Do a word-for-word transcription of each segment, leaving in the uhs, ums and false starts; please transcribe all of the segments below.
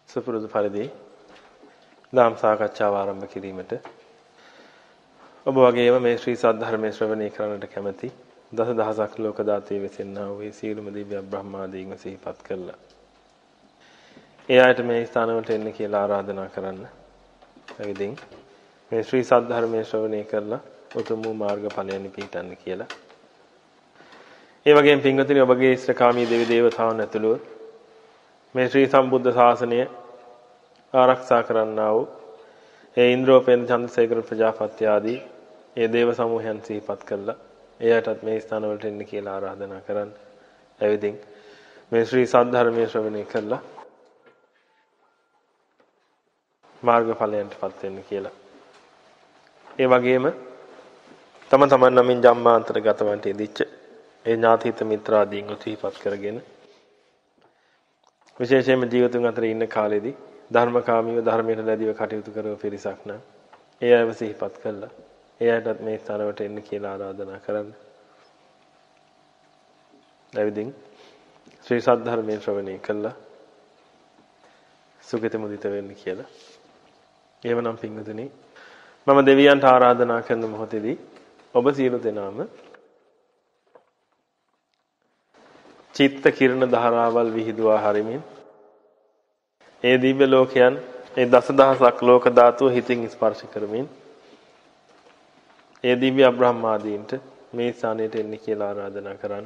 සුපුරුදු පරිදි ධම් සාකච්ඡාව ආරම්භ කිරීමට ඔබ වගේම මේ ශ්‍රී සද්ධර්මයේ ශ්‍රවණය කරන්නට කැමැති දස දහසක් ලෝක දාතේ වෙසෙන්නා වූ ඒ සියලුම දිව්‍ය බ්‍රහ්මාදීන්ව සිහිපත් කළා. ඒ ආයත මේ ස්ථානවලට එන්න කියලා ආරාධනා කරන්න. එවිදින් මේ ශ්‍රී සද්ධර්මයේ ශ්‍රවණය කරලා උතුම් වූ මාර්ගඵලයන් පිහිටන්න කියලා. ඒ වගේම පින්වතුනි ඔබගේ ශ්‍රකාමී දෙවි දේවතාවුන් ඇතුළුව මේ ශ්‍රී සම්බුද්ධ ශාසනය ආරක්ෂා කරන්නා වූ ඒ ඉන්ද්‍රෝපේන්ද්‍ර චන්ද්‍රසේකර ප්‍රජාපති ආදී ඒ දේව සමූහයන් සිහිපත් කළා. එයටත් මේ ස්ථානවලට එන්න කියලා ආරාධනා කරන්න. එවිදින් මේ ශ්‍රී සද්ධර්මයේ ශ්‍රවණය කළා මාර්ගඵලයන්ටපත් වෙන්න කියලා. ඒ වගේම තම තමන් නමින් ජම්මාන්තර ගතවන්ට ඉදිච්ච ඒ ඥාතිහිත මිත්‍රාදීන්ව සිහිපත් කරගෙන විශේෂයෙන්ම ජීවිතුන් අතර ඉන්න කාලෙදී ධර්මකාමීව ධර්මයට ලැබිව කටයුතු කරව පිරිසක් නම් ඒ අයව සිහිපත් කළා. ඒ අයටත් මේ ස්ථානවලට එන්න කියලා ආරාධනා කරන්න. එවිදින් ශ්‍රී සද්ධර්මයේ ශ්‍රවණය කළා සුගති මුදිත වෙන්න කියලා. එහෙමනම් පින්වතුනි මම දෙවියන්ට ආරාධනා කරන මොහොතේදී ඔබ සියලු දෙනාම චිත්ත කිරණ ධාරාවල් විහිදුවා හරිමින් ඒ දිව්‍ය ලෝකයන් ඒ දසදහසක් ලෝක ධාතුව හිතින් ස්පර්ශ කරමින් ඒ දිව්‍ය බ්‍රහ්මාදීන්ට මේ ස්ථානයට එන්න කියලා ආරාධනා කරන්න.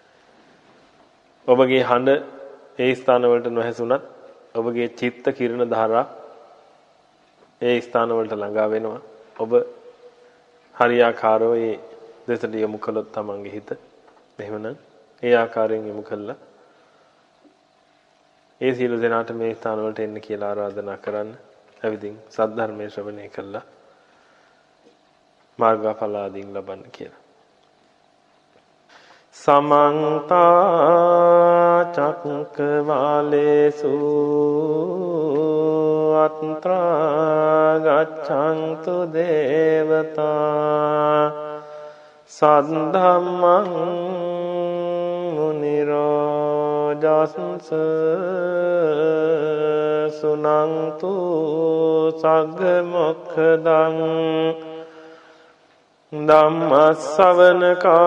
ඔබගේ හඬ ඒ ස්ථානවලට නොහැසුණත් ඔබගේ චිත්ත කිරණ ධාරා ඒ ස්ථානවලට ළඟා වෙනවා. ඔබ හරියාකාරව ඒ දෙසට යොමු කළොත් තමන්ගේ හිත එහෙමනම් ඒ ආකාරයෙන් යොමු කළා ඒ සියලු දෙනාට මේ ස්ථානවලට එන්න කියලා ආරාධනා කරන්න. එවිදින් සද්ධර්මයේ ශ්‍රවණය කළා මාර්ගඵල ආදීන් ලබන්න කියලා. සමන්ත චක්කවාලේසු අත්‍රා ගච්ඡන්තු දේවතා සද්ධම්මං මුනි රාජස්ස සුනන්තු සග්ග මොක්ඛදං ධම්ම ශ්‍රවණ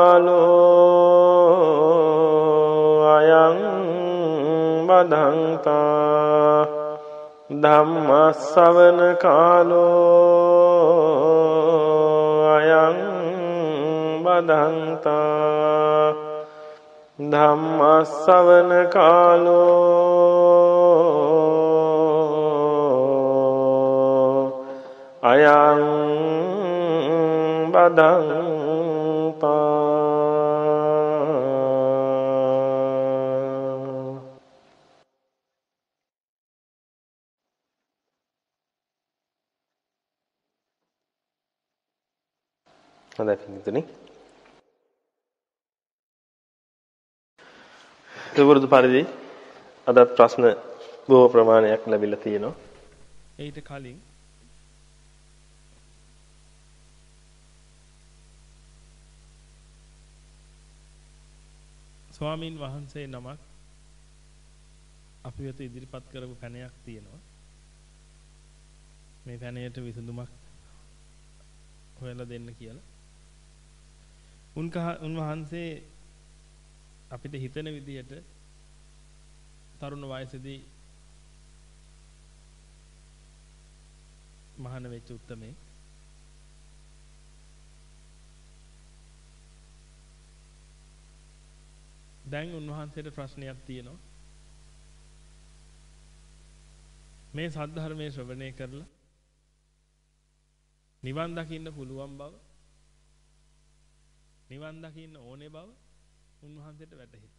කාලෝ අයං බදන්තා ධම්ම ශ්‍රවණ කාලෝ අයං බදන්තා ධම්ම ශ්‍රවණ කාලෝ අයං බදන්තා. හොඳයි පින්වතුනි. සුපුරුදු පරිදි අදත් ප්‍රශ්න බොහෝ ප්‍රමාණයක් ලැබිලා තියෙනවා. ඊට කලින් ස්වාමින් වහන්සේ නමක් අපි වෙත ඉදිරිපත් කරපු පැනයක් තියෙනවා. මේ පැනයට විසඳුමක් හොයලා දෙන්න කියලා. උන්ක උන්වහන්සේ අපිට හිතෙන විදිහට තරුණ වයසේදී මහාන වෙච්ච උත්තමේ දැන් උන්වහන්සේට ප්‍රශ්නයක් තියෙනවා. මේ සද්ධර්මයේ ශ්‍රවණය කරලා නිවන් දකින්න පුළුවන් බව, නිවන් දකින්න ඕනේ බව උන්වහන්සේට වැටහිලා.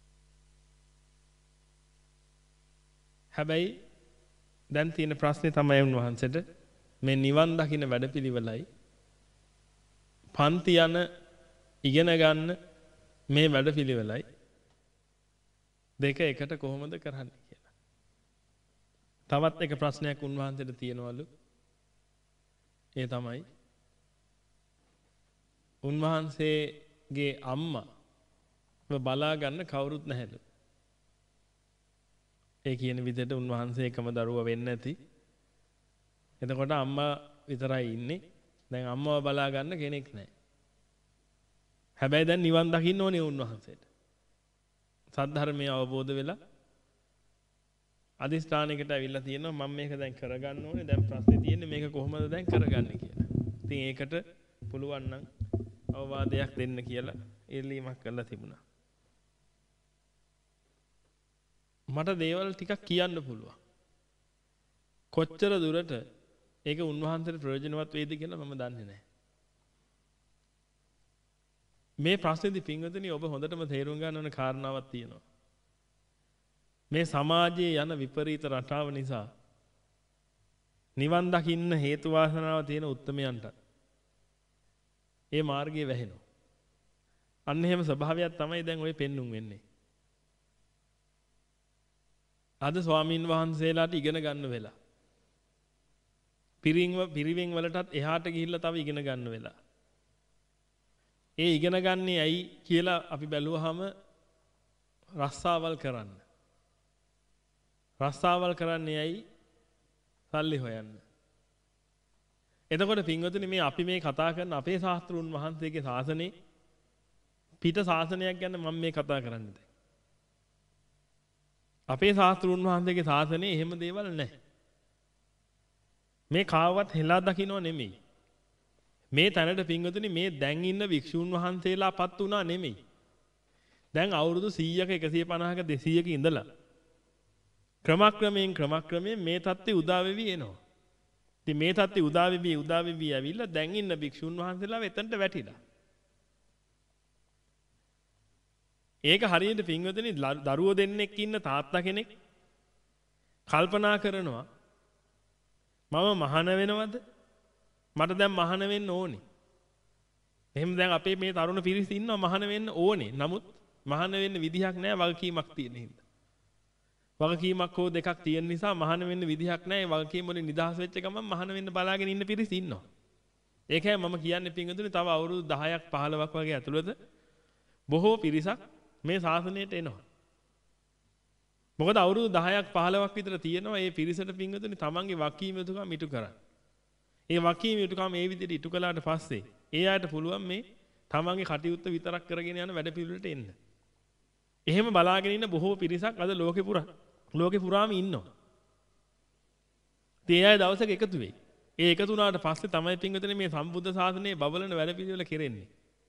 හැබැයි දැන් තියෙන ප්‍රශ්නේ තමයි උන්වහන්සේට මේ නිවන් දකින්න වැඩපිළිවෙලයි පන්ති යන ඉගෙන ගන්න මේ වැඩපිළිවෙලයි දෙක එකට කොහොමද කරන්නේ කියලා. තවත් එක ප්‍රශ්නයක් උන්වහන්සේට තියෙනවලු. ඒ තමයි උන්වහන්සේගේ අම්මා බලා ගන්න කවුරුත් නැහැලු. ඒ කියන විදිහට උන්වහන්සේ එකම දරුවා වෙන්නේ නැති. එතකොට අම්මා විතරයි ඉන්නේ. දැන් අම්මව බලා ගන්න කෙනෙක් නැහැ. හැබැයි දැන් නිවන් දකින්න ඕනේ උන්වහන්සේට. සද්ධර්මය අවබෝධ වෙලා අදිස්ථානයකට ඇවිල්ලා තියෙනවා මම මේක දැන් කරගන්න ඕනේ. දැන් ප්‍රශ්නේ තියෙන්නේ මේක කොහොමද දැන් කරගන්නේ කියලා. ඉතින් ඒකට පුළුවන් නම් අවවාදයක් දෙන්න කියලා ඉල්ලීමක් කරලා තිබුණා. මට දේවල් ටිකක් කියන්න පුළුවන්. කොච්චර දුරට ඒක උන්වහන්සේට ප්‍රයෝජනවත් වේද කියලා මම දන්නේ නැහැ. මේ ප්‍රශ්නේදී පින්වතුනි ඔබ හොඳටම තේරුම් ගන්න ඕන කාරණාවක් තියෙනවා. මේ සමාජයේ යන විපරීත රටාව නිසා නිවන් දකින්න හේතු වාසනාව තියෙන උත්මයන්ට ඒ මාර්ගයේ වැහෙනවා. අන්න එහෙම ස්වභාවයක් තමයි දැන් ওই පෙන්눔 වෙන්නේ. අද ස්වාමින් වහන්සේලාට ඉගෙන ගන්න වෙලා. පිරින්ව පිරිවෙන් වලටත් එහාට ගිහිල්ලා තව ඉගෙන ගන්න වෙලා. ඒ ඉගෙන ගන්නේ ඇයි කියලා අපි බැලුවාම රස්සාවල් කරන්න. රස්සාවල් කරන්නේ ඇයි? සල්ලි හොයන්න. එතකොට පින්වතුනි මේ අපි මේ කතා කරන අපේ ශාස්ත්‍රුන් වහන්සේගේ ශාසනේ පිට ශාසනයක් ගැන මම මේ කතා කරන්නේ දැන්. අපේ ශාස්ත්‍රුන් වහන්සේගේ ශාසනේ එහෙම දේවල් නැහැ. මේ කාවවත් හෙලා දකින්නව නෙමෙයි. මේ තැනට පින්වතුනි මේ දැන් ඉන්න වික්ෂුන් වහන්සේලාපත් උනා නෙමෙයි. දැන් අවුරුදු සීයක එකසිය පනහක දෙසීයක ඉඳලා ක්‍රමක්‍රමයෙන් ක්‍රමක්‍රමයෙන් මේ தත්ත්වය උදා වෙවි එනවා. ඉතින් මේ தත්ත්වය උදා වෙවි උදා වෙවි ඇවිල්ලා දැන් ඉන්න වික්ෂුන් වහන්සේලා එතනට වැටිලා. ඒක හරියට පින්වතුනි දරුවෝ දෙන්නෙක් ඉන්න තාත්තා කෙනෙක් කල්පනා කරනවා මම මහාන වෙනවද? මට දැන් මහාන වෙන්න ඕනේ. එහෙනම් දැන් අපේ මේ තරුණ පිරිස ඉන්නවා මහාන වෙන්න ඕනේ. නමුත් මහාන වෙන්න විදිහක් නැහැ වගකීමක් තියෙන හින්දා. වගකීමක් හෝ දෙකක් තියෙන නිසා මහාන වෙන්න විදිහක් නැහැ. වගකීම් වලින් නිදහස් වෙච්ච ගමන් මහාන වෙන්න බලාගෙන ඉන්න පිරිස ඉන්නවා. ඒකයි මම කියන්නේ පින්වතුනි තව අවුරුදු දහයක් පහළොවක් වගේ ඇතුළත බොහෝ පිරිසක් මේ ශාසනයට එනවා. මොකද අවුරුදු දහයක් පහළොවක් විතර තියෙනවා මේ පිරිසට පින්වතුනි තමන්ගේ වගකීම් යුතුකම් ඉටු කරන්න. ඒ වකීම යුතුකම් මේ විදිහට ඉටු කළාට පස්සේ ඒ ආයත පුළුවන් මේ තමන්ගේ කටයුත්ත විතරක් කරගෙන යන වැඩ පිළිවෙලට එන්න. එහෙම බලාගෙන ඉන්න බොහෝ පිරිසක් අද ලෝකේ පුරා ලෝකේ පුරාම ඉන්නවා. ඒ අය දවසක එකතු වෙයි. ඒ එකතු වුණාට පස්සේ තමයි පින්වතුනි මේ සම්බුද්ධ ශාසනයේ බබලන වැඩ පිළිවෙල කෙරෙන්නේ.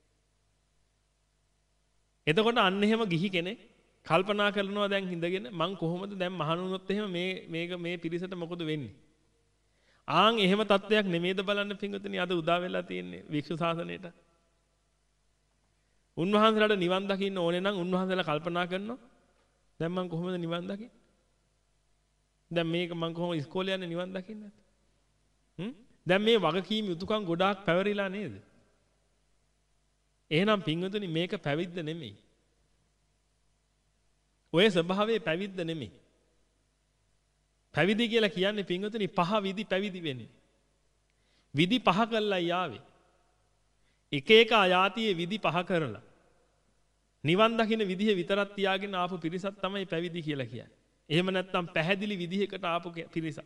එතකොට අන්න එහෙම ගිහි කෙනෙක් කල්පනා කරනවා දැන් හිඳගෙන මං කොහොමද දැන් මහාන වුණොත් එහෙම මේ මේක මේ පිරිසට මොකද වෙන්නේ? ආන් එහෙම තත්ත්වයක් නෙමෙයිද බලන්න පින්වතුනි අද උදා වෙලා තියෙන්නේ වික්ෂු ශාසනයට. උන්වහන්සේලාට නිවන් දකින්න ඕනේ නම් උන්වහන්සේලා කල්පනා කරනවා දැන් මං කොහොමද නිවන් දකින්නේ? දැන් මේක මං කොහොමද ඉස්කෝලේ යන්නේ නිවන් දකින්නේ? හ්ම්? දැන් මේ වගකීම් යුතුකම් ගොඩාක් පැවරිලා නේද? එහෙනම් පින්වතුනි මේක පැවිද්ද නෙමෙයි. ඔය ස්වභාවයේ පැවිද්ද නෙමෙයි. පැවිදි කියලා කියන්නේ පින්වතුනි පහ විදි පැවිදි වෙන්නේ. විදි පහ කළා යාවේ. එක එක ආයාතියේ විදි පහ කරලා නිවන් දකින්න විදිහ විතරක් තියාගෙන ආපු පිරිසක් තමයි පැවිදි කියලා කියන්නේ. එහෙම නැත්නම් පැහැදිලි විදිහකට ආපු පිරිසක්.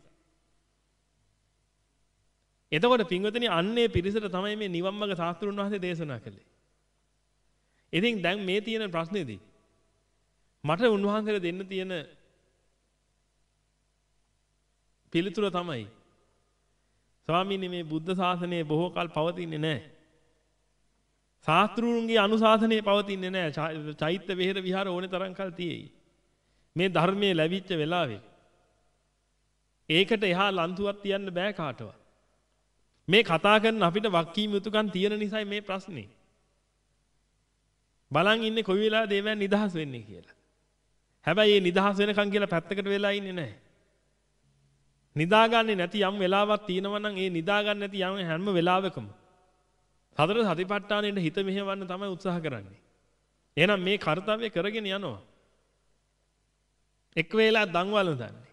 එතකොට පින්වතුනි අන්නේ පිරිසට තමයි මේ නිවන් මාර්ග ශාස්ත්‍රුන් වහන්සේ දේශනා කළේ. ඉතින් දැන් මේ තියෙන ප්‍රශ්නේදී මට උන්වහන්සේලා දෙන්න තියෙන පිළිතුර තමයි ස්වාමීනි මේ බුද්ධ ශාසනය බොහෝ කල් පවතින්නේ නැහැ. ශාස්ත්‍රූන්ගේ අනුශාසනයේ පවතින්නේ නැහැ. චෛත්‍ය විහෙර විහාර ඕනේ තරම් කල් තියෙයි. මේ ධර්මයේ ලැබිච්ච වෙලාවේ ඒකට එහා ලන්තුවක් තියන්න බෑ කාටවත්. මේ කතා කරන අපිට වක්කීම් යුතුකම් තියෙන නිසායි මේ ප්‍රශ්නේ. බලන් ඉන්නේ කොයි වෙලාවද ඒවෙන් නිදහස් වෙන්නේ කියලා. හැබැයි මේ නිදහස් වෙනකන් කියලා පැත්තකට වෙලා ඉන්නේ නැහැ. නිදාගන්නේ නැති යම් වෙලාවක් තියෙනවා නම් ඒ නිදාගන්න නැති යම් හැම වෙලාවකම සතර සතිපට්ඨානෙට හිත මෙහෙවන්න තමයි උත්සාහ කරන්නේ. එහෙනම් මේ කාර්යය කරගෙන යනවා. එක් වේලා දන්වල දන්නේ.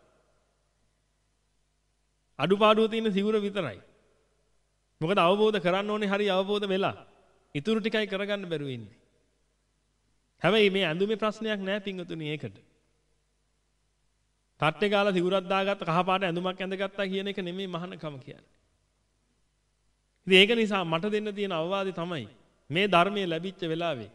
අඩුපාඩුව තියෙන සිවුර විතරයි. මොකද අවබෝධ කරන්න ඕනේ හරි අවබෝධ වෙලා. ඊටු ටිකයි කරගන්න බැරුව ඉන්නේ. හැබැයි මේ ඇඳුමේ ප්‍රශ්නයක් නෑ පින්වතුනි ඒකට. තට්ටේ ගාලා සිවුරක් දාගත්ත කහපාට ඇඳුමක් ඇඳගත්තා කියන එක නෙමෙයි මහානකම කියන්නේ. ඉතින් ඒක නිසා මට දෙන්න තියෙන අවවාදය තමයි මේ ධර්මයේ ලැබිච්ච වෙලාවේ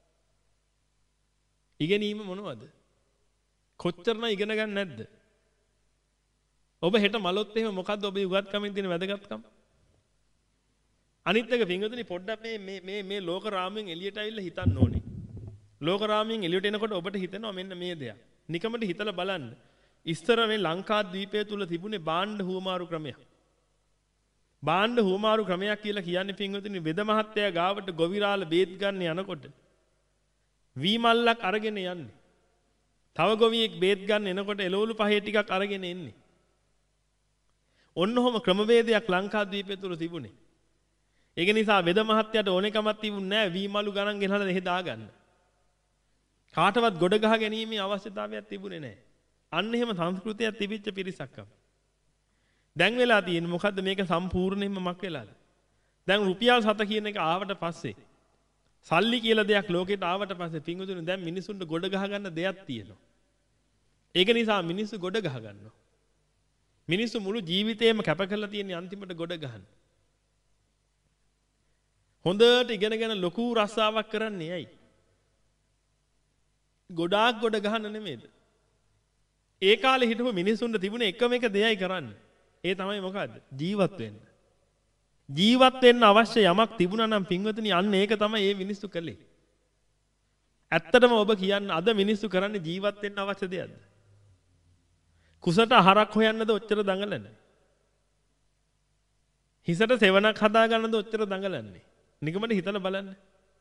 ඉගෙනීම මොනවද? කොච්චරන ඉගෙන ගන්න නැද්ද? ඔබ හෙට මලොත් එහෙම මොකද්ද ඔබේ උගත්කමින් තියෙන වැදගත්කම? අනිත් එක පින්වතුනි පොඩ්ඩක් මේ මේ මේ මේ ලෝක රාමයෙන් එළියට අවිල්ලා හිතන්න ඕනේ. ලෝක රාමයෙන් එළියට එනකොට ඔබට හිතෙනවා මෙන්න මේ දෙයක්. නිකමට හිතලා බලන්න. ඉස්තර මේ ලංකාද්වීපය තුල තිබුණේ බාණ්ඩ හුවමාරු ක්‍රමයක්. බාණ්ඩ හුවමාරු ක්‍රමයක් කියලා කියන්නේ පින්වතුනි වෙද මහත්තයා ගාවට ගොවිරාල බේත් ගන්න යනකොට වී මල්ලක් අරගෙන යන්නේ. තව ගොවියෙක් බේත් ගන්න එනකොට එළවලු පහේ ටිකක් අරගෙන එන්නේ. ඔන්න ඔහොම ක්‍රමවේදයක් ලංකාද්වීපය තුල තිබුණේ. ඒක නිසා වෙද මහත්තයාට ඕනෙකමක් තිබුණේ නැහැ වී මලු ගණන් ගෙනහලා එහෙ දාගන්න. කාටවත් ගොඩ ගහ ගැනීමේ අවශ්‍යතාවයක් තිබුණේ නැහැ. අන්න එහෙම සංස්කෘතියක් තිබිච්ච පිරිසක් අපි. දැන් වෙලා තියෙන්නේ මොකද්ද මේක සම්පූර්ණයෙන්ම මක් වෙලාද? දැන් රුපියල් සත කියන එක ආවට පස්සේ සල්ලි කියලා දෙයක් ලෝකෙට ආවට පස්සේ පින්වතුනි දැන් මිනිසුන්ට ගොඩ ගහ ගන්න දෙයක් තියෙනවා. ඒක නිසා මිනිස්සු ගොඩ ගහ ගන්නවා. මිනිස්සු මුළු ජීවිතේම කැප කරලා තියෙන අන්තිමට ගොඩ ගහන්න. හොඳට ඉගෙනගෙන ලොකු රස්සාවක් කරන්නේ ඇයි? ගොඩාක් ගොඩ ගහන්න නෙමෙයිද? ඒ කාලේ හිටපු මිනිස්සුන්ට තිබුණ එකම එක දෙයයි කරන්න. ඒ තමයි මොකද්ද? ජීවත් වෙන්න. ජීවත් වෙන්න අවශ්‍ය යමක් තිබුණා නම් පින්වතුනි අන්න ඒක තමයි මේ මිනිස්සු කළේ. ඇත්තටම ඔබ කියන්න අද මිනිස්සු කරන්නේ ජීවත් වෙන්න අවශ්‍ය දෙයක්ද? කුසට ආහාරක් හොයන්නද ඔච්චර දඟලන්නේ? හිසට සෙවණක් හදා ගන්නද ඔච්චර දඟලන්නේ? නිකමට හිතලා බලන්න.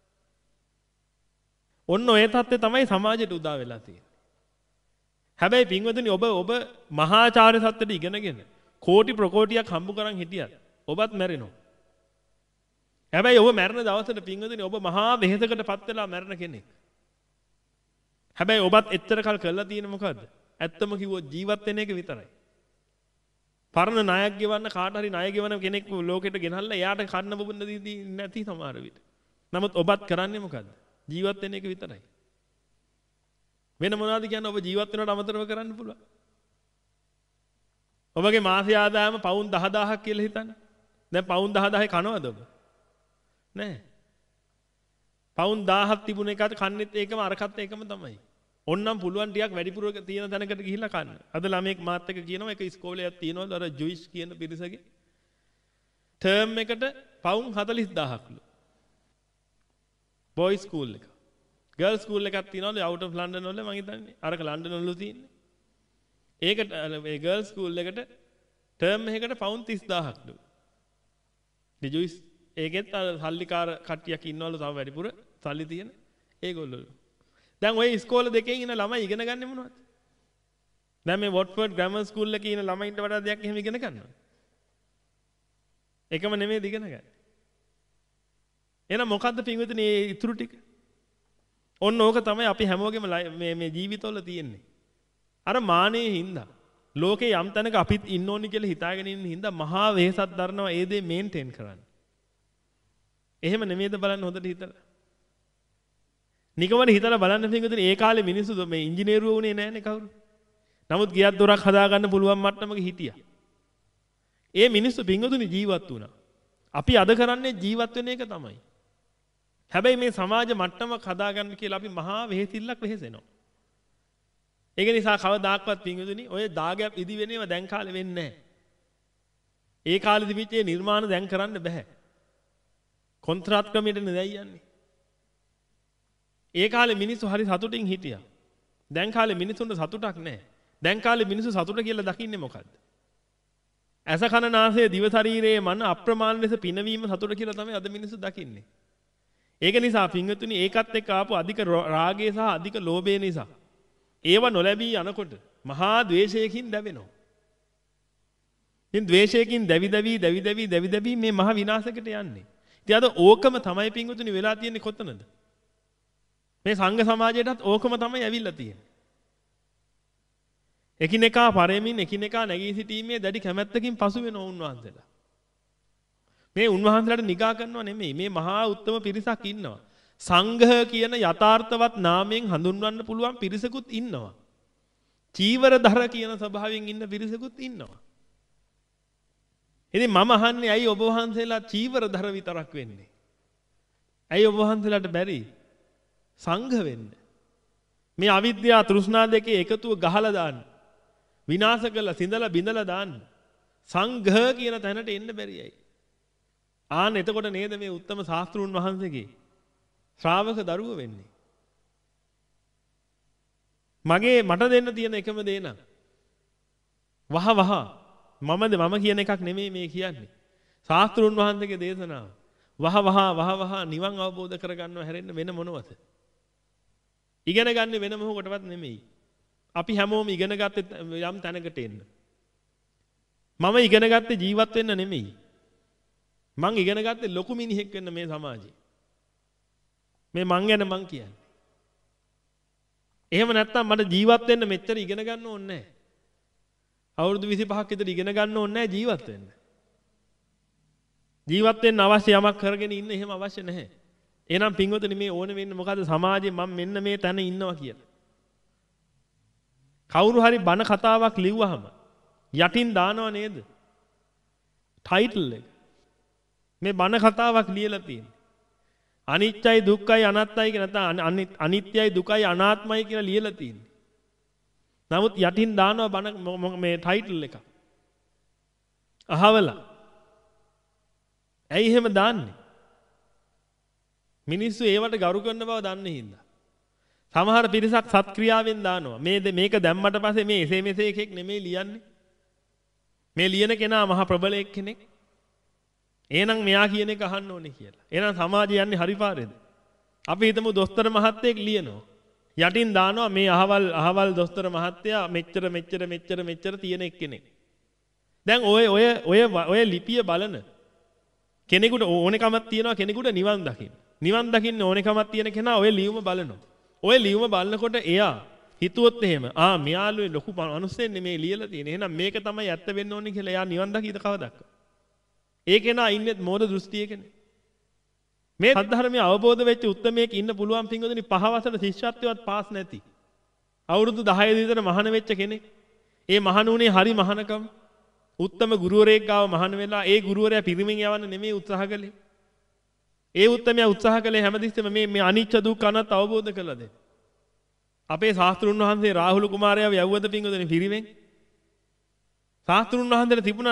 ඔන්න ඔය தත්ත්වය තමයි සමාජයට උදා වෙලා තියෙන්නේ. හැබැයි පින්වතුනි ඔබ ඔබ මහාචාර්ය සත්‍යෙට ඉගෙනගෙන කෝටි ප්‍රකෝටියක් හම්බ කරන් හිටියත් ඔබත් මැරෙනවා. හැබැයි ඔබ මැරෙන දවසට පින්වතුනි ඔබ මහා වෙහෙසකටපත් වෙලා මැරෙන කෙනෙක්. හැබැයි ඔබත් එච්චර කල් කරලා තියෙන්නේ මොකද්ද? ඇත්තම කිව්වොත් ජීවත් වෙන එක විතරයි. පරණ ණයක් ගෙවන්න කාට හරි ණය ගෙවන කෙනෙක් ලෝකෙට ගෙනල්ලා එයාට කන්න බොන්න දී නැති සමහර විට. නමුත් ඔබත් කරන්නේ මොකද්ද? ජීවත් වෙන එක විතරයි. වෙන මොනවද කියන්නේ ඔබ ජීවත් වෙනවට අමතරව කරන්න පුළුවන්. ඔබගේ මාසික ආදායම පවුන් දහ දහසක් කියලා හිතන්න. දැන් පවුන් දහ දහේ කනවද ඔබ? නෑ. පවුන් දහයක් තිබුණ එකට කන්නේත් ඒකම අරකට ඒකම තමයි. ඕන්නම් පුළුවන් ටිකක් වැඩිපුර තියෙන තැනකට ගිහිල්ලා කන්න. අද ළමෙක් මාත් එක්ක කියනවා එක ඉස්කෝලේයක් තියෙනවලු අර ජොයිස් කියන පිරිසගේ. ටර්ම් එකට පවුන් හතළිස් දහයක්ලු. බොයි ස්කූල් එක. ගර්ල් ස්කූල් එකක් තියෙනවලු අවුට් ඔෆ් ලන්ඩන් වල මම හිතන්නේ. අරක ලන්ඩන් වල තියෙන්නේ. ඒකට මේ ගර්ල් ස්කූල් එකට ටර්ම් එකකට පවුන් තිස් දහයක්ලු. ඩිජොයිස් ඒකෙත් සල්ලිකාර කට්ටියක් ඉන්නවලු තව වැඩිපුර සල්ලි තියෙන ඒගොල්ලෝ. දැන් ওই ඉස්කෝල දෙකේ ඉන්න ළමයි ඉගෙන ගන්න මොනවද? දැන් මේ වොට්ෆර්ඩ් ග්‍රැමර් ස්කූල් එකේ ඉන්න ළමයින්ට වඩා දෙයක් එහෙම ඉගෙන ගන්නවා. එකම නෙමෙයි ඉගෙන ගන්න. එහෙනම් මොකද්ද පින්විතනේ මේ ඉතුරු ටික? ඔන්න ඕක තමයි අපි හැමෝගෙම මේ මේ ජීවිතවල තියෙන්නේ. අර මානෙයේ හින්දා ලෝකේ යම් තැනක අපිත් ඉන්න ඕනි කියලා හිතාගෙන ඉන්න හින්දා මහා වෙහසක් දරනවා ඒ දේ මේන්ටේන් කරන්න. එහෙම නෙමෙයිද බලන්න හොඳට හිතලා. නිකමන හිතලා බලන්න පින්විතනේ ඒ කාලේ මිනිස්සු මේ ඉංජිනේරුවෝ වුණේ නැහැනේ කවුරු. නමුත් ගියක් දොරක් හදාගන්න පුළුවන් මට්ටමක හිටියා. ඒ මිනිස්සු පින්විතනේ ජීවත් වුණා. අපි අද කරන්නේ ජීවත් වෙන එක තමයි. හැබැයි මේ සමාජ මට්ටමක් හදාගන්න කියලා අපි මහා වෙහෙසිල්ලක් වෙහෙසෙනවා. ඒක නිසා කවදාක්වත් පින්විතනේ ඔය දාගැප් ඉදි වෙනේව දැන් කාලේ වෙන්නේ නැහැ. ඒ කාලේ තිබිච්ච නිර්මාණ දැන් කරන්න බෑ. කොන්ත්‍රාත් ක්‍රමයට නෙදයි යන්නේ. ඒ කාලේ මිනිස්සු හරි සතුටින් හිටියා. දැන් කාලේ මිනිස්සුන්ට සතුටක් නැහැ. දැන් කාලේ මිනිස්සු සතුට කියලා දකින්නේ මොකද්ද? ඇස කන නාසය දිව ශරීරයේ මන අප්‍රමාණ ලෙස පිනවීම සතුට කියලා තමයි අද මිනිස්සු දකින්නේ. ඒක නිසා පින්වතුනි ඒකත් එක්ක ආපු අධික රාගය සහ අධික ලෝභය නිසා ඒව නොලැබී යනකොට මහා ද්වේෂයකින් දැවෙනවා. ඉතින් ද්වේෂයකින් දැවි දැවි දැවි දැවි දැවි දැවි මේ මහා විනාශයකට යන්නේ. ඉතින් අද ඕකම තමයි පින්වතුනි වෙලා තියෙන්නේ කොතනද? මේ සංඝ සමාජයටත් ඕකම තමයි ඇවිල්ලා තියෙන්නේ. එකිනෙකා පරෙමින් එකිනෙකා නැගී සිටීමේ දැඩි කැමැත්තකින් පසු වෙන උන්වහන්සේලා. මේ උන්වහන්සේලාට නිගා කරනවා නෙමෙයි මේ මහා උත්තම පිරිසක් ඉන්නවා. සංඝ කියන යථාර්ථවත් නාමයෙන් හඳුන්වන්න පුළුවන් පිරිසකුත් ඉන්නවා. චීවරධර කියන ස්වභාවයෙන් ඉන්න පිරිසකුත් ඉන්නවා. ඉතින් මම අහන්නේ ඇයි ඔබ වහන්සේලා චීවරධර විතරක් වෙන්නේ? ඇයි ඔබ වහන්සේලාට බැරි සංඝ වෙන්න? මේ අවිද්‍යාව තෘෂ්ණා දෙකේ එකතුව ගහලා දාන්න. විනාශ කරලා සිඳලා බිඳලා දාන්න. සංඝ කියන තැනට එන්න බැරියයි. ආන්න එතකොට නේද මේ උත්තම ශාස්ත්‍රූන් වහන්සේගේ ශ්‍රාවක දරුවෝ වෙන්නේ. මගේ මට දෙන්න තියෙන එකම දේ නම් වහ වහ මමද මම කියන එකක් නෙමෙයි මේ කියන්නේ. ශාස්ත්‍රූන් වහන්සේගේ දේශනාව. වහ වහ වහ වහ නිවන් අවබෝධ කරගන්නව හැරෙන්න වෙන මොනවද? ඉගෙන ගන්න වෙන මොහොකටවත් නෙමෙයි. අපි හැමෝම ඉගෙන ගත්තේ යම් තැනකට එන්න. මම ඉගෙන ගත්තේ ජීවත් වෙන්න නෙමෙයි. මං ඉගෙන ගත්තේ ලොකු මිනිහෙක් වෙන්න මේ සමාජේ. මේ මං ගැන මං කියන්නේ. එහෙම නැත්නම් මට ජීවත් වෙන්න මෙච්චර ඉගෙන ගන්න ඕනේ නැහැ. අවුරුදු විසිපහක් විතර ඉගෙන ගන්න ඕනේ නැහැ ජීවත් වෙන්න. ජීවත් වෙන්න අවශ්‍ය යමක් කරගෙන ඉන්න එහෙම අවශ්‍ය නැහැ. එහෙනම් පින්වතුනි මේ ඕන වෙන්නේ මොකද්ද? සමාජයේ මම මෙන්න මේ තැන ඉන්නවා කියලා. කවුරු හරි බණ කතාවක් ලිව්වහම යටින් දානව නේද? ටයිටල් එක. මේ බණ කතාවක් ලියලා තියෙන්නේ. අනිත්‍යයි දුක්ඛයි අනාත්තයි කියලා නැත්නම් අනිත්‍යයි දුකයි අනාත්මයි කියලා ලියලා තියෙන්නේ. නමුත් යටින් දානවා බණ මේ ටයිටල් එක. අහවලා. ඇයි එහෙම දාන්නේ? මිනිස්සු ඒවට ගරු කරන බව දන්නේ හින්දා. සමහර පිරිසක් සත්ක්‍රියාවෙන් දානවා. මේ මේක දැම්මට පස්සේ මේ එසේ මෙසේ එකෙක් නෙමෙයි ලියන්නේ. මේ ලියන කෙනා මහා ප්‍රබලයෙක් කෙනෙක්. එහෙනම් මෙයා කියන එක අහන්න ඕනේ කියලා. එහෙනම් සමාජය යන්නේ හරි පාරේද? අපි හිතමු දොස්තර මහත්තයෙක් ලියනවා. යටින් දානවා මේ අහවල් අහවල් දොස්තර මහත්තයා මෙච්චර මෙච්චර මෙච්චර මෙච්චර තියෙන එක්කෙනෙක්. දැන් ඔය ඔය ඔය ඔය ලිපිය බලන කෙනෙකුට ඕනෙකමක් තියනවා කෙනෙකුට නිවන් දකින්න. නිවන් දකින්න ඕනෙකමක් තියෙන කෙනා ඔය ලියුම බලනවා. ඔය ලියුම බලනකොට එයා හිතුවොත් එහෙම ආ මෙයාළුවේ ලොකු අනුස්සෙන් නෙමේ ලියලා තියෙන්නේ. එහෙනම් මේක තමයි ඇත්ත වෙන්න ඕනේ කියලා එයා නිවන් දකීද කවදක්ක? ඒ කෙනා ඉන්නේ මෝඩ දෘෂ්ටියකනේ. මේ සද්ධර්මයේ අවබෝධ වෙච්ච උත්මයෙක් ඉන්න පුළුවන් පින්වතුනි පහවසට ශිෂ්‍යත්වයට පාස් නැති. අවුරුදු දහය විතර මහාන වෙච්ච කෙනෙක්. ඒ මහණුනේ හරි මහානකම. උත්තම ගුරුවරයෙක් ගාව මහාන වෙලා ඒ ගුරුවරයා පිරිමින් යවන්න නෙමෙයි උත්සාහ කළේ. ඒ උත්තමයා උත්සාහ කළේ හැමතිස්සෙම මේ මේ අනිච්ච දුක්ඛ අනාත්ම අවබෝධ කරලා දෙන්න. අපේ ශාස්ත්‍රුන් වහන්සේ රාහුල කුමාරයාව යවුවද පින්වතුනි පිරිවෙන්? ශාස්ත්‍රුන් වහන්සේට තිබුණා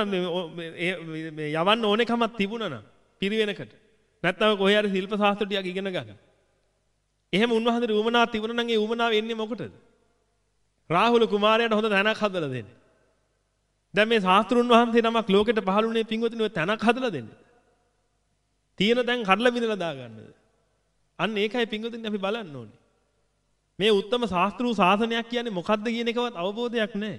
මේ යවන්න ඕනෙකමක් තිබුණා නම් පිරිවෙනකට. නැත්නම් කොහේ හරි ශිල්ප ශාස්ත්‍ර ටිකක් ඉගෙන ගන්න. එහෙම උන්වහන්සේට උවමනාවක් තිබුණා නම් ඒ උවමනාව එන්නේ මොකටද? රාහුල කුමාරයාට හොඳ තැනක් හදලා දෙන්න. දැන් මේ ශාස්ත්‍රුන් වහන්සේ නමක් ලෝකෙට පහළුනේ පින්වතුනි ඔය තැනක් හදලා දෙන්න. තියෙන තැන් කඩලා බිඳලා දාගන්නද? අන්න ඒකයි පින්වතුනි අපි බලන්න ඕනේ. මේ උත්තම ශාස්ත්‍රීය ශාසනයක් කියන්නේ මොකක්ද කියන එකවත් අවබෝධයක් නැහැ.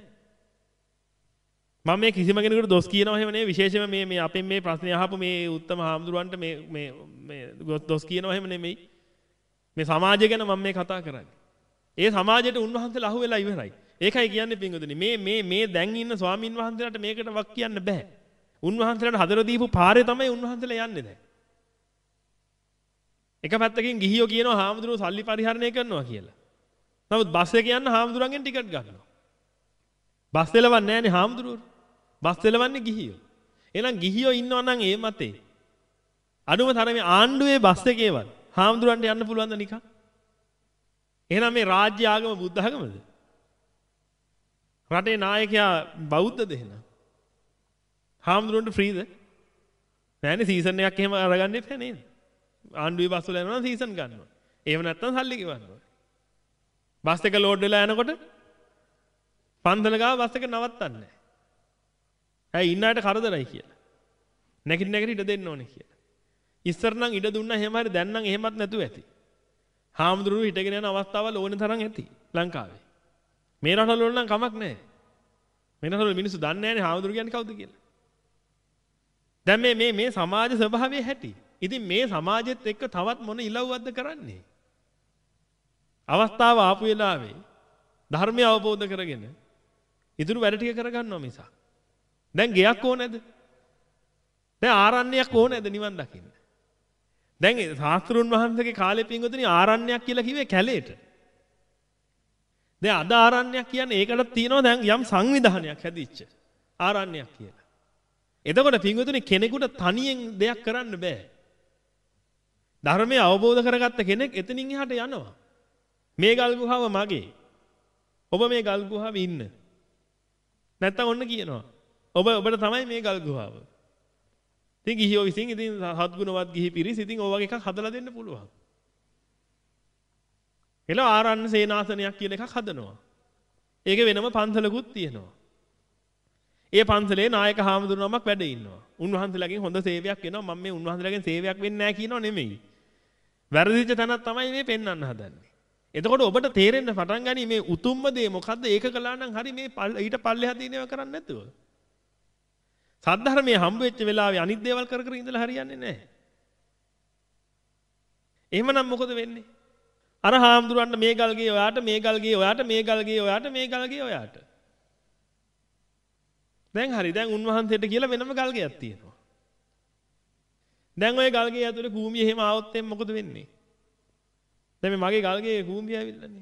මම මේ කිසිම කෙනෙකුට දොස් කියනවා එහෙම නෙවෙයි විශේෂයෙන්ම මේ මේ අපෙන් මේ ප්‍රශ්නේ අහපු මේ උත්තම හාමුදුරුවන්ට මේ මේ මේ දොස් කියනවා එහෙම නෙමෙයි. මේ සමාජය ගැන මම මේ කතා කරන්නේ. ඒ සමාජයට උන්වහන්සේලා අහු වෙලා ඉවරයි. ඒකයි කියන්නේ පින්වතුනි මේ මේ මේ දැන් ඉන්න ස්වාමින් වහන්සේලාට මේකට වක් කියන්න බෑ. උන්වහන්සේලාට හදලා දීපු පාරේ තමයි උන්වහන්සේලා යන්නේ දැන්. එක පැත්තකින් ගිහියෝ කියනවා හාමුදුරුවෝ සල්ලි පරිහරණය කරනවා කියලා. නමුත් බස් එකේ යන්න හාමුදුරුවන්ගෙන් ටිකට් ගන්නවා. බස් එලවන්නේ නැහැනේ හාමුදුරුවෝ. බස් එලවන්නේ ගිහියෝ. එහෙනම් ගිහියෝ ඉන්නවා නම් ඒ මතේ. අඩුම තරමේ ආණ්ඩුවේ බස් එකේවත් හාමුදුරුවන්ට යන්න පුළුවන්ද නිකන්? එහෙනම් මේ රාජ්‍ය ආගම බුද්ධ ආගමද? රටේ නායකයා බෞද්ධද එහෙනම්? හාමුදුරුවන්ට ෆ්‍රීද? නැහැනේ සීසන් එකක් එහෙම අරගන්න එපා නේද? ආණ්ඩුවේ බස් වල යනවා නම් සීසන් ගන්නවා. එහෙම නැත්නම් සල්ලි ගෙවනවා. බස් එක ලෝඩ් වෙලා යනකොට පන්සල ගාව බස් එක නවත්තන්නේ නැහැ. ඇයි ඉන්න අයට කරදරයි කියලා. නැගිට නැගිට ඉඩ දෙන්න ඕනේ කියලා. ඉස්සර නම් ඉඩ දුන්නා එහෙම හරි දැන් නම් එහෙමත් නැතුව ඇති. හාමුදුරුවෝ හිටගෙන යන අවස්ථාවල් ඕනේ තරම් ඇති ලංකාවේ. මේ රටවල වල නම් කමක් නැහැ. මේ රටවල මිනිස්සු දන්නේ නැහැනේ හාමුදුරුවෝ කියන්නේ කවුද කියලා. දැන් මේ මේ මේ සමාජ ස්වභාවය හැටි. ඉතින් මේ සමාජෙත් එක්ක තවත් මොන ඉලව්වක්ද කරන්නේ? අවස්ථාව ආපු වෙලාවේ ධර්මය අවබෝධ කරගෙන ඉතුරු වැඩ ටික කරගන්නවා මිසක්. දැන් ගෙයක් ඕනේද? දැන් ආරණ්‍යයක් ඕනේද නිවන් දකින්න? දැන් ශාස්ත්‍රුන් වහන්සේගේ කාලේ පින්වතුනි ආරණ්‍යයක් කියලා කිව්වේ කැලේට. දැන් අද ආරණ්‍යයක් කියන්නේ ඒකට තියෙනවා දැන් යම් සංවිධානයක් හැදිච්ච ආරණ්‍යයක් කියලා. එතකොට පින්වතුනි කෙනෙකුට තනියෙන් දෙයක් කරන්න බෑ. ධර්මය අවබෝධ කරගත්ත කෙනෙක් එතනින් එහාට යනවා. මේ ගල් ගුහාව මගේ. ඔබ මේ ගල් ගුහාවේ ඉන්න. නැත්තම් ඔන්න කියනවා. ඔබ ඔබට තමයි මේ ගල් ගුහාව. ඉතින් ගිහියෝ විසින් ඉතින් සත්ගුණවත් ගිහි පිරිස් ඉතින් ඔය වගේ එකක් හදලා දෙන්න පුළුවන්. එලා ආරණ්‍ය සේනාසනයක් කියලා එකක් හදනවා. ඒකේ වෙනම පන්සලකුත් තියෙනවා. ඒ පන්සලේ නායක හාමුදුරුවමක් වැඩ ඉන්නවා. උන්වහන්සේලාගෙන් හොඳ සේවයක් වෙනවා. මම මේ උන්වහන්සේලාගෙන් සේවයක් වෙන්නේ නැහැ කියනව නෙමෙයි. වැරදිච්ච තැනක් තමයි මේ පෙන්වන්න හදන්නේ. එතකොට ඔබට තේරෙන්න පටන් ගනි මේ උතුම්ම දේ මොකද්ද? ඒක කළා නම් හරි මේ ඊට පල්ලෙහා තියෙනව කරන්නේ නැතුව. සද්ධර්මයේ හම්බ වෙච්ච වෙලාවේ අනිත් දේවල් කර කර ඉඳලා හරියන්නේ නැහැ. එහෙමනම් මොකද වෙන්නේ? අර හාමුදුරන්ට මේ ගල්ගේ ඔයාට මේ ගල්ගේ ඔයාට මේ ගල්ගේ ඔයාට මේ ගල්ගේ ඔයාට. දැන් හරි දැන් උන්වහන්සේට කියලා වෙනම ගල්ගයක් තියෙනවා. දැන් ওই ගල්ගේ ඇතුලේ කූඹිය එහෙම ආවොත් එම් මොකද වෙන්නේ? දැන් මේ මගේ ගල්ගේ කූඹිය ඇවිල්ලානේ.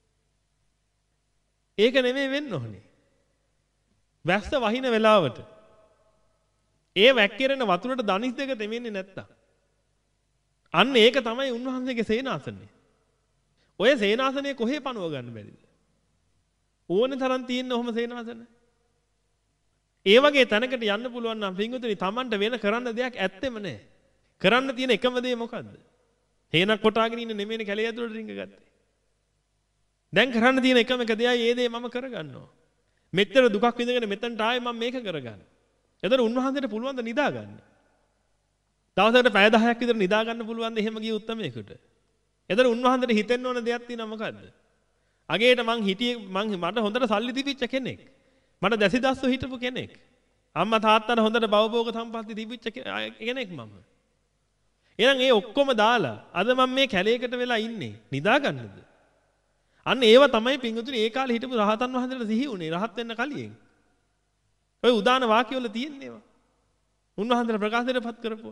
ඒක නෙමෙයි වෙන්න ඕනේ. වැස්ස වහින වෙලාවට ඒ වැක්කිරෙන වතුරට දණිස් දෙක දෙමින්නේ නැත්තම් අන්න ඒක තමයි උන්වහන්සේගේ සේනාසනය. ඔය සේනාසනය කොහේ පණුව ගන්න බැරිද? ඕනේ තරම් තියෙන ඔහොම සේනාසන. ඒ වගේ තැනකට යන්න පුළුවන් නම් පින්වතුනි Tamanට වෙන කරන්න දෙයක් ඇත්තෙම නැහැ. කරන්න තියෙන එකම දේ මොකද්ද? හේනක් කොටාගෙන ඉන්න නෙමෙයිනේ කැලේ ඇතුළට රිංග ගත්තේ. දැන් කරන්න තියෙන එකම එක දෙයයි ඒ දේ මම කරගන්නවා. මෙච්චර දුකක් විඳගෙන මෙතනට ආවේ මම මේක කරගන්න. එතන උන්වහන්සේට පුළුවන් ද නිදා ගන්න. දවසකට පැය දහයක් විතර නිදා ගන්න පුළුවන් ද එහෙම ගිය උත්තමයෙකුට. එතන උන්වහන්සේට හිතෙන්න ඕන දෙයක් තියෙනවා මොකද්ද? අගේට මං හිටියේ මං මට හොඳට සල්ලි තිබිච්ච කෙනෙක්. මට දැසිදස්සු හිටපු කෙනෙක්. අම්මා තාත්තාට හොඳට භවභෝග සම්පatti තිබිච්ච කෙනෙක් මම. එහෙනම් ඒ ඔක්කොම දාලා අද මම මේ කැලේකට වෙලා ඉන්නේ නිදා ගන්නද? අන්න ඒව තමයි පින්වතුනි ඒ කාලේ හිටපු රහතන් වහන්සේලා සිහි උනේ රහත් වෙන්න කලින්. ඔය උදාන වාක්‍ය වල තියෙන්නේ ඒවා. උන්වහන්සේලා ප්‍රකාශයටපත් කරපුවා.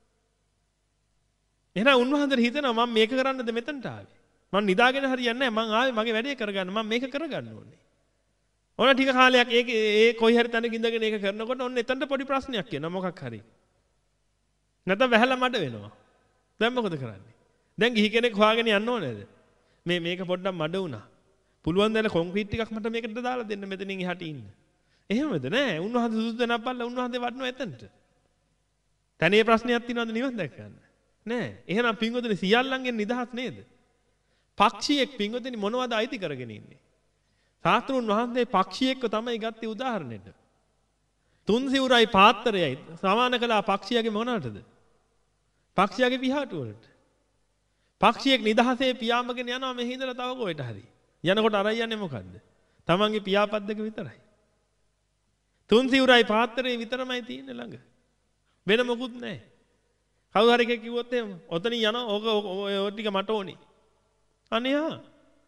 එහෙනම් උන්වහන්සේට හිතෙනවා මම මේක කරන්නද මෙතනට ආවේ. මම නිදාගෙන හරියන්නේ නැහැ. මම ආවේ මගේ වැඩේ කරගන්න. මම මේක කරගන්න ඕනේ. ඔන්න ටික කාලයක් ඒක ඒ කොයි හරි තැනක ඉඳගෙන ඒක කරනකොට ඔන්න එතනට පොඩි ප්‍රශ්නයක් එනවා මොකක් හරි. නැත්නම් වැහලා මඩ වෙනවා. දැන් මොකද කරන්නේ? දැන් ගිහි කෙනෙක් හොයාගෙන යන්න ඕනේද? මේ මේක පොඩ්ඩක් මඩ වුණා. පුළුවන් දැන් කොන්ක්‍රීට් ටිකක් මට මේකට දාලා දෙන්න මෙතනින් එහාට ඉන්න. එහෙමද නෑ. උන්වහන්සේ සුදු දෙනක් බලලා උන්වහන්සේ වඩනවා එතනට. තනියේ ප්‍රශ්නයක් තියෙනවද නිවන් දැක්කන්න? නෑ. එහෙනම් පින්වතුනි සියල්ලන්ගෙන් නිදහස් නේද? පක්ෂියෙක් පින්වතුනි මොනවද අයිති කරගෙන ඉන්නේ? සාස්ත්‍රුන් වහන්සේ පක්ෂියෙක්ව තමයි ගත්තේ උදාහරණෙට. තුන් සිවුරයි පාත්‍රයයි සමාන කළා පක්ෂියාගේ මොනකටද? පක්ෂියාගේ පිහාටු වලට. පක්ෂියෙක් නිදහසේ පියාඹගෙන යනවා මෙහි ඉඳලා තව කොහෙට හරි. යනකොට අරයි යන්නේ මොකද්ද? තමන්ගේ පියාපත් දෙක විතරයි. තුන් සිවුරයි පාත්‍රේ විතරමයි තියෙන්නේ ළඟ. වෙන මොකුත් නැහැ. කවුරු හරි කෙනෙක් කිව්වොත් එහෙම ඔතනින් යනවා ඕක ඔය ටික මට ඕනේ. අනේ ආ.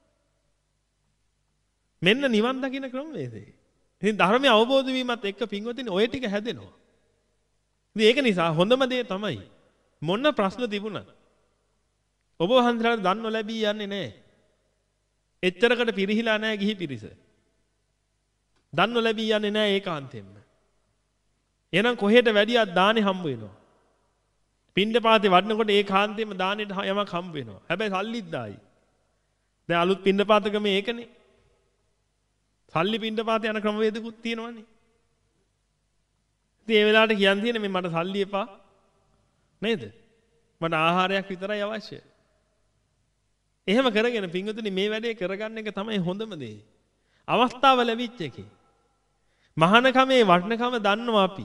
මෙන්න නිවන් දකින්න ක්‍රමවේදය. ඉතින් ධර්මය අවබෝධ වීමත් එක්ක පින්වතුනි ඔය ටික හැදෙනවා. ඉතින් ඒක නිසා හොඳම දේ තමයි මොන ප්‍රශ්න තිබුණත් ඔබ වහන්සේලාට දන් නොලැබී යන්නේ නැහැ. එච්චරකට පිරිහිලා නැහැ ගිහි පිරිස. දන් නොලැබී යන්නේ නැහැ ඒකාන්තයෙන්ම. එහෙනම් කොහෙට වැඩියක් දානේ හම්බ වෙනවා. පින්ඩපාතේ වඩනකොට ඒකාන්තයෙන්ම දානෙට යමක් හම්බ වෙනවා. හැබැයි සල්ලිත් දායි. දැන් අලුත් පින්ඩපාතකම ඒකනේ. සල්ලි පින්ඩපාත යන ක්‍රමවේදකුත් තියෙනවනේ. ඉතින් ඒ වෙලාවට කියන් තියෙන්නේ මේ මට සල්ලි එපා නේද? මට ආහාරයක් විතරයි අවශ්‍ය. එහෙම කරගෙන පින්වතුනි මේ වැඩේ කරගන්න එක තමයි හොඳම දේ. අවස්ථාව ලැබිච්ච එකේ. මහානකමේ වටිනකම දන්නවා අපි.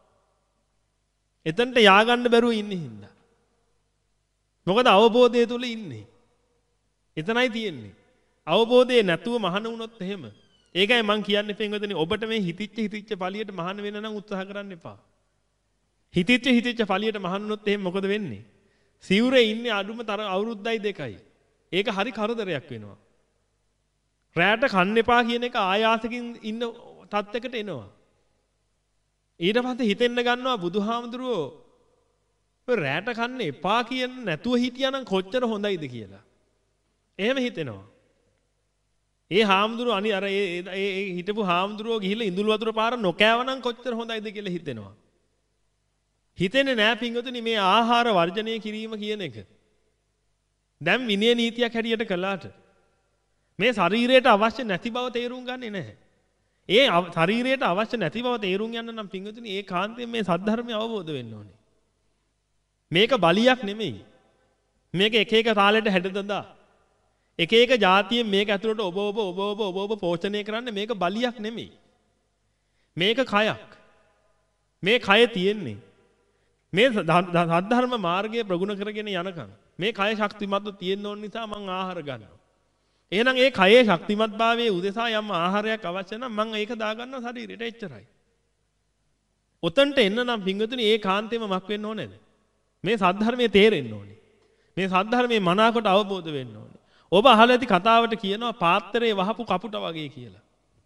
එතනට ය아가න්න බැරුව ඉන්නේ හින්දා. මොකද අවබෝධය තුල ඉන්නේ. එතනයි තියෙන්නේ. අවබෝධය නැතුව මහාන වුණොත් එහෙම ඒකයි මම කියන්නේ පින්වතුනි ඔබට මේ හිතිච්ච හිතිච්ච පළියට මහාන වෙන්න නම් උත්සාහ කරන්න එපා. හිතිච්ච හිතිච්ච පළියට මහාන වුණොත් එහෙම මොකද වෙන්නේ? සිවුරේ ඉන්නේ අඩුම තර අවුරුද්දයි දෙකයි. ඒක හරි කරදරයක් වෙනවා. රැයට කන්න එපා කියන එක ආයාසකින් ඉන්න තත්යකට එනවා. ඊට පස්සේ හිතෙන්න ගන්නවා බුදුහාමුදුරුවෝ ඔය රැයට කන්න එපා කියන නැතුව හිටියානම් කොච්චර හොඳයිද කියලා. එහෙම හිතෙනවා. ඒ හාමුදුරුවෝ අනි අර ඒ ඒ හිටපු හාමුදුරුවෝ ගිහිල්ලා ඉඳුල් වතුර පාර නොකෑවනම් කොච්චර හොඳයිද කියලා හිතෙනවා. හිතෙන්නේ නෑ පින්වතුනි මේ ආහාර වර්ජනය කිරීම කියන එක. දැන් විනය නීතියක් හැටියට කළාට මේ ශරීරයට අවශ්‍ය නැති බව තේරුම් ගන්නේ නැහැ. ඒ ශරීරයට අවශ්‍ය නැති බව තේරුම් ගන්න නම් පින්වතුනි ඒ කාන්තයෙන් මේ සද්ධර්මය අවබෝධ වෙන්න ඕනේ. මේක බලියක් නෙමෙයි. මේක එක එක තාලෙට හැඩදදා එක එක જાතියෙන් මේක ඇතුළට ඔබ ඔබ ඔබ ඔබ ඔබ ඔබ පෝෂණය කරන්න මේක බලියක් නෙමෙයි. මේක කයක්. මේ කය තියෙන්නේ මේ සද්ධර්ම මාර්ගයේ ප්‍රගුණ කරගෙන යනකම් මේ කය ශක්තිමත්ව තියෙන්න ඕන නිසා මම ආහාර ගන්නවා. එහෙනම් ඒ කයේ ශක්තිමත්භාවයේ උදෙසා යම් ආහාරයක් අවශ්‍ය නම් මම ඒක දාගන්නවා ශරීරයට එච්චරයි. ඔතනට එන්න නම් පින්වතුනි ඒ කාන්තේම මක් වෙන්න ඕනේද? මේ සද්ධර්මයේ තේරෙන්න ඕනේ. මේ සද්ධර්මයේ මනාකොට අවබෝධ වෙන්න ඕනේ. ඔබ අහලා ඇති කතාවට කියනවා පාත්‍රයේ වහපු කපුට වගේ කියලා.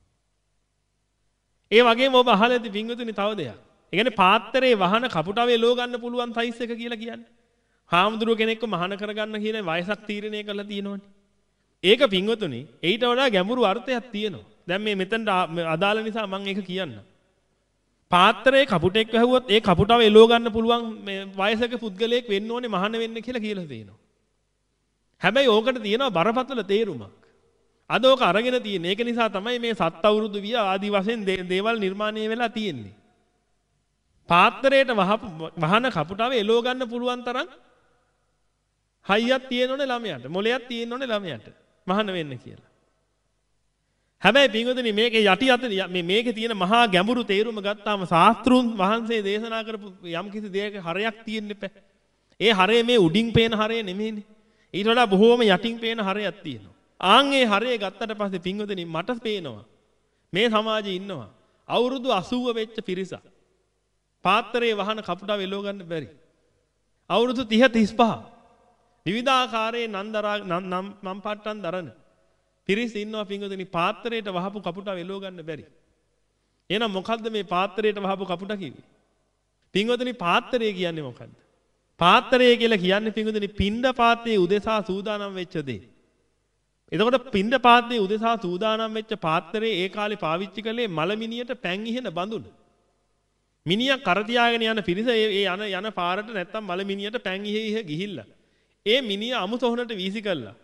ඒ වගේම ඔබ අහලා ඇති පින්වතුනි තව දෙයක්. ඒ කියන්නේ පාත්‍රයේ වහන කපුටාවේ ලෝ ගන්න පුළුවන් සයිස් එක කියලා කියන්නේ. හාමුදුරුව කෙනෙක්ව මහාන කරගන්න කියන වයසක් තීරණය කරලා තියෙනවනේ. ඒක පින්වතුනි ඊට වඩා ගැඹුරු අර්ථයක් තියෙනවා. දැන් මේ මෙතනට අදාළ නිසා මම ඒක කියන්නම්. පාත්‍රයේ කපුටෙක් වැහුවොත් ඒ කපුටාවේ ලෝ ගන්න පුළුවන් මේ වයසක පුද්ගලයෙක් වෙන්න ඕනේ මහාන වෙන්න කියලා කියලා තියෙනවා. හැබැයි ඕකට තියෙනවා බරපතල තේරුමක්. අද ඕක අරගෙන තියෙන. ඒක නිසා තමයි මේ සත් අවුරුදු විය ආදි වශයෙන් දේවල් නිර්මාණය වෙලා තියෙන්නේ. පාත්‍රයට වහන කපුටාවේ එලෝ ගන්න පුළුවන් තරම් හයියක් තියෙනෝනේ ළමයාට. මොලයක් තියෙනෝනේ ළමයාට. මහාන වෙන්න කියලා. හැබැයි පින්වතුනි මේකේ යටි අත මේ මේකේ තියෙන මහා ගැඹුරු තේරුම ගත්තාම ශාස්ත්‍රුන් වහන්සේ දේශනා කරපු යම් කිසි දෙයක හරයක් තියෙන්න එපා. ඒ හරය මේ උඩින් පේන හරය නෙමෙයිනේ. ඊට වඩා බොහෝම යටින් පේන හරයක් තියෙනවා. ආන් ඒ හරය ගත්තට පස්සේ පින්වතුනි මට පේනවා මේ සමාජයේ ඉන්නවා අවුරුදු අසූව වෙච්ච පිරිසක්. පාත්‍රයේ වහන කපුටා වෙලෝ ගන්න බැරි. අවුරුදු තිහ තිස්පහ විවිධාකාරයේ නන්දරා නම් නම් පාට්ටන් දරන පිරිස ඉන්නවා පින්වතුනි පාත්‍රයට වහපු කපුටා වෙලෝ ගන්න බැරි. එහෙනම් මොකද්ද මේ පාත්‍රයට වහපු කපුටා කිව්වේ? පින්වතුනි පාත්‍රය කියන්නේ මොකද්ද? පාත්‍රය කියලා කියන්නේ පින්වතුනි පින්ඩ පාත්‍රයේ උදෙසා සූදානම් වෙච්ච දේ. එතකොට පින්ඩ පාත්‍රයේ උදෙසා සූදානම් වෙච්ච පාත්‍රයේ ඒ කාලේ පාවිච්චි කළේ මලමිනියට පැන් ඉහෙන බඳුන. මිනිහා කර තියාගෙන යන පිරිස ඒ යන යන පාරට නැත්තම් මලමිනියට පැන් ඉහෙ ඉහෙ ගිහිල්ලා. ඒ මිනිහා අමු සොහනට වීසි කළා.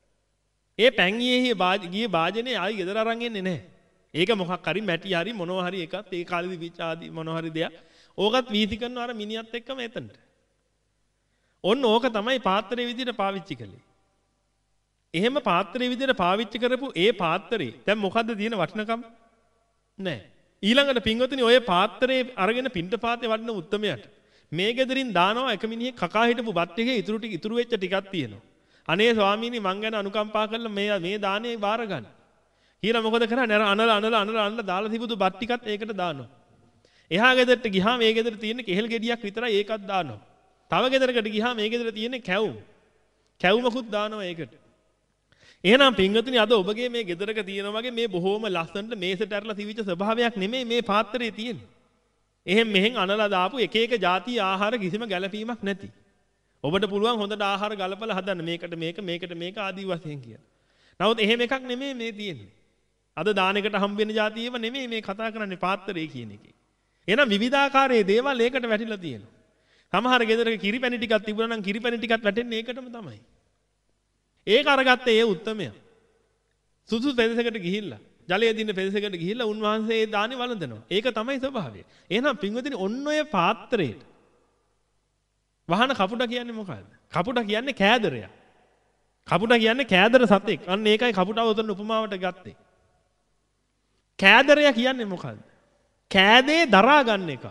ඒ පැන් ඉහෙ ගියේ වාජනේ ආයි ගෙදර අරන් එන්නේ නැහැ. ඒක මොකක් හරි මැටි හරි මොනවා හරි එකක් ඒ කාලේ තිබිච්ච ආදී මොනවා හරි දෙයක්. ඕකත් වීසි කරනවා අර මිනිහත් එක්කම එතනට. ඔන්න ඕක තමයි පාත්‍රයේ විදිහට පාවිච්චි කළේ. එහෙම පාත්‍රයේ විදිහට පාවිච්චි කරපු ඒ පාත්‍රේ දැන් මොකද්ද තියෙන වටිනකම? නැහැ. ඊළඟට පින්වතුනි ඔය පාත්‍රයේ අරගෙන පින්ඩ පාතේ වඩන උත්තමයට මේ ගෙදරින් දානවා එක මිනිහෙක් කකා හිටපු බත් එකේ ඉතුරු ටික ඉතුරු වෙච්ච ටිකක් තියෙනවා. අනේ ස්වාමීනි මං ගැන අනුකම්පා කරලා මේ මේ දානේ බාර ගන්න. කියලා මොකද කරන්නේ? අර අනල අනල අනල අනල දාලා තිබුණු බත් ටිකත් ඒකට දානවා. එහා ගෙදරට ගියාම මේ ගෙදර තියෙන කෙහෙල් ගෙඩියක් විතරයි ඒකත් දානවා. තව ගෙදරකට ගියාම මේ ගෙදර තියෙන කැවුම්. කැවුමකුත් දානවා ඒකට. එහෙනම් පින්වතුනි අද ඔබගේ මේ ගෙදරක තියෙන වගේ මේ බොහොම ලස්සනට මේසට ඇරලා තිවිච්ච ස්වභාවයක් නෙමෙයි මේ පාත්‍රයේ තියෙන්නේ. එහෙන් මෙහෙන් අනලා දාපු එක එක ಜಾති ආහාර කිසිම ගැළපීමක් නැති. ඔබට පුළුවන් හොඳට ආහාර ගලපලා හදන්න මේකට මේක මේකට මේක ආදී වශයෙන් කියලා. නමුත් එහෙම එකක් නෙමෙයි මේ තියෙන්නේ. අද දානෙකට හම්බ වෙන ಜಾති ඒවා නෙමෙයි මේ කතා කරන්නේ පාත්‍රයේ කියන එකේ. එහෙනම් විවිධාකාරයේ දේවල් ඒකට වැටිලා තියෙනවා. සමහර ගෙදරක කිරිපැණි ටිකක් තිබුණා නම් කිරිපැණි ටිකක් වැටෙන්නේ ඒකටම තමයි. ඒක අරගත්තේ ඒ උත්තමයා. සුසු පෙදෙසකට ගිහිල්ලා, ජලය දින්න පෙදෙසකට ගිහිල්ලා උන්වහන්සේ ඒ දානේ වළඳනවා. ඒක තමයි ස්වභාවය. එහෙනම් පින්වතුනි ඔන්න ඔය පාත්‍රයට වහන කපුට කියන්නේ මොකද්ද? කපුට කියන්නේ කෑදරයක්. කපුට කියන්නේ කෑදර සතෙක්. අන්න ඒකයි කපුටව උතන උපමාවට ගත්තේ. කෑදරය කියන්නේ මොකද්ද? කෑදේ දරා ගන්න එක.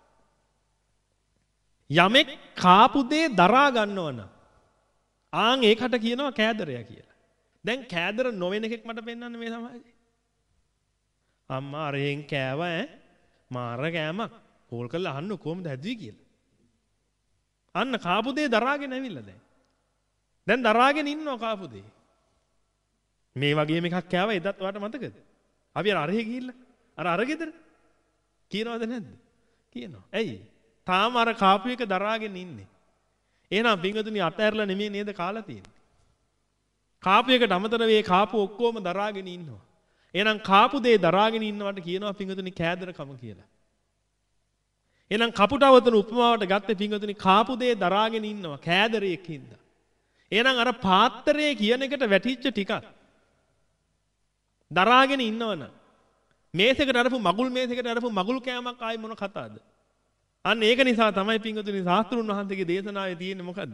යමෙක් කාපු දේ දරා ගන්නව නම් ආන් ඒකට කියනවා කෑදරය කියලා. දැන් කෑදර නොවන එකෙක් මට පෙන්වන්න මේ සමාජයේ. අම්මා අරෙන් කෑව ඈ මාර කෑමක්. කෝල් කරලා අහන්න කොහොමද හැදුවේ කියලා. අන්න කාපු දේ දරාගෙන ඇවිල්ලා දැන්. දැන් දරාගෙන ඉන්නවා කාපු දේ. මේ වගේම එකක් කෑව එදත් ඔයාලට මතකද? අපි අර අරහෙ ගිහිල්ලා අර අර ගෙදර කියනවද නැද්ද? කියනවා. ඇයි? තාම අර කාපු එක දරාගෙන ඉන්නේ. එහෙනම් පින්වතුනි අතහැරලා නෙමෙයි නේද කාලා තියෙන්නේ. කාපු එකට අමතරව මේ කාපු ඔක්කොම දරාගෙන ඉන්නවා. එහෙනම් කාපු දේ දරාගෙන ඉන්නවට කියනවා පිංගුතුනි කෑදරකම කියලා. එහෙනම් කපුටවතන උපමාවට ගත්තේ පිංගුතුනි කාපු දේ දරාගෙන ඉන්නවා කෑදරයකින්ද. එහෙනම් අර පාත්‍රයේ කියන එකට වැටිච්ච ටිකක් දරාගෙන ඉන්නවනම් මේසෙකට අරපු මගුල් මේසෙකට අරපු මගුල් කෑමක් ආයි මොන කතාවද? අන්න ඒක නිසා තමයි පිංගුතුනි ශාස්ත්‍රුන් වහන්සේගේ දේශනාවේ තියෙන්නේ මොකද්ද?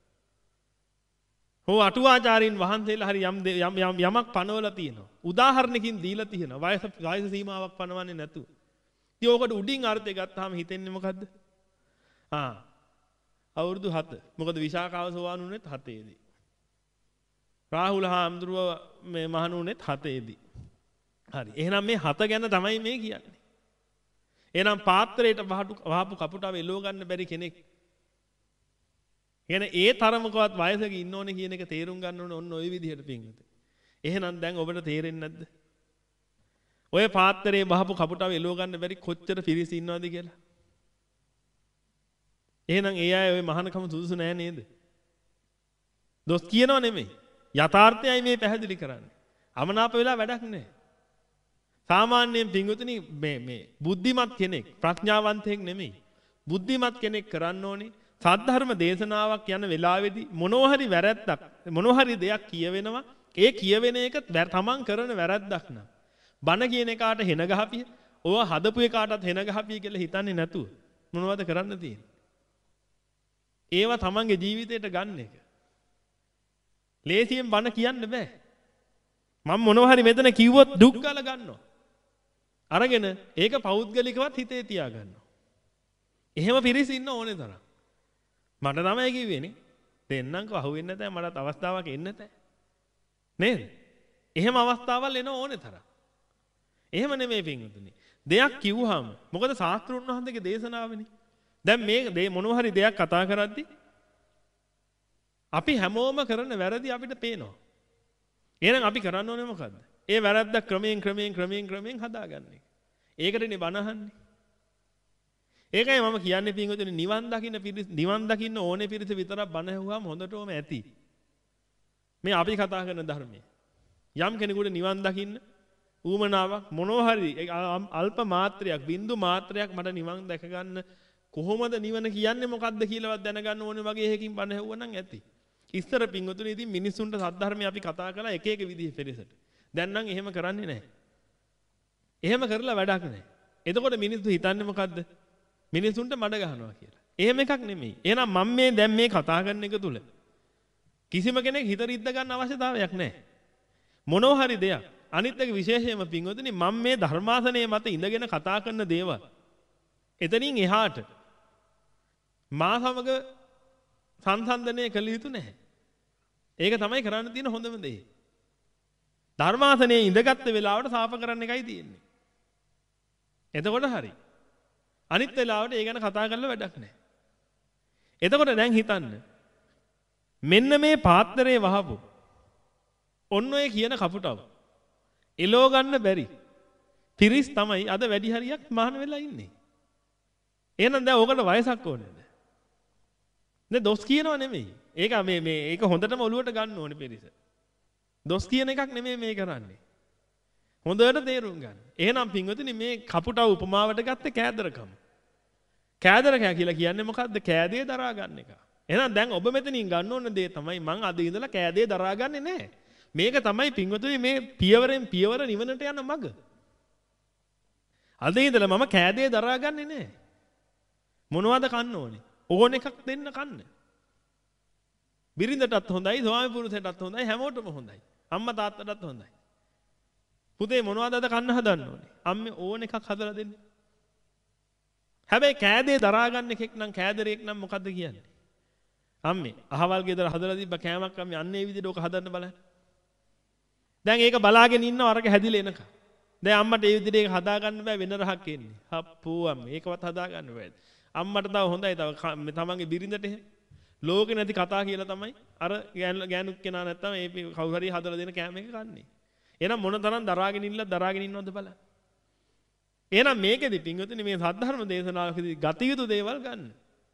හෝ අටුවාචාරින් වහන්සේලා හරි යම් යම් යමක් පනවලා තියෙනවා. උදාහරණකින් දීලා තියෙනවා. වයස වයස සීමාවක් පනවන්නේ නැතුව. ඉතින් ඕකට උඩින් අර්ථය ගත්තාම හිතෙන්නේ මොකද්ද? ආ අවුරුදු හත. මොකද විශාකාව සෝවාන් වුණෙත් හතේදී. රාහුල හාමුදුරුව මේ මහණුනේත් හතේදී. හරි. එහෙනම් මේ හත ගැන තමයි මේ කියන්නේ. එහෙනම් පාත්‍රයට වහපු කපුටාව එලව ගන්න බැරි කෙනෙක්. කියන්නේ ඒ තරමකවත් වයසක ඉන්න ඕනේ කියන එක තේරුම් ගන්න ඕනේ ඔන්න ওই විදිහට පින්විත. එහෙනම් දැන් ඔබට තේරෙන්නේ නැද්ද? ඔය පාත්‍රයේ වහපු කපුටාව එලව ගන්න බැරි කොච්චර පිරිස ඉන්නවද කියලා? එහෙනම් ඒ අය ඔය මහානකම සුදුසු නෑ නේද? දොස් කියනව නෙමෙයි. යථාර්ථයයි මේ පැහැදිලි කරන්නේ. අමනාප වෙලා වැඩක් නෑ. සාමාන්‍යයෙන් පින්වතුනි මේ මේ බුද්ධිමත් කෙනෙක් ප්‍රඥාවන්තයෙක් නෙමෙයි. බුද්ධිමත් කෙනෙක් කරන්න ඕනේ සද්ධර්ම දේශනාවක් යන වෙලාවේදී මොනවා හරි වැරැද්දක් මොනවා හරි දෙයක් කියවෙනවා. ඒ කියවෙන එක තමන් කරන වැරැද්දක් නම් බන කියන එකාට හෙන ගහපිය, ඕව හදපු එකාටත් හෙන ගහපිය කියලා හිතන්නේ නැතුව මොනවද කරන්න තියෙන්නේ? ඒවා තමන්ගේ ජීවිතයට ගන්න එක. ලේසියෙන් බන කියන්න බෑ. මම මොනවා හරි මෙතන කිව්වොත් දුක් ගාලා ගන්නවා. අරගෙන ඒක පෞද්ගලිකවත් හිතේ තියා ගන්නවා. එහෙම පිරිස ඉන්න ඕනේ තරම්. මට තමයි කිව්වේනේ. දෙන්නම්කෝ අහුවෙන්නේ නැතයි මටත් අවස්ථාවක් එන්න නැතයි. නේද? එහෙම අවස්ථාවල් එන ඕනේ තරම්. එහෙම නෙමෙයි පින්වතුනි. දෙයක් කිව්වහම මොකද ශාස්ත්‍රුන් වහන්සේගේ දේශනාවනේ. දැන් මේ මොනවා හරි දෙයක් කතා කරද්දී අපි හැමෝම කරන වැරදි අපිට පේනවා. එහෙනම් අපි කරන්න ඕනේ මොකද්ද? ඒ වැරද්ද ක්‍රමයෙන් ක්‍රමයෙන් ක්‍රමයෙන් ක්‍රමයෙන් හදාගන්න එක. ඒකටනේ බණ අහන්නේ. ඒකයි මම කියන්නේ පින්වතුනි නිවන් දකින්න පිරිස නිවන් දකින්න ඕනේ පිරිස විතරක් බණ ඇහුවාම හොඳටම ඇති. මේ අපි කතා කරන ධර්මයේ. යම් කෙනෙකුට නිවන් දකින්න ඌමනාවක් මොනවා හරි අල්ප මාත්‍රයක් බින්දු මාත්‍රයක් මට නිවන් දැක ගන්න කොහොමද නිවන කියන්නේ මොකද්ද කියලාවත් දැනගන්න ඕනේ වගේ එකකින් බණ ඇහුවා නම් ඇති. ඉස්සර පින්වතුනි ඉතින් මිනිස්සුන්ට සද්ධර්මය අපි කතා කරලා එක එක විදිහේ පෙරසට. දැන් නම් එහෙම කරන්නේ නැහැ. එහෙම කරලා වැඩක් නැහැ. එතකොට මිනිස්සු හිතන්නේ මොකද්ද? මිනිස්සුන්ට මඩ ගහනවා කියලා. එහෙම එකක් නෙමෙයි. එහෙනම් මම මේ දැන් මේ කතා කරන එක තුල කිසිම කෙනෙක් හිත රිද්ද ගන්න අවශ්‍යතාවයක් නැහැ. මොනවා හරි දෙයක්. අනිත් එක විශේෂයෙන්ම පින්වතුනි මම මේ ධර්මාසනයේ මත ඉඳගෙන කතා කරන දේවල් එතනින් එහාට මා සමග සංසන්දනය කළ යුතු නැහැ. ඒක තමයි කරන්න තියෙන හොඳම දේ. ධර්මාසනයේ ඉඳගත්තු වෙලාවට සාප කරන්න එකයි තියෙන්නේ. එතකොට හරි. අනිත් වෙලාවට ඒ ගැන කතා කරලා වැඩක් නැහැ. එතකොට දැන් හිතන්න. මෙන්න මේ පාත්‍රයේ වහපු ඔන්න ඔය කියන කපුටව එලෝ ගන්න බැරි පිරිස් තමයි අද වැඩි හරියක් මහාන වෙලා ඉන්නේ. එහෙනම් දැන් ඕකට වයසක් ඕනේද? නේ දොස් කියනව නෙමෙයි. ඒක මේ මේ ඒක හොඳටම ඔලුවට ගන්න ඕනේ පිරිස. දොස් කියන එකක් නෙමෙයි මේ කරන්නේ. හොඳට තේරුම් ගන්න. එහෙනම් පින්වතුනි මේ කපුටව උපමාවට ගත්තේ කෑදරකම. කෑදරකයා කියලා කියන්නේ මොකද්ද? කෑදේ දරා ගන්න එක. එහෙනම් දැන් ඔබ මෙතනින් ගන්න ඕන දේ තමයි මං අද ඉඳලා කෑදේ දරාගන්නේ නැහැ. මේක තමයි පින්වතුනි මේ පියවරෙන් පියවර නිවනට යන මඟ. අද ඉඳලා මම කෑදේ දරාගන්නේ නැහැ. මොනවද කන්න ඕනේ? ඕන එකක් දෙන්න කන්න. බිරිඳටත් හොඳයි, ස්වාමි පුරුෂයටත් හොඳයි, හැමෝටම හොඳයි. අම්මා තාත්තටත් හොඳයි. පුතේ මොනවද අද කන්න හදන්න ඕනේ? අම්මේ ඕන එකක් හදලා දෙන්න. හැබැයි කෑදේ දරා ගන්න එකෙක් නම් කෑදරෙක් නම් මොකද්ද කියන්නේ? අම්මේ අහවල් ගෙදර හදලා තිබ්බ කෑමක් අම්මේ අන්න ඒ විදිහට ඕක හදන්න බලන්න. දැන් ඒක බලාගෙන ඉන්නව අරක හැදිලා එනකම්. දැන් අම්මට ඒ විදිහට ඒක හදා ගන්න බෑ වෙන රහක් එන්නේ. හප්පෝ අම්මේ ඒකවත් හදා ගන්න බෑ. අම්මට තව හොඳයි තව තමන්ගේ බිරිඳට එහෙම ලෝකේ නැති කතා කියලා තමයි අර ගෑනු කෙනා නැත්තම් ඒ කවුරු හරි හදලා දෙන කෑම එක කන්නේ. එහෙනම් මොන තරම් දරාගෙන ඉන්නලා දරාගෙන ඉන්නවද බලන්න. එහෙනම් මේකෙදි පින්වතුනි මේ සද්ධර්ම දේශනාවකදී ගත යුතු දේවල් ගන්න.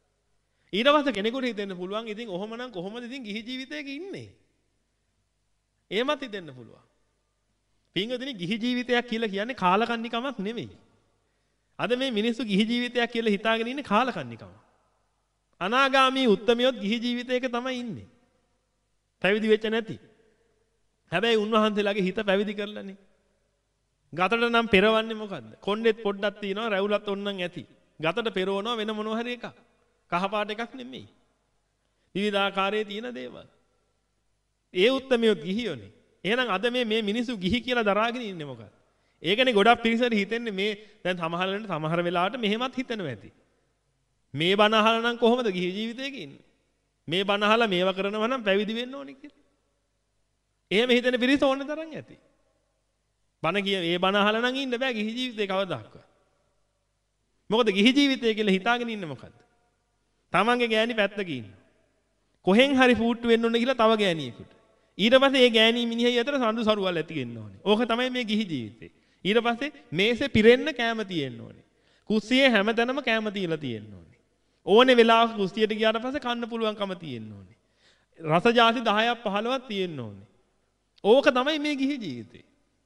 ඊට පස්සේ කෙනෙකුට හිතෙන්න පුළුවන් ඉතින් ඔහොමනම් කොහොමද ඉතින් ගිහි ජීවිතයක ඉන්නේ? එහෙමත් හිතෙන්න පුළුවන්. පින්වතුනි ගිහි ජීවිතයක් කියලා කියන්නේ කාලකන්නිකමක් නෙමෙයි. අද මේ මිනිස්සු ගිහි ජීවිතයක් කියලා හිතාගෙන ඉන්නේ කාලකන්නිකම. අනාගාමී උත්තමියොත් ගිහි ජීවිතයක තමයි ඉන්නේ. පැවිදි වෙච්ච නැති. හැබැයි උන්වහන්සේලාගේ හිත පැවිදි කරලානේ. ගතට නම් පෙරවන්නේ මොකද්ද? කොණ්ඩෙත් පොඩ්ඩක් තියෙනවා, රැවුලත් ඔන්නම් ඇති. ගතට පෙරවනවා වෙන මොනවා හරි එකක්. කහපාට එකක් නෙමෙයි. විවිධාකාරයේ තියෙන දේවල්. ඒ උත්තමියොත් ගිහියෝනේ. එහෙනම් අද මේ මේ මිනිස්සු ගිහි කියලා දරාගෙන ඉන්නේ මොකක්ද? ඒකනේ ගොඩක් පිරිසට හිතෙන්නේ මේ දැන් සමහරවල්ට සමහර වෙලාවට මෙහෙමත් හිතනවා ඇති. මේ බණ අහලා නම් කොහොමද ගිහි ජීවිතයක ඉන්නේ? මේ බණ අහලා මේවා කරනවා නම් පැවිදි වෙන්න ඕනේ කියලා. එහෙම හිතෙන පිරිස ඕනේ තරම් ඇති. බණ කිය මේ බණ අහලා නම් ඉන්න බෑ ගිහි ජීවිතේ කවදාවත්. මොකද ගිහි ජීවිතය කියලා හිතාගෙන ඉන්නේ මොකද්ද? තමන්ගේ ගෑණි පැත්තක ඉන්නවා. කොහෙන් හරි ෆූට්ටු වෙන්න ඕන කියලා තව ගෑණියෙකුට. ඊට පස්සේ ඒ ගෑණි මිනිහයි අතර සඳු සරුවල් ඇති වෙන්න ඕනේ. ඕක තමයි මේ ගිහි ජීවිතේ. ඊට පස්සේ මේසේ පිරෙන්න කැම තියෙන්න ඕනේ. කුස්සියේ හැමතැනම කැම තියලා තියෙන්න ඕනේ. ඕනේ වෙලාවක කුස්සියට ගියාට පස්සේ කන්න පුළුවන්කම තියෙන්න ඕනේ. රස ජාති දහයක් පහළොවක් තියෙන්න ඕනේ. ඕක තමයි මේ ගිහි ජීවිතේ.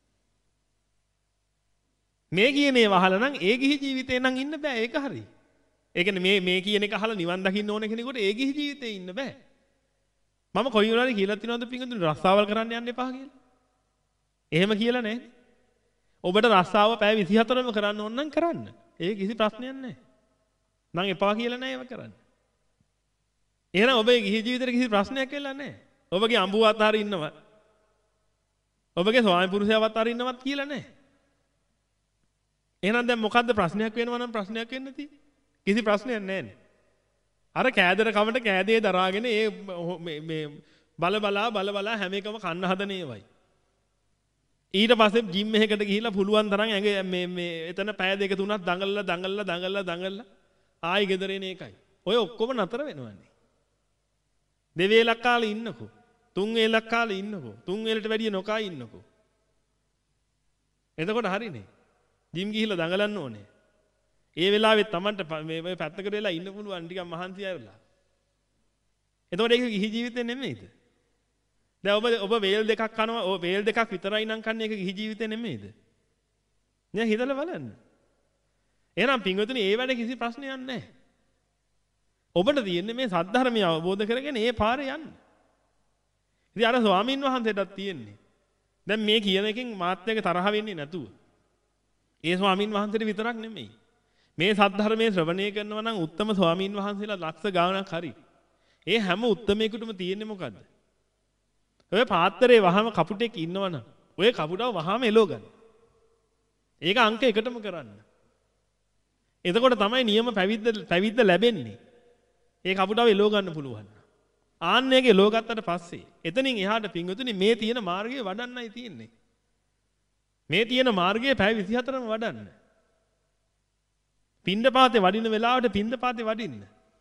මේ කියන්නේ වහලා නම් ඒ ගිහි ජීවිතේ නම් ඉන්න බෑ ඒක හරි. ඒ කියන්නේ මේ මේ කියන එක අහලා නිවන් දකින්න ඕන කෙනෙකුට ඒ ගිහි ජීවිතේ ඉන්න බෑ. මම කොයි වෙලාවරි කියලා තියනවද පිංගුතුනි රස්සාවල් කරන්න යන්න එපා කියලා. එහෙම කියලා නැහැ. ඔබට රස්සාව පැය විසිහතරම කරන්න ඕන නම් කරන්න. ඒක කිසි ප්‍රශ්නයක් නැහැ. නම් එපා කියලා නැහැ ඒව කරන්න. එහෙනම් ඔබේ ගිහි ජීවිතේට කිසි ප්‍රශ්නයක් වෙලා නැහැ. ඔබගේ අඹුවත් හරි ඉන්නවා. ඔබගේ ස්වාමි පුරුෂයාවත් හරි ඉන්නවත් කියලා නැහැ. එහෙනම් දැන් මොකද්ද ප්‍රශ්නයක් වෙනවා නම් ප්‍රශ්නයක් වෙන්න තියෙන්නේ? කිසි ප්‍රශ්නයක් නැහැ. අර කෑදර කමට කෑදේ දරාගෙන ඒ මේ බල බලා බල බලා හැම එකම කන්න හදන ඒවයි. ඊට පස්සේ ජිම් එකකට ගිහිල්ලා පුළුවන් තරම් ඇඟ මේ මේ එතන පැය දෙක තුනක් දඟලලා දඟලලා දඟලලා දඟලලා ආයි ගෙදර එන එකයි. ඔය ඔක්කොම නතර වෙනවනේ. දෙවේලක් කාලේ ඉන්නකෝ. තුන් වේලක් කාලේ ඉන්නකෝ. තුන් වේලට වැඩිය නොකා ඉන්නකෝ. එතකොට හරිනේ. ජිම් ගිහිල්ලා දඟලන්න ඕනේ. ඒ වෙලාවෙත් Tamanට මේ පැත්තකට වෙලා ඉන්න පුළුවන් ටිකක් මහන්සි ඇරලා. එතකොට ඒක ගිහි ජීවිතේ නෙමෙයිද? දැන් ඔබ ඔබ වේල් දෙකක් කනවා, ඔය වේල් දෙකක් විතරයි නම් කන්නේ ඒක ගිහි ජීවිතේ නෙමෙයිද? නෑ හිතලා බලන්න. එහෙනම් පින්වතුනි ඒ වැඩ කිසි ප්‍රශ්නයක් නැහැ. ඔබට තියෙන්නේ මේ සද්ධර්මය අවබෝධ කරගෙන ඒ පාරේ යන්න. ඉතින් අර ස්වාමින් වහන්සේටත් තියෙන්නේ. දැන් මේ කියන එකෙන් මාත් එක්ක තරහ වෙන්නේ නැතුව. ඒ ස්වාමින් වහන්සේට විතරක් නෙමෙයි. මේ සද්ධර්මයේ ශ්‍රවණය කරනවා නම් උත්තම ස්වාමින් වහන්සේලා ලක්ෂ ගාණක් හරි. ඒ හැම උත්තමයෙකුටම තියෙන්නේ මොකද්ද? ඔය පාත්‍රයේ වහම කපුටෙක් ඉන්නවනම් ඔය කපුටව වහම එලෝ ගන්න. ඒක අංක එකටම කරන්න. එතකොට තමයි නියම පැවිද්ද පැවිද්ද ලැබෙන්නේ. ඒ කපුටව එලෝ ගන්න පුළුවන්. ආන්නේගේ එලෝ ගත්තට පස්සේ එතනින් එහාට පින්වතුනි මේ තියෙන මාර්ගය වඩන්නයි තියෙන්නේ. මේ තියෙන මාර්ගයේ පැය විසිහතරම වඩන්න. පින්ඩපාතේ වඩින වෙලාවට පින්ඩපාතේ වඩින්න.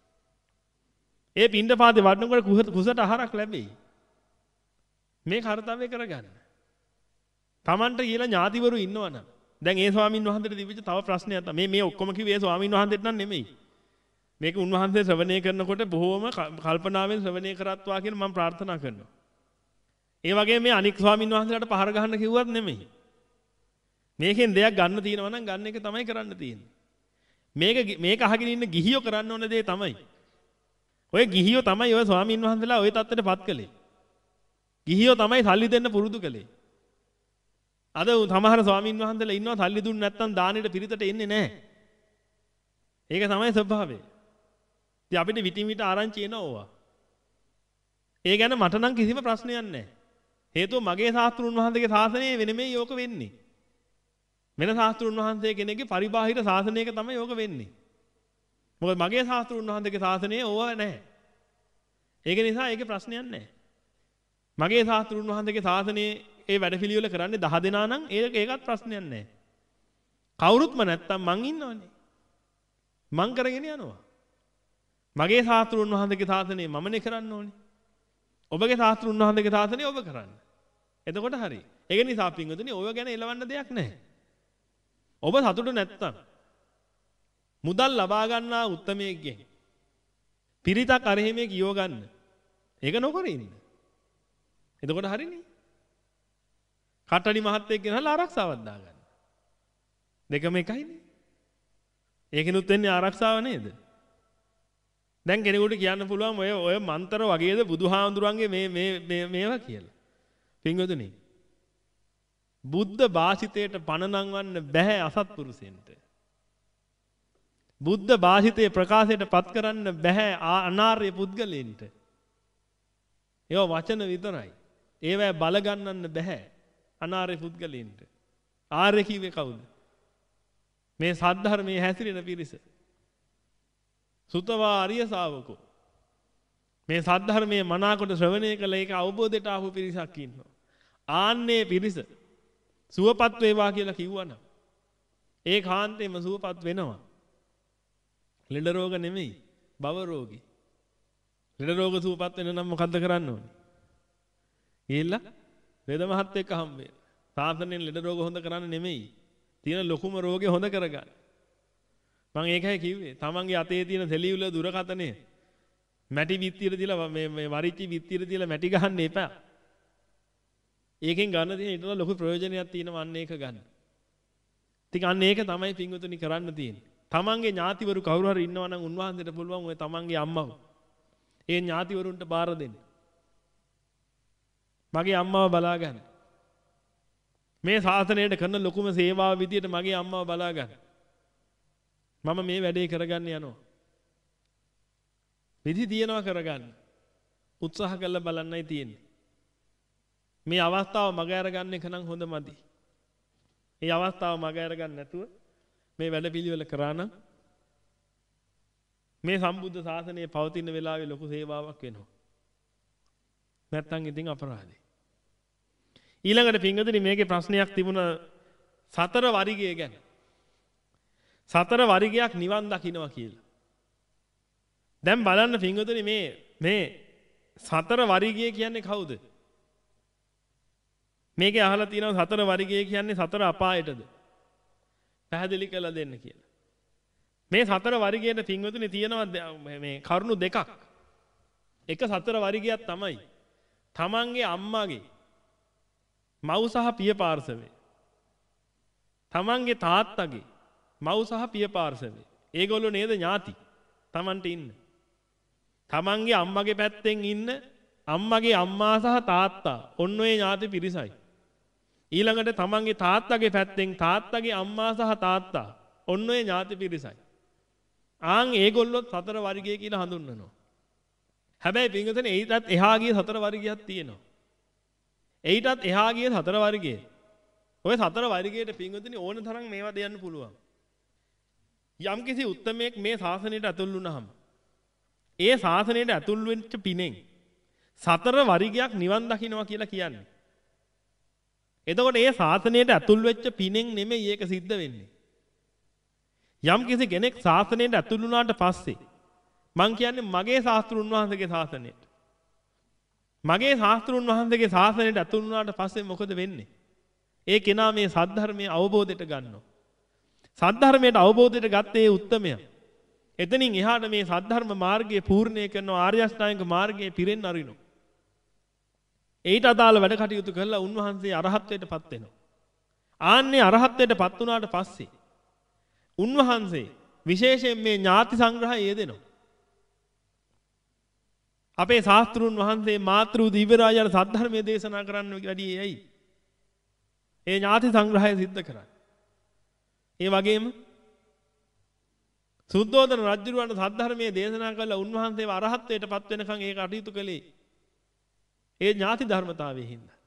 ඒ පින්ඩපාතේ වඩනකොට කුසට ආහාරක් ලැබෙයි. මේ කාර්යය කරගන්න. Tamanට කියලා ඥාතිවරු ඉන්නවනම් දැන් ඒ ස්වාමින් වහන්සේට තිබිච්ච තව ප්‍රශ්නයක් තමයි මේ මේ ඔක්කොම කිව්වේ ඒ ස්වාමින් වහන්සේට නම් නෙමෙයි. මේක උන්වහන්සේ ශ්‍රවණය කරනකොට බොහෝම කල්පනාවෙන් ශ්‍රවණය කරත්වා කියලා මම ප්‍රාර්ථනා කරනවා. ඒ වගේම මේ අනික් ස්වාමින් වහන්සේලාට පහර ගහන්න කිව්වත් නෙමෙයි. මේකෙන් දෙයක් ගන්න තියෙනවා නම් ගන්න එක තමයි කරන්න තියෙන්නේ. මේක මේක අහගෙන ඉන්න ගිහියෝ කරන්න ඕන දේ තමයි. ඔය ගිහියෝ තමයි ඔය ස්වාමින් වහන්සේලා ওই தත්ත්වයටපත් කළේ. ගිහියෝ තමයි සල්ලි දෙන්න පුරුදු කළේ. අද සමහර ස්වාමින් වහන්සේලා ඉන්නවා සල්ලි දුන්න නැත්නම් දානෙට පිරිතට එන්නේ නැහැ. ඒක තමයි ස්වභාවය. ඉතින් අපිට විටින් විට ආරංචි එනවා ඕවා. ඒ ගැන මට නම් කිසිම ප්‍රශ්නයක් නැහැ. හේතුව මගේ ශාස්ත්‍රුන් වහන්සේගේ ශාසනය වෙනෙමෙයි යෝක වෙන්නේ. වෙන ශාස්ත්‍රුන් වහන්සේ කෙනෙක්ගේ පරිබාහිර ශාසනයක තමයි යෝක වෙන්නේ. මොකද මගේ ශාස්ත්‍රුන් වහන්සේගේ ශාසනය ඕවා නැහැ. ඒක නිසා ඒකේ ප්‍රශ්නයක් නැහැ. මගේ ශාස්ත්‍රුන් වහන්සේගේ ශාසනයේ ඒ වැඩපිළිවෙල කරන්නේ දහ දෙනා නම් ඒක ඒකත් ප්‍රශ්නයක් නැහැ. කවුරුත්ම නැත්තම් මං ඉන්නවනේ. මං කරගෙන යනවා. මගේ ශාස්ත්‍රුන් වහන්සේගේ ශාසනය මමනේ කරන්න ඕනේ. ඔබගේ ශාස්ත්‍රුන් වහන්සේගේ ශාසනය ඔබ කරන්න. එතකොට හරි. ඒක නිසා පින්වතුනි ඔය ගැන එලවන්න දෙයක් නැහැ. ඔබ සතුටු නැත්තම් මුදල් ලබා ගන්නා උත්තමයෙක්ගෙන් පිරිතක් අරහෙමේ කියව ගන්න. ඒක නොකර ඉන්න. එතකොට හරිනේ. කට්ටඩි මහත්තයෙක් ගෙනහලා ආරක්ෂාවක් දාගන්න. දෙකම එකයිනේ. ඒකිනුත් වෙන්නේ ආරක්ෂාව නේද? දැන් කෙනෙකුට කියන්න පුළුවන් ඔය ඔය මන්තර වගේද බුදුහාමුදුරන්ගේ මේ මේ මේවා කියලා. පින්වතුනි බුද්ධ භාෂිතයට පණ නංවන්න බෑ අසත්පුරුෂයන්ට. බුද්ධ භාෂිතයේ ප්‍රකාශයට පත් කරන්න බෑ අනාර්ය පුද්ගලයන්ට. ඒවා වචන විතරයි. ඒවැ බල ගන්නන්න බෑ අනාර්ය පුද්ගලයන්ට. ආර්ය කිව්වේ කවුද? මේ සද්ධර්මයේ හැසිරෙන පිරිස. සුතවා ආර්ය ශාවකෝ. මේ සද්ධර්මයේ මනාකොට ශ්‍රවණය කළ ඒක අවබෝධයට ආපු පිරිසක් ඉන්නවා. ආන්නේ පිරිස සුවපත් වේවා කියලා කිව්වනම් ඒ කාන්තේම සුවපත් වෙනවා. ලෙඩ රෝග නෙමෙයි භව රෝගී. ලෙඩ රෝග සුවපත් වෙන නම් මොකද්ද කරන්න ඕනේ? ගිහිල්ලා වේද මහත් එක්ක හම්බෙන්න. සාසනෙන් ලෙඩ රෝග හොඳ කරන්න නෙමෙයි. තියෙන ලොකුම රෝගේ හොඳ කරගන්න. මම ඒකයි කිව්වේ. තමන්ගේ අතේ තියෙන සෙලියුල දුරකථනය මැටි බිත්තියට තියලා මේ මේ වරිච්චි බිත්තියට තියලා මැටි ගහන්න එපා. ඒකෙන් ගන්න තියෙන ඊට වඩා ලොකු ප්‍රයෝජනයක් තියෙනවා අන්න ඒක ගන්න. ඉතින් අන්න ඒක තමයි පින්වතුනි කරන්න තියෙන්නේ. තමන්ගේ ඥාතිවරු කවුරු හරි ඉන්නවා නම් උන්වහන්සේට පුළුවන් ඔය තමන්ගේ අම්මව ඒ ඥාතිවරුන්ට බාර දෙන්න. මගේ අම්මව බලා ගන්න. මේ ශාසනයට කරන ලොකුම සේවාව විදියට මගේ අම්මව බලා ගන්න. මම මේ වැඩේ කරගන්න යනවා. විදි තියනවා කරගන්න. උත්සාහ කරලා බලන්නයි තියෙන්නේ. මේ අවස්ථාව මග අරගන්න එක නම් හොඳ මදි. මේ අවස්ථාව මග අරගන්න නැතුව මේ වැඩ පිළිවෙල කරා නම් මේ සම්බුද්ධ ශාසනයේ පවතින වෙලාවේ ලොකු සේවාවක් වෙනවා. නැත්තම් ඉතින් අපරාධයි. ඊළඟට පින්වතුනි මේකේ ප්‍රශ්නයක් තිබුණ සතර වරිගය ගැන. සතර වරිගයක් නිවන් දකින්නවා කියලා. දැන් බලන්න පින්වතුනි මේ මේ සතර වරිගය කියන්නේ කවුද? මේකේ අහලා තියෙනවා සතර වරිගය කියන්නේ සතර අපායටද? පැහැදිලි කරලා දෙන්න කියලා. මේ සතර වරිගයට පින්වතුනි තියෙනවා මේ කරුණු දෙකක්. එක සතර වරිගයක් තමයි තමන්ගේ අම්මාගේ මව් සහ පිය පාර්ශවය. තමන්ගේ තාත්තගේ මව් සහ පිය පාර්ශවය. ඒගොල්ලෝ නේද ඥාති. තමන්ට ඉන්න. තමන්ගේ අම්මගේ පැත්තෙන් ඉන්න අම්මගේ අම්මා සහ තාත්තා ඔන්න ඔය ඥාති පිරිසයි. ඊළඟට තමන්ගේ තාත්තගේ පැත්තෙන් තාත්තගේ අම්මා සහ තාත්තා ඔන්න ඔය ඥාති පිරිසයි. ආන් ඒගොල්ලොත් සතර වර්ගය කියලා හඳුන්වනවා. හැබැයි පින්වතුනි ඊටත් එහා ගිය සතර වර්ගයක් තියෙනවා. ඊටත් එහා ගිය සතර වර්ගය. ඔය සතර වර්ගයට පින්වතුනි ඕන තරම් මේවා දෙන්න පුළුවන්. යම්කිසි උත්මයෙක් මේ ශාසනයට ඇතුල් වුණාම ඒ ශාසනයට ඇතුල් වෙච්ච පිනෙන් සතර වර්ගයක් නිවන් දකින්නවා කියලා කියන්නේ. එතකොට ඒ ශාසනයට ඇතුල් වෙච්ච පිනෙන් නෙමෙයි ඒක සිද්ධ වෙන්නේ. යම් කිසි කෙනෙක් ශාසනයට ඇතුල් වුණාට පස්සේ මං කියන්නේ මගේ ශාස්ත්‍රුන් වහන්සේගේ ශාසනයට. මගේ ශාස්ත්‍රුන් වහන්සේගේ ශාසනයට ඇතුල් වුණාට පස්සේ මොකද වෙන්නේ? ඒ කෙනා මේ සද්ධර්මයේ අවබෝධයට ගන්නවා. සද්ධර්මයට අවබෝධයට ගත්තේ උත්තමයා. එතනින් එහාට මේ සද්ධර්ම මාර්ගයේ පූර්ණය කරන ආර්ය අෂ්ටාංගික මාර්ගයේ පිරෙන්න අරිනවා. ඊට අදාළ වැඩ කටයුතු කළා උන්වහන්සේ අරහත්ත්වයටපත් වෙනවා. ආන්නේ අරහත්ත්වයටපත් වුණාට පස්සේ උන්වහන්සේ විශේෂයෙන් මේ ඥාති සංග්‍රහය යෙදෙනවා. අපේ ශාස්ත්‍රුන් වහන්සේ මාතෘ දිව්‍යරාජයන් සද්ධර්මයේ දේශනා කරන්න වැඩි ඇයි? ඒ ඥාති සංග්‍රහය සිද්ධ කරන්නේ. ඒ වගේම සුද්ධෝදන රජුරවන්ට සද්ධර්මයේ දේශනා කළා උන්වහන්සේව අරහත්ත්වයටපත් වෙනකන් ඒක අටයුතු කළේ. ඒ ඥාති ධර්මතාවයේ හින්දා.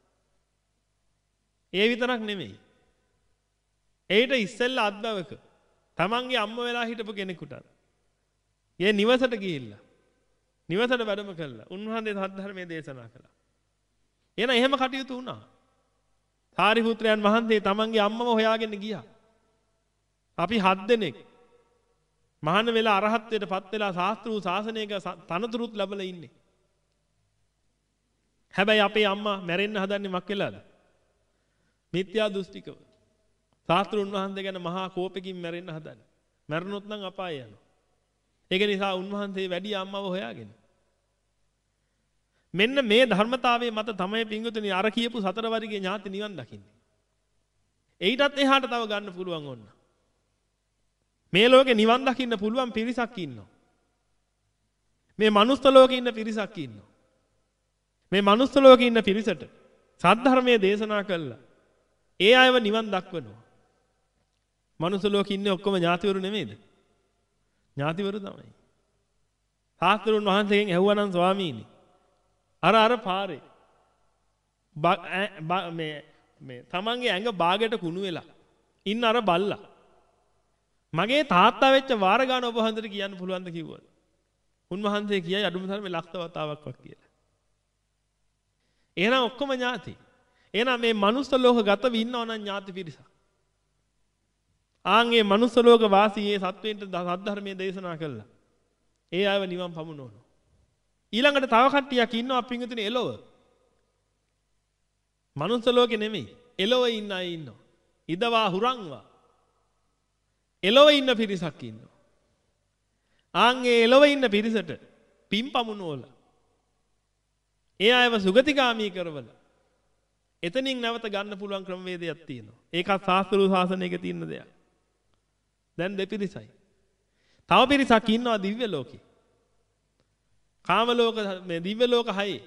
ඒ විතරක් නෙමෙයි. ඒට ඉස්සෙල්ලා අද්දවක තමන්ගේ අම්ම වෙලා හිටපු කෙනෙකුට ඒ නිවසට ගිහිල්ලා නිවසට වැඩම කළා. උන්වහන්සේ සද්ධර්මයේ දේශනා කළා. එන එහෙම කටයුතු වුණා. සාරිපුත්‍රයන් වහන්සේ තමන්ගේ අම්මව හොයාගෙන ගියා. අපි හත් දෙනෙක් මහාන වෙලා අරහත්ත්වයටපත් වෙලා ශාස්ත්‍රීය ශාසනයක තනතුරුත් ලැබලා ඉන්නේ. හැබැයි අපේ අම්මා මැරෙන්න හදන්නේ මක් වෙලාද? මිත්‍යා දෘෂ්ටිකව. ශාස්ත්‍රුන් වහන්සේ ගැන මහා කෝපෙකින් මැරෙන්න හදන්නේ. මැරුණොත් නම් අපාය යනවා. ඒක නිසා උන්වහන්සේ වැඩි අම්මව හොයාගෙන මෙන්න මේ ධර්මතාවයේ මත තමයි පින්වතුනි අර කියපු සතර වර්ගයේ ඥාති නිවන් දකින්නේ. ඊටත් එහාට තව ගන්න පුළුවන් ඕන්න. මේ ලෝකේ නිවන් දකින්න පුළුවන් පිරිසක් ඉන්නවා. මේ මනුස්ස ලෝකේ ඉන්න පිරිසක් ඉන්නවා. මේ මනුස්ස ලෝකේ ඉන්න පිරිසට සද්ධර්මයේ දේශනා කළා. ඒ අයව නිවන් දක්වනවා. මනුස්ස ලෝකේ ඉන්නේ ඔක්කොම ඥාතිවරු නෙමෙයිද? ඥාතිවරු තමයි. සාස්ත්‍රුන් වහන්සේගෙන් ඇහුවා නම් ස්වාමීනි අර අර පාරේ මේ මේ තමන්ගේ ඇඟ බාගෙට කුණු වෙලා ඉන්න අර බල්ලා මගේ තාත්තා වෙච්ච වාර ගන්න ඔබ හන්දට කියන්න පුළුවන්ද කිව්වා. උන්වහන්සේ කියයි අඩුම තරමේ ලක්ෂ වතාවක් වක් කියලා. එහෙනම් ඔක්කොම ඥාති. එහෙනම් මේ මනුස්ස ලෝක ගතව ඉන්නව නම් ඥාති පිරිසක්. ආන්ගේ මනුස්ස ලෝක වාසී සත්වයින්ට සද්ධර්මයේ දේශනා කළා. ඒ අයව නිවන් පමුණවනවා. ඊළඟට තව කට්ටියක් ඉන්නවා පින්විතනේ එළව. මනුස්ස ලෝකේ නෙමෙයි. එළව ඉන්න අය ඉන්නවා. ඉදවා හුරංවා. එළව ඉන්න පිරිසක් ඉන්නවා. ආන්ගේ එළව ඉන්න පිරිසට පින් පමුණවල. ඒ අයව සුගතිගාමී කරවල. එතනින් නැවත ගන්න පුළුවන් ක්‍රමවේදයක් තියෙනවා. ඒකත් ශාස්ත්‍රීය ශාසනයක තියෙන දෙයක්. දැන් දෙපිරිසයි. තව පිරිසක් ඉන්නවා දිව්‍ය ලෝකේ. කාම ලෝක මේ දිව්‍ය ලෝක හයේ.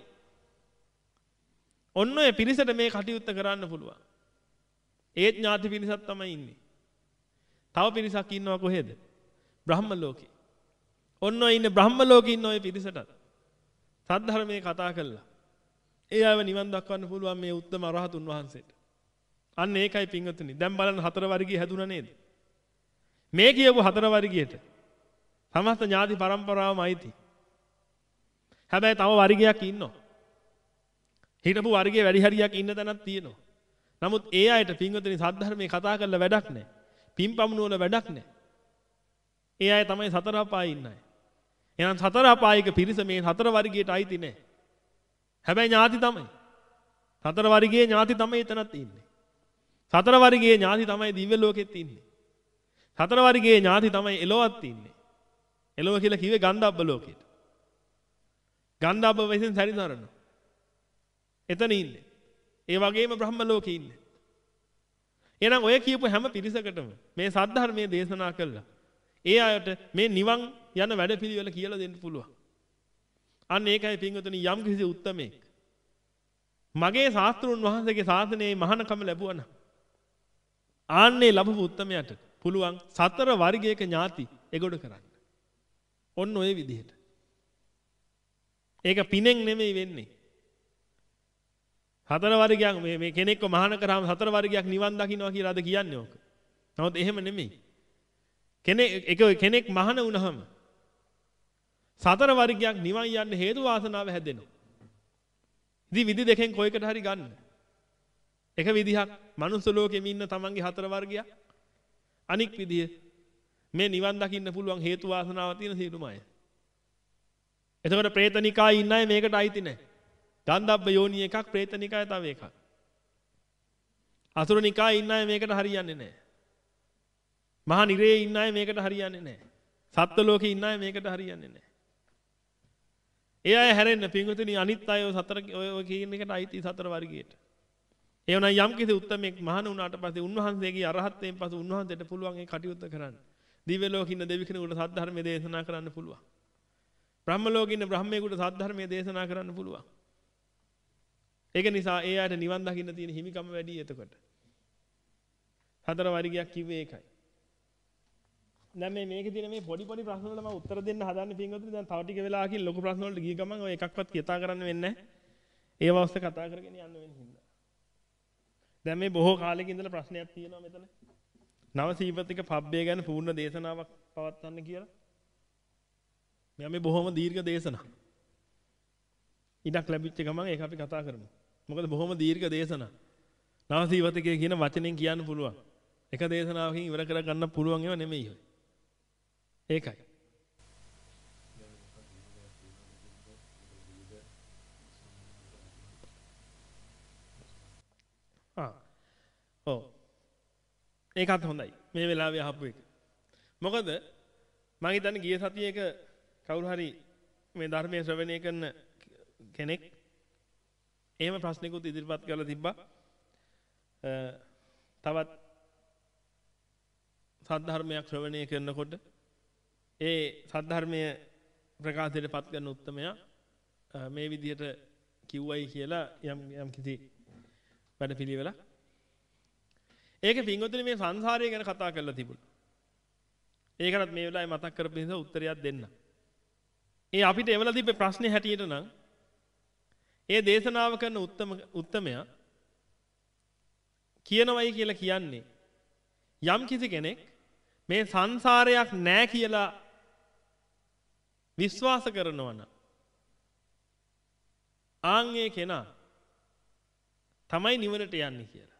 ඔන්න ඔය පිරිසට මේ කටයුත්ත කරන්න පුළුවන්. ඒත් ඥාති පිරිසක් තමයි ඉන්නේ. තව පිරිසක් ඉන්නවා කොහෙද? බ්‍රහ්ම ලෝකේ. ඔන්න ඔය ඉන්නේ බ්‍රහ්ම ලෝකේ ඉන්න ඔය පිරිසට සද්ධර්මයේ කතා කළා. ඒ අයව නිවන් දක්වන්න පුළුවන් මේ උත්තම අරහතුන් වහන්සේට. අන්න ඒකයි පින්වතුනි. දැන් බලන්න හතර වර්ගය හැදුණා නේද? මේ කියපු හතර වර්ගයට සමස්ත ඥාති පරම්පරාවම අයිති. හැබැයි තව වර්ගයක් ඉන්නවා. හිටපු වර්ගයේ වැඩි හරියක් ඉන්න තැනක් තියෙනවා. නමුත් ඒ අයට පින්වතුනි සද්ධර්මයේ කතා කරලා වැඩක් නැහැ. පින් පමුණුවල වැඩක් නැහැ. ඒ අය තමයි සතර අපායේ ඉන්න අය. එහෙනම් සතර අපායික පිරිස මේ හතර වර්ගයට අයිති නැහැ. හැබැයි ඥාති තමයි. සතර වර්ගයේ ඥාති තමයි එතනත් ඉන්නේ. සතර වර්ගයේ ඥාති තමයි දිව්‍ය ලෝකෙත් ඉන්නේ. සතර වර්ගයේ ඥාති තමයි එළවත් ඉන්නේ. එළව කියලා කිව්වේ ගන්ධබ්බ ලෝකෙට. ගන්ධබ්බ වෙසින් සැරිසරන. එතන ඉන්නේ. ඒ වගේම බ්‍රහ්ම ලෝකේ ඉන්නේ. එහෙනම් ඔය කියපු හැම පිරිසකටම මේ සද්ධර්මයේ දේශනා කළා. ඒ අයට මේ නිවන් යන වැඩපිළිවෙල කියලා දෙන්න පුළුවන්. අන්න ඒකයි පින්වතුනි යම් කිසි උත්තමෙක් මගේ ශාස්ත්‍රුන් වහන්සේගේ ශාසනයේ මහානකම ලැබුවා නම් ආන්නේ ලැබපු උත්තමයට පුළුවන් සතර වර්ගයක ඥාති එගොඩ කරන්න. ඔන්න ඔය විදිහට. ඒක පිනෙන් නෙමෙයි වෙන්නේ. හතර වර්ගයක් මේ මේ කෙනෙක්ව මහාන කරාම හතර වර්ගයක් නිවන් දකින්නවා කියලා අද කියන්නේ ඕක. නමුත් එහෙම නෙමෙයි. කෙනෙක් එක කෙනෙක් මහාන වුණාම සතර වර්ගයක් නිවන් යන්න හේතු වාසනාව හැදෙනවා. ඉතින් විදි දෙකෙන් කොයකට හරි ගන්න. එක විදිහක් මනුස්ස ලෝකෙම ඉන්න තමන්ගේ හතර වර්ගයක්. අනික් විදිය මේ නිවන් දකින්න පුළුවන් හේතු වාසනාව තියෙන සියලුම අය. එතකොට പ്രേතනිකායේ ඉන්න අය මේකට අයිති නැහැ. ගන්ධබ්බ යෝනි එකක් പ്രേතනිකාය තව එකක්. අසුරනිකායේ ඉන්න අය මේකට හරියන්නේ නැහැ. මහා නිරේ ඉන්න අය මේකට හරියන්නේ නැහැ. සත්ත්ව ලෝකේ ඉන්න අය මේකට හරියන්නේ නැහැ. ඒ අය හැරෙන්න පින්වතුනි අනිත් අය සතර ඔය කියන එකට අයිති සතර වර්ගයට. ඒ වුණා යම් කිසි උත්තමෙක් මහාන වුණාට පස්සේ උන්වහන්සේගේ අරහත්ත්වයෙන් පස්සේ උන්වහන්සේට පුළුවන් ඒ කටයුත්ත කරන්න. දිව්‍ය ලෝකේ ඉන්න දෙවි කෙනෙකුට සද්ධර්මයේ දේශනා කරන්න පුළුවන්. බ්‍රහ්ම ලෝකේ ඉන්න බ්‍රහ්මයෙකුට සද්ධර්මයේ දේශනා කරන්න පුළුවන්. ඒක නිසා ඒ අයට නිවන් දකින්න තියෙන හිමිකම වැඩි එතකොට. හතර වර්ගයක් කිව්වේ ඒකයි. දැන් මේ මේකේ තියෙන මේ පොඩි පොඩි ප්‍රශ්න වලට මම උත්තර දෙන්න හදන්නේ පින්වතුනි. දැන් තව ටික වෙලාවකින් ලොකු ප්‍රශ්න වලට ගිය ගමන් ඔය එකක්වත් කතා කරන්න වෙන්නේ නැහැ. ඒව ඔස්සේ කතා කරගෙන යන්න වෙන හින්දා. දැන් මේ බොහෝ කාලෙක ඉඳලා ප්‍රශ්නයක් තියෙනවා මෙතන. නව සීපතික පබ්බය ගැන පූර්ණ දේශනාවක් පවත්වන්න කියලා. මෙයා මේ බොහොම දීර්ඝ දේශනා. ඉඩක් ලැබිච්ච ගමන් ඒක අපි කතා කරමු. මොකද බොහොම දීර්ඝ දේශනා. නව සීපතිකය කියන වචනෙන් කියන්න පුළුවන්. එක දේශනාවකින් ඉවර කර ගන්න පුළුවන් ඒවා නෙමෙයි ඔය. ඒකයි. ආ. ඔව්. ඒකත් හොඳයි. මේ වෙලාවේ අහපු එක. මොකද මම හිතන්නේ ගිය සතියේක කවුරු හරි මේ ධර්මයේ ශ්‍රවණය කරන කෙනෙක් එහෙම ප්‍රශ්නයකුත් ඉදිරිපත් කරලා තිබ්බා. තවත් සද්ධර්මයක් ශ්‍රවණය කරනකොට ඒ සද්ධර්මය ප්‍රකාශයට පත් කරන උත්තමයා මේ විදිහට කිව්වයි කියලා යම් යම් කිසි වැඩ පිළිවෙලක්. ඒකේ පින්වතුනි මේ සංසාරය ගැන කතා කරලා තිබුණා. ඒකනත් මේ වෙලාවේ මතක් කරපු නිසා උත්තරයක් දෙන්න. ඒ අපිට එවලා තිබ්බේ ප්‍රශ්නේ හැටියට නම් ඒ දේශනාව කරන උත්තම උත්තමයා කියනවයි කියලා කියන්නේ යම් කිසි කෙනෙක් මේ සංසාරයක් නැහැ කියලා විශ්වාස කරනවා නම් ආන්ගේ කෙනා තමයි නිවනට යන්නේ කියලා.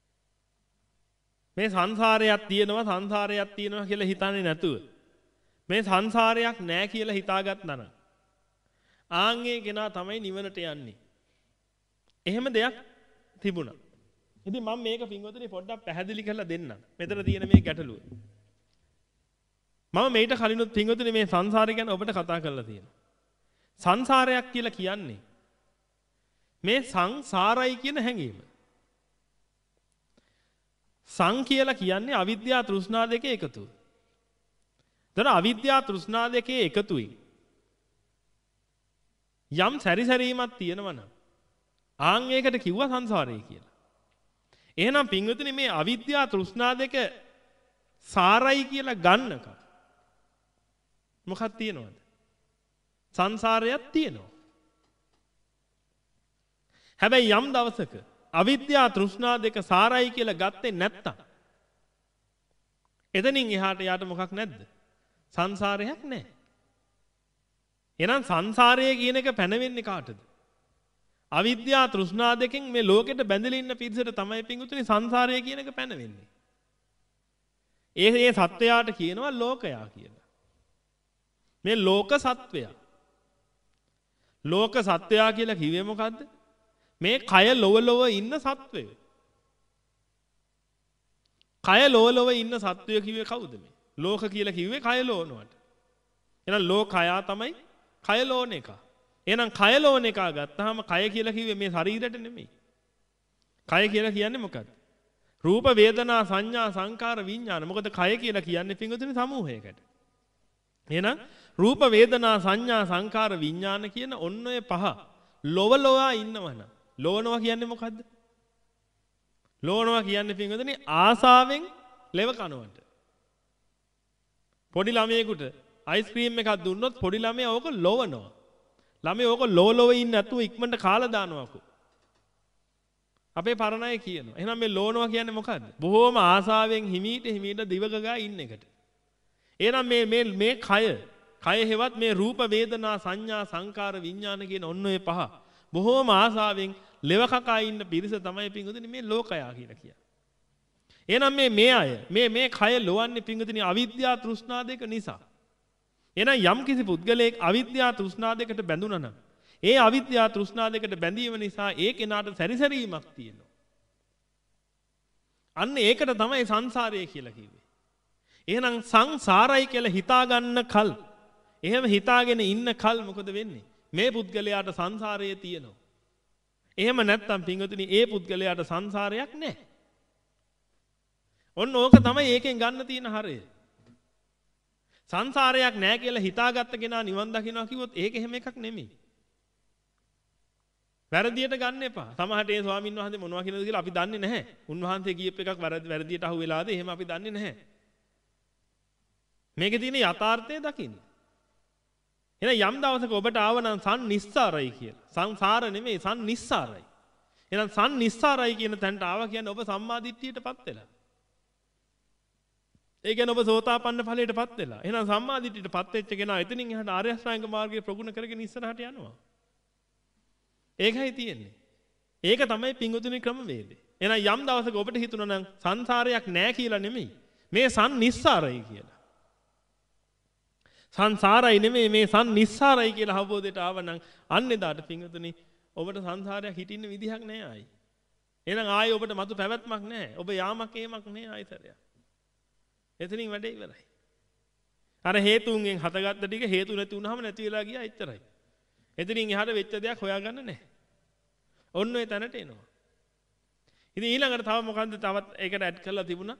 මේ සංසාරයක් තියෙනවා සංසාරයක් තියෙනවා කියලා හිතන්නේ නැතුව මේ සංසාරයක් නැහැ කියලා හිතාගත්තා නම් ආන්ගේ කෙනා තමයි නිවනට යන්නේ. එහෙම දෙයක් තිබුණා. ඉතින් මම මේක පින්වතුනි පොඩ්ඩක් පැහැදිලි කරලා දෙන්නම්. මෙතන තියෙන මේ ගැටලුව. මම මේිට කලිනුත් පින්වතුනි මේ සංසාරය ගැන ඔබට කතා කරලා තියෙනවා. සංසාරයක් කියලා කියන්නේ මේ සංසාරයි කියන හැඟීම. සං කියලා කියන්නේ අවිද්‍යා තෘෂ්ණා දෙකේ එකතුව. දර අවිද්‍යා තෘෂ්ණා දෙකේ එකතුයි. යම් සැරිසැරීමක් තියෙනවා නම් ආන් ඒකට කිව්වා සංසාරය කියලා. එහෙනම් පින්වතුනි මේ අවිද්‍යා තෘෂ්ණා දෙක සාරයි කියලා ගන්නකම් මොකක්ද තියෙනවද? සංසාරයක් තියෙනවා. හැබැයි යම් දවසක අවිද්‍යා තෘෂ්ණා දෙක සාරයි කියලා ගත්තේ නැත්තම් එතනින් එහාට යාට මොකක් නැද්ද? සංසාරයක් නැහැ. එහෙනම් සංසාරය කියන එක පැනවෙන්නේ කාටද? අවිද්‍යා තෘෂ්ණා දෙකෙන් මේ ලෝකෙට බැඳලා ඉන්න පිරිසට තමයි පිංගුතුනි සංසාරය කියන එක පැනවෙන්නේ. ඒ ඒ සත්වයාට කියනවා ලෝකයා කියලා. මේ ලෝක සත්වයා. ලෝක සත්වයා කියලා කිව්වේ මොකද්ද? මේ කය ලොව ලොව ඉන්න සත්වය. කය ලොව ලොව ඉන්න සත්වය කිව්වේ කවුද මේ? ලෝක කියලා කිව්වේ කය ලෝනවට. එහෙනම් ලෝකයා තමයි කය ලෝන එක. එහෙනම් කය ලෝන එක ගත්තාම කය කියලා කිව්වේ මේ ශරීරයට නෙමෙයි. කය කියලා කියන්නේ මොකද්ද? රූප වේදනා සංඥා සංකාර විඥාන. මොකද කය කියලා කියන්නේ පිංගුතුනි සමූහයකට. එහෙනම් රූප වේදනා සංඥා සංකාර විඥාන කියන ඔන්න ඔය පහ ලොව ලොවා ඉන්නවනම් ලෝනවා කියන්නේ මොකද්ද? ලෝනවා කියන්නේ පින්වතුනි ආසාවෙන් ලෙව කනවට. පොඩි ළමයෙකුට අයිස්ක්‍රීම් එකක් දුන්නොත් පොඩි ළමයා ඕක ලොවනවා. ළමයා ඕක ලොව ලොව ඉන්නේ නැතුව ඉක්මනට කාලා දානවාකෝ. අපේ පරණ අය කියනවා. එහෙනම් මේ ලෝනවා කියන්නේ මොකද්ද? බොහොම ආසාවෙන් හිමීට හිමීට දිවගගා ඉන්න එකට. එහෙනම් මේ මේ මේ කය කය හේවත් මේ රූප වේදනා සංඥා සංකාර විඥාන කියන ඔන්න ඔය පහ බොහෝම ආසාවෙන් ලෙව කකා ඉන්න පිරිස තමයි පිංගුතුනි මේ ලෝකයා කියලා කියන්නේ. එහෙනම් මේ මේ අය මේ මේ කය ලොවන්නේ පිංගුතුනි අවිද්‍යා තෘෂ්ණා දෙක නිසා. එහෙනම් යම් කිසි පුද්ගලයෙක් අවිද්‍යා තෘෂ්ණා දෙකට බැඳුණා නම් ඒ අවිද්‍යා තෘෂ්ණා දෙකට බැඳීම නිසා ඒ කෙනාට සැරිසැරීමක් තියෙනවා. අන්න ඒකට තමයි සංසාරය කියලා කිව්වේ. එහෙනම් සංසාරයි කියලා හිතා ගන්න කල් එහෙම හිතාගෙන ඉන්න කල් මොකද වෙන්නේ? මේ පුද්ගලයාට සංසාරයේ තියෙනවා. එහෙම නැත්නම් පින්වතුනි ඒ පුද්ගලයාට සංසාරයක් නැහැ. ඔන්න ඕක තමයි ඒකෙන් ගන්න තියෙන හරය. සංසාරයක් නැහැ කියලා හිතාගත්ත කෙනා නිවන් දකින්නවා කිව්වොත් ඒක එහෙම එකක් නෙමෙයි. වැරදියට ගන්න එපා. සමහරට ඒ ස්වාමින් වහන්සේ මොනවා කියනද කියලා අපි දන්නේ නැහැ. උන්වහන්සේ කියප එකක් වැරදියට අහු වෙලාද එහෙම අපි දන්නේ නැහැ. මේකේ තියෙන යථාර්ථය දකින්න. එහෙනම් යම් දවසක ඔබට ආවනම් සංනිස්සාරයි කියලා. සංසාර නෙමෙයි සංනිස්සාරයි. එහෙනම් සංනිස්සාරයි කියන තැනට ආවා කියන්නේ ඔබ සම්මාදිට්ඨියටපත් වෙලා. ඒ කියන්නේ ඔබ සෝතාපන්න ඵලයටපත් වෙලා. එහෙනම් සම්මාදිට්ඨියටපත් වෙච්ච කෙනා එතනින් එහාට ආර්ය අෂ්ටාංග මාර්ගයේ ප්‍රගුණ කරගෙන ඉස්සරහට යනවා. ඒකයි තියෙන්නේ. ඒක තමයි පිංගුතුනි ක්‍රමවේදය. එහෙනම් යම් දවසක ඔබට හිතුණා නම් සංසාරයක් නැහැ කියලා නෙමෙයි. මේ සංනිස්සාරයි කියලා. සංසාරයි නෙමෙයි මේ සංනිස්සාරයි කියලා අවබෝධයට ආවනම් අන්න එදාට පිංගුතුනි ඔබට සංසාරයක් හිටින්න විදිහක් නැහැ ආයි. එහෙනම් ආයි ඔබට මතු පැවැත්මක් නැහැ. ඔබ යාමක් ඒමක් නැහැ ආයිතරයක්. එතනින් වැඩේ ඉවරයි. අර හේතුන්ගෙන් හටගත්ත ටික හේතු නැති වුනහම නැති වෙලා ගියා එච්චරයි. එතනින් එහාට වෙච්ච දෙයක් හොයාගන්න නැහැ. ඔන්න ඔය තැනට එනවා. ඉතින් ඊළඟට තව මොකන්ද තවත් ඒකට ඇඩ් කරලා තිබුණා.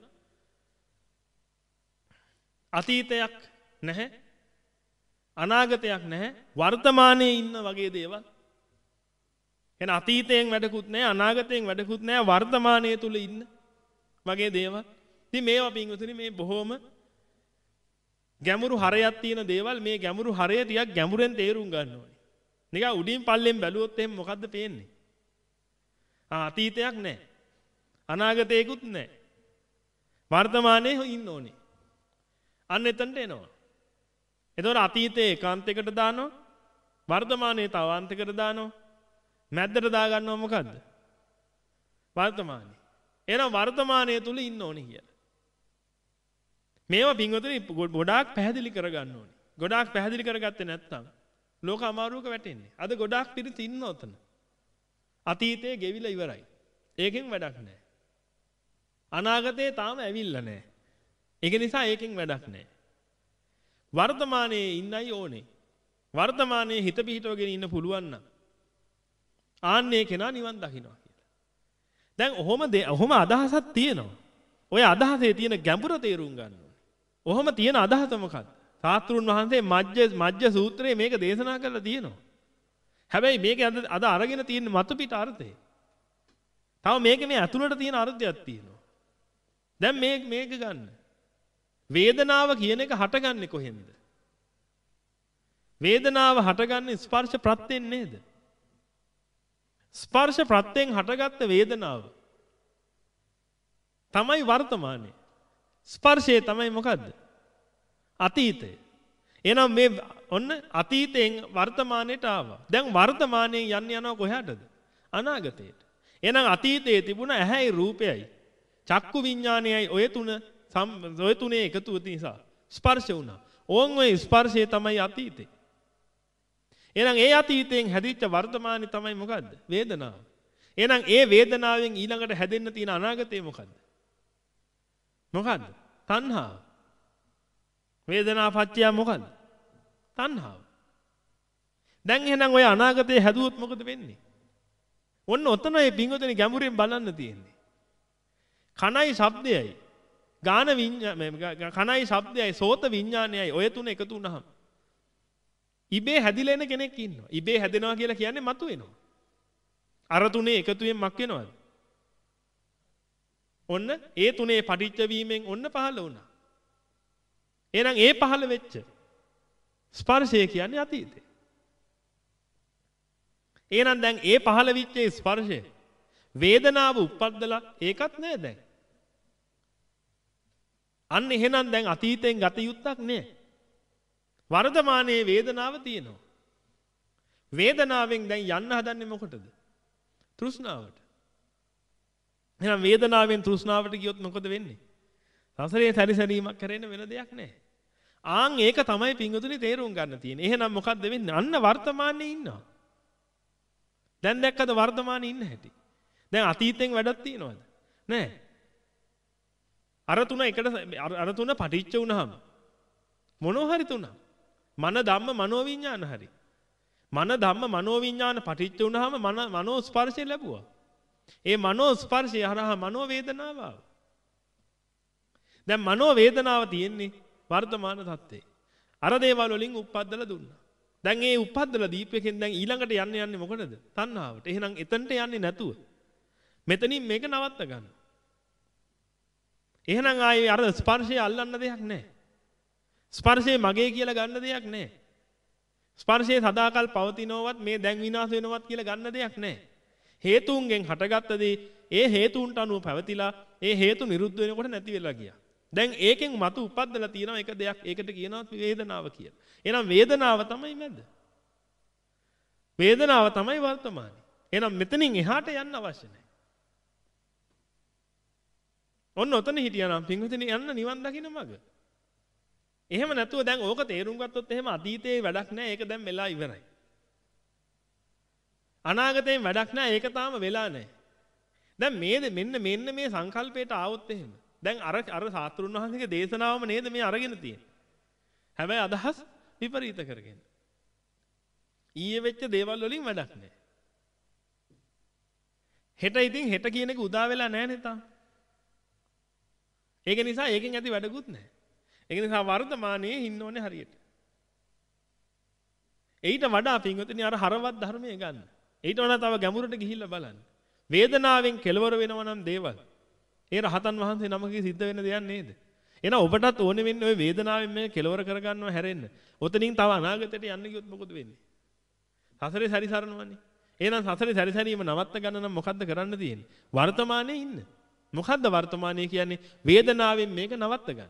අතීතයක් නැහැ. අනාගතයක් නැහැ. වර්තමානයේ ඉන්න වගේ දේවල්. එන අතීතයෙන් වැඩකුත් නැහැ, අනාගතයෙන් වැඩකුත් නැහැ, වර්තමානයේ තුල ඉන්න වගේ දේවල්. ඉතින් මේවා පින්වතුනි මේ බොහොම ගැඹුරු හරයක් තියෙන දේවල්. මේ ගැඹුරු හරය ටිකක් ගැඹුරෙන් තේරුම් ගන්න ඕනේ. නිකන් උඩින් පල්ලෙන් බැලුවොත් එහෙම මොකද්ද පේන්නේ? ආ අතීතයක් නැහැ. අනාගතයකුත් නැහැ. වර්තමානයේ ඉන්න ඕනේ. අන්න එතනට එනවා. එතකොට අතීතයේ ඒකාන්තයකට දානවා. වර්තමානයේ තව අන්තයකට දානවා. මැද්දට දා ගන්නවා මොකද්ද? වර්තමානයේ. එහෙනම් වර්තමානයේ තුල ඉන්න ඕනේ කියලා. මේවා පින්වතුනි ගොඩාක් පැහැදිලි කරගන්න ඕනේ. ගොඩාක් පැහැදිලි කරගත්තේ නැත්නම් ලෝක අමාරුවක වැටෙන්නේ. අද ගොඩාක් පිරිස ඉන්න උතන. අතීතයේ ගෙවිලා ඉවරයි. ඒකෙන් වැඩක් නැහැ. අනාගතේ තාම ඇවිල්ලා නැහැ. ඒක නිසා ඒකෙන් වැඩක් නැහැ. වර්තමානයේ ඉන්නයි ඕනේ. වර්තමානයේ හිත පිහිටවගෙන ඉන්න පුළුවන් නම් ආන්නේ කෙනා නිවන් දකින්නවා කියලා. දැන් ඔහොම ඔහොම අදහසක් තියෙනවා. ඔය අදහසේ තියෙන ගැඹුර තේරුම් ගන්න ඕනේ. ඔහොම තියෙන අදහස මොකක්ද? සාස්ත්‍රුන් වහන්සේ මජ්ජ මජ්ජ සූත්‍රයේ මේක දේශනා කරලා තියෙනවා. හැබැයි මේක අද අරගෙන තියෙන මතු පිට අර්ථය. තව මේක මේ ඇතුළට තියෙන අර්ථයක් තියෙනවා. දැන් මේ මේක ගන්න. වේදනාව කියන එක හටගන්නේ කොහෙන්ද? වේදනාව හටගන්නේ ස්පර්ශ ප්‍රත්‍යයෙන් නේද? ස්පර්ශ ප්‍රත්‍යයෙන් හටගත්ත වේදනාව තමයි වර්තමානයේ. ස්පර්ශය තමයි මොකද්ද? අතීතය. එහෙනම් මේ ඔන්න අතීතයෙන් වර්තමානයට ආවා. දැන් වර්තමානයෙන් යන්න යනවා කොහාටද? අනාගතයට. එහෙනම් අතීතයේ තිබුණ ඇහැයි රූපයයි චක්කු විඥානයයි ඔය තුන ඔය තුනේ එකතුව නිසා ස්පර්ශ වුණා. ඕන් ඔය ස්පර්ශය තමයි අතීතේ. එහෙනම් ඒ අතීතයෙන් හැදිච්ච වර්තමානයේ තමයි මොකද්ද? වේදනාව. එහෙනම් ඒ වේදනාවෙන් ඊළඟට හැදෙන්න තියෙන අනාගතය මොකද්ද? මොකද්ද? තණ්හාව. වේදනා පත්‍ය මොකද්ද? තණ්හාව. දැන් එහෙනම් ඔය අනාගතේ හැදුවොත් මොකද වෙන්නේ? ඔන්න ඔතන මේ පිංගුතනේ ගැඹුරින් බලන්න තියෙන්නේ. කනයි ශබ්දයයි ගාන විඤ්ඤා කනයි ශබ්දයයි සෝත විඤ්ඤාණයයි ඔය තුන එකතු වුණාම ඉබේ හැදිලා එන කෙනෙක් ඉන්නවා. ඉබේ හැදෙනවා කියලා කියන්නේ මතු වෙනවා. අර තුනේ එකතුවෙන් මක් වෙනවද? ඔන්න ඒ තුනේ පටිච්ච වීමෙන් ඔන්න පහළ වුණා. එහෙනම් ඒ පහළ වෙච්ච ස්පර්ශය කියන්නේ අතීතේ. එහෙනම් දැන් ඒ පහළ වෙච්ච ස්පර්ශය වේදනාව උප්පද්දලා ඒකත් නෑ දැන්. අන්න එහෙනම් දැන් අතීතයෙන් ගත යුත්තක් නෑ. වර්තමානයේ වේදනාව තියෙනවා. වේදනාවෙන් දැන් යන්න හදන්නේ මොකටද? තෘෂ්ණාවට. එහෙනම් වේදනාවෙන් තෘෂ්ණාවට ගියොත් මොකද වෙන්නේ? සසරේ සැරිසැරීමක් කරෙන්න වෙන දෙයක් නෑ. ආන් ඒක තමයි පිංගුතුනි තේරුම් ගන්න තියෙන්නේ. එහෙනම් මොකද්ද වෙන්නේ? අන්න වර්තමානයේ ඉන්නවා. දැන් දැක්කද වර්තමානයේ ඉන්න හැටි? දැන් අතීතෙන් වැඩක් තියනවද? නෑ. අර තුන එකට අර තුන පටිච්ච වුණාම මොනෝ හරි තුන මන ධම්ම මනෝ විඥාන හරි. මන ධම්ම මනෝ විඥාන පටිච්ච වුණාම මන මනෝ ස්පර්ශය ලැබුවා. ඒ මනෝ ස්පර්ශය හරහා මනෝ වේදනාව ආවා. දැන් මනෝ වේදනාව තියෙන්නේ වර්තමාන තත්ත්වේ. අර දේවල් වලින් උප්පද්දලා දුන්නා. දැන් ඒ උප්පද්දලා දීපේකෙන් දැන් ඊළඟට යන්න යන්නේ මොකටද? තණ්හාවට. එහෙනම් එතනට යන්නේ නැතුව මෙතනින් මේක නවත්ත ගන්න. එහෙනම් ආයේ අර ස්පර්ශය අල්ලන්න දෙයක් නැහැ. ස්පර්ශය මගේ කියලා ගන්න දෙයක් නැහැ. ස්පර්ශය සදාකල් පවතිනවවත් මේ දැන් විනාශ වෙනවත් කියලා ගන්න දෙයක් නැහැ. හේතුන්ගෙන් හටගත්ත දේ ඒ හේතුන්ට අනුව පැවතිලා ඒ හේතු නිරුද්ධ වෙනකොට නැති වෙලා ගියා. දැන් ඒකෙන් මතු උපද්දලා තියෙන එක දෙයක් ඒකට කියනවා වේදනාව කියලා. එහෙනම් වේදනාව තමයි මැද. වේදනාව තමයි වර්තමානයි. එහෙනම් මෙතනින් එහාට යන්න අවශ්‍ය නැහැ. ඔන්න ඔතන හිටියානම් පින්විතනි යන්න නිවන් දකින්න මඟ. එහෙම නැතුව දැන් ඕක තේරුම් ගත්තොත් එහෙම අතීතේ වැඩක් නැහැ. ඒක දැන් වෙලා ඉවරයි. අනාගතේ වැඩක් නැහැ. ඒක තාම වෙලා නැහැ. දැන් මේ මෙන්න මෙන්න මේ සංකල්පයට ආවොත් එහෙම දැන් අර අර සාස්ත්‍රුන් වහන්සේගේ දේශනාවම නේද මේ අරගෙන තියෙන්නේ. හැබැයි අදහස් විපරීත කරගෙන. ඊයේ වෙච්ච දේවල් වලින් වැඩක් නැහැ. හෙට ඉතින් හෙට කියන එක උදා වෙලා නැහැ නේ තාම. ඒක නිසා ඒකෙන් ඇති වැඩකුත් නැහැ. ඒක නිසා වර්තමානයේ ඉන්න ඕනේ හරියට. ඊට වඩා පින්වතුනි අර හරවත් ධර්මයේ ගන්න. ඊට වඩා තව ගැඹුරට ගිහිල්ලා බලන්න. වේදනාවෙන් කෙලවර වෙනවා නම් දේවල්. ඒ රහතන් වහන්සේ නමකගේ සිද්ධ වෙන දෙයක් නේද? එහෙනම් ඔබටත් ඕනේ වෙන්නේ ওই වේදනාවෙන් මේ කෙලවර කරගන්නව හැරෙන්න. ඔතනින් තව අනාගතයට යන්න ගියොත් මොකද වෙන්නේ? සසරේ සැරිසරනවනේ. එහෙනම් සසරේ සැරිසැරීම නවත්ත ගන්න නම් මොකද්ද කරන්න තියෙන්නේ? වර්තමානයේ ඉන්න. මොකද්ද වර්තමානයේ කියන්නේ? වේදනාවෙන් මේක නවත්ත ගන්න.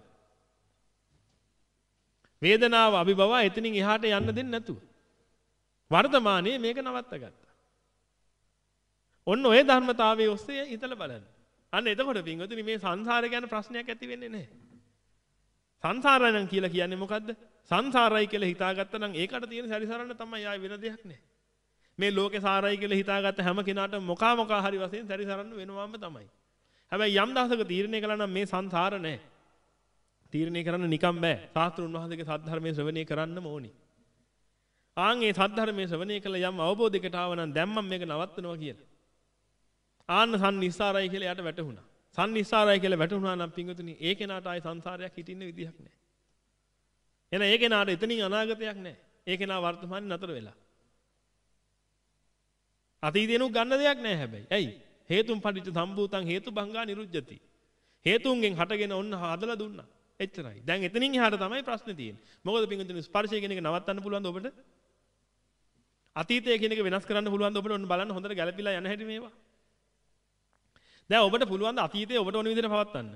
වේදනාව අභිභවා එතනින් එහාට යන්න දෙන්නේ නැතුව. වර්තමානයේ මේක නවත්ත ගත්තා. ඔන්න ඔය ධර්මතාවයේ ඔස්සේ හිතලා බලන්න. අන්න එතකොට පින්වතුනි මේ සංසාරය ගැන ප්‍රශ්නයක් ඇති වෙන්නේ නැහැ. සංසාරය නම් කියලා කියන්නේ මොකද්ද? සංසාරයි කියලා හිතාගත්තා නම් ඒකට තියෙන සැරිසරන්න තමයි ආය වෙන දෙයක් නැහැ. මේ ලෝකේ සාරයි කියලා හිතාගත්ත හැම කෙනාටම මොකා මොකා හරි වශයෙන් සැරිසරන්න වෙනවම තමයි. හැබැයි යම් දවසක තීරණය කළා නම් මේ සංසාර නැහැ. තීරණය කරන්න නිකම් බෑ. ශාස්ත්‍රුන් වහන්සේගේ සද්ධර්මයේ ශ්‍රවණය කරන්නම ඕනි. ආන් මේ සද්ධර්මයේ ශ්‍රවණය කළ යම් අවබෝධයකට ආව නම් දැන් මම මේක නවත්තනවා කියලා. ආන්න සම්නිස්සාරයි කියලා යාට වැටහුණා. සම්නිස්සාරයි කියලා වැටහුණා නම් පින්වතුනි ඒ කෙනාට ආයි සංසාරයක් හිටින්න විදිහක් නැහැ. එහෙනම් ඒ කෙනාට එතනින් අනාගතයක් නැහැ. ඒ කෙනා වර්තමානයේ නතර වෙලා. අතීතේනු ගන්න දෙයක් නැහැ හැබැයි. ඇයි? හේතුන් පටිච්ච සම්භූතං හේතුභංගා නිරුජ්ජති. හේතුන්ගෙන් හටගෙන ඔන්න හදලා දුන්නා. එච්චරයි. දැන් එතනින් එහාට තමයි ප්‍රශ්නේ තියෙන්නේ. මොකද පින්වතුනි ස්පර්ශය කියන එක නවත්තන්න පුළුවන්ද ඔබට? අතීතය කියන එක වෙනස් කරන්න පුළුවන්ද ඔබට? ඔන්න බලන්න හොඳට ගැළපීලා යන හැටි මේවා. දැන් ඔබට පුළුවන් ද අතීතය ඔබට ඕන විදිහට පවත්වන්න?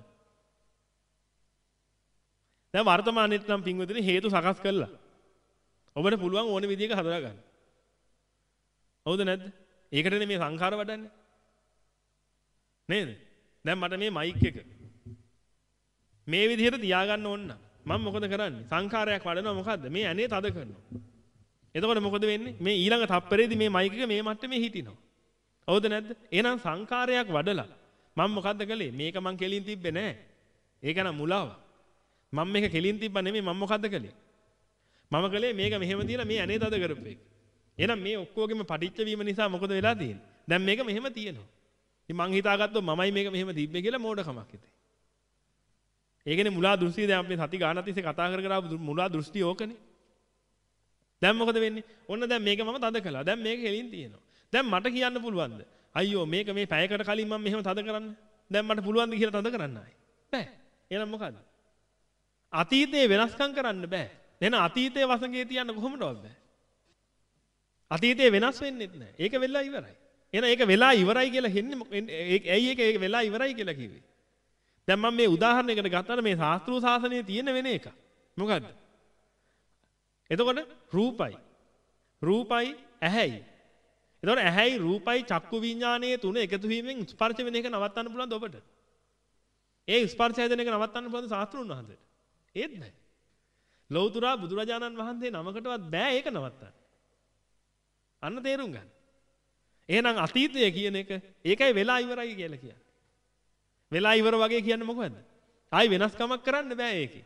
දැන් වර්තමානයේත් නම් පින්වතුනි හේතු සකස් කළා. ඔබට පුළුවන් ඕන විදිහක හදලා ගන්න. හවුද නැද්ද? ඒකටනේ මේ සංඛාර වඩන්නේ. නේද? දැන් මට මේ මයික් එක මේ විදිහට තියාගන්න ඕන නම් මම මොකද කරන්නේ? සංඛාරයක් වඩනවා මොකද්ද? මේ ඇනේ තද කරනවා. එතකොට මොකද වෙන්නේ? මේ ඊළඟ තප්පරේදී මේ මයික් එක මේ මට්ටමේ හිටිනවා. හවුද නැද්ද? එහෙනම් සංඛාරයක් වඩලා මම මොකද්ද කළේ? මේක මං කෙලින් තිබ්බේ නෑ. ඒක නම් මුලාව. මම මේක කෙලින් තිබ්බා නෙමෙයි මම මොකද්ද කළේ? මම කළේ මේක මෙහෙම තියලා මේ ඇනේ තද කරපු එක. එහෙනම් මේ ඔක්කොගෙම පටිච්ච වීම නිසා මොකද වෙලා තියෙන්නේ? දැන් මේක මෙහෙම තියෙනවා. ඉතින් මං හිතාගත්තොත් මමයි මේක මෙහෙම තිබ්බේ කියලා මෝඩකමක් හිතේ. ඒකනේ මුලා දෘෂ්ටිය. දැන් අපි සති ගානක් තිස්සේ කතා කර කර ආපු මුලා දෘෂ්ටිය ඕකනේ. දැන් මොකද වෙන්නේ? ඔන්න දැන් මේක මම තද කළා. දැන් මේක හෙලින් තියෙනවා. දැන් මට කියන්න පුළුවන්ද? අයියෝ මේක මේ පැයකට කලින් මම මෙහෙම තද කරන්න. දැන් මට පුළුවන්ද කියලා තද කරන්න ආයි? බෑ. එහෙනම් මොකද්ද? අතීතේ වෙනස්කම් කරන්න බෑ. එහෙනම් අතීතයේ වසඟේ තියන්න කොහොමදවත් බෑ. අතීතේ වෙනස් වෙන්නෙත් නෑ. ඒක වෙලා ඉවරයි. එහෙනම් ඒක වෙලා ඉවරයි කියලා හෙන්නේ ඇයි ඒක ඒක වෙලා ඉවරයි කියලා කිව්වේ? දැන් මම මේ උදාහරණයකට ගත්තාම මේ ශාස්ත්‍රීය ශාසනයේ තියෙන වෙන එක. මොකද්ද? එතකොට රූපයි. රූපයි ඇහැයි. එතකොට ඇහැයි රූපයි චක්කු විඥානයේ තුන එකතු වීමෙන් ස්පර්ශ වෙන එක නවත්තන්න පුළුවන්ද ඔබට? ඒ ස්පර්ශය දෙන එක නවත්තන්න පුළුවන්ද ශාස්ත්‍රුන් වහන්සේට? ඒත් නැහැ. ලෞතුරා බුදුරජාණන් වහන්සේ නමකටවත් බෑ ඒක නවත්තන්න. අන්න තේරුම් ගන්න. එහෙනම් අතීතය කියන එක ඒකයි වෙලා ඉවරයි කියලා කියන්නේ. වෙලා ඉවර වගේ කියන්නේ මොකද්ද? ආයි වෙනස්කමක් කරන්න බෑ ඒකේ.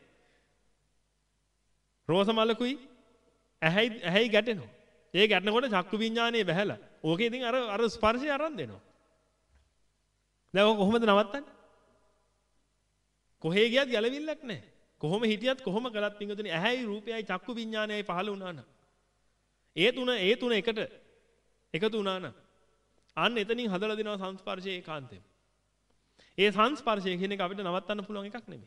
රෝස මලකුයි ඇහැයි ඇහැයි ගැටෙනවා. ඒ ගැටෙනකොට චක්කු විඥානේ බහැලා. ඕකේ ඉතින් අර අර ස්පර්ශය අරන් දෙනවා. දැන් ඔක කොහොමද නවත්තන්නේ? කොහේ ගියත් ගැලවිල්ලක් නැහැ. කොහොම හිටියත් කොහොම කළත් පින්වතුනි ඇහැයි රූපයයි චක්කු විඥානයයි පහළ වුණා නම් ඒ තුන ඒ තුන එකට එකතු වුණා නම් අන්න එතනින් හදලා දෙනවා සංස්පර්ශයේ ඒකාන්තයෙන්. ඒ සංස්පර්ශය කියන එක අපිට නවත්තන්න පුළුවන් එකක් නෙමෙයි.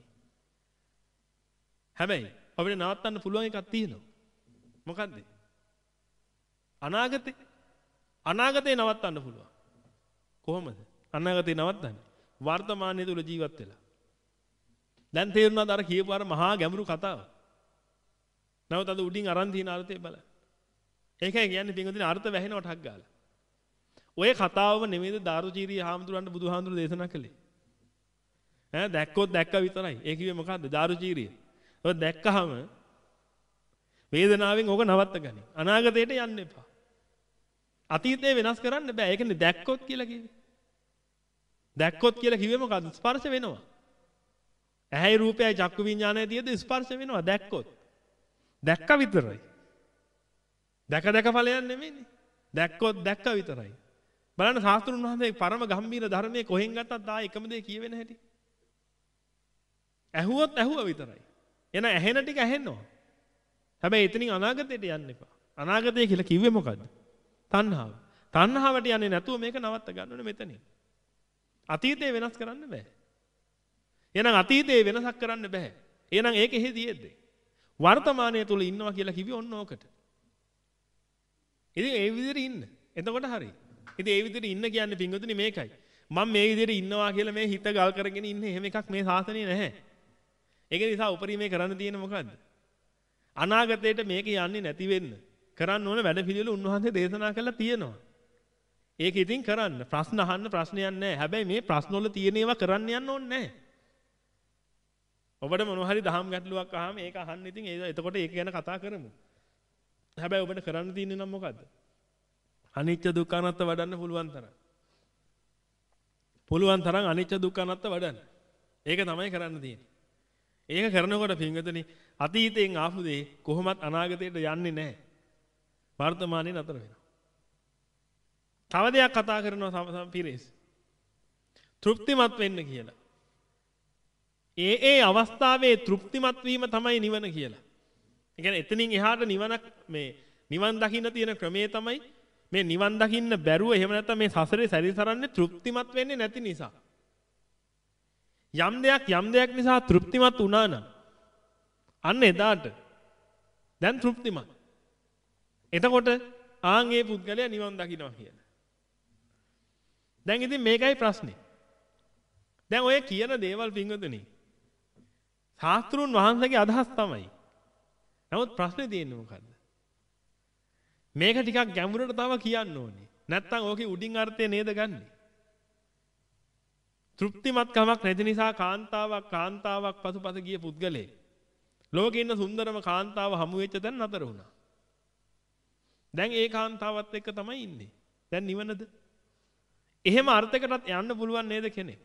හැබැයි අපිට නවත්තන්න පුළුවන් එකක් තියෙනවා. මොකද්ද? අනාගතේ. අනාගතේ නවත්තන්න පුළුවන්. කොහොමද? අනාගතේ නවත්තන්නේ? වර්තමානයේ තුල ජීවත් වෙලා. දැන් තේරුණාද අර කියපු අර මහා ගැඹුරු කතාව? නැවත අද උඩින් අරන් තියෙන අර්ථය බලන්න. ඒකයි කියන්නේ පින්වතුනි අර්ථ වැහෙනව ටක් ගාලා. ඔය කතාවම නෙමෙයිද දාරුචීරි හාමුදුරන්ට බුදුහාමුදුරු දේශනා කළේ. ඈ දැක්කොත් දැක්ක විතරයි. ඒ කිව්වේ මොකද්ද? දාරුචීරිය. ඔය දැක්කහම වේදනාවෙන් ඕක නවත්ත ගනි. අනාගතයට යන්න එපා. අතීතේ වෙනස් කරන්න බෑ. ඒකනේ දැක්කොත් කියලා කිව්වේ. දැක්කොත් කියලා කිව්වේ මොකද්ද? ස්පර්ශ වෙනවා. ඇහැයි රූපයයි චක්කු විඥානයයි තියද ස්පර්ශ වෙනවා දැක්කොත්. දැක්ක විතරයි. දැක දැක ඵලයක් නෙමෙයිනේ. දැක්කොත් දැක්ක විතරයි. බලන්න ශාස්ත්‍රුන් වහන්සේ පරම ගම්බීර ධර්මයේ කොහෙන් ගත්තත් ආ එකම දේ කියවෙන හැටි. ඇහුවොත් ඇහුව විතරයි. එන ඇහෙන ටික ඇහෙනවා. හැබැයි එතනින් අනාගතයට යන්න එපා. අනාගතය කියලා කිව්වේ මොකද්ද? තණ්හාව. තණ්හාවට යන්නේ නැතුව මේක නවත්ත ගන්න ඕනේ මෙතනින්. අතීතේ වෙනස් කරන්න බෑ. එහෙනම් අතීතේ වෙනසක් කරන්න බෑ. එහෙනම් ඒක එහෙදීෙද්දී. වර්තමානයේ තුල ඉන්නවා කියලා කිව්වේ ඔන්න ඕකට. ඉතින් ඒ විදිහට ඉන්න. එතකොට හරි. ඉතින් ඒ විදිහට ඉන්න කියන්නේ පින්වතුනි මේකයි. මම මේ විදිහට ඉන්නවා කියලා මේ හිත ගල් කරගෙන ඉන්නේ එහෙම එකක් මේ ශාසනයේ නැහැ. ඒක නිසා උපරිමේ කරන්න තියෙන මොකද්ද? අනාගතයට මේක යන්නේ නැති වෙන්න කරන්න ඕන වැඩ පිළිවෙල උන්වහන්සේ දේශනා කළා තියෙනවා. ඒක ඉතින් කරන්න. ප්‍රශ්න අහන්න ප්‍රශ්නයක් නැහැ. හැබැයි මේ ප්‍රශ්න වල තියෙන ඒවා කරන්න යන්න ඕනේ නැහැ. ඔබට මොනවා හරි දහම් ගැටලුවක් අහම ඒක අහන්න ඉතින් ඒ එතකොට ඒක ගැන කතා කරමු. හැබැයි ඔබට කරන්න තියෙන්නේ නම් මොකද්ද? අනිත්‍ය දුක්ඛ අනාත්ම වඩන්න පුළුවන් තරම්. පුළුවන් තරම් අනිත්‍ය දුක්ඛ අනාත්ම වඩන්න. ඒක තමයි කරන්න තියෙන්නේ. ඒක කරනකොට පින්වතුනි අතීතයෙන් ආපු දේ කොහොමත් අනාගතයට යන්නේ නැහැ. වර්තමානයේ නතර වෙනවා. තව දෙයක් කතා කරනවා පිරිස්. තෘප්තිමත් වෙන්න කියලා. ඒ ඒ අවස්ථාවේ තෘප්තිමත් වීම තමයි නිවන කියලා. ඒ කියන්නේ එතනින් එහාට නිවනක් මේ නිවන් දකින්න තියෙන ක්‍රමය තමයි මේ නිවන් දකින්න බැරුව එහෙම නැත්නම් මේ සසරේ සැරිසරන්නේ තෘප්තිමත් වෙන්නේ නැති නිසා. යම් දෙයක් යම් දෙයක් නිසා තෘප්තිමත් වුණා නම් අන්න එදාට දැන් තෘප්තිමත්. එතකොට ආන් ඒ පුද්ගලයා නිවන් දකින්නවා කියලා. දැන් ඉතින් මේකයි ප්‍රශ්නේ. දැන් ඔය කියන දේවල් පින්වතුනි ශාස්ත්‍රුන් වහන්සේගේ අදහස් තමයි. නමුත් ප්‍රශ්නේ තියෙන්නේ මොකද්ද? මේක ටිකක් ගැඹුරට තව කියන්න ඕනේ. නැත්තම් ඕකේ උඩින් අර්ථය නේද ගන්නෙ? තෘප්තිමත් කමක් නැති නිසා කාන්තාවක් කාන්තාවක් පසුපස ගිය පුද්ගලයෙක් ලෝකේ ඉන්න සුන්දරම කාන්තාව හමු වෙච්ච තැන නතර වුණා. දැන් ඒ කාන්තාවත් එක්ක තමයි ඉන්නේ. දැන් නිවනද? එහෙම අර්ථයකටත් යන්න පුළුවන් නේද කෙනෙක්?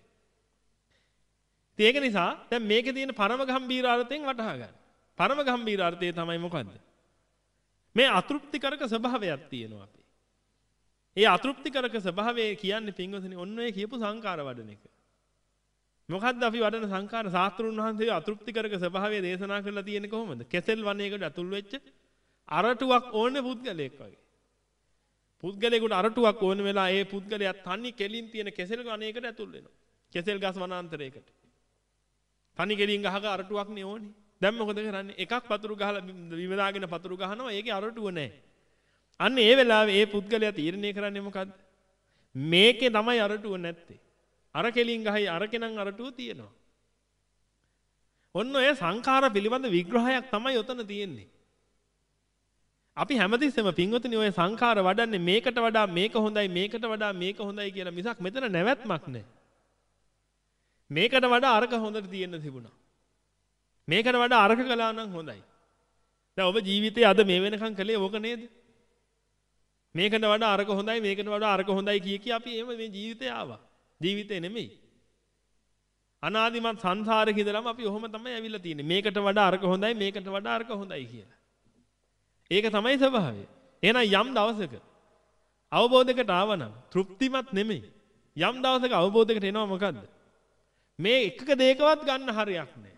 ඒක නිසා දැන් මේකේ තියෙන පරම ගම්බීර අර්ථයෙන් වටහා ගන්න. පරම ගම්බීර අර්ථය තමයි මොකද්ද? මේ අතෘප්තිකරක ස්වභාවයක් තියෙනවා අපි. ඒ අතෘප්තිකරක ස්වභාවය කියන්නේ පින්වතුනි ඔන්න ඔය කියපු සංකාර වඩන එක. මොකද්ද අපි වඩන සංකාර? ශාස්ත්‍රුන් වහන්සේ අතෘප්තිකරක ස්වභාවය දේශනා කරලා තියෙන්නේ කොහොමද? කෙසෙල් වනයේකට ඇතුල් වෙච්ච අරටුවක් ඕනේ පුද්ගලයෙක් වගේ. පුද්ගලයෙකුට අරටුවක් ඕන වෙලා ඒ පුද්ගලයා තනි කෙලින් තියෙන කෙසෙල් වනයේකට ඇතුල් වෙනවා. කෙසෙල් ගස් වනාන්තරයකට. තනි කෙලින් ගහක අරටුවක් නේ ඕනේ. දැන් මොකද කරන්නේ? එකක් පතුරු ගහලා බිම දාගෙන පතුරු ගහනවා. ඒකේ අරටුව නැහැ. අන්න ඒ වෙලාවේ ඒ පුද්ගලයා තීරණය කරන්නේ මොකද්ද? මේකේ තමයි අරටුව නැත්තේ. අර කෙලින් ගහයි අරකෙනම් අරටුව තියෙනවා. ඔන්න ඔය සංඛාර පිළිබඳ විග්‍රහයක් තමයි උතන තියෙන්නේ. අපි හැමතිස්සෙම පින්වතුනි ඔය සංඛාර වඩන්නේ මේකට වඩා මේක හොඳයි මේකට වඩා මේක හොඳයි කියලා මිසක් මෙතන නැවැත්මක් නැහැ. මේකට වඩා අරක හොඳට තියෙන්න තිබුණා. මේකට වඩා අරක කළා නම් හොඳයි. දැන් ඔබ ජීවිතේ අද මේ වෙනකන් කළේ ඕක නේද? මේකට වඩා අරක හොඳයි මේකට වඩා අරක හොඳයි කිය කී අපි එහෙම මේ ජීවිතේ ආවා. ජීවිතේ නෙමෙයි. අනාදිමත් සංසාරේ ඉඳලම අපි ඔහොම තමයි ඇවිල්ලා තියෙන්නේ. මේකට වඩා අරක හොඳයි මේකට වඩා අරක හොඳයි කියලා. ඒක තමයි ස්වභාවය. එහෙනම් යම් දවසක අවබෝධයකට ආවනම් තෘප්තිමත් නෙමෙයි. යම් දවසක අවබෝධයකට එනවා මොකද්ද? මේ එකක දෙයකවත් ගන්න හරියක් නැහැ.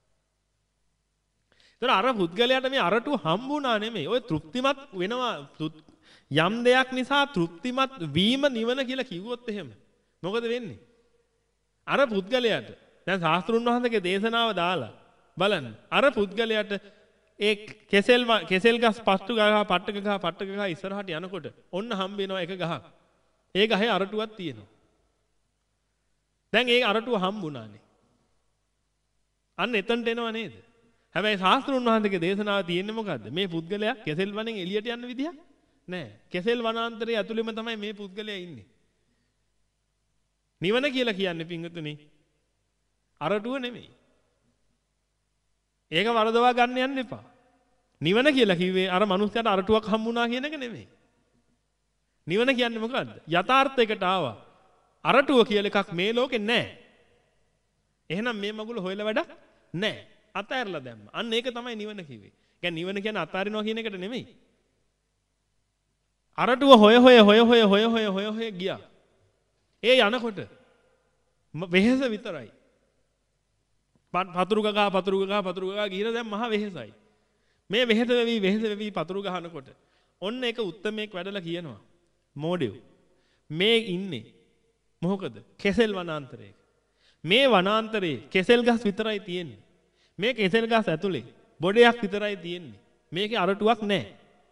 ඒතර අර පුද්ගලයාට මේ අරටුව හම්බුණා නෙමෙයි. ඔය තෘප්තිමත් වෙනවා යම් දෙයක් නිසා තෘප්තිමත් වීම නිවන කියලා කිව්වොත් එහෙම. මොකද වෙන්නේ? අර පුද්ගලයාට දැන් ශාස්ත්‍රුන් වහන්සේගේ දේශනාව දාලා බලන්න. අර පුද්ගලයාට ඒ කෙසෙල් කෙසෙල් ගස් පට්ටු ගහ පට්ටක ගහ පට්ටක ගහ ඉස්සරහට යනකොට ඔන්න හම්බ වෙනවා එක ගහක්. ඒ ගහේ අරටුවක් තියෙනවා. දැන් ඒ අරටුව හම්බුණානේ. අන්න එතනට එනවා නේද? හැබැයි ශාස්ත්‍රුන් වහන්සේගේ දේශනාව තියෙන්නේ මොකද්ද? මේ පුද්ගලයා කෙසෙල් වනෙන් එළියට යන්න විදියක් නැහැ. කෙසෙල් වනාන්තරයේ ඇතුළෙම තමයි මේ පුද්ගලයා ඉන්නේ. නිවන කියලා කියන්නේ පින්වතුනි අරටුව නෙමෙයි. ඒක වරදවා ගන්න යන්න එපා. නිවන කියලා කිව්වේ අර මනුස්සයාට අරටුවක් හම්බුණා කියන එක නෙමෙයි. නිවන කියන්නේ මොකද්ද? යථාර්ථයකට ආවා. අරටුව කියලා එකක් මේ ලෝකේ නැහැ. එහෙනම් මේ මගුල හොයලා වැඩක් නැහැ. අතහැරලා දැම්ම. අන්න ඒක තමයි නිවන කිව්වේ. කියන්නේ නිවන කියන්නේ අතාරිනවා කියන එකට නෙමෙයි. අරටුව හොය හොය හොය හොය හොය හොය හොය හොය ගියා. ඒ යනකොට වෙහෙස විතරයි. පතුරු ගගා පතුරු ගගා පතුරු ගගා ගිහින දැන් මහ වෙහෙසයි. මේ වෙහෙස වෙවි වෙහෙස වෙවි පතුරු ගහනකොට ඔන්න එක උත්තමයෙක් වැඩලා කියනවා. මෝඩයෝ මේ ඉන්නේ මොකද? කෙසෙල් වනාන්තරයක. මේ වනාන්තරයේ කෙසෙල් ගස් විතරයි තියෙන්නේ. මේ කෙසෙල් ගස් ඇතුලේ බොඩයක් විතරයි තියෙන්නේ. මේකේ අරටුවක් නැහැ.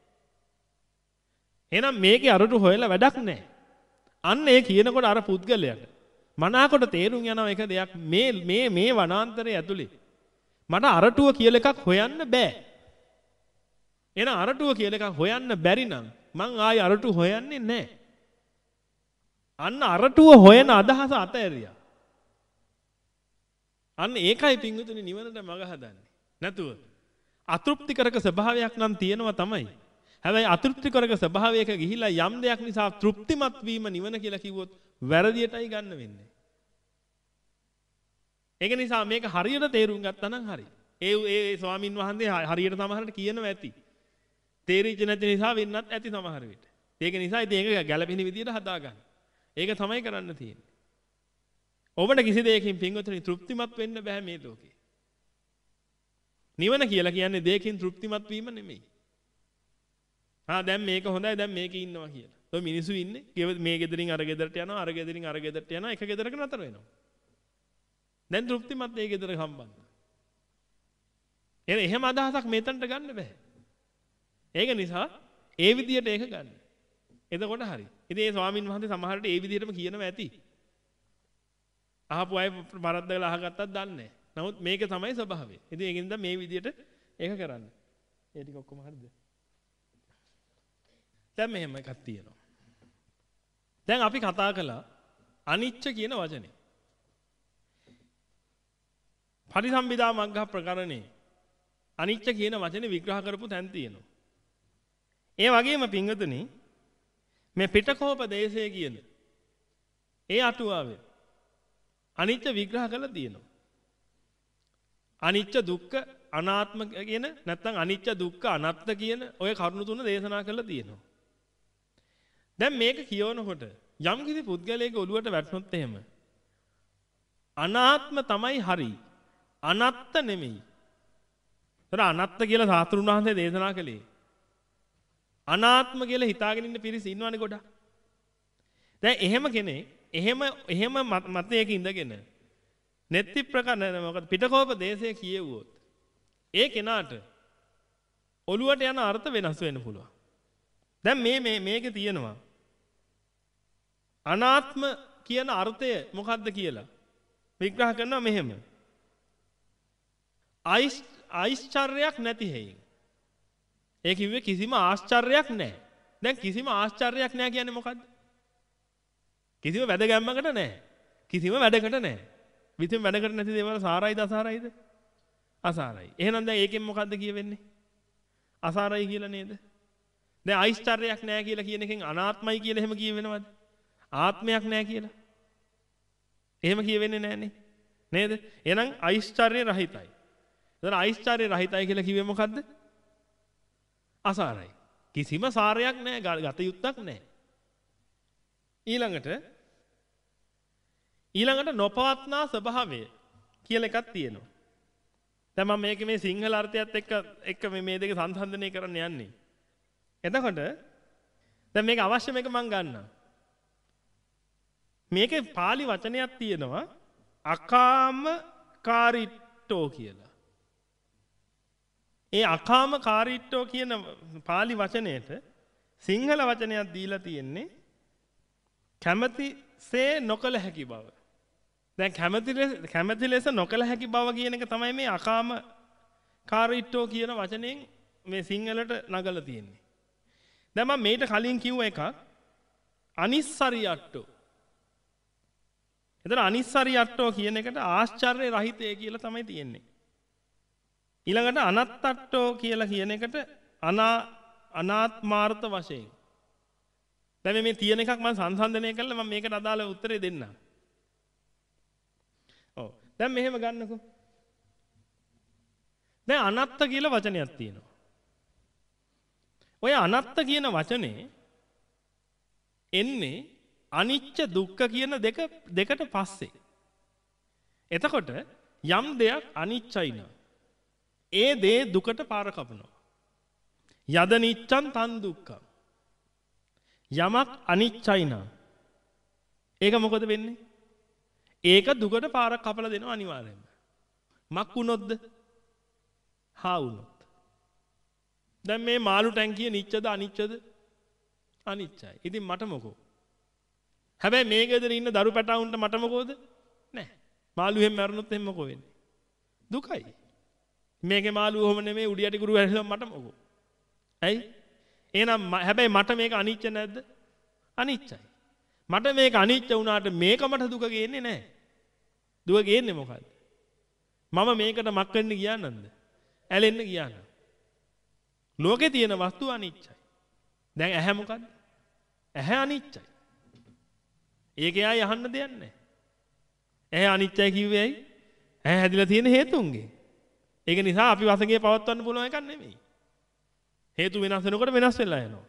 එහෙනම් මේකේ අරටු හොයලා වැඩක් නැහැ. අන්න ඒ කියනකොට අර පුද්ගලයාට මනාකොට තේරුම් යනවා එක දෙයක් මේ මේ මේ වනාන්තරයේ ඇතුලේ මට අරටුව කියලා එකක් හොයන්න බෑ. එහෙනම් අරටුව කියලා එකක් හොයන්න බැරි නම් මං ආයි අරටුව හොයන්නේ නැහැ. අන්න අරටුව හොයන අදහස අතෑරියා. අන්න ඒකයි පින්විතනි නිවනට මඟ හදන්නේ. නැතුව අතෘප්තිකරක ස්වභාවයක් නම් තියෙනවා තමයි. හැබැයි අතෘප්තිකරක ස්වභාවයක ගිහිලා යම් දෙයක් නිසා තෘප්තිමත් වීම නිවන කියලා කිව්වොත් වැරදියටයි ගන්න වෙන්නේ. ඒක නිසා මේක හරියට තේරුම් ගත්තා නම් හරි. ඒ ඒ ස්වාමින් වහන්සේ හරියට සමහරට කියනවා ඇති. තේරිච්ච නැති නිසා වෙන්නත් ඇති සමහර විට. ඒක නිසා ඉතින් ඒක ගැළපෙන විදියට හදාගන්න. ඒක තමයි කරන්න තියෙන්නේ. ඔබට කිසි දෙයකින් පින්වතුනි තෘප්තිමත් වෙන්න බෑ මේ ලෝකේ. නිවන කියලා කියන්නේ දෙයකින් තෘප්තිමත් වීම නෙමෙයි. ආ දැන් මේක හොඳයි දැන් මේකේ ඉන්නවා කියලා. ඔය මිනිස්සු ඉන්නේ මේ ගෙදරින් අර ගෙදරට යනවා අර ගෙදරින් අර ගෙදරට යනවා එක ගෙදරක නතර වෙනවා. දැන් තෘප්තිමත් ඒ ගෙදර හම්බන්න. එහෙනම් එහෙම අදහසක් මෙතනට ගන්න බෑ. ඒක නිසා ඒ විදියට ඒක ගන්න. එතකොට හරි. ඉතින් ඒ ස්වාමින් වහන්සේ සමහරට ඒ විදියටම කියනවා ඇති. අහපු අය වරද්දලා අහගත්තත් දන්නේ නැහැ. නමුත් මේක තමයි ස්වභාවය. ඉතින් ඒකින්ද මේ විදියට ඒක කරන්න. ඒ ටික ඔක්කොම හරිද? දැන් මෙහෙම එකක් තියෙනවා. දැන් අපි කතා කළා අනිච්ච කියන වචනේ. පටිසම්භිදා මග්ග ප්‍රකරණේ අනිච්ච කියන වචනේ විග්‍රහ කරපු තැන් තියෙනවා. ඒ වගේම පින්වතුනි මේ පිටකෝප දේශය කියන ඒ අටුවාවේ අනිච්ච විග්‍රහ කරලා තියෙනවා. අනිච්ච දුක්ඛ අනාත්ම කියන නැත්නම් අනිච්ච දුක්ඛ අනාත්ම කියන ඔය කරුණු තුන දේශනා කරලා තියෙනවා. දැන් මේක කියවනකොට යම් කිසි පුද්ගලයෙක් ඔළුවට වැටුනොත් එහෙම අනාත්ම තමයි හරි. අනත්ත නෙමෙයි. ඒතර අනත්ත කියලා සාස්ත්‍රුන් වහන්සේ දේශනා කළේ. අනාත්ම කියලා හිතාගෙන ඉන්න පිරිස ඉන්නවනේ ගොඩක්. දැන් එහෙම කෙනෙක් එහෙම එහෙම මතයක ඉඳගෙන නෙත්ති ප්‍රකරණ මොකද පිටකෝප දේශය කියෙව්වොත් ඒ කෙනාට ඔළුවට යන අර්ථ වෙනස් වෙන්න පුළුවන්. දැන් මේ මේ මේකේ තියෙනවා අනාත්ම කියන අර්ථය මොකක්ද කියලා විග්‍රහ කරනවා මෙහෙම. ආශ්චර්යයක් නැති හේයින්. ඒ කිව්වේ කිසිම ආශ්චර්යයක් නැහැ. දැන් කිසිම ආශ්චර්යයක් නැහැ කියන්නේ මොකද්ද? කිසිම වැඩගැම්මකට නැහැ. කිසිම වැඩකට නැහැ. විතර වැඩකට නැති දේවල් සාරයිද අසාරයිද? අසාරයි. එහෙනම් දැන් ඒකෙන් මොකද්ද කියවෙන්නේ? අසාරයි කියලා නේද? දැන් ආශ්චර්යයක් නැහැ කියලා කියන එකෙන් අනාත්මයි කියලා එහෙම කියවෙනවද? ආත්මයක් නැහැ කියලා. එහෙම කියවෙන්නේ නැහනේ. නේද? එහෙනම් ආශ්චර්ය රහිතයි. එතන ආශ්චර්ය රහිතයි කියලා කිව්වේ මොකද්ද? අසාරයි. කිසිම සාරයක් නැහැ, ගත යුත්තක් නැහැ. ඊළඟට ඊළඟට නොපවත්නා ස්වභාවය කියලා එකක් තියෙනවා. දැන් මම මේක මේ සිංහල අර්ථයත් එක්ක එක්ක මේ මේ දෙක සංසන්දනය කරන්න යන්නේ. එතකොට දැන් මේක අවශ්‍ය මේක මම ගන්නවා. මේකේ pāli වචනයක් තියෙනවා අකාමකාරිට්ඨෝ කියලා. ඒ අකාමකාරිට්ඨෝ කියන pāli වචනයට සිංහල වචනයක් දීලා තියෙන්නේ කැමැතිසේ නොකල හැකි බව. දැන් කැමැති කැමැති ලෙස නොකල හැකි බව කියන එක තමයි මේ අකාමකාරිට්ඨෝ කියන වචනයෙන් මේ සිංහලට නගලා තියෙන්නේ. දැන් මම මේට කලින් කිව්ව එකක් අනිස්සරියට්ඨෝ. එතන අනිස්සරියට්ඨෝ කියන එකට ආශ්චර්ය රහිතය කියලා තමයි තියෙන්නේ. ඊළඟට අනත්තට්ඨෝ කියලා කියන එකට අනා අනාත්මාර්ථ වශයෙන්. දැන් මේ තියෙන එකක් මම සංසන්දනය කළා මම මේකට අදාළ උත්තරේ දෙන්නම්. ඔව්. දැන් මෙහෙම ගන්නකෝ. දැන් අනත්ත කියලා වචනයක් තියෙනවා. ඔය අනත්ත කියන වචනේ එන්නේ අනිච්ච දුක්ඛ කියන දෙක දෙකට පස්සේ. එතකොට යම් දෙයක් අනිච්චයි නම් ඒ දේ දුකට පාර කපනවා. යද නිච්ඡං තන් දුක්ඛං. යමක් අනිච්චයි නම් ඒක මොකද වෙන්නේ? ඒක දුකට පාරක් කපලා දෙනවා අනිවාර්යයෙන්ම. මක් වුණොත්ද? හා වුණොත්. දැන් මේ මාළු ටැංකිය නිච්චද අනිච්චද? අනිච්චයි. ඉතින් මට මොකෝ? හැබැයි මේ ගෙදර ඉන්න දරු පැටවුන්ට මට මොකෝද? නැහැ. මාළු එහෙම මැරුණොත් එහෙම මොකෝ වෙන්නේ? දුකයි. මේකේ මාළු ඔහොම නෙමෙයි උඩ යටි කුරු වැහිලා මට මොකෝ? ඇයි? එහෙනම් හැබැයි මට මේක අනිච්ච නැද්ද? අනිච්චයි. මට මේක අනිච්ච වුණාට මේක මට දුක ගේන්නේ නැහැ. දුක ගේන්නේ මොකද්ද? මම මේකට මක් වෙන්න ගියා නන්ද? ඇලෙන්න ගියා නේද? ලෝකේ තියෙන වස්තු අනිච්චයි. දැන් ඇහැ මොකද්ද? ඇහැ අනිච්චයි. ඒකේ ආයි අහන්න දෙයක් නැහැ. ඇහැ අනිච්චයි කිව්වේ ඇයි? ඇහැ හැදිලා තියෙන හේතුන්ගෙන්. ඒක නිසා අපි වසඟේ පවත්වන්න පුළුවන් එකක් නෙමෙයි. හේතු වෙනස් වෙනකොට වෙනස් වෙලා යනවා.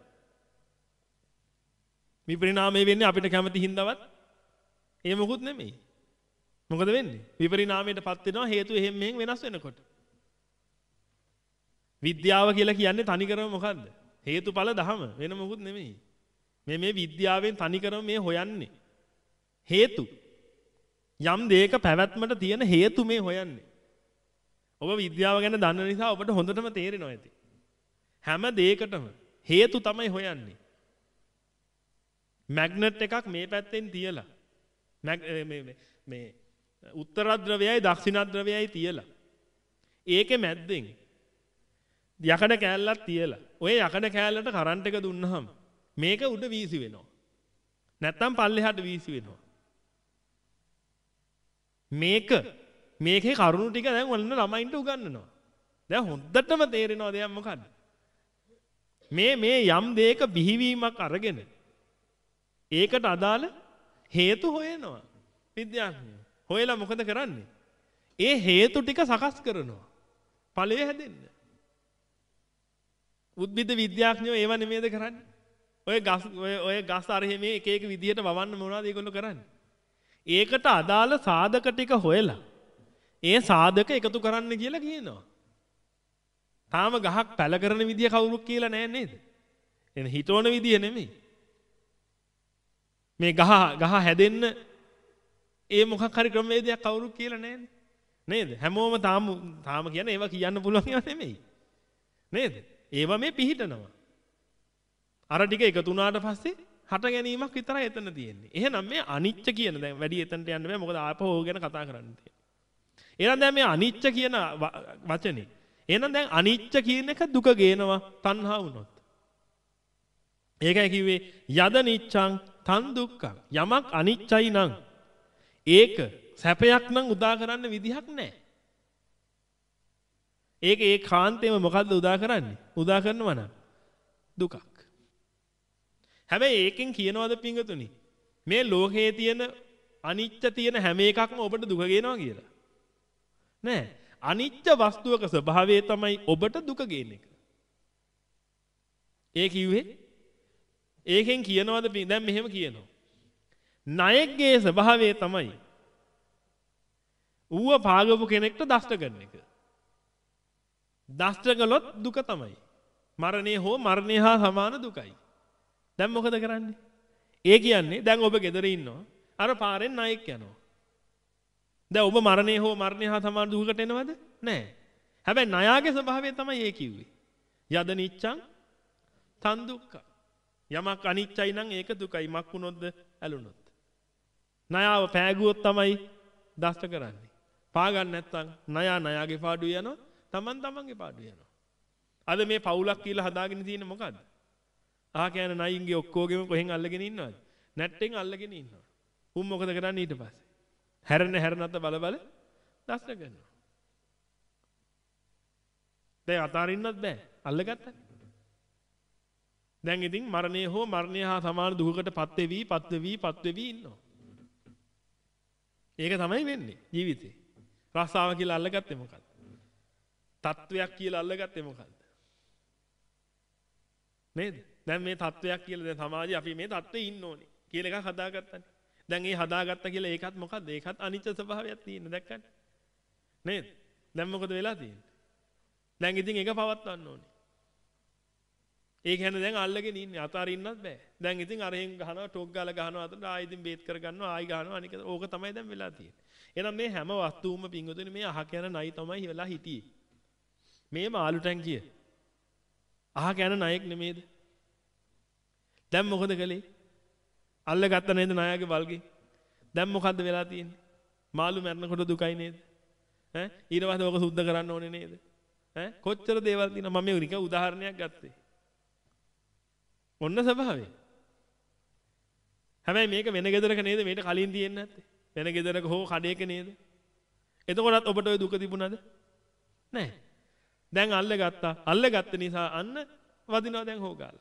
විපරිණාමය වෙන්නේ අපිට කැමති හින්දාවත් ඒ මොකුත් නෙමෙයි. මොකද වෙන්නේ? විපරිණාමයටපත් වෙනවා හේතු එහෙම මෙහෙම වෙනස් වෙනකොට. විද්‍යාව කියලා කියන්නේ තනිකරම මොකද්ද? හේතුඵල ධම වෙන මොකුත් නෙමෙයි. මේ මේ විද්‍යාවෙන් තනිකරම මේ හොයන්නේ. හේතු. යම් දෙයක පැවැත්මට තියෙන හේතු මේ හොයන්නේ. ඔබ විද්‍යාව ගැන දන්න නිසා ඔබට හොඳටම තේරෙනවා ඇති. හැම දෙයකටම හේතු තමයි හොයන්නේ. මැග්නට් එකක් මේ පැත්තෙන් තියලා මේ මේ උත්තර ද්‍රවයයි දක්ෂිණ ද්‍රවයයි තියලා ඒකේ මැද්දෙන් යකඩ කෑල්ලක් තියලා ඔය යකඩ කෑල්ලට කරන්ට් එක දුන්නාම මේක උඩ වීසි වෙනවා. නැත්තම් පල්ලෙහාට වීසි වෙනවා. මේක මේකේ කරුණු ටික දැන් ඔන්න ළමයින්ට උගන්වනවා. දැන් හොඳටම තේරෙනවා දෙයක් මොකද්ද? මේ මේ යම් දෙයක බිහිවීමක් අරගෙන ඒකට අදාළ හේතු හොයනවා විද්‍යාඥයෝ. හොයලා මොකද කරන්නේ? ඒ හේතු ටික සකස් කරනවා. ඵලය හැදෙන්න. උද්භිද විද්‍යාඥයෝ ඒව නෙමෙයිද කරන්නේ? ඔය ගස් ඔය ඔය ගස් අරහෙ මේ එක එක විදිහට වවන්න මොනවද ඒගොල්ලෝ කරන්නේ? ඒකට අදාළ සාධක ටික හොයලා ඒ සාධක එකතු කරන්න කියලා කියනවා. තාම ගහක් පැල කරන විදිය කවුරුත් කියලා නැහැ නේද? එන හිතවන විදිය නෙමෙයි. මේ ගහ ගහ හැදෙන්න ඒ මොකක් හරි ක්‍රමවේදයක් කවුරුත් කියලා නැහැනේ. නේද? හැමෝම තාම තාම කියන්නේ ඒවා කියන්න පුළුවන් ඒවා නෙමෙයි. නේද? ඒවා මේ පිහිටනවා. අර ටික එකතු වුණාට පස්සේ හට ගැනීමක් විතරයි එතන තියෙන්නේ. එහෙනම් මේ අනිච්ච කියන දැන් වැඩි එතනට යන්න බෑ මොකද ආපහු ඕක ගැන කතා කරන්න තියෙනවා. එහෙනම් දැන් මේ අනිච්ච කියන වචනේ. එහෙනම් දැන් අනිච්ච කියන එක දුක ගේනවා තණ්හා වුණොත්. ඒකයි කිව්වේ යද නිච්ඡං තන් දුක්ඛං. යමක් අනිච්චයි නම් ඒක සැපයක් නම් උදා කරන්න විදිහක් නැහැ. ඒක ඒ කාන්තේම මොකද්ද උදා කරන්නේ? උදා කරනවා නම් දුකක්. හැබැයි ඒකෙන් කියනවාද පිංගතුනි මේ ලෝකයේ තියෙන අනිච්ච තියෙන හැම එකක්ම ඔබට දුක ගේනවා කියලා? නෑ. අනිච්ච වස්තුවක ස්වභාවය තමයි ඔබට දුක ගේන එක. ඒ කිව්වේ ඒකෙන් කියනවාද දැන් මෙහෙම කියනවා. ණයෙක්ගේ ස්වභාවය තමයි ඌව පාගපු කෙනෙක්ට දෂ්ට කරන එක. දෂ්ට කළොත් දුක තමයි. මරණය හෝ මරණය හා සමාන දුකයි. දැන් මොකද කරන්නේ? ඒ කියන්නේ දැන් ඔබ ගෙදර ඉන්නවා. අර පාරෙන් ණයෙක් යනවා. දැන් ඔබ මරණය හෝ මරණය හා සමාන දුකකට එනවද? නැහැ. හැබැයි ණයාගේ ස්වභාවය තමයි ඒ කිව්වේ. යද නිච්ඡං තන් දුක්ඛ. යමක් අනිච්චයි නම් ඒක දුකයි. මක් වුණොත්ද? ඇලුනොත්. ණයාව පෑගුවොත් තමයි දෂ්ට කරන්නේ. පා ගන්න නැත්නම් ණයා ණයාගේ පාඩුව යනවා. තමන් තමන්ගේ පාඩුව යනවා. අද මේ පවුලක් කියලා හදාගෙන තියෙන්නේ මොකද්ද? අහ කියන නයින්ගේ ඔක්කොගෙම කොහෙන් අල්ලගෙන ඉන්නවද? නැට්ටෙන් අල්ලගෙන ඉන්නවා. උන් මොකද කරන්නේ ඊට පස්සේ? හැරෙන හැරෙනත බල බල දෂ්ට කරනවා. දැන් අතාරින්නත් බෑ. අල්ලගත්තා. දැන් ඉතින් මරණය හෝ මරණය හා සමාන දුකකට පත් වෙවි පත් වෙවි පත් වෙවි ඉන්නවා. ඒක තමයි වෙන්නේ ජීවිතේ. රස්සාව කියලා අල්ලගත්තේ මොකද්ද? තත්වයක් කියලා අල්ලගත්තේ මොකද්ද? නේද? දැන් මේ තත්වයක් කියලා දැන් සමාජයේ අපි මේ තත්ත්වේ ඉන්න ඕනේ කියලා එකක් හදාගත්තානේ. දැන් ඒ හදාගත්තා කියලා ඒකත් මොකද්ද? ඒකත් අනිත්‍ය ස්වභාවයක් තියෙන දැක්කනේ. නේද? දැන් මොකද වෙලා තියෙන්නේ? දැන් ඉතින් ඒක පවත්වන්න ඕනේ. ඒ කියන්නේ දැන් අල්ලගෙන ඉන්නේ අතාරින්නත් බෑ. දැන් ඉතින් අරහෙන් ගහනවා ටොක් ගාලා ගහනවා අතට ආයි ඉතින් බේත් කර ගන්නවා ආයි ගහනවා අනික ඕක තමයි දැන් වෙලා තියෙන්නේ. එහෙනම් මේ හැම වස්තුවම පිංගුතුනි මේ අහ කියන නයි තමයි වෙලා හිටියේ. මේ මාළු ටැංකිය අහ කියන නයෙක් නෙමේද? දැන් මොකද කළේ? අල්ලගත්ත නේද ණයාගේ වල්ගේ? දැන් මොකද්ද වෙලා තියෙන්නේ? මාළු මැරෙනකොට දුකයි නේද? ඈ ඊට පස්සේ ඕක සුද්ධ කරන්න ඕනේ නේද? ඈ කොච්චර දේවල් තියෙනවද? මම මේ නික උදාහරණයක් ගත්තේ. ඔන්න ස්වභාවය. හැබැයි මේක වෙන ගෙදරක නේද මේට කලින් තියෙන්නේ නැත්තේ? වෙන ගෙදරක හෝ කඩේක නේද? එතකොටත් ඔබට ওই දුක තිබුණාද? නැහැ. දැන් අල්ලගත්තා. අල්ලගත්ත නිසා අන්න වදිනවා දැන් හොගාලා.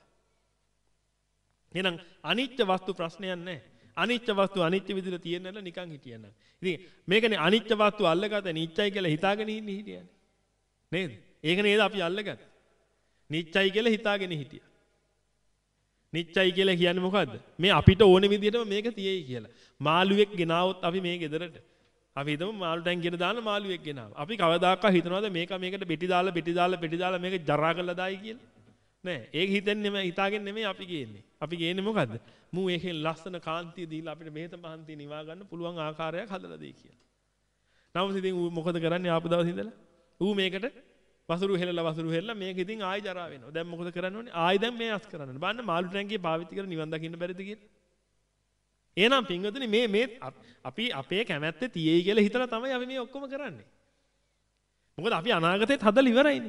එහෙනම් අනිත්‍ය වස්තු ප්‍රශ්නයක් නැහැ. අනිත්‍ය වස්තු අනිත්‍ය විදිහට තියෙන්නල නිකන් හිටියනම්. ඉතින් මේකනේ අනිත්‍ය වස්තු අල්ලගත්ත නිත්‍යයි කියලා හිතාගෙන ඉන්නේ හිටියන්නේ. නේද? ඒක නේද අපි අල්ලගත්තේ. නිත්‍යයි කියලා හිතාගෙන හිටියා. නිත්‍යයි කියලා කියන්නේ මොකද්ද? මේ අපිට ඕන විදිහටම මේක තියෙයි කියලා. මාළුවෙක් ගෙනාවොත් අපි මේ ගෙදරට. අපි හිතමු මාළු ටැංකියට දාන මාළුවෙක් ගෙනාව. අපි කවදාකවත් හිතනවද මේක මේකට පෙටි දාලා පෙටි දාලා පෙටි දාලා මේක ජරා කරලා දායි කියලා? නෑ. ඒක හිතෙන්නේ නෙමෙයි හිතාගෙන නෙමෙයි අපි ගේන්නේ. අපි ගේන්නේ මොකද්ද? මූ ඒකෙන් ලස්සන කාන්තිය දීලා අපිට මෙහෙත මහන්තිය නිවා ගන්න පුළුවන් ආකාරයක් හදලා දෙයි කියලා. නමුත් ඉතින් ඌ මොකද කරන්නේ ආපු දවස් ඉඳලා? ඌ මේකට වසුරු හෙලලා වසුරු හෙලලා මේක ඉතින් ආයි ජරා වෙනවා. දැන් මොකද කරන්න ඕනේ? ආයි දැන් මේ අස් කරන්න. බලන්න මාළු ටැංකිය පාවිච්චි කරලා නිවන් දකින්න බැරිද කියලා. එහෙනම් පින්වතුනි මේ මේ අපි අපේ කැමැත්තේ තියෙයි කියලා හිතලා තමයි අපි මේ ඔක්කොම කරන්නේ. මොකද අපි අනාගතේත් හදලා ඉවරයිනේ.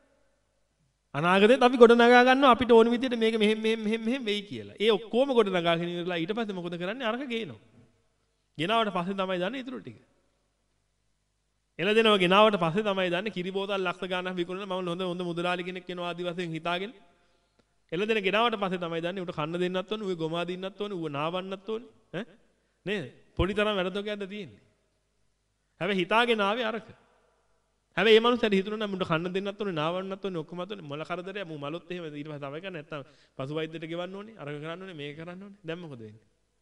අනාගතේත් අපි ගොඩ නගා ගන්නවා අපිට ඕන විදිහට මේක මෙහෙම මෙහෙම මෙහෙම මෙහෙම වෙයි කියලා. ඒ ඔක්කොම ගොඩ නගාගෙන ඉවරලා ඊට පස්සේ මොකද කරන්නේ? අරක ගේනවා. ගෙනාවට පස්සේ තමයි දන්නේ ඊටු ටික. එළදෙනව ගෙනාවට පස්සේ තමයි දන්නේ කිරි බෝතල් ලක්ෂ ගාණක් විකුණන මම හොඳ හොඳ මුදලාලි කෙනෙක් වෙනවා ආදි වශයෙන් හිතාගෙන. එළදෙන ගෙනාවට පස්සේ තමයි දන්නේ උට කන්න දෙන්නත් ඕනේ, ඌ ගොමා දින්නත් ඕනේ, ඌ නාවන්නත් ඕනේ. ඈ නේද? පොඩි තරම් වැඩතෝකයක්ද තියෙන්නේ. හැබැයි හිතාගෙන ආවේ අරක. හැබැයි මේ මනුස්සයාට හිතුණා නම් උන්ට කන්න දෙන්නත් ඕනේ, නාවන්නත් ඕනේ, ඔක්කොම අතෝනේ මොල කරදරය මූ මලොත් එහෙම ඊට පස්සේ තමයි කරන්නේ නැත්තම් පසු වෛද්‍යයට ගෙවන්න ඕනේ, අරක කරන්න ඕනේ, මේක කරන්න ඕනේ. දැන් මොකද වෙන්නේ?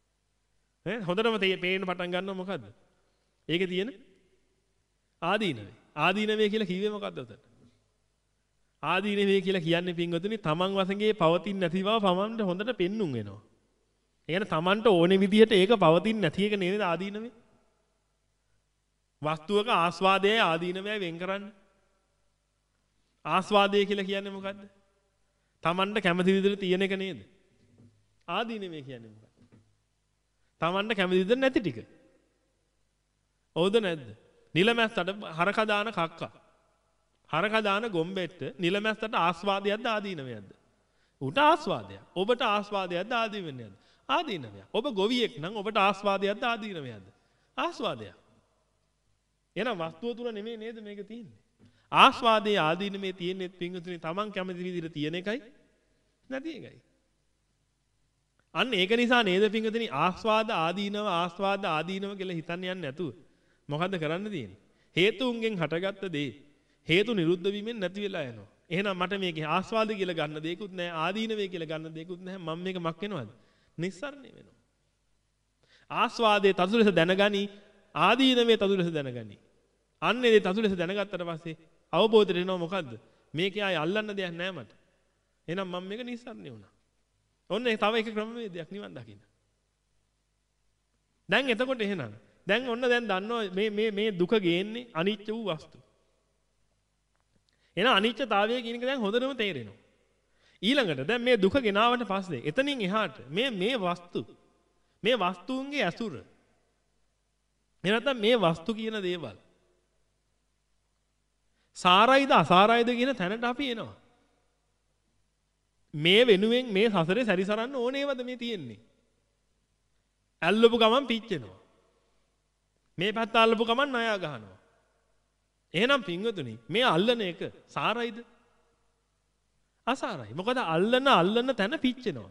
ඈ හොඳටම තේ පේන්න පටන් ගන්නවා මොකද්ද? ඒකේ තියෙන ආදීනවේ. ආදීනවේ කියලා කිව්වේ මොකද්ද උතන? ආදීනවේ කියලා කියන්නේ පින්වතුනි තමන් වශයෙන්ගේ පවතින් නැති බව පමණට හොඳට පෙන්눔 වෙනවා. ඒ කියන්නේ තමන්ට ඕනේ විදිහට ඒක පවතින් නැති එක නේද ආදීනවේ? වස්තුවක ආස්වාදයයි ආදීනවයයි වෙන් කරන්න. ආස්වාදය කියලා කියන්නේ මොකද්ද? තමන්ට කැමති විදිහට තියෙන එක නේද? ආදීනවේ කියන්නේ මොකක්ද? තමන්ට කැමති විදිහට නැති ටික. හවුද නැද්ද? නිලමැස්සට හරක දාන කක්කා. හරක දාන ගොම්බෙට්ට නිලමැස්සට ආස්වාදයක්ද ආදීනවයක්ද? උට ආස්වාදයක්. ඔබට ආස්වාදයක්ද ආදීනවයක්ද? ආදීනවයක්. ඔබ ගොවියෙක් නම් ඔබට ආස්වාදයක්ද ආදීනවයක්ද? ආස්වාදයක්. එහෙනම් වස්තුව තුල නෙමෙයි නේද මේක තියෙන්නේ? ආස්වාදයේ ආදීනමේ තියෙන්නේ පින්වතුනි තමන් කැමති විදිහට තියෙන එකයි නැති එකයි. අන්න ඒක නිසා නේද පින්වතුනි ආස්වාද ආදීනව ආස්වාද ආදීනව කියලා හිතන්න යන්නේ නැතුව මොකද්ද කරන්න තියෙන්නේ? හේතුන්ගෙන් හටගත්ත දේ හේතු නිරුද්ධ වීමෙන් නැති වෙලා යනවා. එහෙනම් මට මේකේ ආස්වාද කියලා ගන්න දෙයක්වත් නැහැ, ආදීනවේ කියලා ගන්න දෙයක්වත් නැහැ. මම මේක මක් වෙනවද? නිස්සාරණය වෙනවා. ආස්වාදයේ තතු ලෙස දැනගනි, ආදීනවේ තතු ලෙස දැනගනි. අන්නේ දේ තතු ලෙස දැනගත්තට පස්සේ අවබෝධයට එනවා මොකද්ද? මේකේ ආය අල්ලන්න දෙයක් නැහැ මට. එහෙනම් මම මේක නිස්සාරණය වුණා. ඔන්න ඒ තව එක ක්‍රමවේදයක් නිවන් දකින්න. දැන් එතකොට එහෙනම් දැන් ඔන්න දැන් දන්නවා මේ මේ මේ දුක ගේන්නේ අනිත්‍ය වූ වස්තු. එන අනිත්‍යතාවය කියන එක දැන් හොඳටම තේරෙනවා. ඊළඟට දැන් මේ දුක ගෙනාවට පස්සේ එතනින් එහාට මේ මේ වස්තු මේ වස්තුන්ගේ ඇසුර එනතම් මේ වස්තු කියන දේවල් සාරයිද අසාරයිද කියන තැනට අපි එනවා. මේ වෙනුවෙන් මේ සසරේ සැරිසරන්න ඕනේවද මේ තියෙන්නේ? ඇල්ලපු ගමන් පිච්චෙනවා. මේ පැත්ත අල්ලපු ගමන් ණයා ගහනවා. එහෙනම් පින්වතුනි මේ අල්ලන එක සාරයිද? අසාරයි. මොකද අල්ලන අල්ලන තැන පිච්චෙනවා.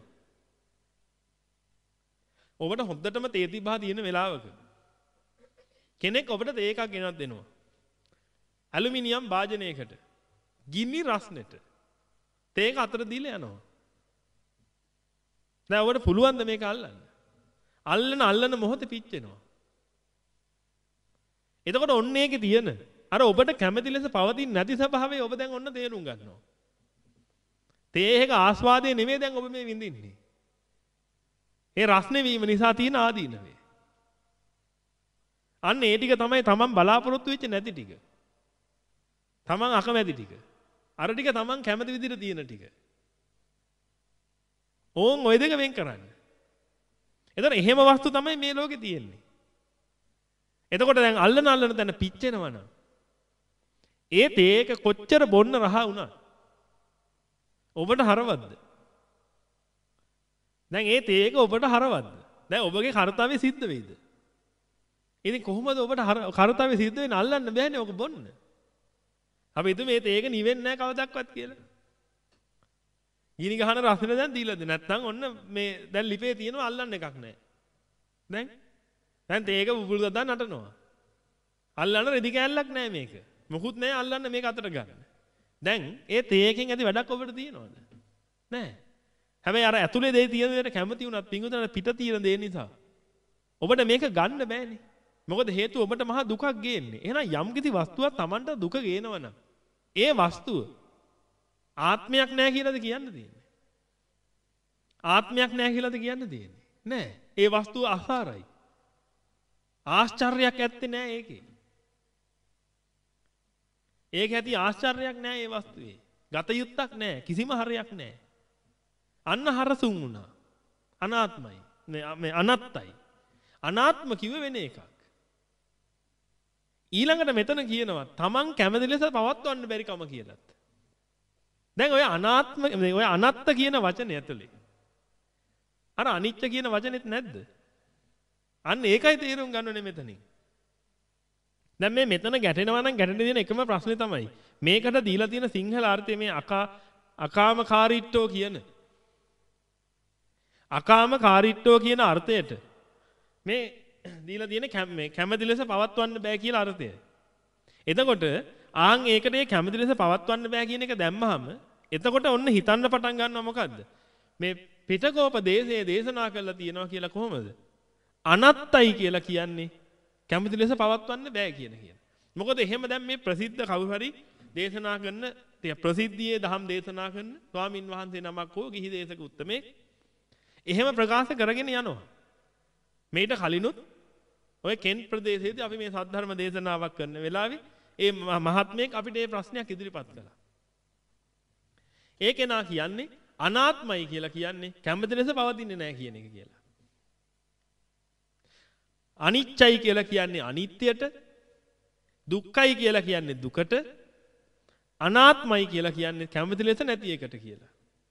ඔබට හොද්දටම තේති බහ තියෙන වෙලාවක කෙනෙක් ඔබට තේ එකක් ගෙනත් දෙනවා. ඇලුමිනියම් භාජනයකට. ගිනි රස්නෙට. තේ එක අතර දීලා යනවා. දැන් ඔබට පුළුවන් ද මේක අල්ලන්න? අල්ලන අල්ලන මොහොතේ පිච්චෙනවා. එතකොට ඔන්න ඒකේ තියෙන අර ඔබට කැමති ලෙස පවතින නැති ස්වභාවය ඔබ දැන් ඔන්න තේරුම් ගන්නවා. තේහක ආස්වාදයේ නෙමෙයි දැන් ඔබ මේ විඳින්නේ. ඒ රස්නේ වීම නිසා තියෙන ආදීනවේ. අන්න ඒ ටික තමයි තමන් බලාපොරොත්තු වෙච්ච නැති ටික. තමන් අකමැති ටික. අර ටික තමන් කැමති විදිහට තියෙන ටික. ඕන් ওই දෙක වෙන් කරන්න. එතකොට එහෙම වස්තු තමයි මේ ලෝකේ තියෙන්නේ. එතකොට දැන් අල්ලන අල්ලන තැන පිච්චෙනවා නම් ඒ තේක කොච්චර බොන්න රහ වුණා ඔබට හරවද්ද? දැන් ඒ තේක ඔබට හරවද්ද? දැන් ඔබගේ කාර්යය සිද්ධ වෙයිද? ඉතින් කොහොමද ඔබට කාර්යය සිද්ධ වෙන්නේ? අල්ලන්න බෑනේ ඔක බොන්න. අපි හිතුවේ මේ තේක නිවෙන්නේ නැහැ කවදාවත් කියලා. ගිනි ගහන රසන දැන් දීලාද? නැත්නම් ඔන්න මේ දැන් ලිපේ තියෙනවා අල්ලන්න එකක් නැහැ. දැන් දැන් තේක බුබුලු දදා නටනවා. අල්ලන්න රෙදි කෑල්ලක් නැහැ මේක. මොකුත් නැහැ අල්ලන්න මේක අතට ගන්න. දැන් ඒ තේකෙන් ඇති වැඩක් ඔබට තියෙනවද? නැහැ. හැබැයි අර ඇතුලේ දේ තියෙන දේට කැමති වුණත් පිංගුතන පිට තියෙන දේ නිසා ඔබට මේක ගන්න බෑනේ. මොකද හේතුව ඔබට මහා දුකක් ගේන්නේ. එහෙනම් යම් කිසි වස්තුවක් Tamanට දුක ගේනවනම් ඒ වස්තුව ආත්මයක් නැහැ කියලාද කියන්න තියෙන්නේ? ආත්මයක් නැහැ කියලාද කියන්න තියෙන්නේ? නෑ. ඒ වස්තුව අසාරයි. ආශ්චර්යයක් ඇත්තේ නෑ ඒකේ. ඒක ඇති ආශ්චර්යයක් නෑ ඒ වස්තුවේ. ගත යුත්තක් නෑ. කිසිම හරයක් නෑ. අන්න හරසුන් වුණා. අනාත්මයි. මේ අනත්තයි. අනාත්ම කිව්ව වෙන එකක්. ඊළඟට මෙතන කියනවා තමන් කැමති ලෙස පවත්වන්න බැරි කම කියලාත්. දැන් ඔය අනාත්ම ඔය අනත්ත කියන වචනේ ඇතුලේ අර අනිච්ච කියන වචනේත් නැද්ද? අන්න ඒකයි තේරුම් ගන්න ඕනේ මෙතනින්. දැන් මේ මෙතන ගැටෙනවා නම් ගැටෙන්න තියෙන එකම ප්‍රශ්නේ තමයි මේකට දීලා තියෙන සිංහල අර්ථය මේ අකා අකාමකාරීට්ටෝ කියන අකාමකාරීට්ටෝ කියන අර්ථයට මේ දීලා තියෙන මේ කැමැති ලෙස පවත්වන්න බෑ කියලා අර්ථය. එතකොට ආන් ඒකට ඒ කැමැති ලෙස පවත්වන්න බෑ කියන එක දැම්මහම එතකොට ඔන්න හිතන්න පටන් ගන්නවා මොකද්ද? මේ පිටකෝප දේශයේ දේශනා කරලා තියෙනවා කියලා කොහොමද? අනත්තයි කියලා කියන්නේ කැමති ලෙස පවත්වන්න බෑ කියන කියන. මොකද එහෙම දැන් මේ ප්‍රසිද්ධ කවුරු හරි දේශනා කරන ප්‍රසිද්ධියේ දහම් දේශනා කරන ස්වාමින් වහන්සේ නමක් හෝ ගිහි දේශක උත්තමේ එහෙම ප්‍රකාශ කරගෙන යනවා. මේට කලිනුත් ඔය කෙන් ප්‍රදේශයේදී අපි මේ සද්ධර්ම දේශනාවක් කරන වෙලාවේ ඒ මහත්මයෙක් අපිට මේ ප්‍රශ්නයක් ඉදිරිපත් කළා. ඒ කෙනා කියන්නේ අනාත්මයි කියලා කියන්නේ කැමති ලෙස පවතින්නේ නැහැ කියන එක කියලා. අනිච්චයි කියලා කියන්නේ අනිත්‍යයට, දුක්ඛයි කියලා කියන්නේ දුකට, අනාත්මයි කියලා කියන්නේ කැමති ලෙස නැති එකට කියලා.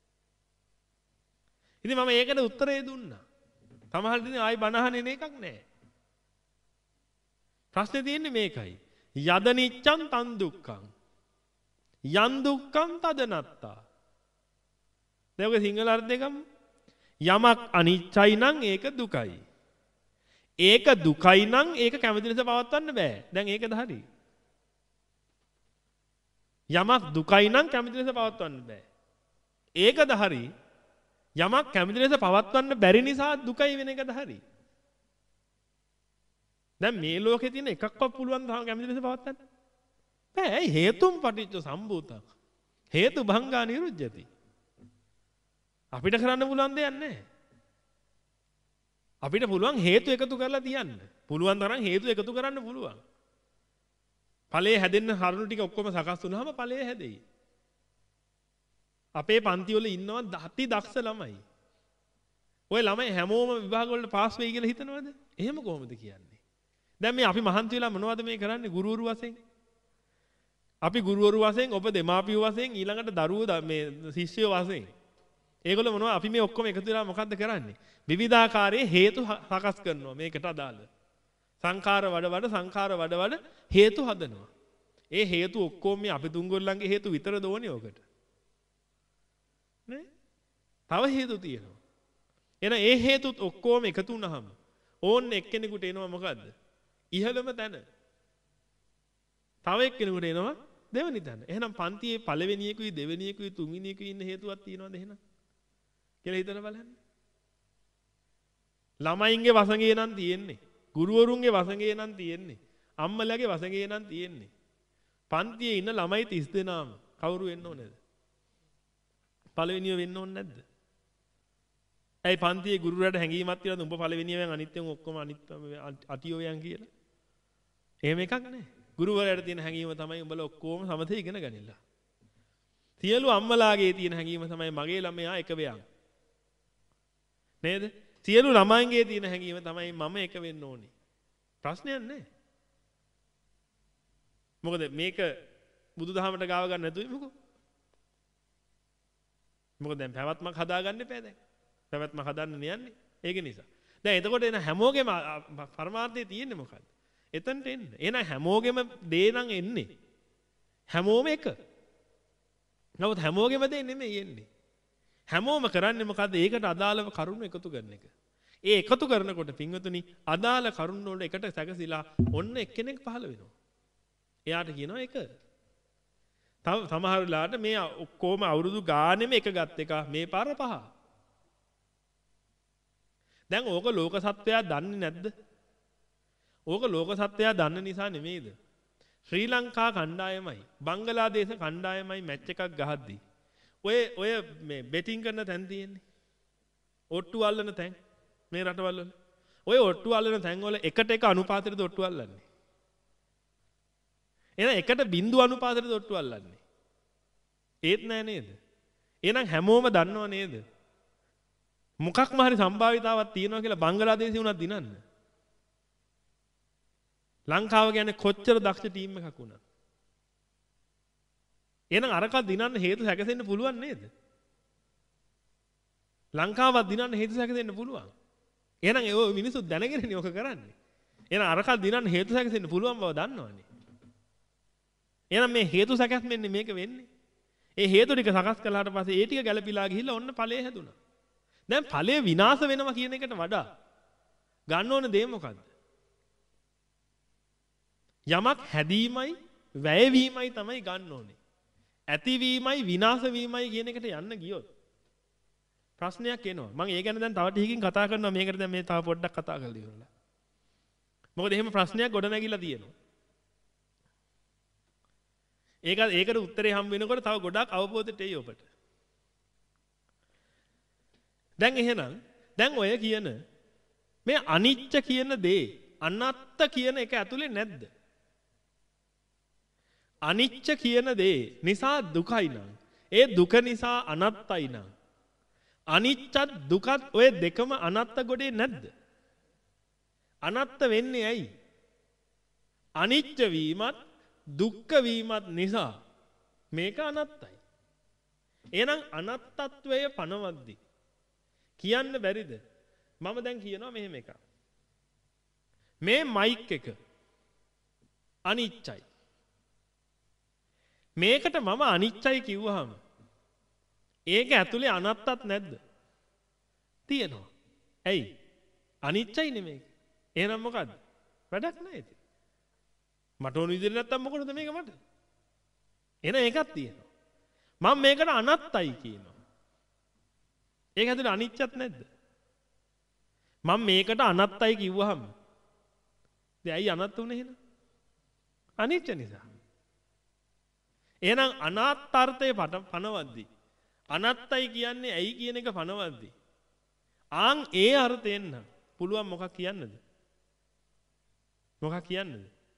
ඉතින් මම ඒකට උත්තරේ දුන්නා. සමහර දින ආයි බණ අහන්නේ එකක් නැහැ. ප්‍රශ්නේ තියෙන්නේ මේකයි. යද නිච්ඡං තන් දුක්ඛං. යන් දුක්ඛං තදනත්තා. දැන් ඔක සිංහල අර්ථය ගමු. යමක් අනිච්චයි නම් ඒක දුකයි. ඒක දුකයි නම් ඒක කැමති ලෙස පවත්වන්න බෑ. දැන් ඒකද හරි? යමක් දුකයි නම් කැමති ලෙස පවත්වන්න බෑ. ඒකද හරි? යමක් කැමති ලෙස පවත්වන්න බැරි නිසා දුකයි වෙන එකද හරි? දැන් මේ ලෝකේ තියෙන එකක්වත් පුළුවන් තරම් කැමති ලෙස පවත්වන්න බෑ. ඇයි? හේතුම් පටිච්ච සම්භූතං. හේතු භංගා නිරුජ්ජති. අපිට කරන්න පුළුවන් දෙයක් නැහැ. අපිට පුළුවන් හේතු එකතු කරලා තියන්න. පුළුවන් තරම් හේතු එකතු කරන්න පුළුවන්. ඵලයේ හැදෙන්න කරුණු ටික ඔක්කොම සකස් වුණාම ඵලයේ හැදෙයි. අපේ පන්ති වල ඉන්නවා අති දක්ෂ ළමයි. ওই ළමයි හැමෝම විභාග වලට පාස් වෙයි කියලා හිතනවද? එහෙම කොහොමද කියන්නේ? දැන් මේ අපි මහන්සි වෙලා මොනවද මේ කරන්නේ ගුරුවරු වශයෙන්? අපි ගුරුවරු වශයෙන් ඔබ දෙමාපියෝ වශයෙන් ඊළඟට දරුවෝ මේ ශිෂ්‍යයෝ වශයෙන් ඒගොල්ලෝ මොනවා අපි මේ ඔක්කොම එකතු වෙලා මොකද්ද කරන්නේ? විවිධාකාරයේ හේතු සකස් කරනවා මේකට අදාළ. සංඛාර වඩ වඩ සංඛාර වඩ වඩ හේතු හදනවා. ඒ හේතු ඔක්කොම මේ අපි තුන්ගොල්ලන්ගේ හේතු විතරද ඕනේ ඔකට? නේ? තව හේතු තියෙනවා. එහෙනම් ඒ හේතුත් ඔක්කොම එකතු වුණාම ඕන්න එක්කෙනෙකුට එනවා මොකද්ද? ඉහළම තැන. තව එක්කෙනෙකුට එනවා දෙවෙනි තැන. එහෙනම් පන්තියේ පළවෙනියෙකුයි දෙවෙනියෙකුයි තුන්වෙනියෙකුයි ඉන්න හේතුවක් තියෙනවද එහෙනම්? කියලා හිතලා බලන්න. ළමයින්ගේ වසඟේ නම් තියෙන්නේ. ගුරුවරුන්ගේ වසඟේ නම් තියෙන්නේ. අම්මලාගේ වසඟේ නම් තියෙන්නේ. පන්තියේ ඉන්න ළමයි තිස් දෙනාම කවුරු වෙන්න ඕනේද? පළවෙනිය වෙන්න ඕනේ නැද්ද? ඇයි පන්තියේ ගුරුවරයාට හැංගීමක් තියනද උඹ පළවෙනියෙන් අනිත්යෙන් ඔක්කොම අනිත් අටියෝ යන් කියලා? එහෙම එකක් නැහැ. ගුරුවරයාට තියෙන හැංගීම තමයි උඹලා ඔක්කොම සමතේ ඉගෙන ගනිලා. සියලු අම්මලාගේ තියෙන හැංගීම තමයි මගේ ළමයා එක වෙයන්. නේද? සියලු ළමයින්ගේ තියෙන හැංගීම තමයි මම එක වෙන්න ඕනේ. ප්‍රශ්නයක් නැහැ. මොකද මේක බුදුදහමට ගාව ගන්න නැතුයි මොකෝ? මොකද දැන් පැවැත්මක් හදාගන්න එපා දැන්. පැවැත්මක් හදන්න යන්නේ. ඒක නිසා. දැන් එතකොට එන හැමෝගෙම පරමාර්ථය තියෙන්නේ මොකද්ද? එතනට එන්න. එහෙනම් හැමෝගෙම දේ නම් එන්නේ. හැමෝම එක. නමුත් හැමෝගෙම දේ නෙමෙයි එන්නේ. හැමෝම කරන්නේ මොකද්ද? ඒකට අදාළව කරුණු එකතු කරන එක. ඒ එකතු කරනකොට පින්වතුනි අදාළ කරුණු වල එකට සැකසීලා ඔන්න එක්කෙනෙක් පහළ වෙනවා. එයාට කියනවා එක. තව සමහර වෙලාවට මේ ඔක්කොම අවුරුදු ගානෙම එක ගත් එක මේ පාර පහ. දැන් ඕක ලෝක සත්වයා දන්නේ නැද්ද? ඕක ලෝක සත්වයා දන්න නිසා නෙමෙයිද? ශ්‍රී ලංකා කණ්ඩායමයි බංගලාදේශ කණ්ඩායමයි මැච් එකක් ගහද්දී ඔය ඔය මේ බෙටිං කරන තැන් තියෙන්නේ. ඔට්ටු අල්ලන තැන් මේ රටවල් වල. ඔය ඔට්ටු අල්ලන තැන් වල එකට එක අනුපාතෙට ඔට්ටු අල්ලන්නේ. එහෙනම් එකට බිංදු අනුපාතෙට ඔට්ටු අල්ලන්නේ. ඒත් නෑ නේද? එහෙනම් හැමෝම දන්නව නේද? මොකක්ම හරි සම්භාවිතාවක් තියෙනවා කියලා බංගලාදේශේ උනත් දිනන්න. ලංකාව කියන්නේ කොච්චර දක්ෂ ටීම් එකක් වුණා. එහෙනම් අරක දිනන්න හේතු සැකසෙන්න පුළුවන් නේද? ලංකාවත් දිනන්න හේතු සැකසෙන්න පුළුවන්. එහෙනම් ඒ මිනිස්සු දැනගෙනනේ ඔක කරන්නේ. එහෙනම් අරක දිනන්න හේතු සැකසෙන්න පුළුවන් බව දන්නවනේ. එහෙනම් මේ හේතු සැකස්මෙන්නේ මේක වෙන්නේ. ඒ හේතු ටික සකස් කළාට පස්සේ ඒ ටික ගැළපීලා ගිහිල්ලා ඔන්න ඵලය හැදුනා. දැන් ඵලය විනාශ වෙනවා කියන එකට වඩා ගන්න ඕන දේ මොකද්ද? යමක් හැදීමයි වැයවීමයි තමයි ගන්න ඕනේ. ඇතිවීමයි විනාශ වීමයි කියන එකට යන්න ගියොත් ප්‍රශ්නයක් එනවා. මම ඒ ගැන දැන් තව ටිකකින් කතා කරනවා. මේකට දැන් මේ තව පොඩ්ඩක් කතා කරලා ඉවරලා. මොකද එහෙම ප්‍රශ්නයක් ගොඩ නැගිලා තියෙනවා. ඒක ඒකට උත්තරේ හම් වෙනකොට තව ගොඩක් අවබෝධයට එයි ඔබට. දැන් එහෙනම් දැන් ඔය කියන මේ අනිච්ච කියන දේ අනත්ත කියන එක ඇතුලේ නැද්ද? අනිච්ච කියන දේ නිසා දුකයි නම් ඒ දුක නිසා අනත්තයි නම් අනිච්චත් දුකත් ඔය දෙකම අනත්ත ගොඩේ නැද්ද? අනත්ත වෙන්නේ ඇයි? අනිච්ච වීමත් දුක්ඛ වීමත් නිසා මේක අනත්තයි. එහෙනම් අනත්තත්වය පනවද්දි කියන්න බැරිද? මම දැන් කියනවා මෙහෙම එකක්. මේ මයික් එක අනිච්චයි. මේකට මම අනිච්චයි කිව්වහම ඒක ඇතුලේ අනත්තත් නැද්ද? තියෙනවා. ඇයි? අනිච්චයි නෙමෙයි. එහෙනම් මොකද්ද? වැඩක් නැහැ ඉතින්. මට ඕන විදිහට නැත්තම් මොකටද මේක මට? එහෙනම් ඒකක් තියෙනවා. මම මේකට අනත්තයි කියනවා. ඒක ඇතුලේ අනිච්චත් නැද්ද? මම මේකට අනත්තයි කිව්වහම දැන් ඇයි අනත්ත උනේ එහෙනම්? අනිච්ච නිසා. එහෙනම් අනාත්තාර්ථය පනවද්දි අනත්තයි කියන්නේ ඇයි කියන එක පනවද්දි ආන් ඒ අර්ථයෙන් නම් පුළුවන් මොකක් කියන්නද? මොකක් කියන්නද?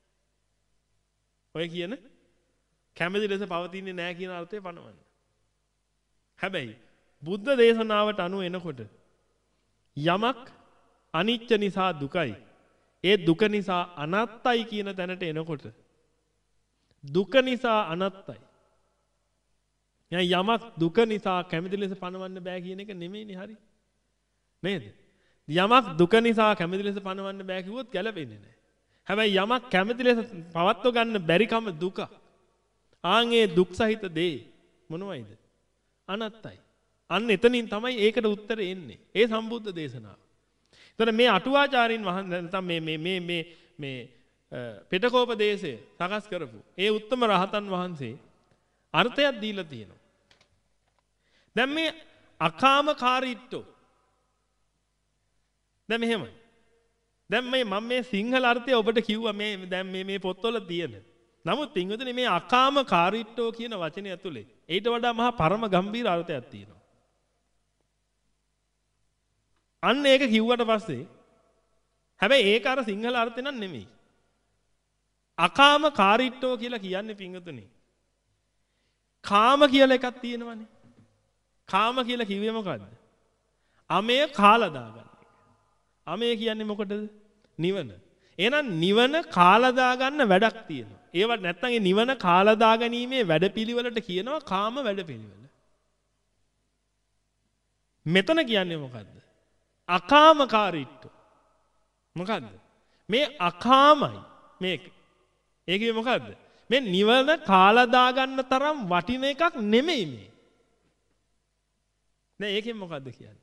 ඔය කියන කැමැති ලෙස පවතින්නේ නැහැ කියන අර්ථය පනවන්න. හැබැයි බුද්ධ දේශනාවට අනුව එනකොට යමක් අනිච්ච නිසා දුකයි ඒ දුක නිසා අනත්තයි කියන තැනට එනකොට දුක නිසා අනත්තයි. යමක් දුක නිසා කැමති ලෙස පනවන්න බෑ කියන එක නෙමෙයිනේ හරි. නේද? යමක් දුක නිසා කැමති ලෙස පනවන්න බෑ කිව්වොත් ගැලපෙන්නේ නැහැ. හැබැයි යමක් කැමති ලෙස පවත්ව ගන්න බැරිකම දුක. ආන් ඒ දුක් සහිත දේ මොනවයිද? අනත්තයි. අන්න එතනින් තමයි ඒකට උත්තරේ එන්නේ. ඒ සම්බුද්ධ දේශනාව. එතන මේ අටුවාචාරින් වහන්සේ නැත්නම් මේ මේ මේ මේ මේ පිටකෝපදේශය සකස් කරපු ඒ උත්තම රහතන් වහන්සේ අර්ථයක් දීලා තියෙනවා. දැන් මේ අකාමකාරීත්වෝ දැන් මෙහෙමයි. දැන් මේ මම මේ සිංහල අර්ථය ඔබට කිව්වා මේ දැන් මේ මේ පොත්වල තියෙන. නමුත් පින්වතුනි මේ අකාමකාරීත්වෝ කියන වචනේ ඇතුලේ ඊට වඩා මහා පරම ගම්භීර අර්ථයක් තියෙනවා. අන්න ඒක කිව්වට පස්සේ හැබැයි ඒක අර සිංහල අර්ථේ නන් නෙමෙයි. අකාමකාරීත්වෝ කියලා කියන්නේ පින්වතුනි. කාම කියලා එකක් තියෙනවනේ. කාම කියලා කිව්වේ මොකද්ද? අමය කාලා දාගන්න එක. අමය කියන්නේ මොකටද? නිවන. එහෙනම් නිවන කාලා දාගන්න වැඩක් තියෙනවා. ඒවත් නැත්නම් ඒ නිවන කාලා දාගැනීමේ වැඩපිළිවෙලට කියනවා කාම වැඩපිළිවෙල. මෙතන කියන්නේ මොකද්ද? අකාමකාරීත්ව. මොකද්ද? මේ අකාමයි මේක. ඒ කිව්වේ මොකද්ද? මේ නිවන කාලා දාගන්න තරම් වටින එකක් නෙමෙයි මේ. දැන් ඒකෙන් මොකද්ද කියන්නේ?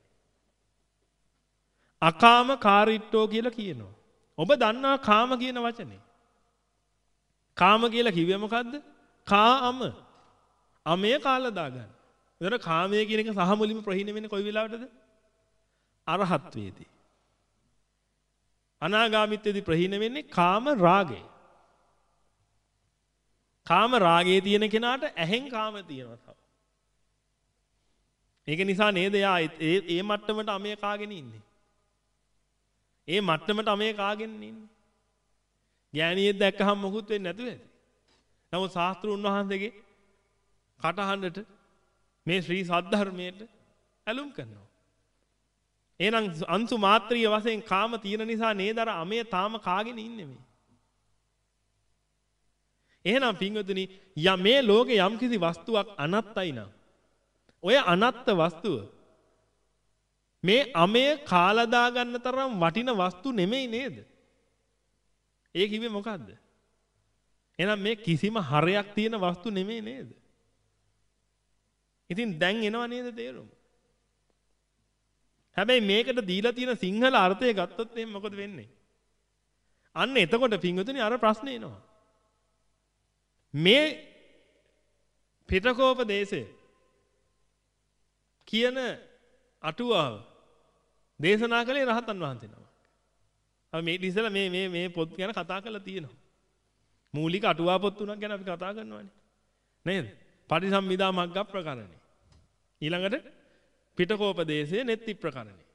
අකාමකාරීත්වෝ කියලා කියනවා. ඔබ දන්නවා කාම කියන වචනේ. කාම කියලා කිව්වේ මොකද්ද? කාම. අමය කාලා දාගන්න. ඒතර කාමය කියන එක සහ මුලින්ම ප්‍රහීන වෙන්නේ කොයි වෙලාවටද? අරහත්වයේදී. අනාගාමීත්වයේදී ප්‍රහීන වෙන්නේ කාම රාගය. කාම රාගයේ තියෙන කෙනාට ඇහෙන් කාම තියෙනවා තව. ඒක නිසා නේද යා ඒ ඒ මට්ටමට අමය කාගෙන ඉන්නේ. ඒ මට්ටමට අමය කාගෙන ඉන්නේ. ගෑණියෙක් දැක්කහම මොකුත් වෙන්නේ නැතුව ඇති. නමුත් ශාස්ත්‍රුන් වහන්සේගේ කටහඬට මේ ශ්‍රී සද්ධර්මයට ඇලුම් කරනවා. එහෙනම් අංශු මාත්‍රීය වශයෙන් කාම තියෙන නිසා නේද අර අමය තාම කාගෙන ඉන්නේ මේ. එහෙනම් පින්වතුනි යා මේ ලෝකේ යම්කිසි වස්තුවක් අනත්තයි නම් ඔය අනත්ත වස්තුව මේ අමය කාලා දා ගන්න තරම් වටින වස්තු නෙමෙයි නේද? ඒ කිව්වේ මොකද්ද? එහෙනම් මේ කිසිම හරයක් තියෙන වස්තු නෙමෙයි නේද? ඉතින් දැන් එනව නේද තේරුම? හැබැයි මේකට දීලා තියෙන සිංහල අර්ථය ගත්තොත් එහෙනම් මොකද වෙන්නේ? අන්න එතකොට පින්වතුනි අර ප්‍රශ්නේ එනවා. මේ පිටකෝපදේශය කියන අටුවාව දේශනා කළේ රහතන් වහන්සේ නමක්. අපි මේ ඉතින්සලා මේ මේ මේ පොත් ගැන කතා කරලා තියෙනවා. මූලික අටුවා පොත් තුනක් ගැන අපි කතා කරනවානේ. නේද? පටිසම්භිදා මග්ග ප්‍රකරණේ. ඊළඟට පිටකෝපදේශයේ නෙත්ති ප්‍රකරණේ.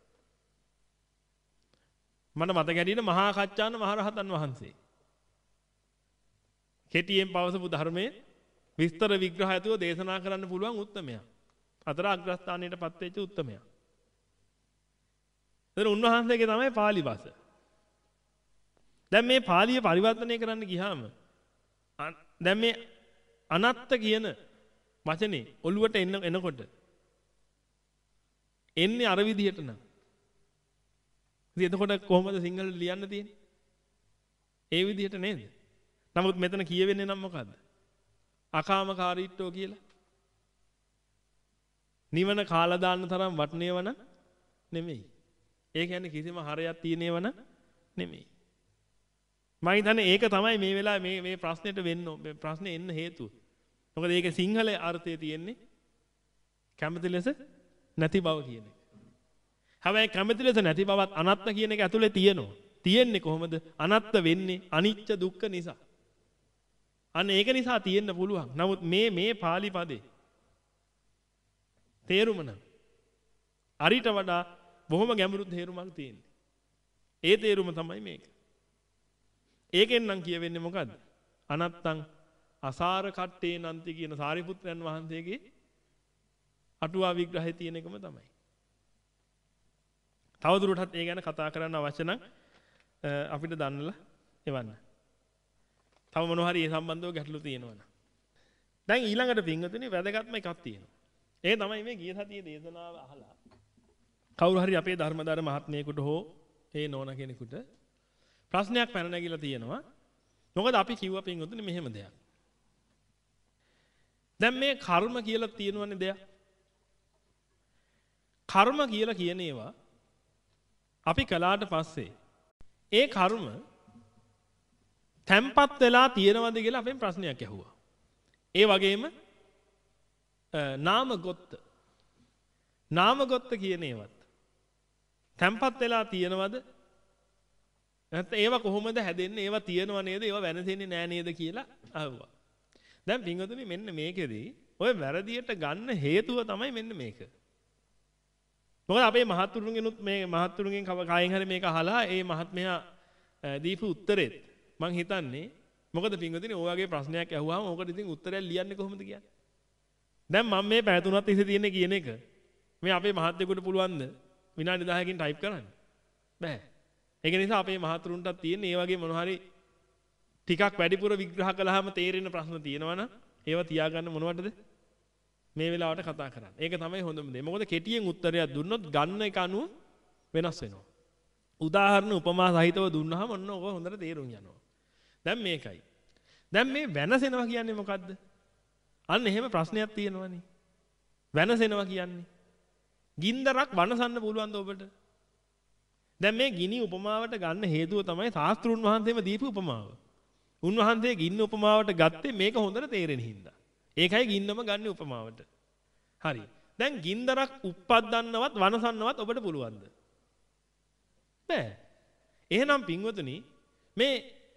මට මතක හැටියට මහා කච්චාන මහරහතන් වහන්සේ කෙටියෙන් පවසපු ධර්මයේ විස්තර විග්‍රහ ඇතුව දේශනා කරන්න පුළුවන් උත්තමයා. අතර අග්‍රස්ථානයට පත් වෙච්ච උත්තමයා. ඒතර උන්වහන්සේගේ තමයි පාලි භාෂ. දැන් මේ පාලිය පරිවර්තනය කරන්න ගියාම දැන් මේ අනත්ත කියන වචනේ ඔළුවට එන්න එනකොට එන්නේ අර විදිහට නම්. ඉතින් එතකොට කොහොමද සිංහලට ලියන්න තියෙන්නේ? ඒ විදිහට නේද? නමුත් මෙතන කියවෙන්නේ නම් මොකද්ද? අකාමකාරීත්වෝ කියලා. නිවන කාලා දාන්න තරම් වටිනේව නම් නෙමෙයි. ඒ කියන්නේ කිසිම හරයක් තියෙනේව නම් නෙමෙයි. මම හිතන්නේ ඒක තමයි මේ වෙලාවේ මේ මේ ප්‍රශ්නෙට වෙන්න ප්‍රශ්නේ එන්න හේතුව. මොකද ඒක සිංහල අර්ථයේ තියෙන්නේ කැමති ලෙස නැති බව කියන එක. හැබැයි කැමති ලෙස නැති බවත් අනත්ත කියන එක ඇතුලේ තියෙනවා. තියෙන්නේ කොහොමද? අනත්ත වෙන්නේ අනිච්ච දුක්ඛ නිසා. අන්න ඒක නිසා තියෙන්න පුළුවන්. නමුත් මේ මේ පාලි පදේ තේරුම නම් අරිට වඩා බොහොම ගැඹුරු තේරුමක් තියෙන්නේ. ඒ තේරුම තමයි මේක. ඒකෙන් නම් කියවෙන්නේ මොකද්ද? අනත්තං අසාර කට්ටේ නන්ති කියන සාරිපුත්‍රයන් වහන්සේගේ අටුවා විග්‍රහයේ තියෙන එකම තමයි. තවදුරටත් ඒ ගැන කතා කරන්න අවශ්‍ය නම් අපිට දන්නලා එවන්න. තව මොනවා හරි ඒ සම්බන්ධව ගැටලු තියෙනවා නම්. දැන් ඊළඟට පින්වතුනි වැදගත්ම එකක් තියෙනවා. ඒ තමයි මේ ගිය සතියේ දේශනාව අහලා කවුරු හරි අපේ ධර්මදාන මහත්මයෙකුට හෝ ඒ නෝන කෙනෙකුට ප්‍රශ්නයක් පැන නැගිලා තියෙනවා. මොකද අපි කිව්වා පින්වතුනි මෙහෙම දෙයක්. දැන් මේ කර්ම කියලා තියෙනවනේ දෙයක්. කර්ම කියලා කියන ඒවා අපි කළාට පස්සේ ඒ කර්ම තැම්පත් වෙලා තියෙනවද කියලා අපෙන් ප්‍රශ්නයක් ඇහුවා. ඒ වගේම නාම ගොත්ත නාම ගොත්ත කියන ඒවත් තැම්පත් වෙලා තියෙනවද? නැත්නම් ඒවා කොහොමද හැදෙන්නේ? ඒවා තියෙනව නේද? ඒවා වෙනසෙන්නේ නෑ නේද කියලා අහුවා. දැන් පින්වතුනි මෙන්න මේකෙදී ඔය වැරදියට ගන්න හේතුව තමයි මෙන්න මේක. මොකද අපේ මහත්තුරුන්ගෙනුත් මේ මහත්තුරුන්ගෙන් කයෙන් හරි මේක අහලා ඒ මහත්මයා දීපු උත්තරෙත් මං හිතන්නේ මොකද පින්වතුනි ඔය වගේ ප්‍රශ්නයක් අහුවාම ඕකට ඉතින් උත්තරයක් ලියන්නේ කොහොමද කියන්නේ? දැන් මම මේ පැය තුනක් තිස්සේ තියෙන්නේ කියන එක මේ අපේ මහත්යෙකුට පුළුවන්ද විනාඩි දහයකින් ටයිප් කරන්න? බෑ. ඒක නිසා අපේ මහතුරුන්ටත් තියෙන මේ වගේ මොන හරි ටිකක් වැඩිපුර විග්‍රහ කළාම තේරෙන ප්‍රශ්න තියෙනවනම් ඒවා තියාගන්න මොනවටද මේ වෙලාවට කතා කරන්නේ. ඒක තමයි හොඳම දේ. මොකද කෙටියෙන් උත්තරයක් දුන්නොත් ගන්න එක අනුව වෙනස් වෙනවා. උදාහරණ උපමා සහිතව දුන්නාම ඔන්න ඔක හොඳට තේරුම් යනවා. දැන් මේකයි. දැන් මේ වෙනසෙනවා කියන්නේ මොකද්ද? අන්න එහෙම ප්‍රශ්නයක් තියෙනවනේ. වෙනසෙනවා කියන්නේ ගින්දරක් වනසන්න පුළුවන්ද ඔබට? දැන් මේ ගිනි උපමාවට ගන්න හේතුව තමයි ශාස්ත්‍රුන් වහන්සේම දීපු උපමාව. උන්වහන්සේ ගින්න උපමාවට ගත්තේ මේක හොඳට තේරෙන හින්දා. ඒකයි ගින්නම ගන්න උපමාවට. හරි. දැන් ගින්දරක් උප්පද්දන්නවත් වනසන්නවත් ඔබට පුළුවන්ද? බෑ. එහෙනම් පින්වතුනි මේ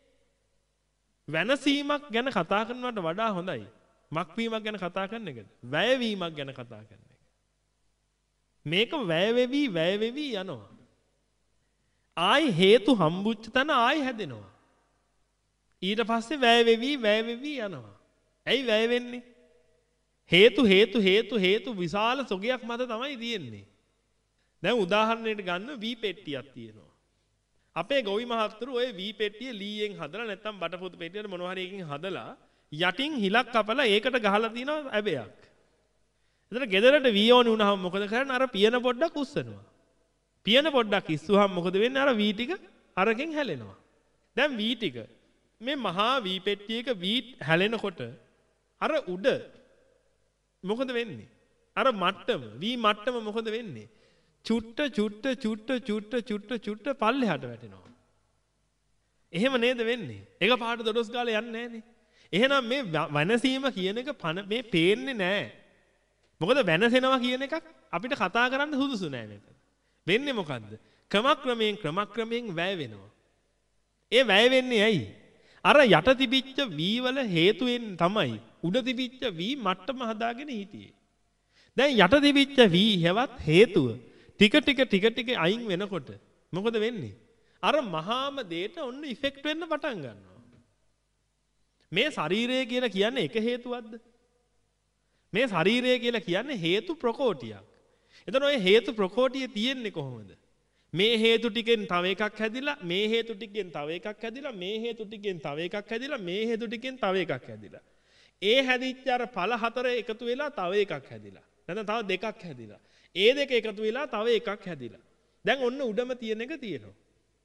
වෙනසීමක් ගැන කතා කරනවට වඩා හොඳයි මක්වීමක් ගැන කතා කරන එකද? වැයවීමක් ගැන කතා කරන එක. මේක වැය වෙවි වැය වෙවි යනවා. ආයි හේතු හම්බුච්ච තැන ආයි හැදෙනවා. ඊට පස්සේ වැය වෙවි වැය වෙවි යනවා. ඇයි වැය වෙන්නේ? හේතු හේතු හේතු හේතු විශාල සොගයක් මත තමයි තියෙන්නේ. දැන් උදාහරණයකට ගන්න වී පෙට්ටියක් තියෙනවා. අපේ ගොවි මහත්තුරු ඔය වී පෙට්ටිය ලීයෙන් හදලා නැත්නම් බටපොතු පෙට්ටියට මොනවා හරි එකකින් හදලා යටින් හිලක් කපලා ඒකට ගහලා තියෙනවා ඇබයක්. එතන ගෙදරට වී ඕනි වුණාම මොකද කරන්නේ? අර පියන පොඩ්ඩක් උස්සනවා. පියන පොඩ්ඩක් ඉස්සුවාම මොකද වෙන්නේ? අර වී ටික අරකින් හැලෙනවා. දැන් වී ටික මේ මහා වී පෙට්ටියක වී හැලෙනකොට අර උඩ මොකද වෙන්නේ? අර මට්ටම වී මට්ටම මොකද වෙන්නේ? චුට්ට චුට්ට චුට්ට චුට්ට චුට්ට චුට්ට පල්ලෙහාට වැටෙනවා. එහෙම නේද වෙන්නේ? එක පාට දොඩොස් ගාලා යන්නේ නැහනේ. එහෙනම් මේ වෙනසීම කියන එක මේ පේන්නේ නැහැ. මොකද වෙනසෙනවා කියන එකක් අපිට කතා කරන්න සුදුසු නෑ නේද? වෙන්නේ මොකද්ද? ක්‍රමක්‍රමයෙන් ක්‍රමක්‍රමයෙන් වැය වෙනවා. ඒ වැය වෙන්නේ ඇයි? අර යට තිබිච්ච වී වල හේතුවෙන් තමයි උඩ තිබිච්ච වී මට්ටම හදාගෙන හිටියේ. දැන් යට තිබිච්ච වී හැවත් හේතුව ටික ටික ටික ටික අයින් වෙනකොට මොකද වෙන්නේ? අර මහාම දෙයට ඔන්න ඉෆෙක්ට් වෙන්න පටන් ගන්නවා. මේ ශරීරය කියලා කියන්නේ එක හේතුවක්ද? මේ ශරීරය කියලා කියන්නේ හේතු ප්‍රකෝටියක්. එතන ඔය හේතු ප්‍රකෝටිය තියෙන්නේ කොහොමද? මේ හේතු ටිකෙන් තව එකක් හැදිලා, මේ හේතු ටිකෙන් තව එකක් හැදිලා, මේ හේතු ටිකෙන් තව එකක් හැදිලා, මේ හේතු ටිකෙන් තව එකක් හැදිලා. ඒ හැදිච්ච අර ඵල හතර එකතු වෙලා තව එකක් හැදිලා. නැත්නම් තව දෙකක් හැදිලා. ඒ දෙක එකතු වෙලා තව එකක් හැදිලා. දැන් ඔන්න උඩම තියෙන එක තියෙනවා.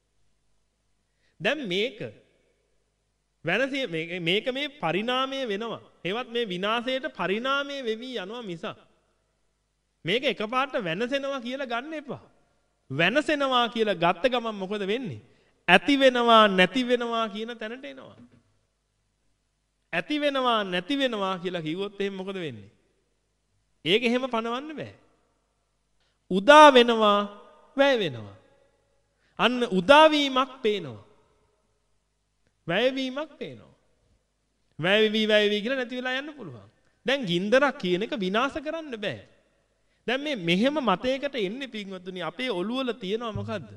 දැන් මේක වෙනසිය මේක මේ පරිණාමය වෙනවා. ඒවත් මේ විනාශයට පරිණාමය වෙවි යනවා මිස මේක එකපාරට වෙනසෙනවා කියලා ගන්න එපා. වෙනසෙනවා කියලා ගත්ත ගමන් මොකද වෙන්නේ? ඇති වෙනවා නැති වෙනවා කියන තැනට එනවා. ඇති වෙනවා නැති වෙනවා කියලා කිව්වොත් එහෙනම් මොකද වෙන්නේ? ඒක එහෙම පනවන්න බෑ. උදා වෙනවා වැය වෙනවා. අන්න උදා වීමක් පේනවා. වැය වීමක් පේනවා. වැය වී වැය වී කියලා නැති වෙලා යන්න පුළුවන්. දැන් ගින්දරක් කියන එක විනාශ කරන්න බෑ. දැන් මේ මෙහෙම මතයකට එන්නේ පින්වත්තුනි අපේ ඔළුව වල තියෙනවා මොකද්ද?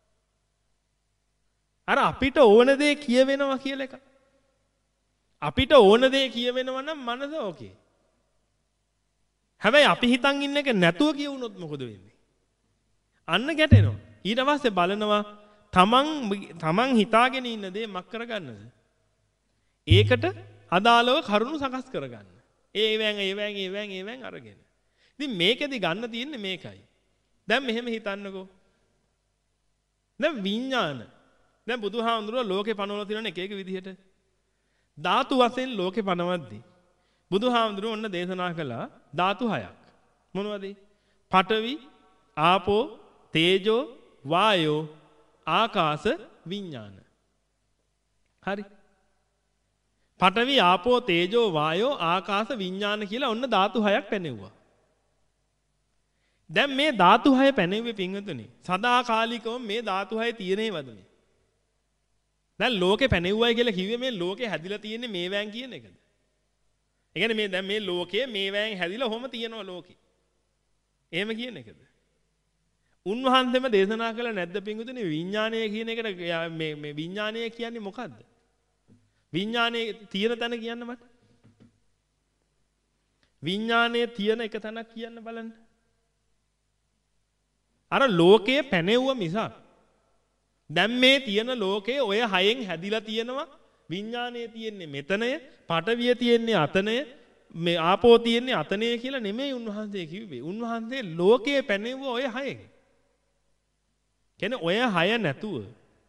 අර අපිට ඕන දේ කියවෙනවා කියලා එක. අපිට ඕන දේ කියවෙනවා නම් මනස ඕකේ. හැබැයි අපි හිතන් ඉන්න එක නැතුව කියවුනොත් මොකද වෙන්නේ? අන්න ගැටෙනවා. ඊට පස්සේ බලනවා තමන් තමන් හිතාගෙන ඉන්න දේ මක් කරගන්නද? ඒකට අදාළව කරුණු සකස් කරගන්න. ඒවෙන් ඒවෙන් ඒවෙන් ඒවෙන් අරගෙන. ඉතින් මේකෙදි ගන්න තියෙන්නේ මේකයි. දැන් මෙහෙම හිතන්නකෝ. දැන් විඥාන. දැන් බුදුහාමුදුරුවෝ ලෝකේ පනවලා තියෙන එක එක විදිහට. ධාතු වශයෙන් ලෝකේ පනවද්දී බුදුහාමුදුරුවෝ ඔන්න දේශනා කළා ධාතු හයක්. මොනවද? පඨවි, ආපෝ, තේජෝ, වායෝ, ආකාශ, විඥාන. හරි. පඨවි, ආපෝ, තේජෝ, වායෝ, ආකාශ, විඥාන කියලා ඔන්න ධාතු හයක් පැනෙවුවා. දැන් මේ ධාතු හය පැනෙව්වේ පින්වතුනි. සදාකාලිකව මේ ධාතු හය තියෙනේවද මේ? දැන් ලෝකේ පැනෙව්වයි කියලා කිව්වේ මේ ලෝකේ හැදිලා තියෙන්නේ මේවැන් කියන එකද? ඒ කියන්නේ මේ දැන් මේ ලෝකයේ මේවැන් හැදිලා ඔහොම තියෙනවා ලෝකේ. එහෙම කියන එකද? උන්වහන්සේම දේශනා කළ නැද්ද පින්වතුනි විඥානය කියන එකට මේ මේ විඥානය කියන්නේ මොකද්ද? විඥානයේ තියෙන තැන කියන්න මට. විඥානයේ තියෙන එක තැනක් කියන්න බලන්න. අර ලෝකයේ පැනෙව්ව මිසක් දැන් මේ තියෙන ලෝකයේ ඔය හයෙන් හැදිලා තියෙනවා විඥානයේ තියෙන්නේ මෙතනය, පඨවිය තියෙන්නේ අතනය, මේ ආපෝ තියෙන්නේ අතනය කියලා නෙමෙයි උන්වහන්සේ කිව්වේ. උන්වහන්සේ ලෝකයේ පැනෙව්ව ඔය හයෙන්. කියන්නේ ඔය හය නැතුව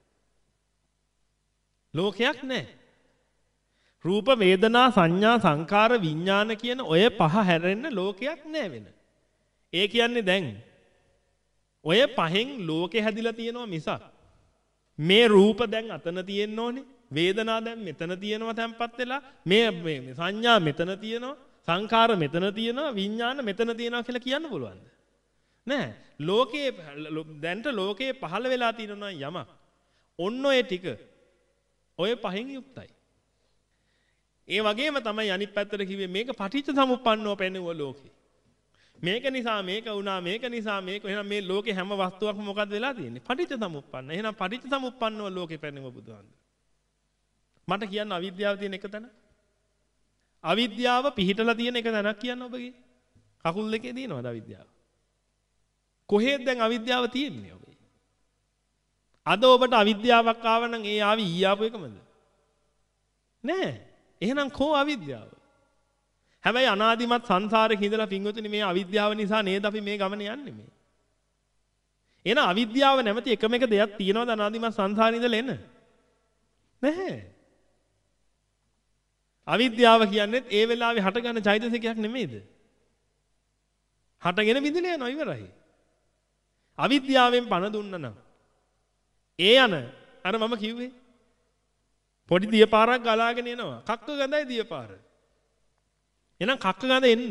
ලෝකයක් නැහැ. රූප වේදනා සංඥා සංකාර විඥාන කියන ඔය පහ හැරෙන්න ලෝකයක් නැහැ වෙන. ඒ කියන්නේ දැන් ඔය පහෙන් ලෝකේ හැදිලා තියෙනවා මිසක් මේ රූප දැන් අතන තියෙන්න ඕනේ, වේදනා දැන් මෙතන තියෙනවා තැම්පත් වෙලා, මේ මේ සංඥා මෙතන තියෙනවා, සංකාර මෙතන තියෙනවා, විඥාන මෙතන තියෙනවා කියලා කියන්න පුළුවන්ද? නෑ. ලෝකේ දැන්ට ලෝකේ පහළ වෙලා තියෙනවා යමක්. ඔන්න ඔය ටික ඔය පහෙන් යුක්තයි. ඒ වගේම තමයි අනිත් පැත්තට කිව්වේ මේක පටිච්ච සමුප්පන්නව පෙන්වුව ලෝකේ. මේක නිසා මේක වුණා, මේක නිසා මේක. එහෙනම් මේ ලෝකේ හැම වස්තුවක්ම මොකද්ද වෙලා තියෙන්නේ? පටිච්ච සමුප්පන්න. එහෙනම් පටිච්ච සමුප්පන්නව ලෝකේ පෙන්වුව බුදුහාමුදුරුවෝ. මට කියන්න අවිද්‍යාව තියෙන එක තැන. අවිද්‍යාව පිහිටලා තියෙන එක තැනක් කියන්න ඔබගේ. කකුල් දෙකේ තියෙනවද අවිද්‍යාව? කොහෙද දැන් අවිද්‍යාව තියෙන්නේ ඔබේ? අද ඔබට අවිද්‍යාවක් ආව නම් ඒ ආවි ඊ ආපු එකමද? නෑ. එහෙනම් කෝ අවිද්‍යාව? හැබැයි අනාදිමත් සංසාරේ ඉඳලා පින්වතුනි මේ අවිද්‍යාව නිසා නේද අපි මේ ගමන යන්නේ මේ. එහෙනම් අවිද්‍යාව නැමැති එකම එක දෙයක් තියෙනවද අනාදිමත් සංසාරේ ඉඳලා එන? නැහැ. අවිද්‍යාව කියන්නේ ඒ වෙලාවේ හටගන්න චෛතසිකයක් නෙමෙයිද? හටගෙන විඳිලා යනවා ඉවරයි. අවිද්‍යාවෙන් පණ දුන්නා නම් ඒ යන අර මම කිව්වේ පොඩි දියපාරක් ගලාගෙන එනවා. කක්ක ගඳයි දියපාර. එහෙනම් කක්ක ගඳ එන්න.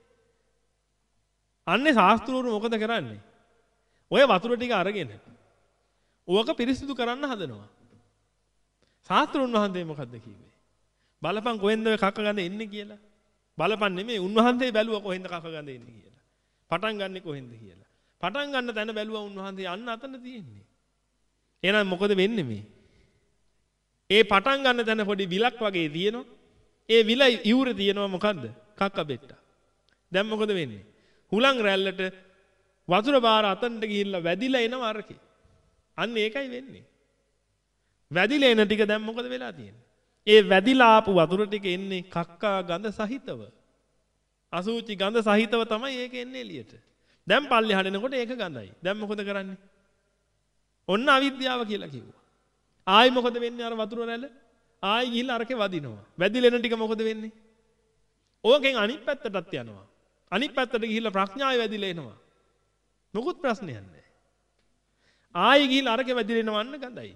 අන්නේ ශාස්ත්‍රවරු මොකද කරන්නේ? ඔය වතුර ටික අරගෙන ඕක පිරිසිදු කරන්න හදනවා. ශාස්ත්‍රුන් වහන්සේ මොකද්ද කිව්වේ? බලපන් කොහෙන්ද ඔය කක්ක ගඳ එන්නේ කියලා. බලපන් නෙමෙයි උන්වහන්සේ බැලුවා කොහෙන්ද කක්ක ගඳ එන්නේ කියලා. පටන් ගන්නෙ කොහෙන්ද කියලා. පටන් ගන්න තැන බැලුවා උන්වහන්සේ අන්න අතන තියෙන්නේ. එහෙනම් මොකද වෙන්නේ මේ? ඒ පටන් ගන්න තැන පොඩි විලක් වගේ තියෙනවා. ඒ විල ඉවුරේ තියෙනවා මොකද්ද? කක්ක බෙට්ට. දැන් මොකද වෙන්නේ? හුලං රැල්ලට වතුර බාර අතනට ගිහිල්ලා වැදිලා එනවා අරකේ. අන්න ඒකයි වෙන්නේ. වැදිලා එන ටික දැන් මොකද වෙලා තියෙන්නේ? ඒ වැදිලා ආපු වතුර ටික එන්නේ කක්කා ගඳ සහිතව. අසුචි ගඳ සහිතව තමයි ඒක එන්නේ එළියට. දැන් පල්ලෙහාට එනකොට ඒක ගඳයි. දැන් මොකද කරන්නේ? ඔන්න අවිද්‍යාව කියලා කිව්වා. ආයි මොකද වෙන්නේ අර වතුර රැළ? ආයි ගිහිල්ලා අරකේ වදිනවා. වැදිලා එන ටික මොකද වෙන්නේ? ඕකෙන් අනිත් පැත්තටත් යනවා. අනිත් පැත්තට ගිහිල්ලා ප්‍රඥාව වැදිලා එනවා. මොකුත් ප්‍රශ්නයක් නැහැ. ආයි ගිහිල්ලා අරකේ වැදිලා එනවන්න ගඳයි.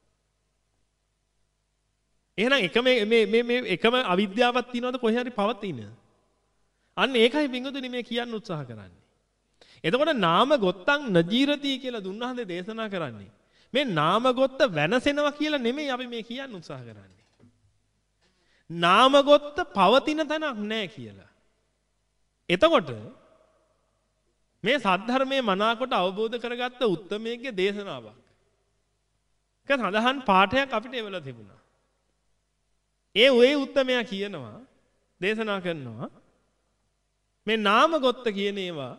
එහෙනම් එකම මේ මේ මේ එකම අවිද්‍යාවක් තියනවද කොහේ හරි පවතින? අන්න ඒකයි බින්දුතුනි මේ කියන්න උත්සාහ කරන්නේ. එතකොට නාම ගොත්තං නජීරති කියලා දුන්නාහන්සේ දේශනා කරන්නේ. මේ නාම ගොත්ත වෙනසෙනවා කියලා නෙමෙයි අපි මේ කියන්න උත්සාහ කරන්නේ. නාම ගොත්ත පවතින තැනක් නැහැ කියලා. එතකොට මේ සද්ධර්මයේ මනාකොට අවබෝධ කරගත්ත උත්තමයෙක්ගේ දේශනාවක්. ඒක සඳහන් පාඩයක් අපිට එවලා තිබුණා. ඒ ඔය උත්තමයා කියනවා දේශනා කරනවා මේ නාම ගොත්ත කියන ඒවා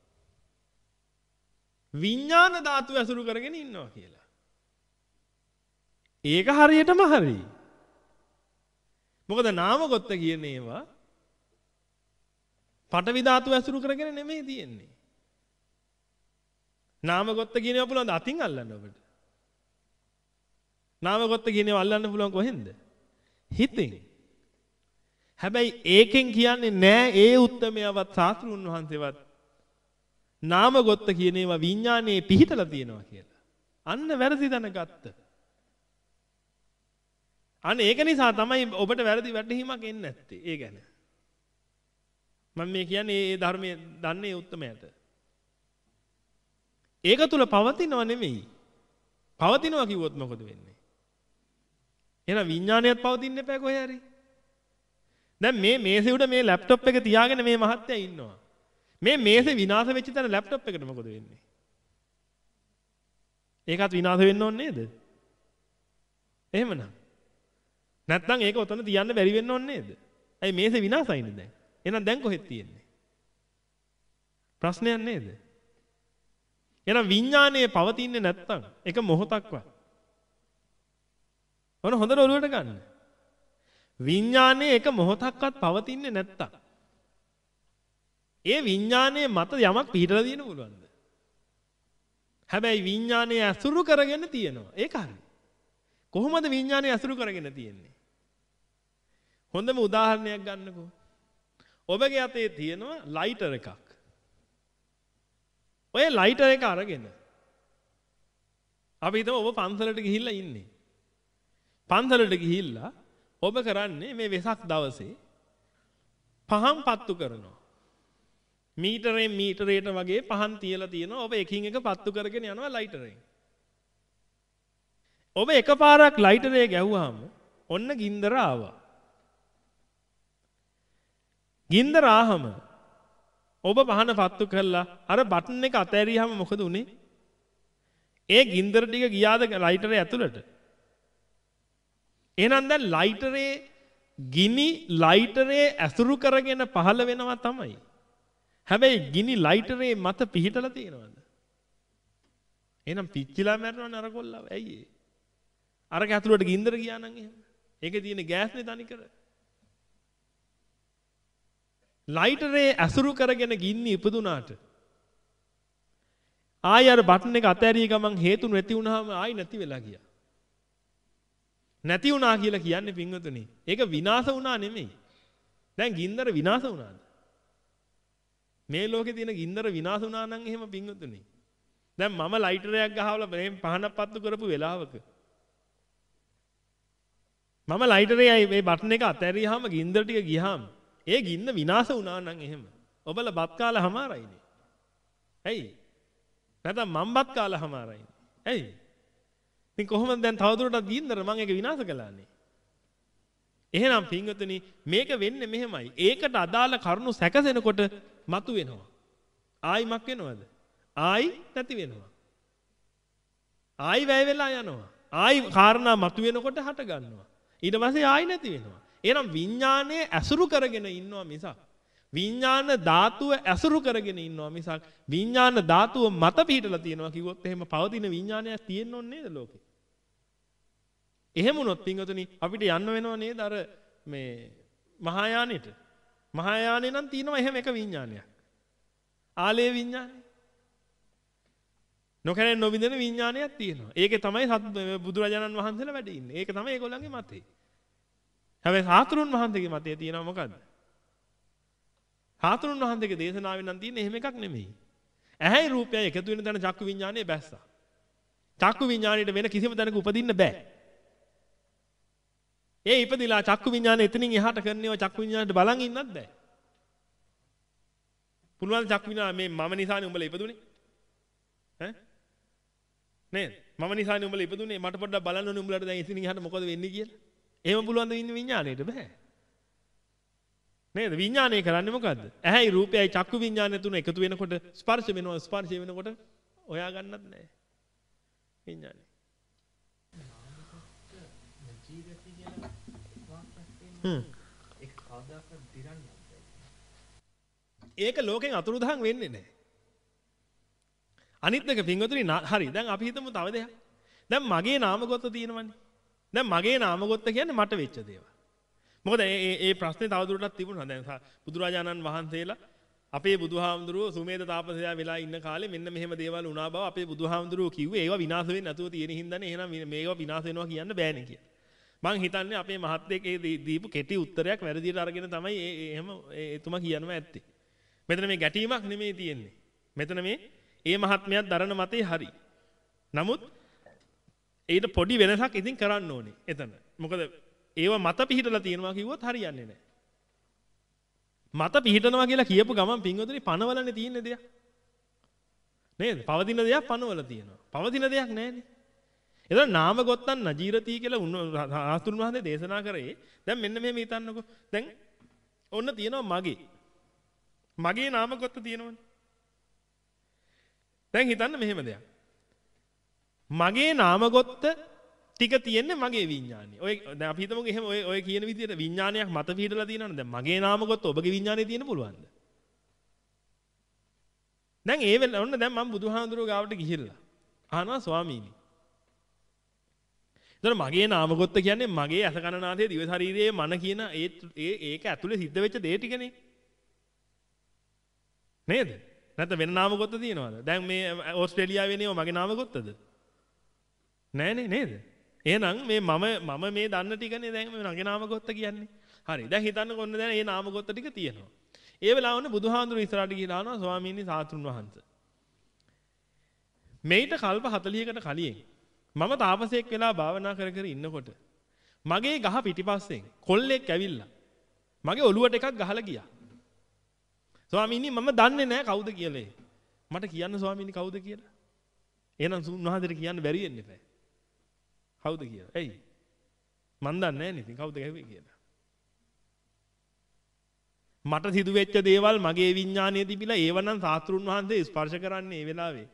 විඥාන ධාතු ඇසුරු කරගෙන ඉන්නවා කියලා. ඒක හරියටම හරි. මොකද නාම ගොත්ත කියන ඒවා පඨවි ධාතු ඇසුරු කරගෙන නෙමෙයි තියෙන්නේ. නාම ගොත්ත කියන ඒවා පුළුවන් අතින් අල්ලන්න ඔබට. නාම ගොත්ත කියන ඒවා අල්ලන්න පුළුවන් කොහෙන්ද? හිතෙන්. හැබැයි ඒකෙන් කියන්නේ නෑ ඒ උත්තමයවත් සාස්ත්‍රුන් වහන්සේවත් නාම ගොත්ත කියන ඒවා විඥානයේ පිහිටලා තියෙනවා කියලා. අන්න වැරදි දැනගත්ත. අන්න ඒක නිසා තමයි ඔබට වැරදි වැටහීමක් එන්නේ නැත්තේ. ඒ ගැන. මම මේ කියන්නේ මේ ධර්මයේ දන්නේ උත්තමයට. ඒක තුල පවතිනව නෙමෙයි. පවතිනවා කිව්වොත් මොකද වෙන්නේ? එහෙනම් විඥානයත් පවතින්න එපා කොහේ හරි. දැන් මේ මේසෙ උඩ මේ ලැප්ටොප් එක තියාගෙන මේ මහත්තයා ඉන්නවා. මේ මේසෙ විනාශ වෙච්ච තැන ලැප්ටොප් එකට මොකද වෙන්නේ? ඒකත් විනාශ වෙන්න ඕනේ නේද? එහෙමනම්. නැත්නම් ඒක ඔතන තියන්න බැරි වෙන්න ඕනේ නේද? ඇයි මේසෙ විනාශයිනේ දැන්? එහෙනම් දැන් කොහෙද තියෙන්නේ? ප්‍රශ්නයක් නේද? එහෙනම් විඥානයේ පවතින්නේ නැත්නම් එක මොහොතක්වත්. ඔන්න හොඳට ඔළුවට ගන්න. විඥානයේ එක මොහොතක්වත් පවතින්නේ නැත්තම් ඒ විඥානයේ මත යමක් පිහිටලා තියෙන පුළුවන්ද? හැබැයි විඥානය අසුරු කරගෙන තියෙනවා. ඒක හරි. කොහොමද විඥානය අසුරු කරගෙන තියෙන්නේ? හොඳම උදාහරණයක් ගන්නකෝ. ඔබගේ අතේ තියෙනවා ලයිටර් එකක්. ඔය ලයිටර් එක අරගෙන අපි හිතමු ඔබ පන්සලට ගිහිල්ලා ඉන්නේ. පන්සලට ගිහිල්ලා ඔබ කරන්නේ මේ වෙසක් දවසේ පහන් පත්තු කරනවා. මීටරෙන් මීටරයට වගේ පහන් තියලා තියෙනවා. ඔබ එකින් එක පත්තු කරගෙන යනවා ලයිටරෙන්. ඔබ එකපාරක් ලයිටරේ ගැහුවාම ඔන්න ගින්දර ආවා. ගින්දර ආවම ඔබ පහන පත්තු කළා අර බටන් එක අතෑරියාම මොකද උනේ? ඒ ගින්දර ටික ගියාද ලයිටරේ ඇතුළට? එහෙනම් දැන් ලයිටරේ ගිනි ලයිටරේ ඇසුරු කරගෙන පහළ වෙනවා තමයි. හැබැයි ගිනි ලයිටරේ මත පිහිටලා තියෙනවද? එහෙනම් පිච්චිලා මැරෙනවනේ අර කොල්ලව. ඇයි ඒ? අරක ඇතුළට ගින්දර ගියා නම් එහෙම. ඒකේ තියෙන ගෑස්නේ තනි කර. ලයිටරේ ඇසුරු කරගෙන ගින්න ඉපදුනාට ආය අර බටන් එක අතෑරිය ගමන් හේතු නැති වුනහම ආයි නැති වෙලා ගියා. නැති වුණා කියලා කියන්නේ පින්වතුනි. ඒක විනාශ වුණා නෙමෙයි. දැන් ගින්දර විනාශ වුණාද? මේ ලෝකේ තියෙන ගින්දර විනාශ වුණා නම් එහෙම පින්වතුනි. දැන් මම ලයිටරයක් ගහවලා මේ පහනක් පත්තු කරපු වෙලාවක මම ලයිටරේ මේ බටන් එක අතෑරියාම ගින්දර ටික ගියාම ඒ ගින්න විනාශ වුණා නම් එහෙම ඔබලා බත් කාලා හමාරයිනේ. ඇයි? නැත්නම් මම බත් කාලා හමාරයිනේ. ඇයි? ඉතින් කොහොමද දැන් තවදුරටත් ගින්දර මම ඒක විනාශ කළානේ. එහෙනම් පින්වතුනි මේක වෙන්නේ මෙහෙමයි. ඒකට අදාළ කරුණු සැකසෙනකොට මතු වෙනවා. ආයි මක් වෙනවද? ආයි නැති වෙනවා. ආයි වැය වෙලා යනවා. ආයි කාරණා මතු වෙනකොට හට ගන්නවා. ඊට පස්සේ ආයි නැති වෙනවා. එහෙනම් විඥානය ඇසුරු කරගෙන ඉන්නවා මිසක් විඥාන ධාතුව ඇසුරු කරගෙන ඉන්නවා මිසක් විඥාන ධාතුව මත පිහිටලා තියෙනවා කිව්වොත් එහෙම පවතින විඥානයක් තියෙන්න ඕනේ නේද ලෝකේ? එහෙම වුණොත් පින්වතුනි අපිට යන්න වෙනව නේද අර මේ මහායානෙට? මහායානෙ නම් තියෙනවා එහෙම එක විඥානයක්. ආලේ විඥානය. නොකරෙන් නොවිඳින විඥානයක් තියෙනවා. ඒකේ තමයි බුදුරජාණන් වහන්සේලා වැඩ ඉන්නේ. ඒක තමයි ඒගොල්ලන්ගේ මතේ. හැබැයි සාතුරුන් වහන්සේගේ මතය තියෙනවා මොකද්ද? සාතුරුන් වහන්සේගේ දේශනාවෙන් නම් තියෙන්නේ එහෙම එකක් නෙමෙයි. ඇහැයි රූපයයි එකතු වෙන තැන චක්කු විඥානය බැස්සා. චක්කු විඥාණයට වෙන කිසිම තැනක උපදින්න බෑ. ඒ ඉපදිලා චක්කු විඥානය එතනින් එහාට කරන්නේව චක්කු විඥානයට බලන් ඉන්නත් බෑ. පුළුවන් චක්කු විඥාන මේ මම නිසානේ උඹලා ඉපදුනේ. ඈ? නේද? මම නිසානේ උඹලා ඉපදුනේ මට පොඩ්ඩක් බලන්න ඕනේ උඹලාට දැන් එතනින් එහාට මොකද වෙන්නේ කියලා. එහෙම පුළුවන් ද ඉන්නේ විඥාණයට බෑ. නේද? විඥාණය කරන්නේ මොකද්ද? ඇහැයි රූපයයි චක්කු විඥානය තුන එකතු වෙනකොට ස්පර්ශ වෙනවා. ස්පර්ශ වෙනකොට හොයා ගන්නත් නෑ. විඥාණය. හ්ම්. ඒක කවදාකවත් දිරන්නේ නැහැ. ඒක ලෝකෙන් අතුරුදහන් වෙන්නේ නැහැ. අනිත් එක පින්වතුනි හරි. දැන් අපි හිතමු තව දෙයක්. දැන් මගේ නාම ගොත්ත තියෙනවනේ. දැන් මගේ නාම ගොත්ත කියන්නේ මට වෙච්ච දේවල්. මොකද මේ මේ ප්‍රශ්නේ තවදුරටත් තිබුණා. දැන් බුදුරජාණන් වහන්සේලා අපේ බුදුහාමුදුරුවෝ සුමේද තාපසයා වෙලා ඉන්න කාලේ මෙන්න මෙහෙම දේවල් වුණා බව අපේ බුදුහාමුදුරුවෝ කිව්වේ. ඒවා විනාශ වෙන්නේ නැතුව තියෙන හින්දානේ එහෙනම් මේවා විනාශ වෙනවා කියන්න බෑනේ කියලා. මං හිතන්නේ අපේ මහත්තයෙක් ඒ දීපු කෙටි උත්තරයක් වැරදියට අරගෙන තමයි එහෙම එතුමා කියනවා ඇත්තේ. මෙතන මේ ගැටීමක් නෙමෙයි තියෙන්නේ. මෙතන මේ ඒ මහත්මයාත් දරන මතේ හරි. නමුත් ඊට පොඩි වෙනසක් ඉතින් කරන්න ඕනේ එතන. මොකද ඒව මත පිහිටලා තියෙනවා කිව්වොත් හරියන්නේ නැහැ. මත පිහිටනවා කියලා කියපු ගමන් පින්වතුනි පනවලනේ තියෙන්නේ දෙයක්. නේද? පවතින දෙයක් පනවල තියෙනවා. පවතින දෙයක් නැහැනේ. එතන නාම ගොත්තන් නජීරති කියලා ආතුන් වහන්සේ දේශනා කරේ. දැන් මෙන්න මෙහෙම හිතන්නකෝ. දැන් ඔන්න තියෙනවා මගේ. මගේ නාම ගොත්ත තියෙනවනේ. දැන් හිතන්න මෙහෙම දෙයක්. මගේ නාම ගොත්ත ටික තියෙන්නේ මගේ විඥානේ. ඔය දැන් අපි හිතමුකෝ එහෙම ඔය ඔය කියන විදිහට විඥානයක් මත පිටලා තියෙනවනේ. දැන් මගේ නාම ගොත්ත ඔබගේ විඥානේ තියෙන්න පුළුවන්ද? දැන් ඒ වෙලාව ඔන්න දැන් මම බුදුහාඳුරුවෝ ගාවට ගිහිල්ලා අහනවා ස්වාමීනි. එතන මගේ නාම ගොත්ත කියන්නේ මගේ අස කන නාසය දිව ශරීරයේ මන කියන ඒ ඒ ඒක ඇතුලේ සිද්ධ වෙච්ච දේ ටිකනේ. නේද? නැත්නම් වෙන නාම ගොත්ත තියෙනවද? දැන් මේ ඕස්ට්‍රේලියාවේ නේව මගේ නාම ගොත්තද? නෑනේ නේද? එහෙනම් මේ මම මම මේ දන්න ටිකනේ දැන් මේ මගේ නාම ගොත්ත කියන්නේ. හරි. දැන් හිතන්නකො ඔන්න දැන් මේ නාම ගොත්ත ටික තියෙනවා. ඒ වෙලාවනේ බුදුහාඳුරු ඉස්සරහට ගිහලා අහනවා ස්වාමීනි සාතුන් වහන්සේ. මේිට කල්ප හතළිහකට කලින් මම තාපසයෙක් වෙලා භාවනා කර කර ඉන්නකොට මගේ ගහ පිටිපස්සෙන් කොල්ලෙක් ඇවිල්ලා මගේ ඔළුවට එකක් ගහලා ගියා. ස්වාමීනි මම දන්නේ නැහැ කවුද කියලා. මට කියන්න ස්වාමීනි කවුද කියලා. එහෙනම් උන්වහන්සේට කියන්න බැරි වෙන්න එපා. කවුද කියලා. ඇයි? මන් දන්නේ නැහැ නේ ඉතින් කවුද ගැහුවේ කියලා. මට සිදු වෙච්ච දේවල් මගේ විඥානයේ තිබිලා ඒවනම් සාස්ත්‍රුන් වහන්සේ ස්පර්ශ කරන්නේ ඒ වෙලාවේ.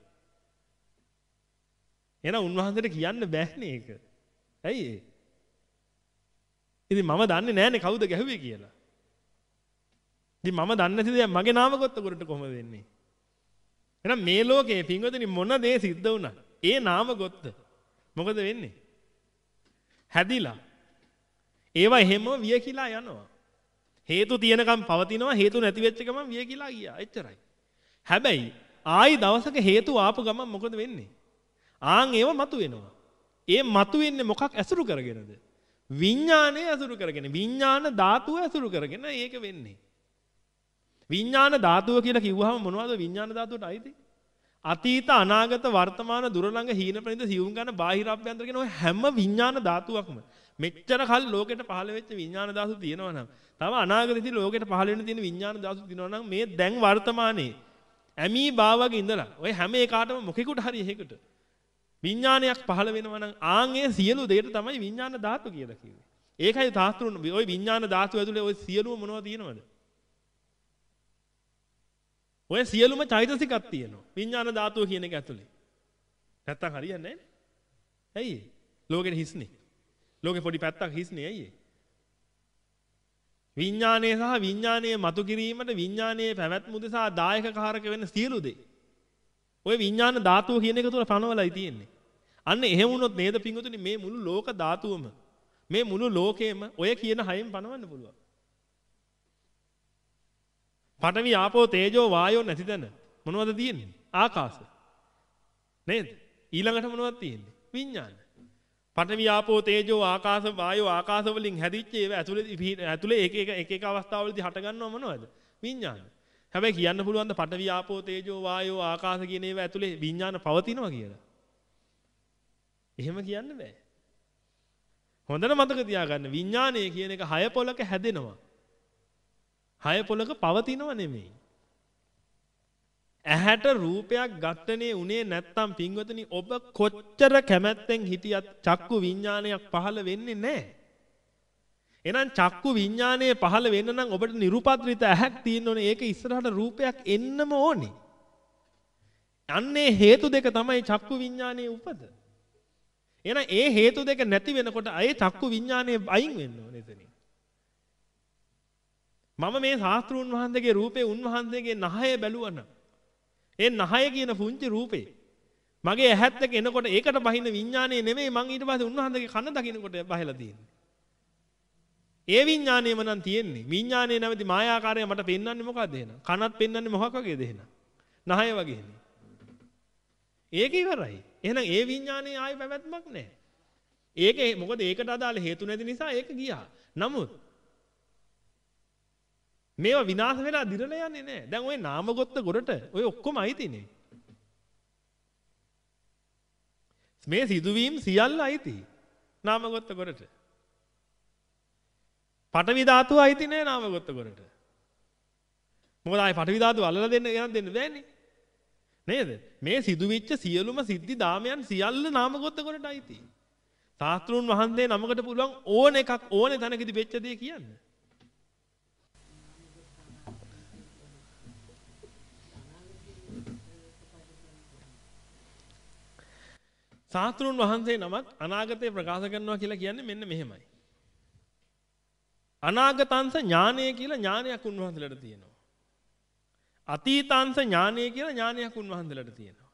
එහෙනම් උන්වහන්සේට කියන්න බෑනේ ඒක. ඇයි ඒ? ඉතින් මම දන්නේ නැහනේ කවුද ගැහුවේ කියලා. ඉතින් මම දන්නේ නැති දේ මගේ නාම ගොත්ත කරට කොහොමද වෙන්නේ? එහෙනම් මේ ලෝකේ පින්වතුනි මොන දේ සිද්ධ වුණා? ඒ නාම ගොත්ත මොකද වෙන්නේ? හැදිලා. ඒවා එහෙම වියකිලා යනවා. හේතු තියෙනකම් පවතිනවා හේතු නැති වෙච්ච ගමන් වියකිලා ගියා. එච්චරයි. හැබැයි ආයි දවසක හේතු ආපු ගමන් මොකද වෙන්නේ? ආන් ඒව මතුවෙනවා. ඒ මතුවෙන්නේ මොකක් ඇසුරු කරගෙනද? විඥානය ඇසුරු කරගෙන. විඥාන ධාතුව ඇසුරු කරගෙන ඒක වෙන්නේ. විඥාන ධාතුව කියලා කිව්වහම මොනවද විඥාන ධාතුවට අයිති? අතීත අනාගත වර්තමාන දුර ළඟ හීන ප්‍රනිත සියුම් ගන්න බාහිර අභ්‍යන්තර කියන ඔය හැම විඥාන ධාතුවක්ම මෙච්චර කල් ලෝකෙට පහළ වෙච්ච විඥාන ධාතු තියෙනවා නම් තව අනාගතයේදී ලෝකෙට පහළ වෙන්න තියෙන විඥාන ධාතු තියෙනවා නම් මේ දැන් වර්තමානයේ ඇමී බාවගේ ඉඳලා ඔය හැම එකකටම මොකෙකුට හරි එහෙකට විඥානයක් පහළ වෙනවා නම් ආන් ඒ සියලු දෙයට තමයි විඥාන ධාතු කියලා කිව්වේ. ඒකයි තාස්ත්‍රුන් ඔය විඥාන ධාතු ඇතුලේ ඔය සියලුම මොනවද තියෙනවද? ඔය සියලුම චෛතසිකක් තියෙනවා. විඥාන ධාතුව කියන එක ඇතුලේ. නැත්තම් හරියන්නේ නැහැ. ඇයි? ලෝකෙට හිස්නේ. ලෝකෙ පොඩි පැත්තක් හිස්නේ ඇයි? විඥානයේ සහ විඥානයේ මතු කිරීමට විඥානයේ පැවැත්ම උදෙසා දායක කාරක වෙන සියලු දේ. ඔය විඥාන ධාතුව කියන එක තුල පනවලයි තියෙන්නේ. අන්න එහෙම වුණොත් නේද පිංගුතුනි මේ මුළු ලෝක ධාතුවම මේ මුළු ලෝකෙම ඔය කියන හයෙන් පනවන්න පුළුවන්. පඨවි ආපෝ තේජෝ වායෝ නැති තැන මොනවද තියෙන්නේ? ආකාශ. නේද? ඊළඟට මොනවද තියෙන්නේ? විඥාන. පඨවි ආපෝ තේජෝ ආකාශ වායෝ ආකාශ වලින් හැදිච්ච ඒවා ඇතුලේ ඇතුලේ එක එක එක එක අවස්ථාවලදී හට ගන්නව මොනවද? විඥාන. හැබැයි කියන්න පුළුවන් ද පඨවි ආපෝ තේජෝ වායෝ ආකාශ කියන ඒවා ඇතුලේ විඥාන පවතිනවා කියලා? එහෙම කියන්න බෑ. හොඳට මතක තියාගන්න විඥානය කියන එක හය පොලක හැදෙනවා. හය පොලක පවතිනව නෙමෙයි. ඇහැට රූපයක් ඝට්ටනේ උනේ නැත්තම් පින්වතුනි ඔබ කොච්චර කැමැත්තෙන් හිටියත් චක්කු විඥානයක් පහළ වෙන්නේ නැහැ. එහෙනම් චක්කු විඥානය පහළ වෙන්න නම් ඔබට නිරුපද්‍රිත ඇහැක් තියෙන්න ඕනේ. ඒක ඉස්සරහට රූපයක් එන්නම ඕනේ. අන්නේ හේතු දෙක තමයි චක්කු විඥානයේ උපත. එහෙනම් ඒ හේතු දෙක නැති වෙනකොට අයේ චක්කු විඥානය අයින් වෙන්න ඕනේ එතනින්. මම මේ ශාස්ත්‍රුන් වහන්සේගේ රූපේ උන්වහන්සේගේ නහය බැලුවනම් ඒ නහය කියන පුංචි රූපේ මගේ ඇහත් එක්ක එනකොට ඒකට බහින විඥානය නෙමෙයි මං ඊට පස්සේ උන්වහන්සේගේ කන දකින්නකොට බහිලා තියෙන්නේ. ඒ විඥානයම නම් තියෙන්නේ. විඥානයේ නැවති මායාකාරය මට පෙන්වන්නේ මොකක්ද එහෙනම්? කනත් පෙන්වන්නේ මොකක් වගේද එහෙනම්? නහය වගේනේ. ඒක ඉවරයි. එහෙනම් ඒ විඥානයේ ආයෙ පැවැත්මක් නැහැ. ඒකේ මොකද ඒකට අදාළ හේතු නැති නිසා ඒක ගියා. නමුත් මේවා විනාශ වෙලා දිරලා යන්නේ නැහැ. දැන් ওই නාමගොත්ත ගොඩට ඔය ඔක්කොම අයිතිනේ. මේ සිදුවීම් සියල්ල අයිති. නාමගොත්ත ගොඩට. පඨවි ධාතුව අයිති නෑ නාමගොත්ත ගොඩට. මොකද ආයේ පඨවි ධාතුව අල්ලලා දෙන්න යන දෙන්න බෑනේ. නේද? මේ සිදුවෙච්ච සියලුම සිද්ධි දාමයන් සියල්ල නාමගොත්ත කොටට අයිති. ශාස්ත්‍රූන් වහන්සේ නමකට පුළුවන් ඕන එකක් ඕනේ තැනකදී වෙච්ච දේ කියන්න. ශාස්ත්‍රූන් වහන්සේ නමක් අනාගතේ ප්‍රකාශ කරනවා කියලා කියන්නේ මෙන්න මෙහෙමයි. අනාගතංශ ඥානය කියලා ඥානයක් උන්වහන්සේලාට තියෙනවා. අතීතාංශ ඥානය කියලා ඥානයක් උන්වහන්සේලාට තියෙනවා.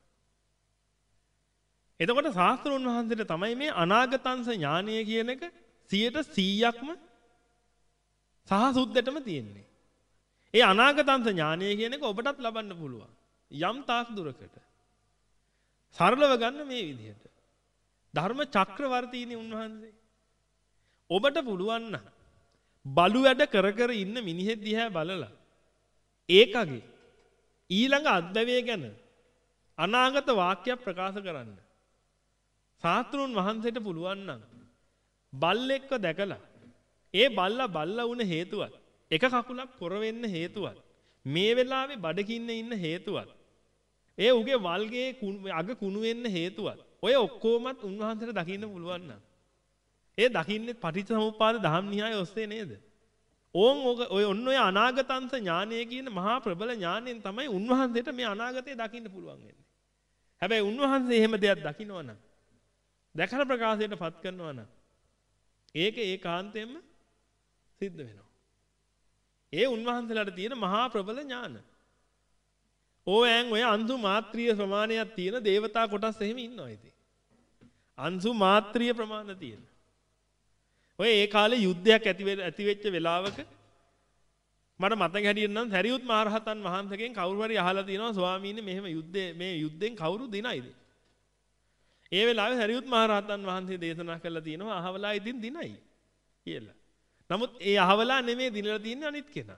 එතකොට ශාස්ත්‍රූන් වහන්සේට තමයි මේ අනාගතංශ ඥානය කියන එක සියයට සීයක්ම සහ සුද්ධටම තියෙන්නේ. ඒ අනාගතංශ ඥානය කියන එක ඔබටත් ලබන්න පුළුවන්. යම් තාක් දුරකට. සරලව ගන්න මේ විදිහට. ධර්ම චක්‍රවර්තීනි උන්වහන්සේ. ඔබට පුළුවන් නම් බලු වැඩ කර කර ඉන්න මිනිහෙක් දිහා බලලා ඒකගේ ඊළඟ අත්දැවිය ගැන අනාගත වාක්‍යයක් ප්‍රකාශ කරන්න. ශාස්ත්‍රූන් වහන්සේට පුළුවන් නම් බල්ලෙක්ව දැකලා ඒ බල්ලා බල්ලා වුණ හේතුවත් එක කකුලක් පොර වෙන්න හේතුවත් මේ වෙලාවේ බඩගින්න ඉන්න හේතුවත් ඒ උගේ වල්ගේ අග කුණු වෙන්න හේතුවත් ඔය ඔක්කොමත් උන්වහන්සේට දකින්න පුළුවන් නම් ඒ දකින්නේ පටිච්චසමුප්පාද ධම්ම න්‍යාය ඔස්සේ නේද? ඕන් ඔය ඔන්න ඔය අනාගතංශ ඥානය කියන මහා ප්‍රබල ඥාණයෙන් තමයි උන්වහන්සේට මේ අනාගතය දකින්න පුළුවන් වෙන්නේ. හැබැයි උන්වහන්සේ එහෙම දෙයක් දකිනවා නම් දැකලා ප්‍රකාශයට පත් කරනවා නම් ඒක ඒකාන්තයෙන්ම සිද්ධ වෙනවා. ඒ උන්වහන්සේලාට තියෙන මහා ප්‍රබල ඥාන. ඕයන් ඔය අංශු මාත්‍රීය ප්‍රමාණයක් තියෙන දේවතා කොටස් එහෙම ඉන්නවා ඉතින්. අංශු මාත්‍රීය ප්‍රමාණ තියෙන. ඔය ඒ කාලේ යුද්ධයක් ඇති ඇති වෙච්ච වෙලාවක මට මතක හැටියට නම් සරියුත් මහරහතන් වහන්සේගෙන් කවුරු හරි අහලා තියෙනවා ස්වාමීනි මෙහෙම යුද්ධේ මේ යුද්ධෙන් කවුරු දිනයිද? ඒ වෙලාවේ සරියුත් මහරහතන් වහන්සේ දේශනා කළා තියෙනවා අහවලා ඉදින් දිනයි කියලා. නමුත් ඒ අහවලා නෙමෙයි දිනලා තියෙන්නේ අනිත් කෙනා.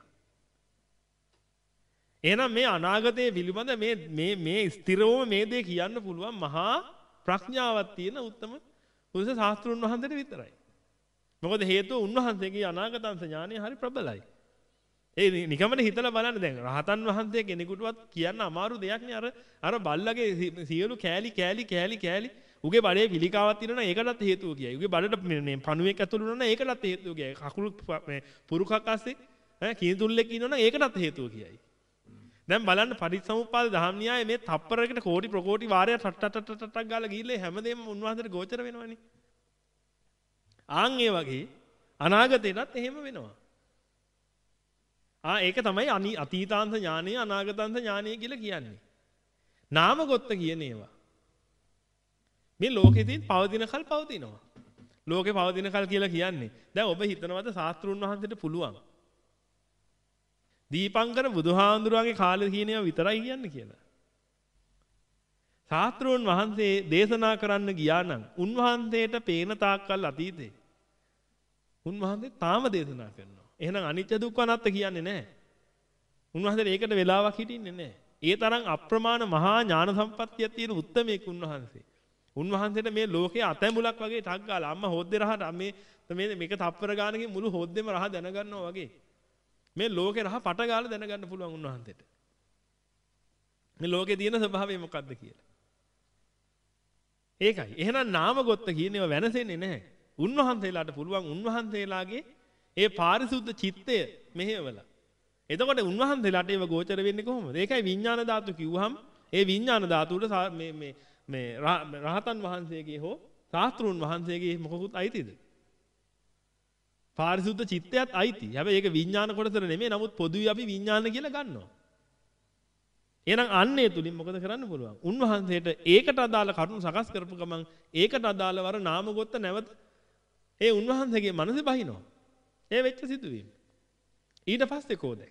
එහෙනම් මේ අනාගතයේ පිළිබඳ මේ මේ මේ ස්ථිරවම මේ දේ කියන්න පුළුවන් මහා ප්‍රඥාවක් තියෙන උත්තම පුරුෂ ශාස්ත්‍රඥ වහන්සේට විතරයි. මොකද හේතුව උන්වහන්සේගේ අනාගතංශ ඥානය හරි ප්‍රබලයි. ඒ නිකම්මනේ හිතලා බලන්න දැන් රහතන් වහන්සේ කෙනෙකුටවත් කියන්න අමාරු දෙයක් නේ අර අර බල්ලගේ සියලු කෑලි කෑලි කෑලි කෑලි උගේ බඩේ පිළිකාවක් තියෙනවා නම් ඒකටත් හේතුව කියයි. උගේ බඩට මේ පණුවෙක් ඇතුළු වෙනවා නම් ඒකටත් හේතුව කියයි. කකුළු මේ පුරුකක් අස්සේ ඈ කීඳුල්ලෙක් ඉන්නවා නම් ඒකටත් හේතුව කියයි. දැන් බලන්න පටිච්චසමුප්පාද ධම්ම න්‍යාය මේ තප්පරයකට කෝටි ප්‍රකෝටි වාරයක් ටට ටට ටට ගාලා ගිහිල්ලා හැමදේම උන්වහන්සේට ගෝචර වෙනවනේ. ආන් ඒ වගේ අනාගතේටත් එහෙම වෙනවා. ආ ඒක තමයි අතීතාංශ ඥානය අනාගතාංශ ඥානය කියලා කියන්නේ. නාමගොත්ත කියන ඒවා. මේ ලෝකෙදී පවතින කල් පවතිනවා. ලෝකේ පවතින කල් කියලා කියන්නේ. දැන් ඔබ හිතනවාද ශාස්ත්‍රුන් වහන්සේට පුළුවන් දීපංකර බුදුහාඳුරාගේ කාලේ කියන ඒවා විතරයි කියන්නේ කියලා. ශාස්ත්‍රෝන් වහන්සේ දේශනා කරන්න ගියා නම් උන්වහන්සේට පේන තාක්කල් අතීතේ උන්වහන්සේ තාම දේශනා කරනවා. එහෙනම් අනිත්‍ය දුක්ඛ අනාත්ම කියන්නේ නැහැ. උන්වහන්සේට ඒකට වෙලාවක් හිටින්නේ නැහැ. ඒ තරම් අප්‍රමාණ මහා ඥාන සම්පත්තියක් තියෙන උත්තමයෙක් උන්වහන්සේ. උන්වහන්සේට මේ ලෝකයේ අතැඹුලක් වගේ ටක් ගාලා අම්මා හොද්දේ රහට මේ මේ මේක තප්පර ගානකින් මුළු හොද්දෙම රහ දැනගන්නවා වගේ. මේ ලෝකේ රහ පට ගාලා දැනගන්න පුළුවන් උන්වහන්සේට. මේ ලෝකේ තියෙන ස්වභාවය මොකක්ද කියලා. ඒකයි. එහෙනම් නාමගොත්ත කියන ඒවා වෙනසෙන්නේ නැහැ. උන්වහන්සේලාට පුළුවන් උන්වහන්සේලාගේ ඒ පාරිශුද්ධ චිත්තය මෙහෙवला. එතකොට උන්වහන්සේලාට ඒව ගෝචර වෙන්නේ කොහොමද? ඒකයි විඥාන ධාතු කිව්වහම ඒ විඥාන ධාතුවට මේ මේ මේ රහතන් වහන්සේගේ හෝ ශාස්ත්‍රුන් වහන්සේගේ මොකකුත් අයිතිද? පාරිශුද්ධ චිත්තයත් අයිති. හැබැයි ඒක විඥාන කොටසට නෙමෙයි. නමුත් පොදුයි අපි විඥාන කියලා ගන්නවා. එහෙනම් අන්නේ තුලින් මොකද කරන්න පුළුවන්? උන්වහන්සේට ඒකට අදාළ කරුණු සකස් කරපු ගමන් ඒකට අදාළ වර නාමගොත්ත නැවත ඒ උන්වහන්සේගේ මනසේ බහිනවා. ඒ වෙච්ච සිදුවීම. ඊට පස්සේ කොහොදයි?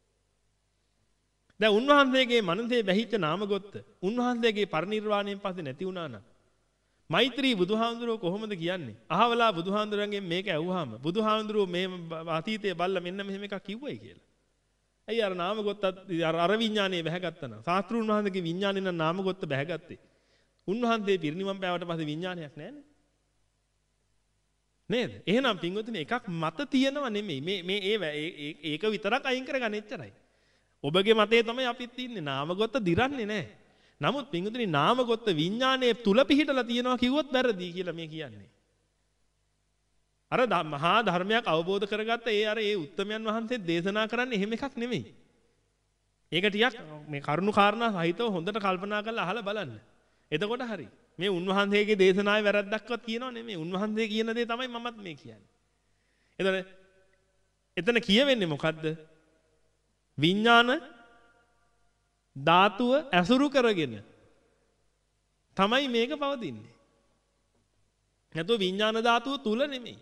දැන් උන්වහන්සේගේ මනසේ බැහිච්ච නාමගොත්ත උන්වහන්සේගේ පරිනිර්වාණයෙන් පස්සේ නැති වුණා නම් මෛත්‍රී බුදුහාඳුරෝ කොහොමද කියන්නේ? අහවලා බුදුහාඳුරන්ගෙන් මේක ඇහුවාම බුදුහාඳුරෝ මේ අතීතයේ බල්ලා මෙන්න මෙහෙම එකක් කිව්වයි කියලා. ඇයි අර නාමගොත්තත් අර අර විඥානේ බැහැගත්තා නම් ශාස්ත්‍රුන් වහන්සේගේ විඥානේ නම් නාමගොත්ත බැහැගත්තේ. උන්වහන්සේ පිරිනිවන් පෑවට පස්සේ විඥානයක් නැහැනේ. නේද? එහෙනම් පින්වතුනි එකක් මත තියෙනව නෙමෙයි. මේ මේ ඒ ඒක විතරක් අයින් කරගන්න එච්චරයි. ඔබගේ මතේ තමයි අපිත් ඉන්නේ. නාමගොත්ත දිරන්නේ නැහැ. නමුත් පින්වතුනි නාමගොත්ත විඥානයේ තුල පිහිටලා තියෙනවා කිව්වොත් වැරදි කියලා මේ කියන්නේ. අර මහා ධර්මයක් අවබෝධ කරගත්ත ඒ අර ඒ උත්තමයන් වහන්සේ දේශනා කරන්නේ එහෙම එකක් නෙමෙයි. ඒක ටිකක් මේ කරුණු කාරණා සහිතව හොඳට කල්පනා කරලා අහලා බලන්න. එතකොට හරි. මේ උන්වහන්සේගේ දේශනාවේ වැරද්දක්වත් කියනව නෙමෙයි. උන්වහන්සේ කියන දේ තමයි මමත් මේ කියන්නේ. එතකොට එතන කියවෙන්නේ මොකද්ද? විඥාන ධාතුව ඇසුරු කරගෙන තමයි මේක පවතින්නේ. නැත්නම් විඥාන ධාතුව තුල නෙමෙයි.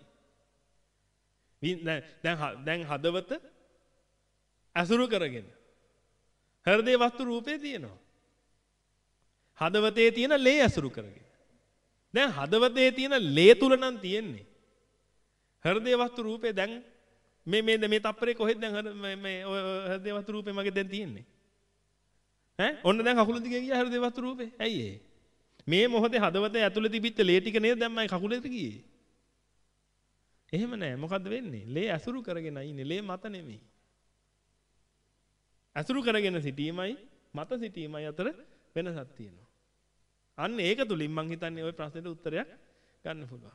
දැන් දැන් හදවත ඇසුරු කරගෙන හෘදේ වස්තු රූපේ තියෙනවා. හදවතේ තියෙන ලේ ඇසුරු කරගෙන. දැන් හදවතේ තියෙන ලේ තුල නම් තියෙන්නේ. හෘදේ වස්තු රූපේ දැන් මේ මේ මේ තප්පරේ කොහෙද දැන් මේ හෘදේ වස්තු රූපේ මගේ දැන් තියෙන්නේ? ඈ ඔන්න දැන් කකුල දිගේ ගියා හෘදේ වස්තු රූපේ. ඇයි ඒ? මේ මොහොතේ හදවතේ ඇතුලේ තිබිච්ච ලේ ටික නේද දැන් මම කකුලේට ගියේ. එහෙම නෑ. මොකද්ද වෙන්නේ? ලේ ඇසුරු කරගෙන ඉන්නේ. ලේ මත නෙමෙයි. ඇසුරු කරගෙන සිටීමයි මත සිටීමයි අතර වෙනසක් තියෙනවා. අන්න ඒක තුලින් මම හිතන්නේ ওই ප්‍රශ්නෙට උත්තරයක් ගන්න පුළුවන්.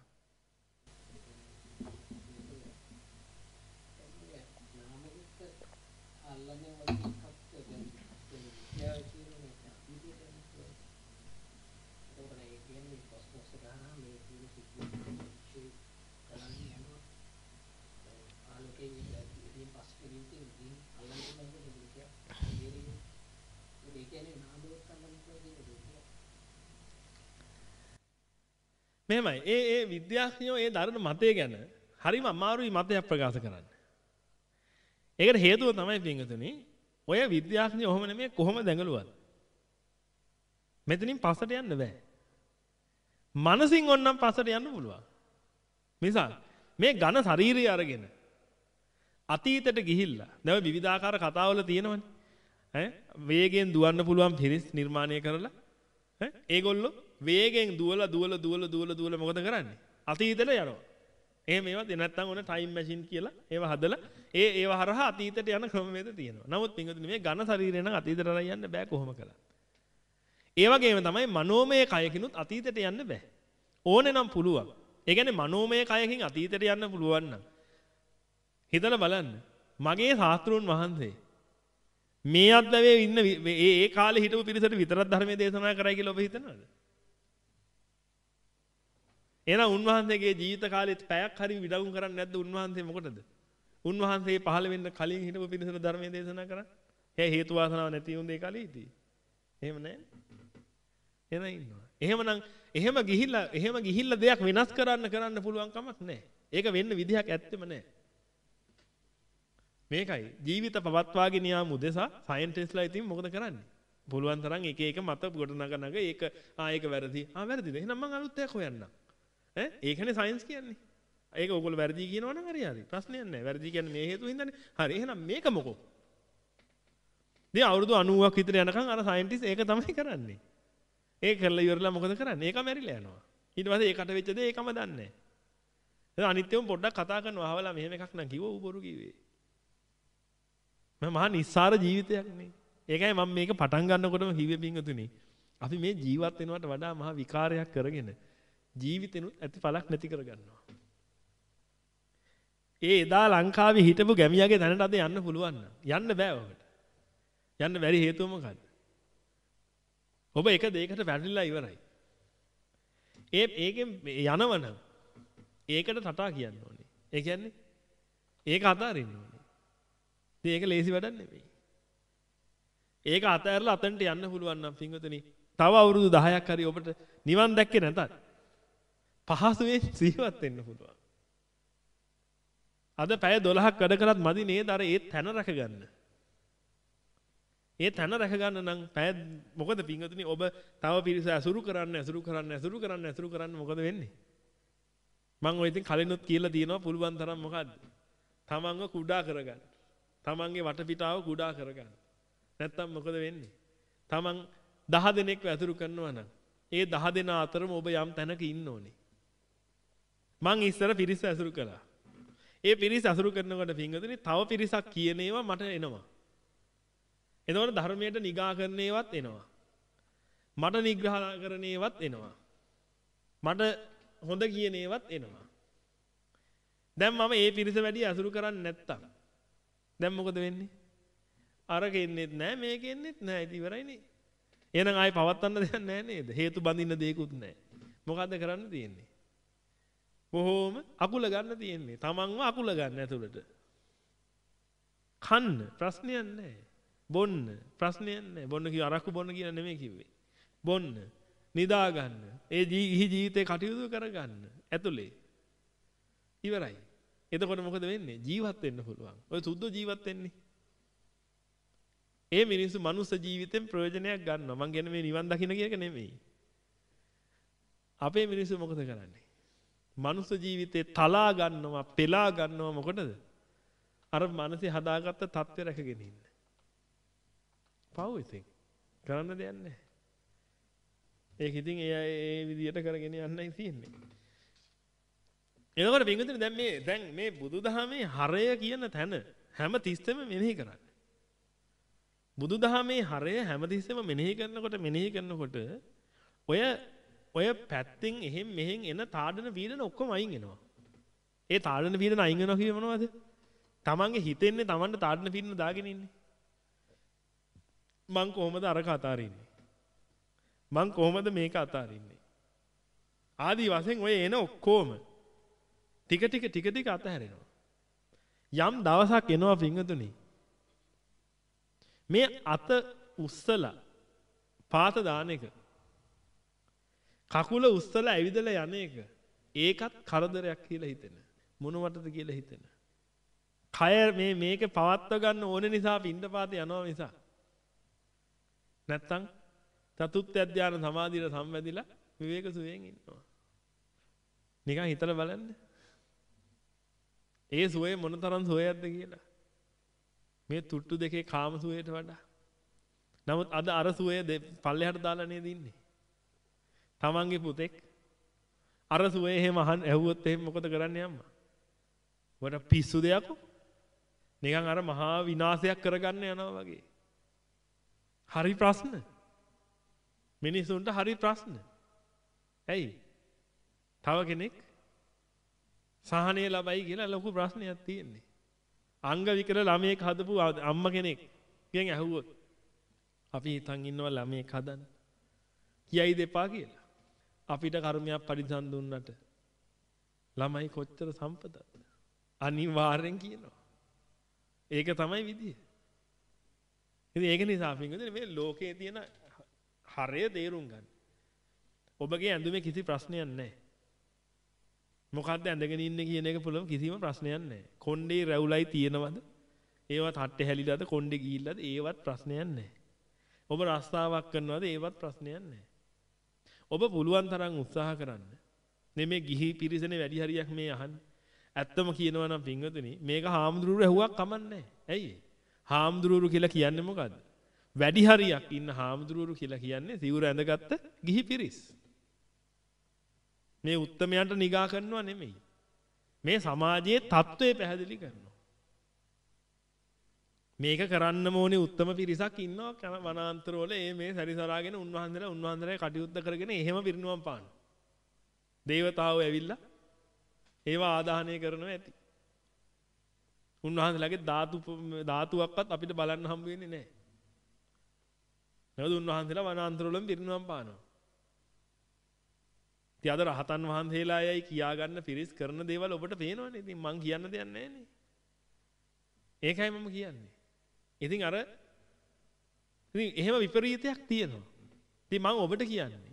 මෙහෙමයි. ඒ ඒ විද්‍යාඥයෝ ඒ දරන මතය ගැන හරිම අමාරුයි මතයක් ප්‍රකාශ කරන්න. ඒකට හේතුව තමයි පින්වතුනි ඔය විද්‍යාඥයෝ ඔහොම නෙමෙයි කොහොම දැඟලුවත්. මෙතනින් පස්සට යන්න බෑ. මනසින් ඕනනම් පස්සට යන්න පුළුවන්. මිසක් මේ ඝන ශරීරය අරගෙන අතීතයට ගිහිල්ලා දැන් විවිධාකාර කතාවල තියෙනවනේ. ඈ වේගයෙන් දුවන්න පුළුවන් පිරිස් නිර්මාණය කරලා ඈ ඒගොල්ලෝ වේගෙන් දුවලා දුවලා දුවලා දුවලා දුවලා මොකද කරන්නේ? අතීතයට යනවා. එහෙම ඒවත් නැත්තම් ඔන්න ටයිම් මැෂින් කියලා ඒව හදලා ඒ ඒව හරහා අතීතයට යන ක්‍රමවේද තියෙනවා. නමුත් පින්වතුනි මේ ඝන ශරීරය නම් අතීතයට යන්න බෑ කොහොම කළත්. ඒ වගේම තමයි මනෝමය කයකිනුත් අතීතයට යන්න බෑ. ඕනේ නම් පුළුවන්. ඒ කියන්නේ මනෝමය කයකින් අතීතයට යන්න පුළුවන් නම් හිතලා බලන්න. මගේ ශාස්ත්‍රෝන් වහන්සේ මේ අත්දැවේ ඉන්න ඒ ඒ කාලේ හිටපු පිරිසට විතරක් ධර්මයේ දේශනා කරයි කියලා ඔබ හිතනවද? එහෙනම් උන්වහන්සේගේ ජීවිත කාලෙත් පැයක් හරි විඩවුම් කරන්නේ නැද්ද උන්වහන්සේ මොකටද? උන්වහන්සේ පහළ වෙන්න කලින් හිටපු පිරිසට ධර්මයේ දේශනා කරා. ඒ හේතු වාසනාවක් නැති වුන් ඒ කාලේ හිටියේ. එහෙම නැහැ. එහෙම ඉන්නවා. එහෙමනම් එහෙම ගිහිල්ලා එහෙම ගිහිල්ලා දෙයක් වෙනස් කරන්න කරන්න පුළුවන් කමක් නැහැ. ඒක වෙන්න විදිහක් ඇත්තෙම නැහැ. මේකයි ජීවිත පවත්වාගෙන යාම උදෙසා සයන්ටිස්ට්ලා ඉතින් මොකද කරන්නේ? පුළුවන් තරම් එක එක මත ගොඩනග නග ඒක ආ ඒක වැරදි. ආ වැරදිද? එහෙනම් මම අලුත් එකක් හොයන්නම්. ඈ ඒකනේ සයන්ස් කියන්නේ. ඒක ඕගොල්ලෝ වැරදි කියනවනම් හරි හරි. ප්‍රශ්නයක් නැහැ. වැරදි කියන්නේ මේ හේතුව හින්දානේ. හරි එහෙනම් මේක මොකෝ? දැන් අවුරුදු අනූවක් විතර යනකම් අර සයන්ටිස්ට් ඒක තමයි කරන්නේ. ඒක කරලා ඉවරලා මොකද කරන්නේ? ඒක මැරිලා යනවා. ඊට පස්සේ ඒකට වෙච්ච දේ ඒකම දන්නේ නැහැ. දැන් අනිත්‍යම පොඩ්ඩක් කතා කරනවා. අහවලා මෙහෙම එකක් නම් කිව්ව ඌ බොරු කිව්වේ. මම මහා නිස්සාර ජීවිතයක් නේ. ඒකයි මම මේක පටන් ගන්නකොටම කිව්වේ පින්වතුනි. අපි මේ ජීවත් වෙනවට වඩා මහා විකාරයක් කරගෙන ජීවිතෙනුත් ඇති පළක් නැති කරගන්නවා. ඒ එදා ලංකාවේ හිටපු ගැමියාගේ තැනට අද යන්න පුළුවන් නම් යන්න බෑ ඔබට. යන්න බැරි හේතුව මොකද්ද? ඔබ එක දෙයකට වැටලිලා ඉවරයි. ඒ ඒකෙන් යනවනම් ඒකට තටා කියන්න ඕනේ. ඒ කියන්නේ ඒක අතාරින්න ඕනේ. ඉතින් ඒක ලේසි වැඩක් නෙමෙයි. ඒක අතහැරලා අතන්ට යන්න පුළුවන් නම් පින්වතුනි තව අවුරුදු දහයක් හරි ඔබට නිවන් දැක්කේ නැතත් පහසුවෙන් ජීවත් වෙන්න පුළුවන්. අද පැය දොළහක් වැඩ කරත් මදි නේද අර ඒ තැන රැක ගන්න. ඒ තැන රැක ගන්න නම් පැය මොකද පින්වතුනි ඔබ තව පිරිස ඇසුරු කරන්න ඇසුරු කරන්න ඇසුරු කරන්න ඇසුරු කරන්න මොකද වෙන්නේ? මම ඔය ඉතින් කලිනුත් කියලා තියෙනවා පුළුවන් තරම් මොකද්ද? තමන්ව කුඩා කරගන්න. තමන්ගේ වටපිටාව කුඩා කරගන්න. නැත්තම් මොකද වෙන්නේ? තමන් දහ දෙනෙක්ව ඇසුරු කරනවා නම් ඒ දහ දෙනා අතරම ඔබ යම් තැනක ඉන්න ඕනේ. මං ඉස්සර පිරිස ඇසුරු කළා. ඒ පිරිස ඇසුරු කරනකොට පින්වතුනි තව පිරිසක් කියන ඒවා මට එනවා. එතකොට ධර්මයට නිගා කරන ඒවාත් එනවා. මට නිග්‍රහ කරන ඒවත් එනවා. මට හොඳ කියන ඒවත් එනවා. දැන් මම ඒ පිරිස වැඩි අසුරු කරන්නේ නැත්තම් දැන් මොකද වෙන්නේ? අර කෙන්නෙත් නැහැ මේක කෙන්නෙත් නැහැ. ඉතින් ඉවරයිනේ. එහෙනම් ආයි පවත්තන්න දෙයක් නැහැ නේද? හේතු බඳින්න දෙයක්වත් නැහැ. මොකද්ද කරන්න තියෙන්නේ? බොහෝම අකුල ගන්න තියෙන්නේ. තමන්ව අකුල ගන්න ඇතුළට. කන්න ප්‍රශ්නයක් නැහැ. බොන්න ප්‍රශ්නයක් නැහැ. බොන්න කිව්ව අරක්කු බොන්න කියලා නෙමෙයි කිව්වේ. බොන්න, නිදා ගන්න, ඒ ජීවිතේ කටයුතු කරගන්න ඇතුලේ. ඉවරයි. එතකොට මොකද වෙන්නේ? ජීවත් වෙන්න පුළුවන්. ඔය සුද්ධ ජීවත් වෙන්නේ. ඒ මිනිස්සු මනුස්ස ජීවිතෙන් ප්‍රයෝජනයක් ගන්නවා. මං කියන්නේ මේ නිවන් දකින්න කියන එක නෙමෙයි. අපේ මිනිස්සු මොකද කරන්නේ? මනුස්ස ජීවිතේ තලා ගන්නවා, පෙලා ගන්නවා මොකටද? අර මනසේ හදාගත්ත தත්ත්වය රැකගෙන ඉන්න. පව් ඉතින් කරන්න දෙයක් නැහැ. ඒක ඉතින් ඒ ඒ විදියට කරගෙන යන්නයි තියෙන්නේ. එතකොට පින්විතනේ දැන් මේ දැන් මේ බුදුදහමේ හරය කියන තැන හැම තිස්සෙම මෙනෙහි කරන්න. බුදුදහමේ හරය හැම තිස්සෙම මෙනෙහි කරනකොට මෙනෙහි කරනකොට ඔය ඔය පැත්තෙන් එහෙන් මෙහෙන් එන තාඩන පීඩන ඔක්කොම අයින් වෙනවා. ඒ තාඩන පීඩන අයින් වෙනවා කියේ මොනවද? තමන්ගේ හිතෙන්නේ තමන්ට තාඩන පීඩන දාගෙන ඉන්නේ. මං කොහොමද අරක අතාරින්නේ? මං කොහොමද මේක අතාරින්නේ? ආදි වශයෙන් ඔය එන ඔක්කොම ටික ටික ටික ටික අතහැරෙනවා. යම් දවසක් එනවා පින්වතුනි. මේ අත උස්සලා පාත දාන එක කකුල උස්සලා ඇවිදලා යන එක ඒකත් කරදරයක් කියලා හිතෙන. මොනවටද කියලා හිතෙන. කය මේ මේක පවත්ව ගන්න ඕන නිසා පින්ඩපාත යනවා නිසා. නැත්තම් චතුත්ථ ධානය සමාධියට සම්වැදිලා විවේක සුවයෙන් ඉන්නවා. නිකන් හිතලා බලන්න. ඒ සුවේ මොනතරම් සුවයක්ද කියලා. මේ තුට්ටු දෙකේ කාම සුවයට වඩා. නමුත් අද අර සුවේ පල්ලෙහාට දාලා නේද ඉන්නේ. තමන්ගේ පුතෙක් අර සුවේ එහෙම අහන් ඇහුවොත් එහෙම මොකද කරන්නේ අම්මා? වඩා පිස්සු දෙයක්. නිකන් අර මහා විනාශයක් කරගන්න යනවා වගේ. හරි ප්‍රශ්න. මිනිසුන්ට හරි ප්‍රශ්න. ඇයි? තව කෙනෙක් සහනය ලබයි කියලා ලොකු ප්‍රශ්නයක් තියෙන්නේ. අංග විකල ළමයෙක් හදපු අම්මා කෙනෙක් ගෙන් ඇහුවොත් අපි හිතන් ඉන්නවා ළමයෙක් හදන්න. කියයි දෙපා කියලා. අපිට කර්මයක් පරිසම් දුන්නට ළමයි කොච්චර සම්පතද? අනිවාර්යෙන් කියනවා. ඒක තමයි විදිය. ඉතින් ඒක නිසා අපි කියන්නේ මේ ලෝකයේ තියෙන හරය තේරුම් ගන්න. ඔබගේ ඇඳුමේ කිසි ප්‍රශ්නයක් නැහැ. මොකද්ද ඇඳගෙන ඉන්නේ කියන එක පුළුවන් කිසිම ප්‍රශ්නයක් නැහැ. කොණ්ඩේ රැවුලයි තියෙනවද? ඒවත් හට්ටේ හැලිලාද කොණ්ඩේ ගිහිල්ලාද? ඒවත් ප්‍රශ්නයක් නැහැ. ඔබ රස්තාවක් කරනවද? ඒවත් ප්‍රශ්නයක් නැහැ. ඔබ පුළුවන් තරම් උත්සාහ කරන්න. නෙමේ ගිහි පිරිසනේ වැඩි හරියක් මේ අහන්නේ. ඇත්තම කියනවා නම් පින්වතුනි මේක හාමුදුරුවෝ ඇහුවක් කමන්නේ. ඇයි? හාමුදුරුවෝ කියලා කියන්නේ මොකද්ද? වැඩි හරියක් ඉන්න හාමුදුරුවෝ කියලා කියන්නේ සිවුර ඇඳගත්ත ගිහි පිරිස්. මේ උත්තමයන්ට නිගා කරනවා නෙමෙයි. මේ සමාජයේ තත්ත්වය පැහැදිලි කරනවා. මේක කරන්න ඕනේ උත්තම පිරිසක් ඉන්නවා වනාන්තරවල ඒ මේ සැරිසරාගෙන උන්වහන්සේලා උන්වහන්සේලා කටයුත්ත කරගෙන එහෙම පිරිනුවම් පාන. දේවතාවෝ ඇවිල්ලා ඒවා ආදාහනය කරනවා ඇති. උන්වහන්සේලාගේ ධාතු ධාතුවක්වත් අපිට බලන්න හම්බ වෙන්නේ නැහැ. නේද? උන්වහන්සේලා වනාන්තරවලම පිරිනුවම් පානවා. ඉතින් අද රහතන් වහන්සේලා යයි කියා ගන්න පිරිස් කරන දේවල් ඔබට පේනවනේ. ඉතින් මං කියන්න දෙයක් නැහැ නේ. ඒකයි මම කියන්නේ. ඉතින් අර ඉතින් එහෙම විපරීතයක් තියෙනවා. ඉතින් මම ඔබට කියන්නේ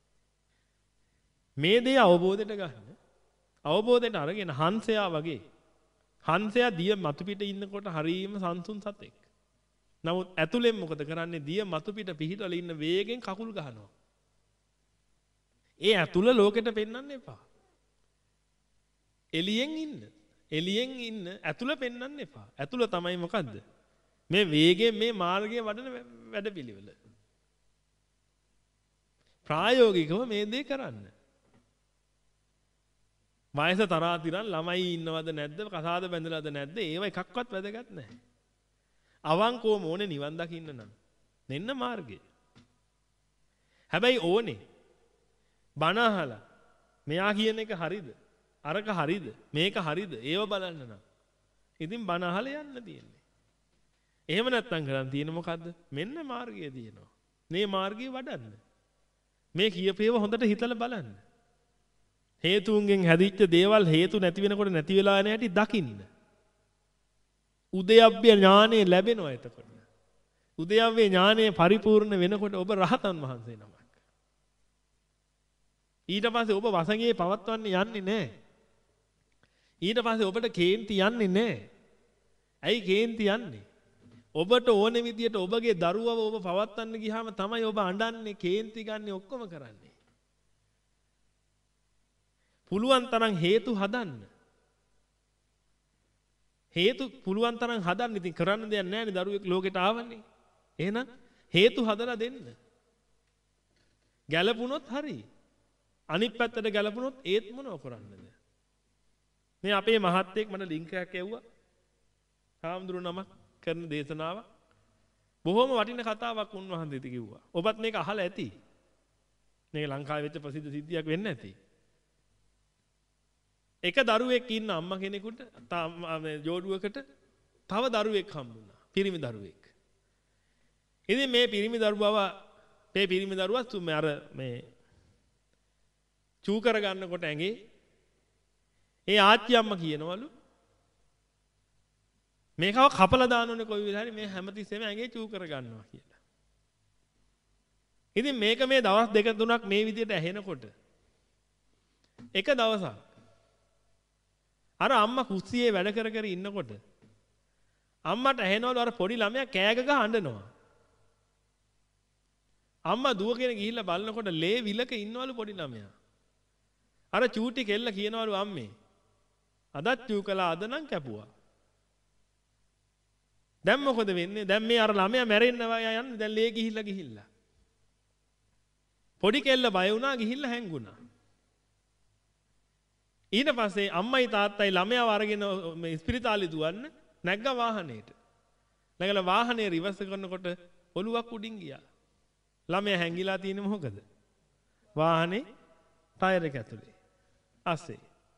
මේ දේ අවබෝධයට ගන්න. අවබෝධයට අරගෙන හංසයා වගේ හංසයා දිය මතු පිට ඉන්නකොට හරීම සංසුන් සතෙක්. නමුත් ඇතුලෙන් මොකද කරන්නේ? දිය මතු පිට පිහිටවල ඉන්න වේගෙන් කකුල් ගහනවා. ඒ ඇතුළ ලෝකෙට පෙන්වන්න එපා. එළියෙන් ඉන්න. එළියෙන් ඉන්න ඇතුළ පෙන්වන්න එපා. ඇතුළ තමයි මොකද්ද? මේ වේගයෙන් මේ මාර්ගයේ වඩන වැඩපිළිවෙල. ප්‍රායෝගිකව මේ දේ කරන්න. වයස තරාතිරන් ළමයි ඉන්නවද නැද්ද? කසාද බැඳලාද නැද්ද? ඒව එකක්වත් වැදගත් නැහැ. අවංකවම ඕනේ නිවන් දකින්න නම්. දෙන්න මාර්ගය. හැබැයි ඕනේ බණ අහලා මෙයා කියන එක හරිද? අරක හරිද? මේක හරිද? ඒව බලන්න නම්. ඉතින් බණ අහලා යන්න තියෙන්නේ. එහෙම නැත්නම් කරන් තියෙන මොකද්ද? මෙන්න මාර්ගය තියෙනවා. මේ මාර්ගය වඩන්න. මේ කියපේව හොඳට හිතලා බලන්න. හේතුන්ගෙන් හැදිච්ච දේවල් හේතු නැති වෙනකොට නැති වෙලා යන හැටි දකින්න. උදයබ්බ්‍ය ඥානෙ ලැබෙනවා එතකොට. උදයබ්බ්‍ය ඥානෙ පරිපූර්ණ වෙනකොට ඔබ රහතන් වහන්සේ නමක්. ඊට පස්සේ ඔබ වසඟේ පවත්වන්න යන්නේ නැහැ. ඊට පස්සේ ඔබට කේන්ති යන්නේ නැහැ. ඇයි කේන්ති යන්නේ? ඔබට ඕන විදියට ඔබගේ දරුවව ඔබ පවත්වන්න ගියාම තමයි ඔබ අඬන්නේ, කේන්ති ගන්න ඔක්කොම කරන්නේ. පුළුවන් තරම් හේතු හදන්න. හේතු පුළුවන් තරම් හදන්න. ඉතින් කරන්න දෙයක් නැහැ නේ, දරුවෙක් ලෝකෙට ආවනේ. එහෙනම් හේතු හදලා දෙන්න. ගැලපුණොත් හරි. අනිත් පැත්තට ගැලපුණොත් ඒත් මොනව කරන්නද? මේ අපේ මහත්තයෙක් මට ලින්ක් එකක් ඇව්වා. හාමුදුරු නමක් කරන දේශනාවක්. බොහොම වටින කතාවක් උන්වහන්සේට කිව්වා. ඔබත් මේක අහලා ඇති. මේක ලංකාවේ වෙච්ච ප්‍රසිද්ධ සිද්ධියක් වෙන්න ඇති. එක දරුවෙක් ඉන්න අම්මා කෙනෙකුට මේ ජෝඩුවකට තව දරුවෙක් හම්බුණා. පිරිමි දරුවෙක්. ඉතින් මේ පිරිමි දරුවව මේ පිරිමි දරුවා තුමේ අර මේ චූ කර ගන්නකොට ඇඟේ ඒ ආච්චි අම්මා කියනවලු මේකව කපලා දාන්න ඕනේ කොයි වෙලාවරි මේ හැමතිස්සෙම ඇඟේ චූ කර ගන්නවා කියලා. ඉතින් මේක මේ දවස් දෙක තුනක් මේ විදිහට ඇහෙනකොට එක දවසක් අර අම්මා කුස්සියේ වැඩ කර කර ඉන්නකොට අම්මට ඇහෙනවලු අර පොඩි ළමයා කෑග ගහ අඬනවා. අම්මා දුවගෙන ගිහිල්ලා බලනකොට ලේ විලක ඉන්නවලු පොඩි ළමයා. අර චූටි කෙල්ල කියනවලු අම්මේ අදත් චූ කළා අද නම් කැපුවා. දැන් මොකද වෙන්නේ? දැන් මේ අර ළමයා මැරෙන්නවා යන්නේ. දැන් ලේ ගිහිල්ලා ගිහිල්ලා. පොඩි කෙල්ල බය වුණා ගිහිල්ලා හැංගුණා. ඊට පස්සේ අම්මයි තාත්තයි ළමයාව අරගෙන මේ ස්පිරිතාලේ දුවන්න නැග්ග වාහනේට. නැගලා වාහනේ රිවර්ස් කරනකොට ඔලුවක් උඩින් ගියා. ළමයා හැංගිලා තියෙන්නේ මොකද? වාහනේ ටයර් එක ඇතුලේ. අස්සේ.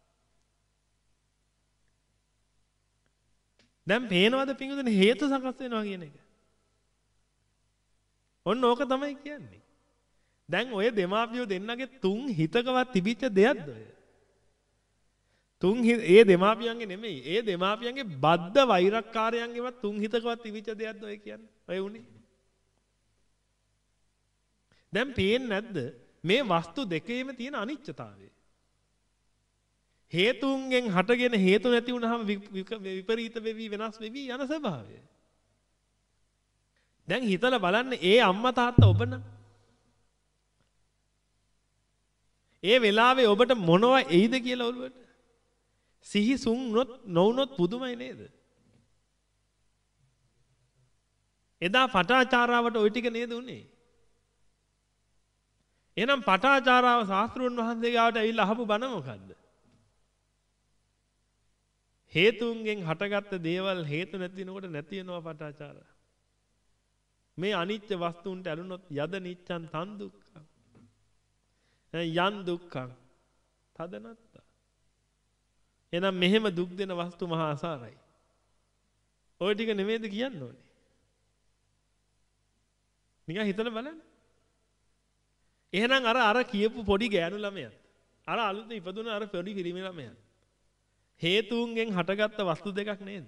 දැන් පේනවද පිංගුතුනේ හේතු සකස් වෙනවා කියන එක? ඔන්න ඕක තමයි කියන්නේ. දැන් ඔය දෙමාපියෝ දෙන්නගේ තුන් හිතකවත් තිබිච්ච දෙයක්ද ඔය? තුන් ඒ දෙමාපියන්ගේ නෙමෙයි. ඒ දෙමාපියන්ගේ බද්ධ වෛරක්කාරයන්ගේවත් තුන් හිතකවත් තිබිච්ච දෙයක්ද ඔය කියන්නේ? ඔය උනේ. දැන් පේන්නේ නැද්ද මේ වස්තු දෙකේම තියෙන අනිත්‍යතාවය? හේතුන්ගෙන් හටගෙන හේතු නැති වුනහම විපරීත වෙවි වෙනස් වෙවි යන ස්වභාවය. දැන් හිතලා බලන්න ඒ අම්මා තාත්තා ඔබ නම් ඒ වෙලාවේ ඔබට මොනවා එයිද කියලා ඔළුවට සිහිසුන් නොවුනොත් පුදුමයි නේද? එදා පටාචාරාවට ওই ටික නේද උනේ? එහෙනම් පටාචාරාව ශාස්ත්‍රඥ වහන්සේ ගාවට ඇවිල්ලා අහපු බණ මොකද්ද? හේතුන්ගෙන් හටගත්ත දේවල් හේතු නැති වෙනකොට නැති වෙනවා පටාචාරා. මේ අනිත්‍ය වස්තුන්ට ඇලුනොත් යද නිච්ඡන් තන් දුක්ඛං. යන් දුක්ඛං තදනත්ත. එහෙනම් මෙහෙම දුක් දෙන වස්තු මහා අසාරයි. ඔය ටික නෙමෙයිද කියන්න ඕනේ? නිකන් හිතලා බලන්න. එහෙනම් අර අර කියපු පොඩි ගෑනු ළමයාත් අර අලුත් ඉපදුන අර පොඩි පිරිමි ළමයාත් හේතුන්ගෙන් හටගත්ත වස්තු දෙකක් නේද?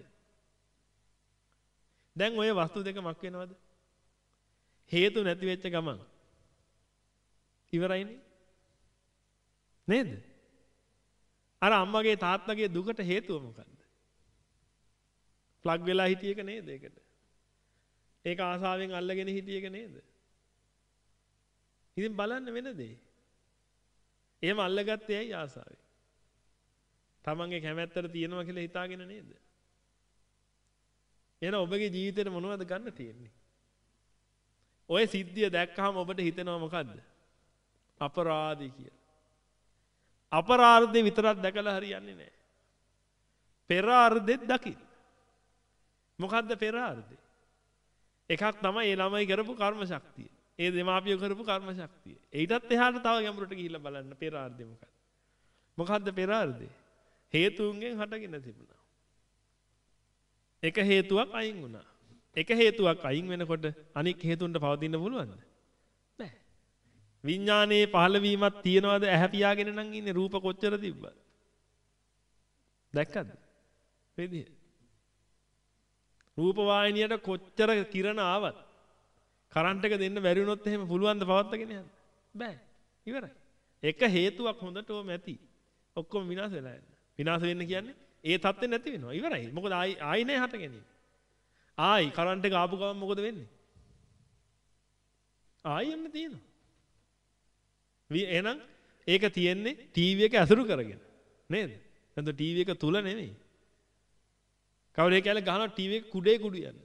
දැන් ওই වස්තු දෙක මක් වෙනවද? හේතු නැති වෙච්ච ගමන් ඉවරයිනේ. නේද? අර අම්මගේ තාත්තගේ දුකට හේතුව මොකද්ද? ප්ලග් වෙලා හිටිය එක නේද ඒකට? ඒක ආසාවෙන් අල්ලගෙන හිටිය එක නේද? ඉතින් බලන්න වෙන දේ. එහෙම අල්ලගත්තේ ඇයි ආසාවෙන්? තමන්ගේ කැමැත්තට තියෙනවා කියලා හිතාගෙන නේද? එහෙනම් ඔබගේ ජීවිතේට මොනවද ගන්න තියෙන්නේ? ඔය සිද්ධිය දැක්කහම ඔබට හිතෙනවා මොකද්ද? අපරාධي කියලා. අපරාධේ විතරක් දැකලා හරියන්නේ නැහැ. පෙරාර්ධෙත් දකින්න. මොකද්ද පෙරාර්ධේ? එකක් තමයි ඒ ළමයි කරපු කර්ම ශක්තිය. ඒ දෙමාපියෝ කරපු කර්ම ශක්තිය. ඊටත් එහාට තව ගැඹුරට ගිහිල්ලා බලන්න පෙරාර්ධය මොකක්ද? මොකද්ද පෙරාර්ධය? හේතුන්ගෙන් හටගෙන තිබුණා. එක හේතුවක් අයින් වුණා. එක හේතුවක් අයින් වෙනකොට අනික් හේතුන්ට පවතින්න පුළුවන්ද? බෑ. විඥානයේ පහළ වීමක් තියනවාද ඇහැ පියාගෙන නම් ඉන්නේ රූප කොච්චර තිබ්බත්. දැක්කද? වේදිය. රූප වාහිනියට කොච්චර කිරණ ආවත් කරන්ට් එක දෙන්න බැරි වුණොත් එහෙම පුළුවන් ද පවත්වාගෙන යන්න? බෑ. ඉවරයි. එක හේතුවක් හොඳටම ඇති. ඔක්කොම විනාශ වෙලා යනවා. විනාශ වෙන්න කියන්නේ ඒ தත්ත්වෙ නැති වෙනවා. ඉවරයි. මොකද ආයි ආයි නෑ හට ගැනීම. ආයි කරන්ට් එක ආපු ගමන් මොකද වෙන්නේ? ආයි එන්න තියෙනවා. එහෙනම් ඒක තියෙන්නේ ටීවී එක ඇසුරු කරගෙන. නේද? නැත්නම් ටීවී එක තුල නෙමෙයි. කවුරු එකැල ගහනවා ටීවී එක කුඩේ කුඩු යන.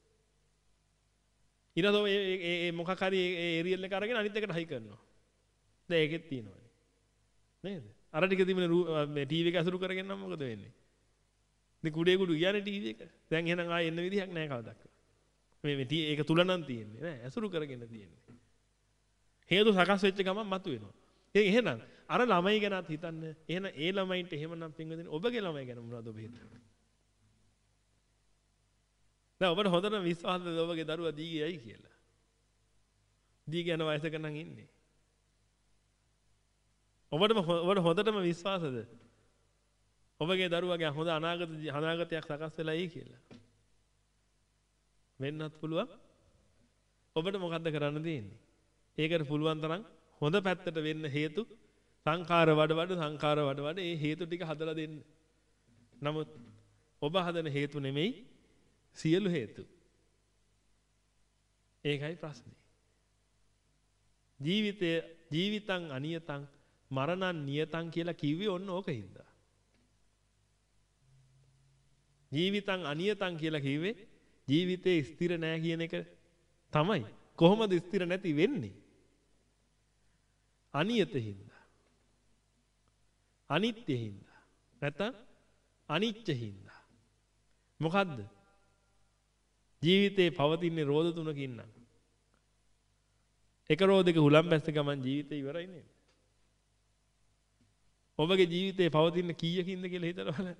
ඊළඟට ඒ ඒ මොකක් හරි ඒ ඒරියල් එක අරගෙන අනිත් එකට හයි කරනවා. දැන් ඒකෙත් තියෙනවානේ. නේද? අර ටික තිබුණේ මේ ටීවී එක අසුරු කරගෙන නම් මොකද වෙන්නේ? ඉතින් කුඩේ කුඩු කියන්නේ ටීවී එක. දැන් එහෙනම් ආයෙ එන්න විදිහක් නැහැ කවදාවත්. මේ මේ ඒක තුල නම් තියෙන්නේ නෑ අසුරු කරගෙන තියෙන්නේ. හේතු සකස් වෙච්ච ගමන් මතුවෙනවා. ඒ එහෙනම් අර ළමයි ගැනත් හිතන්න. එහෙනම් ඒ ළමයින්ට එහෙමනම් පින්වදින ඔබගේ ළමයි ගැන මොනවද ඔබ හිතන්නේ? දැන් ඔබට හොඳටම විශ්වාසද ඔබගේ දරුවා දීගේ යයි කියලා? දීගේ යන වයසක නම් ඉන්නේ. ඔබටම ඔබට හොඳටම විශ්වාසද ඔබගේ දරුවාගේ හොඳ අනාගත අනාගතයක් සකස් වෙලා යයි කියලා? වෙන්නත් පුළුවන්. ඔබට මොකද්ද කරන්න තියෙන්නේ? ඒකට පුළුවන් තරම් හොඳ පැත්තට වෙන්න හේතු සංඛාර වඩ වඩ සංඛාර වඩ වඩ ඒ හේතු ටික හදලා දෙන්න. නමුත් ඔබ හදන හේතු නෙමෙයි සියලු හේතු. ඒකයි ප්‍රශ්නේ. ජීවිතය ජීවිතං අනියතං මරණං නියතං කියලා කිව්වේ ඔන්න ඕකින්ද. ජීවිතං අනියතං කියලා කිව්වේ ජීවිතේ ස්ථිර නෑ කියන එක තමයි. කොහොමද ස්ථිර නැති වෙන්නේ? අනියතින්ද. අනිත්‍යින්ද. නැත්නම් අනිච්චින්ද. මොකද්ද? ජීවිතේ පවතින රෝධ තුනකින් නම්. එක රෝධයක හුලම් බැස්ස ගමන් ජීවිතේ ඉවරයි නේද? ඔබගේ ජීවිතේ පවතින කීයකින්ද කියලා හිතලා බලන්න.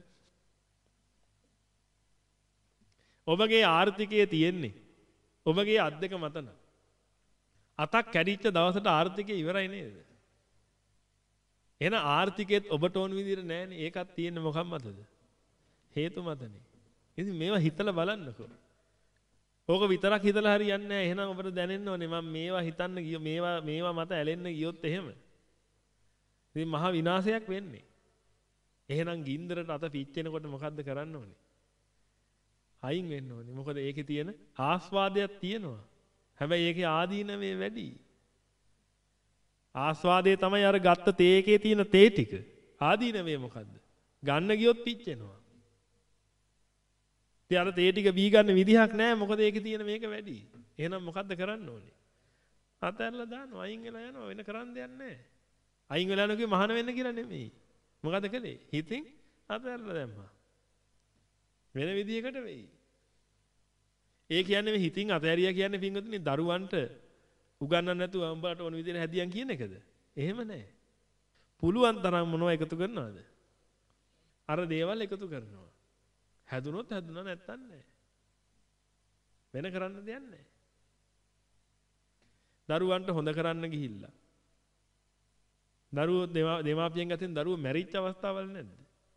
ඔබගේ ආර්ථිකයේ තියෙන්නේ ඔබගේ අත් දෙක මත නම්. අතක් කැඩිච්ච දවසට ආර්ථිකය ඉවරයි නේද? එහෙනම් ආර්ථිකයේත් ඔබට ඕන විදිහට නැහැනේ. ඒකත් තියෙන්නේ මොකක් මතද? හේතු මතනේ. ඉතින් මේවා හිතලා බලන්නකෝ. ඕක විතරක් හිතලා හරියන්නේ නැහැ. එහෙනම් ඔබට දැනෙන්න ඕනේ මම මේවා හිතන්න ගිය මේවා මේවා මත ඇලෙන්න ගියොත් එහෙම. ඉතින් මහා විනාශයක් වෙන්නේ. එහෙනම් ගින්දරට අත පිච්චෙනකොට මොකද්ද කරන්න ඕනේ? අයින් වෙන්න ඕනේ. මොකද ඒකේ තියෙන ආස්වාදයක් තියෙනවා. හැබැයි ඒකේ ආදීනමේ වැඩි. ආස්වාදයේ තමයි අර ගත්ත තේ එකේ තියෙන තේ ටික. ආදීනමේ මොකද්ද? ගන්න ගියොත් පිච්චෙනවා. ඉතින් අර තේ ටික බී ගන්න විදිහක් නැහැ. මොකද ඒකේ තියෙන මේක වැඩි. එහෙනම් මොකද්ද කරන්න ඕනේ? අතහැරලා දානවා. අයින් වෙලා යනවා. වෙන කරන්න දෙයක් නැහැ. අයින් වෙලා යනවා කිය මහාන වෙන්න කියලා නෙමෙයි. මොකද කළේ? හිතින් අතහැරලා දැම්මා. වෙන විදිහකට වෙයි. ඒ කියන්නේ මේ හිතින් අතහැරියා කියන්නේ පින්වතුනි දරුවන්ට උගන්වන්න නැතුව උඹට ඕන විදිහට හැදියන් කියන එකද? එහෙම නැහැ. පුළුවන් තරම් මොනව එකතු කරනවද? අර දේවල් එකතු කරනවා. හැදුනොත් හැදුනා නැත්තම් නැහැ. වෙන කරන්න දෙයක් නැහැ. දරුවන්ට හොඳ කරන්න ගිහිල්ලා. දරුවෝ දෙමාපියන් අතරින් දරුවෝ මැරිච්ච අවස්ථාවල් නැද්ද?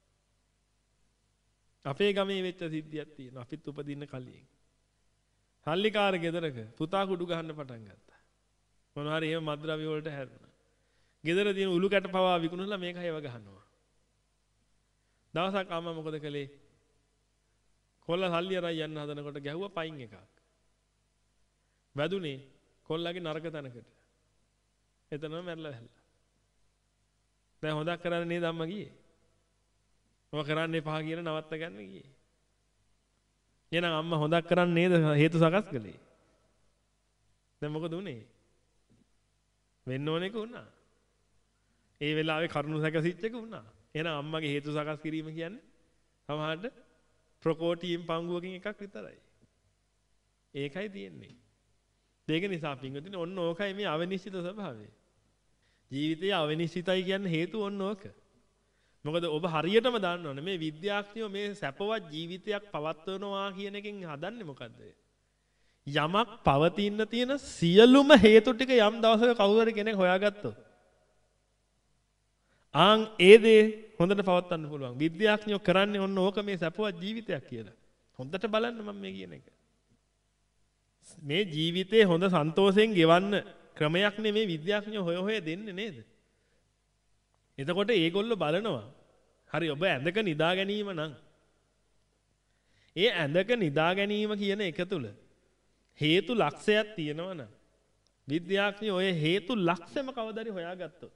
අපේ ගමේ වෙච්ච සිද්ධියක් තියෙනවා. අපිත් උපදින්න කලින්. හල්ලිකාර ගෙදරක පුතා කුඩු ගහන්න පටන් ගත්තා. මොනවා හරි එහෙම මද්ද්‍රව්‍ය වලට හැරුණා. ගෙදර තියෙන උළු කැට පවා විකුණලා මේක හේව ගහනවා. දවසක් අම්මා මොකද කළේ? කොල්ල සල්ලි අරන් යන්න හදනකොට ගැහුවා පයින් එකක්. වැදුනේ කොල්ලගේ නරක තැනකට. එතනම මැරලා හැල්ලා. දැන් හොදක් කරන්නේ නේද අම්මා ගියේ? ඔය කරන්නේ පහ කියන නවත්ත ගන්න ගියේ. එහෙනම් අම්මා හොදක් කරන්නේ නේද හේතු සකස් කළේ? දැන් මොකද උනේ? වෙන්න ඕන එක වුණා. ඒ වෙලාවේ කරුණු සැකසිච්ච එක වුණා. එහෙනම් අම්මගේ හේතු සකස් කිරීම කියන්නේ සමහරට ප්‍රකෝටියෙන් පංගුවකින් එකක් විතරයි. ඒකයි තියෙන්නේ. ඒක නිසා පින්වතුනි ඔන්න ඕකයි මේ අවිනිශ්චිත ස්වභාවය. ජීවිතයේ අවිනිශ්චිතයි කියන්නේ හේතුව ඔන්න ඕක. මොකද ඔබ හරියටම දන්නවනේ මේ විද්‍යාඥයෝ මේ සැපවත් ජීවිතයක් පවත්වනවා කියන එකෙන් හදන්නේ මොකද්ද? යමක් පවතින්න තියෙන සියලුම හේතු ටික යම් දවසක කවුරු හරි කෙනෙක් හොයාගත්තොත් ආන් ඒ දේ හොඳට පවත්වන්න පුළුවන්. විද්‍යාඥයෝ කරන්නේ ඔන්න ඕක මේ සැපවත් ජීවිතයක් කියලා. හොඳට බලන්න මම මේ කියන එක. මේ ජීවිතේ හොඳ සන්තෝෂයෙන් ගෙවන්න ක්‍රමයක් නෙමේ විද්‍යාඥයෝ හොය හොය දෙන්නේ නේද? එතකොට ඒගොල්ලෝ බලනවා. හරි ඔබ ඇඳක නිදා ගැනීම නම් ඒ ඇඳක නිදා ගැනීම කියන එක තුල හේතු ලක්ෂයක් තියෙනවා නම් විද්‍යාඥයෝ ඔය හේතු ලක්ෂෙම කවදාරි හොයාගත්තොත්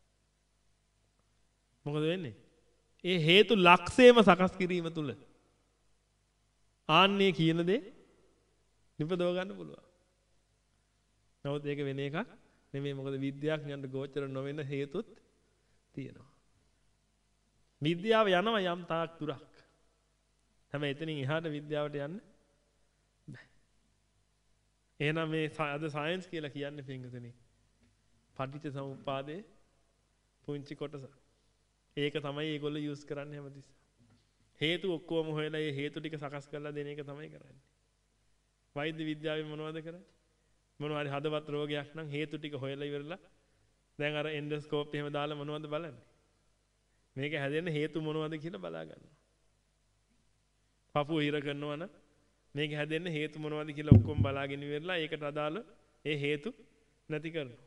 මොකද වෙන්නේ? ඒ හේතු ලක්ෂයම සකස් කිරීම තුල ආන්නේ කියන දේ නිපදව ගන්න පුළුවන්. නමුත් ඒක වෙන එකක් නෙමෙයි. මොකද විද්‍යාඥයන්ට ගෝචර නොවන හේතුත් තියෙනවා. විද්‍යාව යනවා යම් තාක් දුරක්. හැබැයි එතනින් එහාට විද්‍යාවට යන්න බෑ. එහෙනම් මේ අද සයන්ස් කියලා කියන්නේ පින්වතුනි පටිච්ච සමුප්පාදයේ පුංචි කොටස. ඒක තමයි ඒගොල්ලෝ යූස් කරන්නේ හැමතිස්සෙම. හේතු ඔක්කොම හොයලා ඒ හේතු ටික සකස් කරලා දෙන එක තමයි කරන්නේ. වෛද්‍ය විද්‍යාවේ මොනවද කරන්නේ? මොනවා හරි හදවත් රෝගයක් නම් හේතු ටික හොයලා ඉවරලා දැන් අර එන්ඩොස්කෝප් එහෙම දාලා මොනවද බලන්නේ? මේක හැදෙන්න හේතු මොනවද කියලා බලා ගන්නවා. පපුව හිර කරනවා නම් මේක හැදෙන්න හේතු මොනවද කියලා ඔක්කොම බලාගෙන ඉවරලා ඒකට අදාළ ඒ හේතු නැති කරනවා.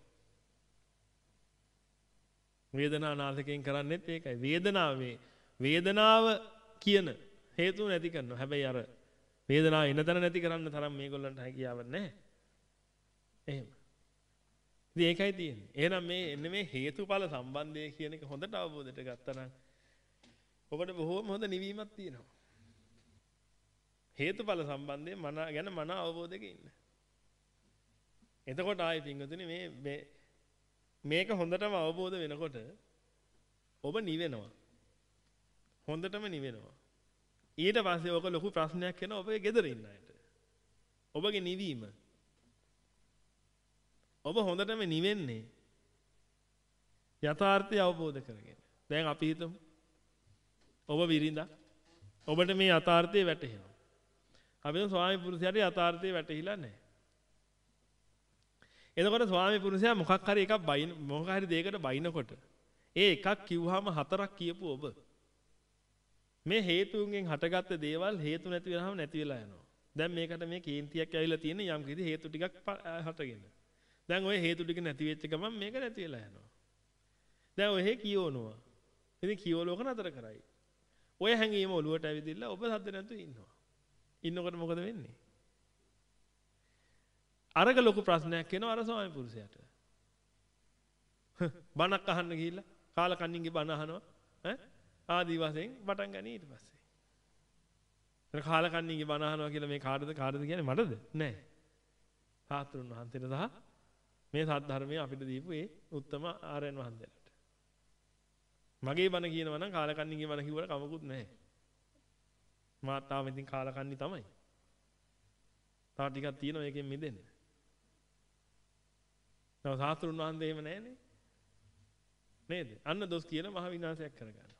වේදනා නාශකයෙන් කරන්නේත් ඒකයි. වේදනාවේ වේදනාව කියන හේතු නැති කරනවා. හැබැයි අර වේදනාව එන තැන නැති කරන්න තරම් මේගොල්ලන්ට හැකියාවක් නැහැ. එහෙම. ඉතින් ඒකයි තියෙන්නේ. එහෙනම් මේ එන්නේ මේ හේතුඵල සම්බන්ධය කියන එක හොඳට අවබෝධයට ගත්තා නම් ඔබට බොහෝම හොඳ නිවීමක් තියෙනවා. හේතුඵල සම්බන්ධයෙන් මන ගැන මන අවබෝධයක ඉන්න. එතකොට ආයි පින්වතුනි මේ මේ මේක හොඳටම අවබෝධ වෙනකොට ඔබ නිවෙනවා. හොඳටම නිවෙනවා. ඊට පස්සේ ඔක ලොකු ප්‍රශ්නයක් වෙනවා ඔබේ ගෙදර ඉන්න අයට. ඔබගේ නිවීම. ඔබ හොඳටම නිවෙන්නේ යථාර්ථය අවබෝධ කරගෙන. දැන් අපි හිතමු ඔබ විරිඳා ඔබට මේ යථාර්ථය වැටහෙනවා. අපි හිතමු ස්වාමි පුරුෂයාට යථාර්ථය වැටහිලා නැහැ. එතකොට ස්වාමි පුරුෂයා මොකක් හරි එකක් බයින මොකක් හරි දෙයකට බයිනකොට ඒ එකක් කිව්වහම හතරක් කියපු ඔබ මේ හේතුන්ගෙන් හටගත්ත දේවල් හේතු නැති වෙනවම නැති වෙලා යනවා. දැන් මේකට මේ කේන්තියක් ඇවිල්ලා තියෙන යම් කිසි හේතු ටිකක් හටගෙන. දැන් ওই හේතු ටික නැති වෙච්ච ගමන් මේක නැති වෙලා යනවා. දැන් ඔය කියවනවා. ඉතින් කියවලෝක නතර කරයි. ඔය හැංගීම ඔලුවට ඇවිදින්න ඔබ සද්ද නැතුව ඉන්නවා. ඉන්නකොට මොකද වෙන්නේ? අරක ලොකු ප්‍රශ්නයක් එනවා අර ස්වාමි පුරුෂයාට. බණක් අහන්න ගිහිල්ලා කාලකන්ණින්ගේ බණ අහනවා. ඈ ආදි වශයෙන් පටන් ගනී ඊට පස්සේ. එතන කාලකන්ණින්ගේ බණ අහනවා කියලා මේ කාටද කාටද කියන්නේ මටද? නෑ. සාස්ත්‍රුන් වහන්සේට සහ මේ සද්ධර්මයේ අපිට දීපු ඒ උත්තම ආර්යයන් වහන්සේලාට. මගේ බණ කියනවා නම් කාලකන්ණින්ගේ බණ කිව්වට කමකුත් නැහැ. මාත් තාම ඉතින් කාලකන්ණි තමයි. තා ටිකක් තියෙනවා ඒකෙන් මිදෙන්න. නෝ සාස්ත්‍රුන් වහන්සේ එහෙම නැහැනේ. නේද? අන්න දොස් කියන මහ විනාශයක් කරගන්නවා.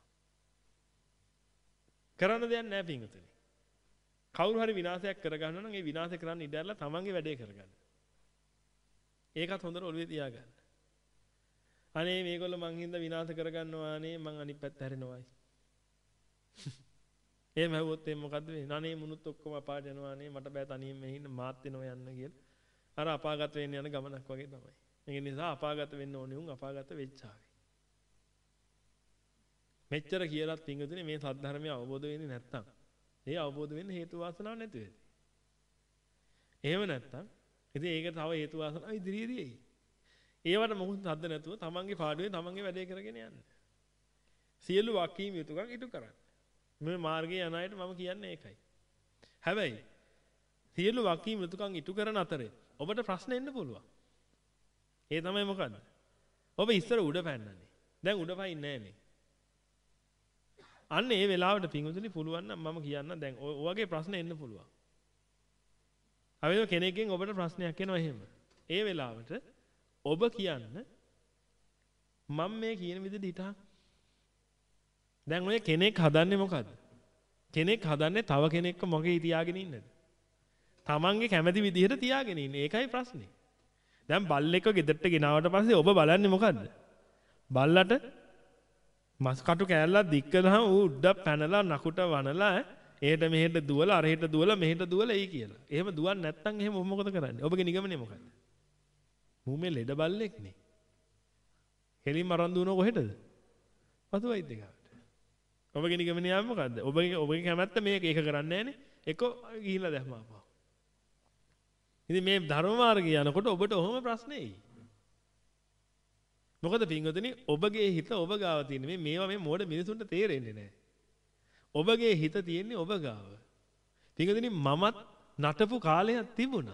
කරන්න දෙයක් නැහැ පින්වතුනි. කවුරු හරි විනාශයක් කරගන්නවා නම් ඒ විනාශය කරන්න ඉඩ ඇරලා තමන්ගේ වැඩේ කරගන්න. ඒකත් හොඳට ඔළුවේ තියාගන්න. අනේ මේගොල්ලෝ මං හින්දා විනාශ කරගන්නවා නේ මං අනිත් පැත්ත හැරෙනවායි. එහෙම හැවුවොත් එම් මොකද්ද වෙන්නේ? අනේ මුනුත් ඔක්කොම අපාට යනවා නේ මට බෑ තනියෙන් මෙහි ඉන්න මාත් වෙනවා යන්න කියලා. අර අපාගත වෙන්න යන ගමනක් වගේ තමයි. ඒක නිසා අපාගත වෙන්න ඕනේ උන් අපාගත වෙච්චාවි. මෙච්චර කියලාත් පින්වතුනි මේ සද්ධර්මය අවබෝධ වෙන්නේ නැත්තම් ඒ අවබෝධ වෙන්න හේතු වාසනාවක් නැති වෙයි. එහෙම නැත්තම් ඉතින් ඒක තව හේතු වාසනාව ඉදිරියේදී එයි. ඒවට මොකුත් හද්ද නැතුව තමන්ගේ පාඩුවේ තමන්ගේ වැඩේ කරගෙන යන්න. සියලු වකීම් යුතුයකම් ඉටු කරන්න. මේ මාර්ගයේ යන අයට මම කියන්නේ ඒකයි. හැබැයි සියලු වකීම් යුතුයකම් ඉටු කරන අතරේ ඔබට ප්‍රශ්න එන්න පුළුවන්. ඒ තමයි මොකද්ද? ඔබ ඉස්සර උඩ පැන්නනේ. දැන් උඩ පයින් නෑනේ. අන්න ඒ වෙලාවට පිංගුතුනි පුළුවන් නම් මම කියන්න දැන් ඔය වගේ ප්‍රශ්න එන්න පුළුවන්. අපි කෙනෙක්ගෙන් ඔබට ප්‍රශ්නයක් එනවා එහෙම. ඒ වෙලාවට ඔබ කියන්න මම මේ කියන විදිහට හිටා. දැන් ඔය කෙනෙක් හදන්නේ මොකද්ද? කෙනෙක් හදන්නේ තව කෙනෙක්ව මොකේ තියාගෙන ඉන්නද? තමන්ගේ කැමති විදිහට තියාගෙන ඉන්නේ. ඒකයි ප්‍රශ්නේ. දැන් බල්ලෙක්ව ගෙදරට ගෙනාවට පස්සේ ඔබ බලන්නේ මොකද්ද? බල්ලට මස් කටු කෑල්ලක් දික් කළාම ඌ උඩ පැනලා නකුට වනලා එහෙට මෙහෙට දුවලා අරහෙට දුවලා මෙහෙට දුවලා එයි කියලා. එහෙම දුවන්නේ නැත්නම් එහෙම ඔබ මොකද කරන්නේ? ඔබගේ නිගමනය මොකද්ද? මූ මේ ලෙඩ බල්ලෙක් නේ. හෙලින් මරන් දුවන කොහෙටද? පසු වෛද්‍ය ගාවට. ඔබගේ නිගමනය මොකද්ද? ඔබගේ ඔබගේ කැමැත්ත මේක ඒක කරන්නේ නැහනේ. එක ගිහිල්ලා දැම්මාපා. ඉතින් මේ ධර්ම මාර්ගය යනකොට ඔබට ඔහොම ප්‍රශ්නේ එයි. මොකද පින්වතුනි ඔබගේ හිත ඔබ ගාව තියෙන මේ මේවා මේ මෝඩ මිනිසුන්ට තේරෙන්නේ නැහැ. ඔබගේ හිත තියෙන්නේ ඔබ ගාව. පින්වතුනි මමත් නටපු කාලයක් තිබුණා.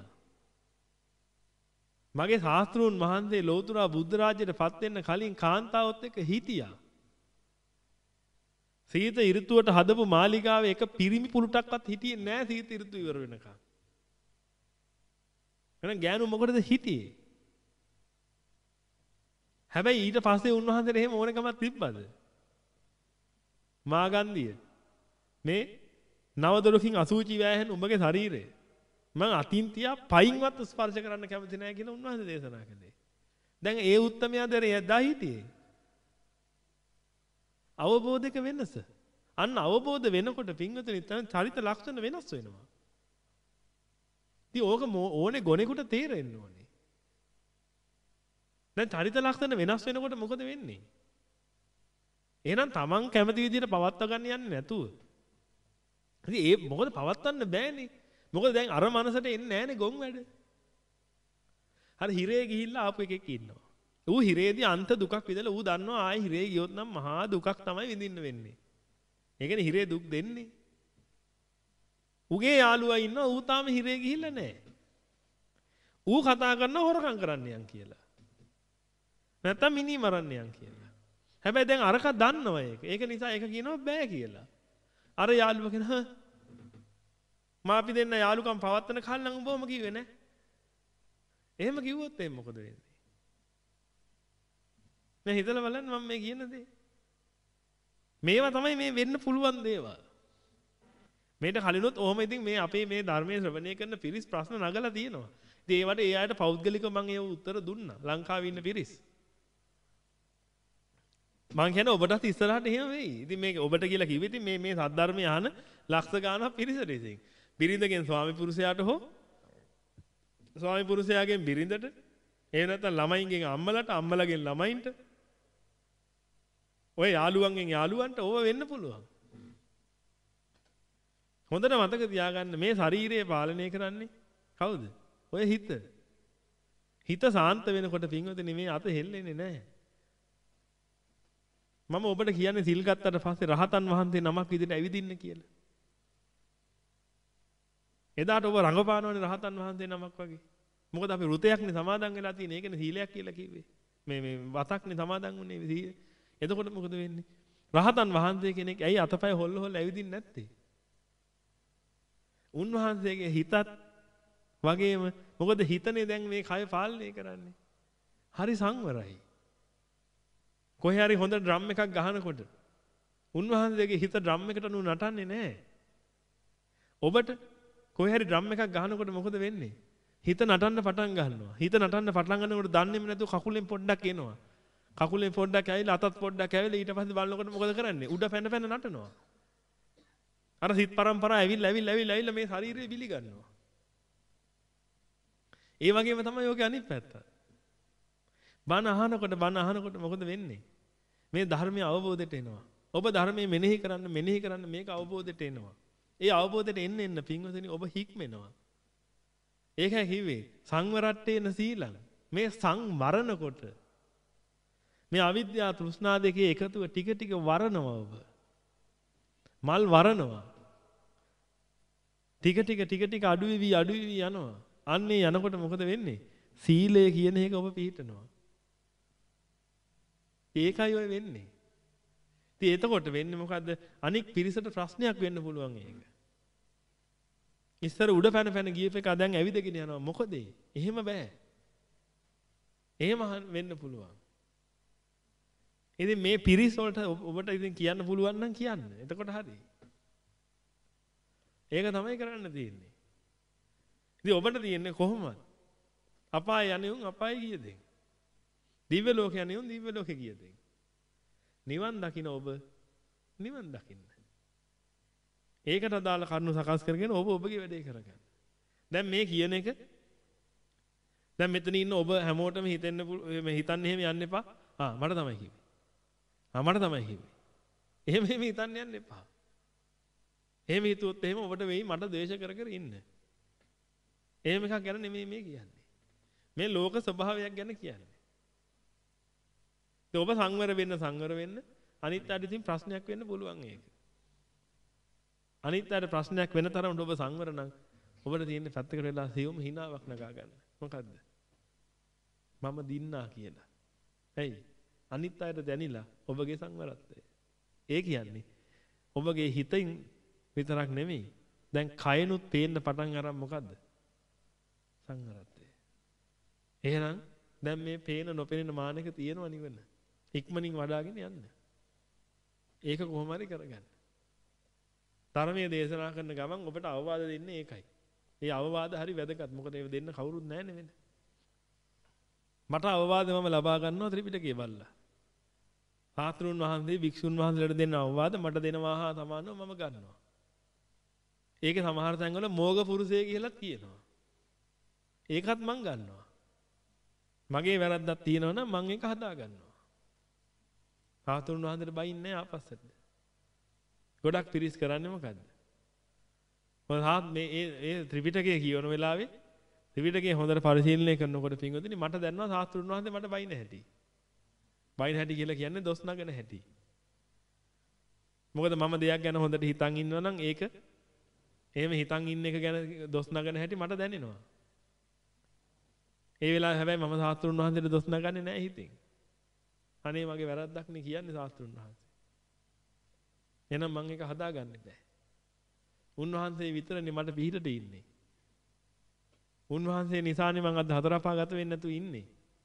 මගේ ශාස්ත්‍රූන් වහන්සේ ලෝතුරා බුද්ධ රාජ්‍යයට පත් වෙන්න කලින් කාන්තාවොත් එක්ක හිටියා. සීත ඍතුවට හදපු මාලිගාවේ එක පිරිමි පුලුටක්වත් හිටියේ නැහැ සීත ඍතුව ඉවර වෙනකන්. එහෙනම් ගෑනු මොකටද හිටියේ? හැබැයි ඊට පස්සේ උන්වහන්සේට එහෙම ඕනකමක් තිබ්බද? මාගන්දිය මේ නවදොරකින් අසූචි වෑහෙන උඹගේ ශරීරය මං අතින් තියා පයින්වත් ස්පර්ශ කරන්න කැමති නැහැ කියලා උන්වහන්සේ දේශනා කළේ. දැන් ඒ උත්තමයා දරේ දා හිටියේ. අවබෝධයක වෙනස. අන්න අවබෝධ වෙනකොට පින්වතුනි චරිත ලක්ෂණ වෙනස් වෙනවා. ඉතින් ඕක ඕනේ ගොනෙකුට තේරෙන්න ඕනේ. දැන් චරිත ලක්ෂණ වෙනස් වෙනකොට මොකද වෙන්නේ? එහෙනම් තමන් කැමති විදිහට පවත්වා ගන්න යන්නේ නැතුව. ඉතින් ඒ මොකද පවත්වන්න බෑනේ. මොකද දැන් අර මනසට එන්නේ නැහනේ ගොන් වැඩ. හරි හිරේ ගිහිල්ලා ආපු එකෙක් ඉන්නවා. ඌ හිරේදී අන්ත දුකක් විඳලා ඌ දන්නවා ආයි හිරේ ගියොත් නම් මහා දුකක් තමයි විඳින්න වෙන්නේ. ඒ කියන්නේ හිරේ දුක් දෙන්නේ. ඌගේ යාළුවා ඉන්නවා ඌ තාම හිරේ ගිහිල්ලා නැහැ. ඌ කතා කරනවා හොරකම් කරන්න යන් කියලා. නැත්තම් මිනි මරන්න යන් කියලා. හැබැයි දැන් අරක දන්නවා ඒක. ඒක නිසා ඒක කියනවා බෑ කියලා. අර යාළුවා කියන හා මා අපි දෙන්න යාළුකම් පවත්තන කල් නම් උඹම කිව්වේ නෑ. එහෙම කිව්වොත් එහෙනම් මොකද වෙන්නේ? මේ හිතලා බලන්න මම මේ කියන දේ. මේවා තමයි මේ වෙන්න පුළුවන් දේවල්. මේට කලිනුත් ඔහොම ඉතින් මේ අපේ මේ ධර්මයේ ශ්‍රවණය කරන පිරිස් ප්‍රශ්න නගලා තියෙනවා. ඉතින් ඒවට ඒ අයට පෞද්ගලිකව මම ඒ උත්තර දුන්නා. ලංකාවේ ඉන්න පිරිස්. මං කියන්නේ ඔබටත් ඉස්සරහට එහෙම වෙයි. ඉතින් මේක ඔබට කියලා කිව්වේ ඉතින් මේ මේ සද්ධර්මය අහන ලක්ෂ ගාණක් පිරිසට ඉතින්. බිරිඳගෙන් ස්වාමි පුරුෂයාට හෝ ස්වාමි පුරුෂයාගෙන් බිරිඳට එහෙම නැත්නම් ළමයින්ගෙන් අම්මලාට අම්මලාගෙන් ළමයින්ට ඔය යාළුවන්ගෙන් යාළුවන්ට ඕව වෙන්න පුළුවන්. හොඳට මතක තියාගන්න මේ ශරීරය පාලනය කරන්නේ කවුද? ඔය හිත. හිත සාන්ත වෙනකොට පින්වතුනි මේ අත හෙල්ලෙන්නේ නැහැ. මම ඔබට කියන්නේ සිල් ගත්තට පස්සේ රහතන් වහන්සේ නමක් විදිහට ඇවිදින්න කියලා. එදාට ඔබ රඟපානවනේ රහතන් වහන්සේ නමක් වගේ. මොකද අපි ෘතයක්නේ සමාදන් වෙලා තියෙන. ඒකනේ සීලයක් කියලා කිව්වේ. මේ මේ වතක්නේ සමාදන් වුනේ සීල. එතකොට මොකද වෙන්නේ? රහතන් වහන්සේ කෙනෙක් ඇයි අතපය හොල්ල හොල්ල ඇවිදින්නේ නැත්තේ? උන්වහන්සේගේ හිතත් වගේම මොකද හිතනේ දැන් මේ කය පාලනය කරන්නේ. හරි සංවරයි. කොහේ හරි හොඳ ඩ්‍රම් එකක් ගහනකොට උන්වහන්සේගේ හිත ඩ්‍රම් එකට නු නටන්නේ නැහැ. ඔබට කොහේ හරි ඩ්‍රම් එකක් ගහනකොට මොකද වෙන්නේ? හිත නටන්න පටන් ගන්නවා. හිත නටන්න පටන් ගන්නකොට දන්නේම නැතුව කකුලෙන් පොඩ්ඩක් එනවා. කකුලෙන් පොඩ්ඩක් ඇවිල්ලා අතත් පොඩ්ඩක් ඇවිල්ලා ඊට පස්සේ බලනකොට මොකද කරන්නේ? උඩ පැන පැන නටනවා. අර සිත් පරම්පරාව ඇවිල්ලා ඇවිල්ලා ඇවිල්ලා ඇවිල්ලා මේ ශරීරය බිලි ගන්නවා. ඒ වගේම තමයි යෝගේ අනිත් පැත්ත. බණ අහනකොට බණ අහනකොට මොකද වෙන්නේ? මේ ධර්මය අවබෝධයට එනවා. ඔබ ධර්මයේ මෙනෙහි කරන්න මෙනෙහි කරන්න මේක අවබෝධයට එනවා. ඒ අවබෝධයට එන්න එන්න පින්වතුනි ඔබ හික්මෙනවා. ඒකයි කිව්වේ සංවරට්ටේන සීලං. මේ සංවරනකොට මේ අවිද්‍යාව තෘෂ්ණා දෙකේ එකතුව ටික ටික වරනවා ඔබ. මල් වරනවා. ටික ටික ටික ටික අඩු වෙවි අඩු වෙවි යනවා. අන්නේ යනකොට මොකද වෙන්නේ? සීලය කියන එක ඔබ පිළිටනවා. ඒකයි ඔය වෙන්නේ. ඉතින් එතකොට වෙන්නේ මොකද්ද? අනික් පිරිසට ප්‍රශ්නයක් වෙන්න පුළුවන් ඒක. ඉස්සර උඩ පැන පැන ගියප එක දැන් ඇවිදගෙන යනවා. මොකද එහෙම බෑ. එහෙම වෙන්න පුළුවන්. ඉතින් මේ පිරිස් වලට ඔබට ඉතින් කියන්න පුළුවන් නම් කියන්න. එතකොට හරි. ඒක තමයි කරන්න තියෙන්නේ. ඉතින් ඔබට තියෙන්නේ කොහොමද? අපාය යන්නේ උන් අපාය ගිය දෙයක්. දිව්‍ය ලෝක යන්නේ උන් දිව්‍ය ලෝකෙ ගිය දෙයක්. නිවන් දකින්න ඔබ නිවන් දකින්න. ඒකට අදාළ කරුණු සකස් කරගෙන ඔබ ඔබගේ වැඩේ කරගන්න. දැන් මේ කියන එක දැන් මෙතන ඉන්න ඔබ හැමෝටම හිතෙන්න මේ හිතන්නේ එහෙම යන්න එපා. ආ මට තමයි කිව්වේ. ආ මට තමයි කිව්වේ. එහෙම එහෙම හිතන්න යන්න එපා. එහෙම හිතුවොත් එහෙම ඔබට වෙයි මට ද්වේෂ කර කර ඉන්න. එහෙම එකක් ගැන නෙමෙයි මේ කියන්නේ. මේ ලෝක ස්වභාවයක් ගැන කියන්නේ. ඔබ සංවර වෙන්න සංවර වෙන්න අනිත් අයට ඉතින් ප්‍රශ්නයක් වෙන්න පුළුවන් ඒක. අනිත් අයට ප්‍රශ්නයක් වෙන තරමට ඔබ සංවර නම් ඔබට තියෙන පැත්තකට වෙලා සියුම් හිනාවක් නගා ගන්න. මොකද්ද? මම දින්නා කියලා. ඇයි? අනිත් අයට දැනිලා ඔබගේ සංවරත්වය. ඒ කියන්නේ ඔබගේ හිතින් විතරක් නෙමෙයි. දැන් කයනුත් පේන්න පටන් අරන් මොකද්ද? සංවරත්වය. එහෙනම් දැන් මේ පේන නොපෙනෙන මානක තියෙනව නිවන. ඉක්මනින් වඩාගෙන යන්න. ඒක කොහොම හරි කරගන්න. ධර්මයේ දේශනා කරන ගමන් ඔබට අවවාද දෙන්නේ ඒකයි. ඒ අවවාද හරි වැදගත්. මොකද ඒව දෙන්න කවුරුත් නැහැ නෙවෙයි. මට අවවාද මම ලබා ගන්නවා ත්‍රිපිටකය බලලා. සාත්‍රුන් වහන්සේ භික්ෂුන් වහන්සේලාට දෙන අවවාද මට දෙනවා හා සමානව මම ගන්නවා. ඒකේ සමහර තැන්වල මෝග පුරුෂය කියලා කියනවා. ඒකත් මම ගන්නවා. මගේ වැරද්දක් තියෙනවා නම් මම ඒක හදා ගන්නවා. සාත්‍රුන් වහන්සේට බයින්නේ ආපස්සට. ගොඩක් පිරිස් කරන්නේ මොකද්ද? මොකද මේ ඒ ඒ ත්‍රිපිටකය කියවන වෙලාවේ ත්‍රිපිටකය හොඳට පරිශීලනය කරනකොට පින්වතුනි මට දැනනවා සාස්ත්‍රුන් වහන්සේ මට බයින හැටි. බයින හැටි කියලා කියන්නේ දොස් නගන හැටි. මොකද මම දෙයක් ගැන හොඳට හිතන් ඉන්නවා නම් ඒක එහෙම හිතන් ඉන්න එක ගැන දොස් නගන හැටි මට දැනෙනවා. ඒ වෙලාවේ හැබැයි මම සාස්ත්‍රුන් වහන්සේට දොස් නගන්නේ නැහැ හිතින්. අනේ මගේ වැරද්දක් නේ කියන්නේ සාස්ත්‍රුන් වහන්සේ. එහෙනම් මම ඒක හදාගන්න බෑ. උන්වහන්සේ විතරනේ මට පිටට ඉන්නේ. උන්වහන්සේ නිසානේ මම අද හතර පහ ගත වෙන්නේ නැතුව ඉන්නේ.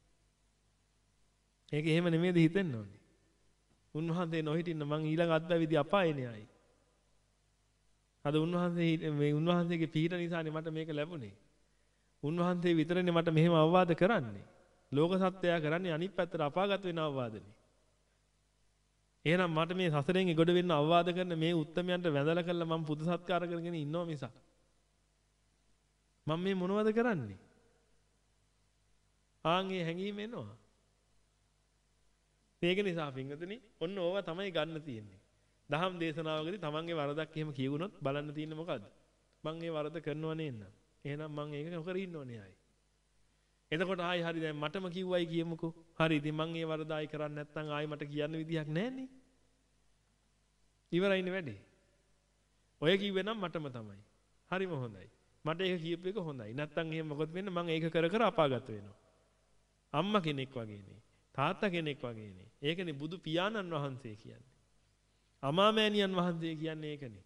ඒක එහෙම නෙමෙයිද හිතෙන්න ඕනේ. උන්වහන්සේ නොහිටින්න මං ඊළඟ අත්බැවිදි අපායනේ ආයි. අද උන්වහන්සේ මේ උන්වහන්සේගේ පිහිට නිසානේ මට මේක ලැබුණේ. උන්වහන්සේ විතරනේ මට මෙහෙම අවවාද කරන්නේ. ලෝක සත්‍යය කරන්නේ අනිත් පැත්තට අපාගත වෙන අවවාදනේ. එහෙනම් මට මේ සසරෙන් ගොඩ වෙන්න අවවාද කරන මේ උත්තමයන්ට වැඳලා කළා මම පුදු සත්කාර කරගෙන ඉන්නවා මිසක්. මම මේ මොනවද කරන්නේ? ආන්ගේ හැංගීම එනවා. ඒක නිසා පින්වතුනි ඔන්න ඕවා තමයි ගන්න තියෙන්නේ. දහම් දේශනාවකදී තමන්ගේ වරදක් එහෙම කියවුනොත් බලන්න තියෙන්නේ මොකද්ද? මං මේ වරද කරනව නේනම්. එහෙනම් මං ඒක නොකර ඉන්න ඕනේ ආයි. එතකොට ආයි හරි දැන් මටම කිව්වයි කියමුකෝ. හරි ඉතින් මං මේ වරද ආයි කරන්නේ නැත්නම් ආයි මට කියන්න විදියක් නැහැනේ. ඉවරයිනේ වැඩේ. ඔය කිව්වේ නම් මටම තමයි. හරිම හොඳයි. මට ඒක කියපු එක හොඳයි. නැත්නම් එහෙම මොකද වෙන්නේ මං ඒක කර කර අපාගත වෙනවා. අම්මා කෙනෙක් වගේනේ. තාත්තා කෙනෙක් වගේනේ. ඒකනේ බුදු පියාණන් වහන්සේ කියන්නේ. අමාමෑණියන් වහන්සේ කියන්නේ ඒකනේ.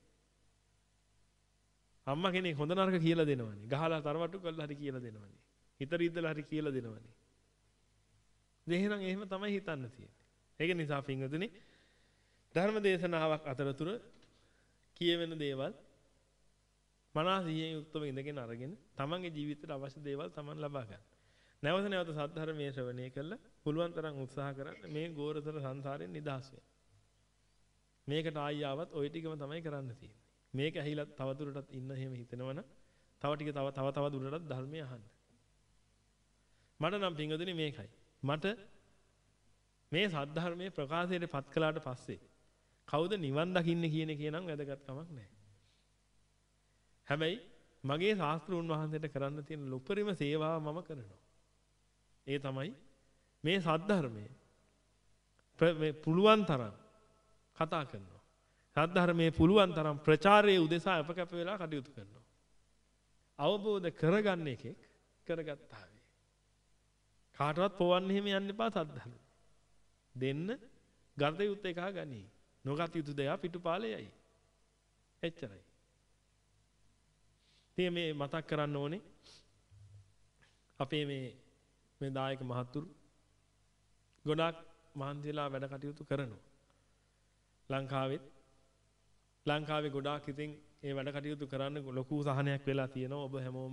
අම්මා කෙනෙක් හොඳ නරක කියලා දෙනවනේ. ගහලා තරවටු කරලා හරි කියලා දෙනවනේ. හිත රිද්දලා හරි කියලා දෙනවනේ. එහෙනම් එහෙම තමයි හිතන්න තියෙන්නේ. ඒක නිසා පින්වතුනි ධර්ම දේශනාවක් අතරතුර කියවෙන දේවල් මනස සිහියෙන් යුක්තව ඉඳගෙන අරගෙන තමන්ගේ ජීවිතයට අවශ්‍ය දේවල් තමන් ලබා ගන්න. නැවත නැවත සද්ධර්මයේ ශ්‍රවණය කළා පුළුවන් තරම් උත්සාහ කරන්න මේ ගෝරතර සංසාරයෙන් නිදහස් වෙන්න. මේකට ආයි ආවත් ওই ටිකම තමයි කරන්න තියෙන්නේ. මේක ඇහිලා තව දුරටත් ඉන්න එහෙම හිතනවනම් තව ටික තව තව තව දුරටත් ධර්මය අහන්න. මට නම් පින්වතුනි මේකයි. මට මේ සද්ධර්මයේ ප්‍රකාශයට පත් කළාට පස්සේ කවුද නිවන් දකින්නේ කියන එක නම් වැදගත් කමක් නැහැ. හැබැයි මගේ ශාස්ත්‍රූන් වහන්සේට කරන්න තියෙන උපරිම සේවාව මම කරනවා. ඒ තමයි මේ සද්ධර්මයේ මේ පුළුවන් තරම් කතා කරනවා. සද්ධර්මයේ පුළුවන් තරම් ප්‍රචාරයේ උදෙසා අපකප වෙලා කටයුතු කරනවා. අවබෝධ කරගන්න එකෙක් කරගත්තා වේ. කාටවත් පොවන්න එහෙම යන්න එපා සද්ධර්ම. දෙන්න ගර්ධ යුත් එකහ ගනි. නොගත යුතු දෙය පිටුපාලෙයයි. එච්චරයි. ඉතින් මේ මතක් කරන්න ඕනේ අපේ මේ මේ දායක මහතුරු ගොඩාක් මහන්සිලා වැඩ කටයුතු කරනවා. ලංකාවෙත් ලංකාවේ ගොඩාක් ඉතින් ඒ වැඩ කටයුතු කරන්න ලොකු සහනයක් වෙලා තියෙනවා. ඔබ හැමෝම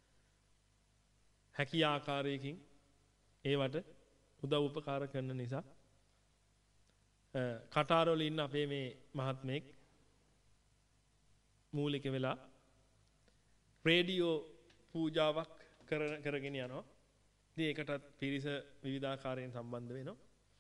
හැකි ආකාරයකින් ඒවට උදව් උපකාර කරන නිසා කටාරවල ඉන්න අපේ මේ මහත්මයෙක් මූලික වෙලා රේඩියෝ පූජාවක් කරගෙන යනවා. ඉතින් ඒකටත් පිරිස විවිධාකාරයෙන් සම්බන්ධ වෙනවා.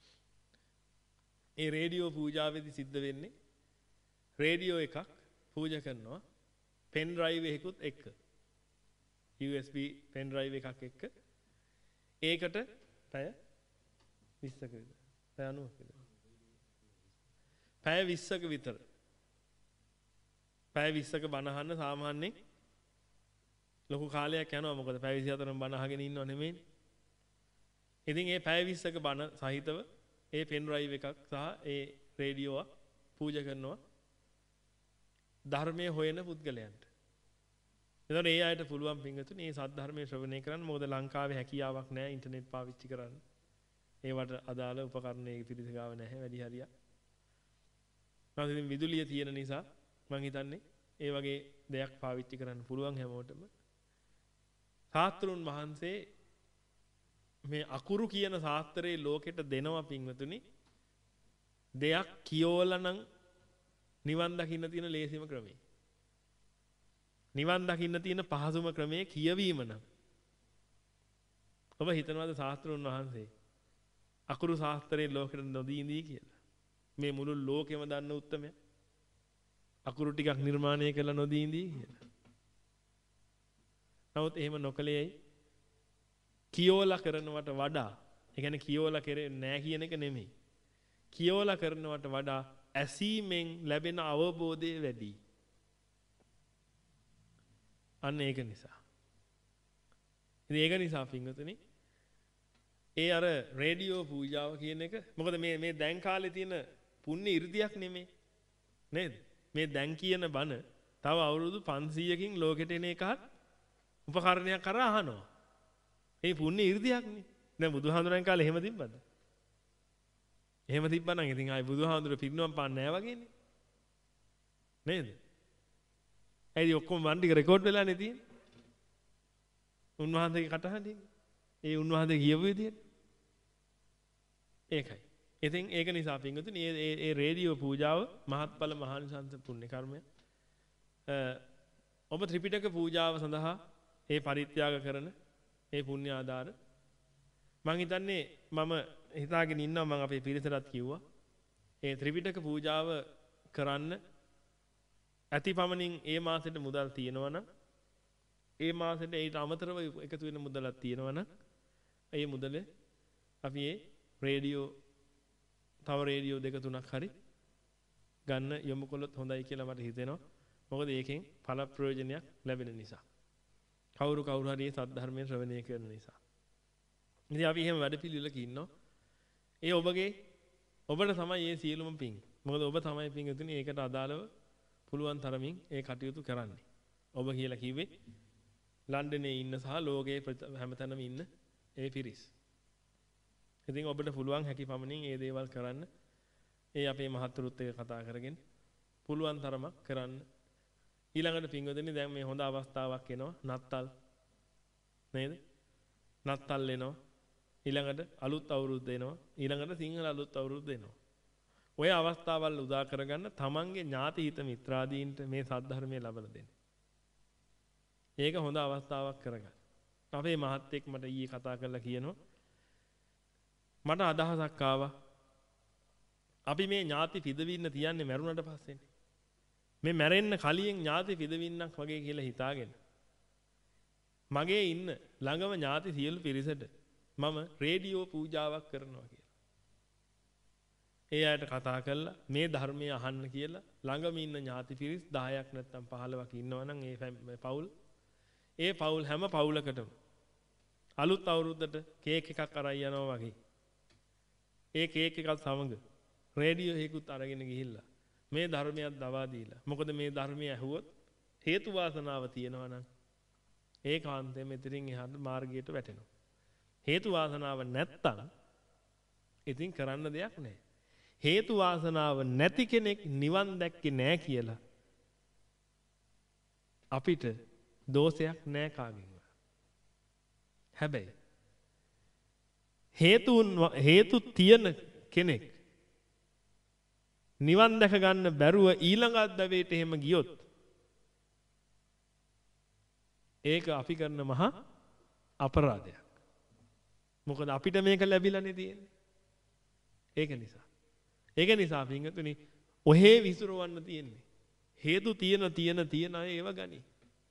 ඒ රේඩියෝ පූජාවේදී සිද්ධ වෙන්නේ රේඩියෝ එකක් පූජා කරනවා පෙන් ඩ්‍රයිව් එකකුත් එක්ක U S B pen drive එකක් එක්ක ඒකට පැය විස්සක විතර පැය අනූවක විතර පැය විස්සක විතර පැය විස්සක බණ අහන්න සාමාන්‍යයෙන් ලොකු කාලයක් යනවා. මොකද පැය විසිහතරම බණ අහගෙන ඉන්නව නෙමෙයි. ඉතින් ඒ පැය විස්සක බණ සහිතව ඒ පෙන් ඩ්‍රයිව් එකක් සහ ඒ රේඩියෝව පූජා කරනවා ධර්මයේ හොයන පුද්ගලයන්ට. එතකොට ඒ අයට පුළුවන් පින්වතුනි මේ සත්‍ය ධර්මයේ ශ්‍රවණය කරන්න. මොකද ලංකාවේ හැකියාවක් නැහැ ඉන්ටර්නෙට් පාවිච්චි කරන්න. ඒවට අදාළ උපකරණ ඒ පිරිස ගාව නැහැ වැඩි හරියක්. නැත්නම් ඉතින් විදුලිය තියෙන නිසා මම හිතන්නේ ඒ වගේ දෙයක් පාවිච්චි කරන්න පුළුවන් හැමෝටම. ශාස්ත්‍රුන් වහන්සේ මේ අකුරු කියන ශාස්ත්‍රයේ ලෝකෙට දෙනවා පින්වතුනි. දෙයක් කියෝලා නම් නිවන් දකින්න තියෙන ලේසිම ක්‍රමය. නිවන් දකින්න තියෙන පහසුම ක්‍රමය කියවීම නම්. ඔබ හිතනවාද ශාස්ත්‍රුන් වහන්සේ අකුරු ශාස්ත්‍රයේ ලෝකෙට නොදී ඉඳී කියලා? මේ මුළු ලෝකෙම දන්න උත්තරමය. අකුරු ටිකක් නිර්මාණය කළ නොදී ඉඳී කියලා. නමුත් එහෙම නොකලේයි කියෝලා කරනවට වඩා, ඒ කියන්නේ කියෝලා කරන්නේ නැහැ කියන එක නෙමෙයි. කියෝලා කරනවට වඩා ඇසීමෙන් ලැබෙන අවබෝධය වැඩි. අන්න ඒක නිසා. ඉතින් ඒක නිසා පින්වතුනි ඒ අර රේඩියෝ පූජාව කියන එක මොකද මේ මේ දැන් කාලේ තියෙන පුණ්‍ය 이르දියක් නෙමෙයි. නේද? මේ දැන් කියන බණ තව අවුරුදු පන්සීයකින් ලෝකෙට එන එකත් උපකරණයක් කරා අහනවා. ඒ පුණ්‍ය 이르දියක්නේ. දැන් බුදුහාමුදුරන් කාලේ එහෙම තිබ්බද? එහෙම තිබ්බනම් ඉතින් ආයි බුදුහාමුදුර පිරිනවම් පාන්නේ නැහැ වගේනේ. නේද? ඇයි ඔක්කොම මන් ටික රෙකෝඩ් වෙලානේ තියෙන්නේ? උන්වහන්සේගේ කටහඬින්. ඒ උන්වහන්සේ කියපු විදියට. ඒකයි. ඉතින් ඒක නිසා පින්වතුනි මේ මේ රේඩියෝ පූජාව මහත්ඵල මහානිසංස පුණ්‍ය කර්මය. ඔබ ත්‍රිපිටක පූජාව සඳහා ඒ පරිත්‍යාග කරන ඒ පුණ්‍ය ආධාර මම හිතන්නේ මම හිතාගෙන ඉන්නවා මම අපේ පිරිසටත් කිව්වා ඒ ත්‍රිපිටක පූජාව කරන්න ඇති පමණින් ඒ මාසෙට මුදල් තියෙනවා නම් ඒ මාසෙට ඒට අමතරව එකතු වෙන මුදලක් තියෙනවා නම් ඒ මුදල අපි ඒ රේඩියෝ තව රේඩියෝ දෙක තුනක් හරි ගන්න යොමු කළොත් හොඳයි කියලා මට හිතෙනවා. මොකද ඒකෙන් ඵල ප්‍රයෝජනයක් ලැබෙන නිසා. කවුරු කවුරු හරි සත්‍ය ධර්මයෙන් ශ්‍රවණය කරන නිසා. ඉතින් අපි එහෙම වැඩපිළිවෙලක ඉන්නවා. ඒ ඔබගේ ඔබට තමයි මේ සියලුම පිං. මොකද ඔබ තමයි පිං උතුනේ ඒකට අදාළව පුළුවන් තරමින් ඒ කටයුතු කරන්නේ. ඔබ කියලා කිව්වේ ලන්ඩනේ ඉන්න සහ ලෝකයේ හැමතැනම ඉන්න ඒ පිරිස්. ඉතින් ඔබට පුළුවන් හැකි පමණින් මේ දේවල් කරන්න. ඒ අපේ මහත්තුරුත් එක්ක කතා කරගෙන පුළුවන් තරමක් කරන්න. ඊළඟට පින්වතුනි දැන් මේ හොඳ අවස්ථාවක් එනවා නත්තල් නේද? නත්තල් එනවා. ඊළඟට අලුත් අවුරුද්ද එනවා. ඊළඟට සිංහල අලුත් අවුරුද්ද එනවා. ඔය අවස්ථාවල් උදා කරගන්න තමන්ගේ ඥාති හිත මිත්‍රාදීන්ට මේ සද්ධර්මයේ ලබලා දෙන්න. ඒක හොඳ අවස්ථාවක් කරගන්න. අපේ මහත්තයෙක් මට ඊයේ කතා කරලා කියනවා මට අදහසක් ආවා. අපි මේ ඥාති පිදවින්න තියන්නේ මරුණට පස්සේනේ. මේ මැරෙන්න කලින් ඥාති පිදවින්නක් වගේ කියලා හිතාගෙන මගේ ඉන්න ළඟම ඥාති සියලු පිරිසට මම රේඩියෝ පූජාවක් කරනවා කියලා. ඒ අයට කතා කරලා මේ ධර්මය අහන්න කියලා ළඟම ඉන්න ඥාති පිරිස් දහයක් නැත්නම් පහළොවක් ඉන්නවනම් ඒ පවුල් ඒ පවුල් හැම පවුලකටම අලුත් අවුරුද්දට කේක් එකක් අරන් යනවා වගේ. ඒ කේක් එකත් සමග රේඩියෝ එකකුත් අරගෙන ගිහිල්ලා මේ ධර්මයක් දවා දීලා. මොකද මේ ධර්මය ඇහුවොත් හේතු වාසනාව තියෙනවා නම් ඒකාන්තයෙන් මෙතනින් එහාට මාර්ගයට වැටෙනවා. හේතු වාසනාව නැත්තම් ඉතින් කරන්න දෙයක් නැහැ. හේතු වාසනාව නැති කෙනෙක් නිවන් දැක්කේ නැහැ කියලා අපිට දෝෂයක් නැහැ කාගෙන්වත්. හැබැයි හේතුන් හේතු තියෙන කෙනෙක් නිවන් දැක ගන්න බැරුව ඊළඟ අද්දවයට එහෙම ගියොත් ඒක අපි කරන මහා අපරාධයක්. මොකද අපිට මේක ලැබිලානේ තියෙන්නේ. ඒක නිසා. ඒක නිසා පින්වතුනි ඔහේ විසිරවන්න තියෙන්නේ. හේතු තියෙන තියෙන තියෙන අය ඒව ගනි.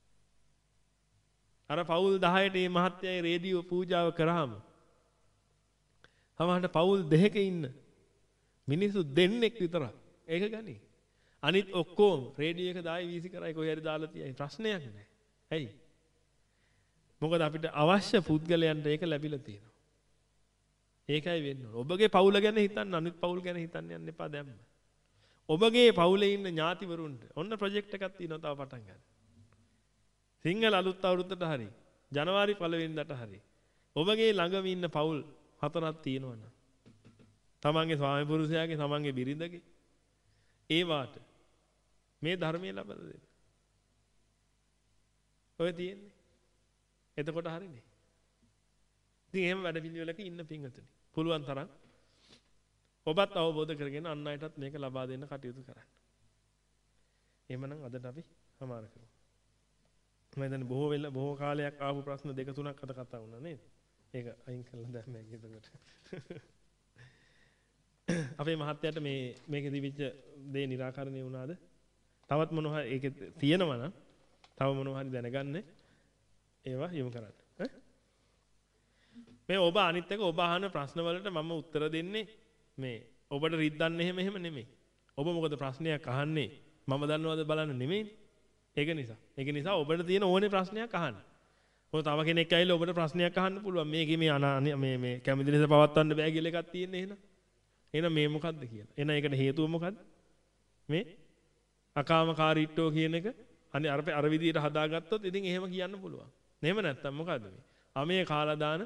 අර පවුල් දහයට මේ මහත්යයි රේඩියෝ පූජාව කරාම සමහරට පවුල් දෙකක ඉන්න මිනිස්සු දෙන්නෙක් විතරක් ඒක ගනි. අනිත් ඔක්කොම රේඩියෝ එක දායි වීසි කරයි කොහේ හරි දාලා තියයි ප්‍රශ්නයක් නැහැ. ඇයි? මොකද අපිට අවශ්‍ය පුද්ගලයන්ට ඒක ලැබිලා තියෙනවා. ඒකයි වෙන්න ඕන. ඔබගේ පවුල ගැන හිතන්න අනිත් පවුල් ගැන හිතන්න යන්න එපා දැම්ම. ඔබගේ පවුලේ ඉන්න ඥාතිවරුන්ට ඔන්න ප්‍රොජෙක්ට් එකක් තියෙනවා තව පටන් ගන්න. සිංහල අලුත් අවුරුද්දට හරි ජනවාරි පළවෙනිදාට හරි ඔබගේ ළඟම ඉන්න පවුල් හතරක් තියෙනවනම් තමන්ගේ ස්වාමි පුරුෂයාගේ තමන්ගේ බිරිඳගේ ඒ වාට මේ ධර්මයේ ලබා දෙන්න. ඔය තියෙන්නේ. එතකොට හරිනේ. ඉතින් එහෙම වැඩ පිළිවෙලක ඉන්න පිංගතුනි. පුළුවන් තරම් ඔබත් අවබෝධ කරගෙන අන් අයටත් මේක ලබා දෙන්න කටයුතු කරන්න. එහෙමනම් අදට අපි සමාර කරමු. මම දැන් බොහෝ වෙලා බොහෝ කාලයක් ආපු ප්‍රශ්න දෙක තුනක් අද කතා වුණා නේද? ඒක අයින් කරලා දැන් මේක එතකොට. අපේ මහත්තයාට මේ මේකේ තිබිච්ච දේ निराකරණය වුණාද? තවත් මොනවා හරි ඒකේ තියෙනවා නම් තව මොනවා හරි දැනගන්න ඒවා යොමු කරන්න. ඈ? මේ ඔබ අනිත් එක ඔබ අහන ප්‍රශ්න වලට මම උත්තර දෙන්නේ මේ ඔබට රිද්දන්න එහෙම එහෙම නෙමෙයි. ඔබ මොකද ප්‍රශ්නයක් අහන්නේ මම දන්නවද බලන්න නෙමෙයිනේ. ඒක නිසා. ඒක නිසා ඔබට තියෙන ඕනේ ප්‍රශ්නයක් අහන්න. මොකද තව කෙනෙක් ඇවිල්ලා ඔබට ප්‍රශ්නයක් අහන්න පුළුවන්. මේකේ මේ මේ මේ කැමති ලෙස පවත්වන්න බෑ කියලා එකක් තියෙන්නේ එහෙනම්. එහෙනම් මේ මොකද්ද කියලා. එහෙනම් ඒකට හේතුව මොකද්ද? මේ අකාමකාරීට්ටෝ කියන එක අනේ අර අර විදියට හදාගත්තොත් ඉතින් එහෙම කියන්න පුළුවන්. එහෙම නැත්තම් මොකද්ද මේ? අමේ කාලා දාන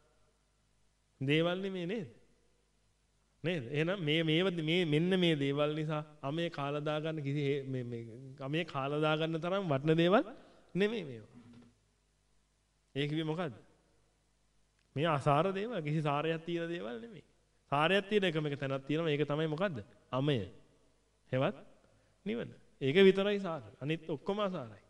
දේවල් නෙමෙයි නේද? නේද? එහෙනම් මේ මේව මේ මෙන්න මේ දේවල් නිසා අමේ කාලා දා ගන්න කිසි මේ මේ අමේ කාලා දා ගන්න තරම් වටින දේවල් නෙමෙයි මේවා. ඒ කිව්වේ මොකද්ද? මේ අසාර දේවල් කිසි සාරයක් තියෙන දේවල් නෙමෙයි. සාරයක් තියෙන එකම එක තැනක් තියෙනවා. ඒක තමයි මොකද්ද? අමය. හෙවත් නිවන. ඒක විතරයි සාර. අනිත් ඔක්කොම අසාරයි.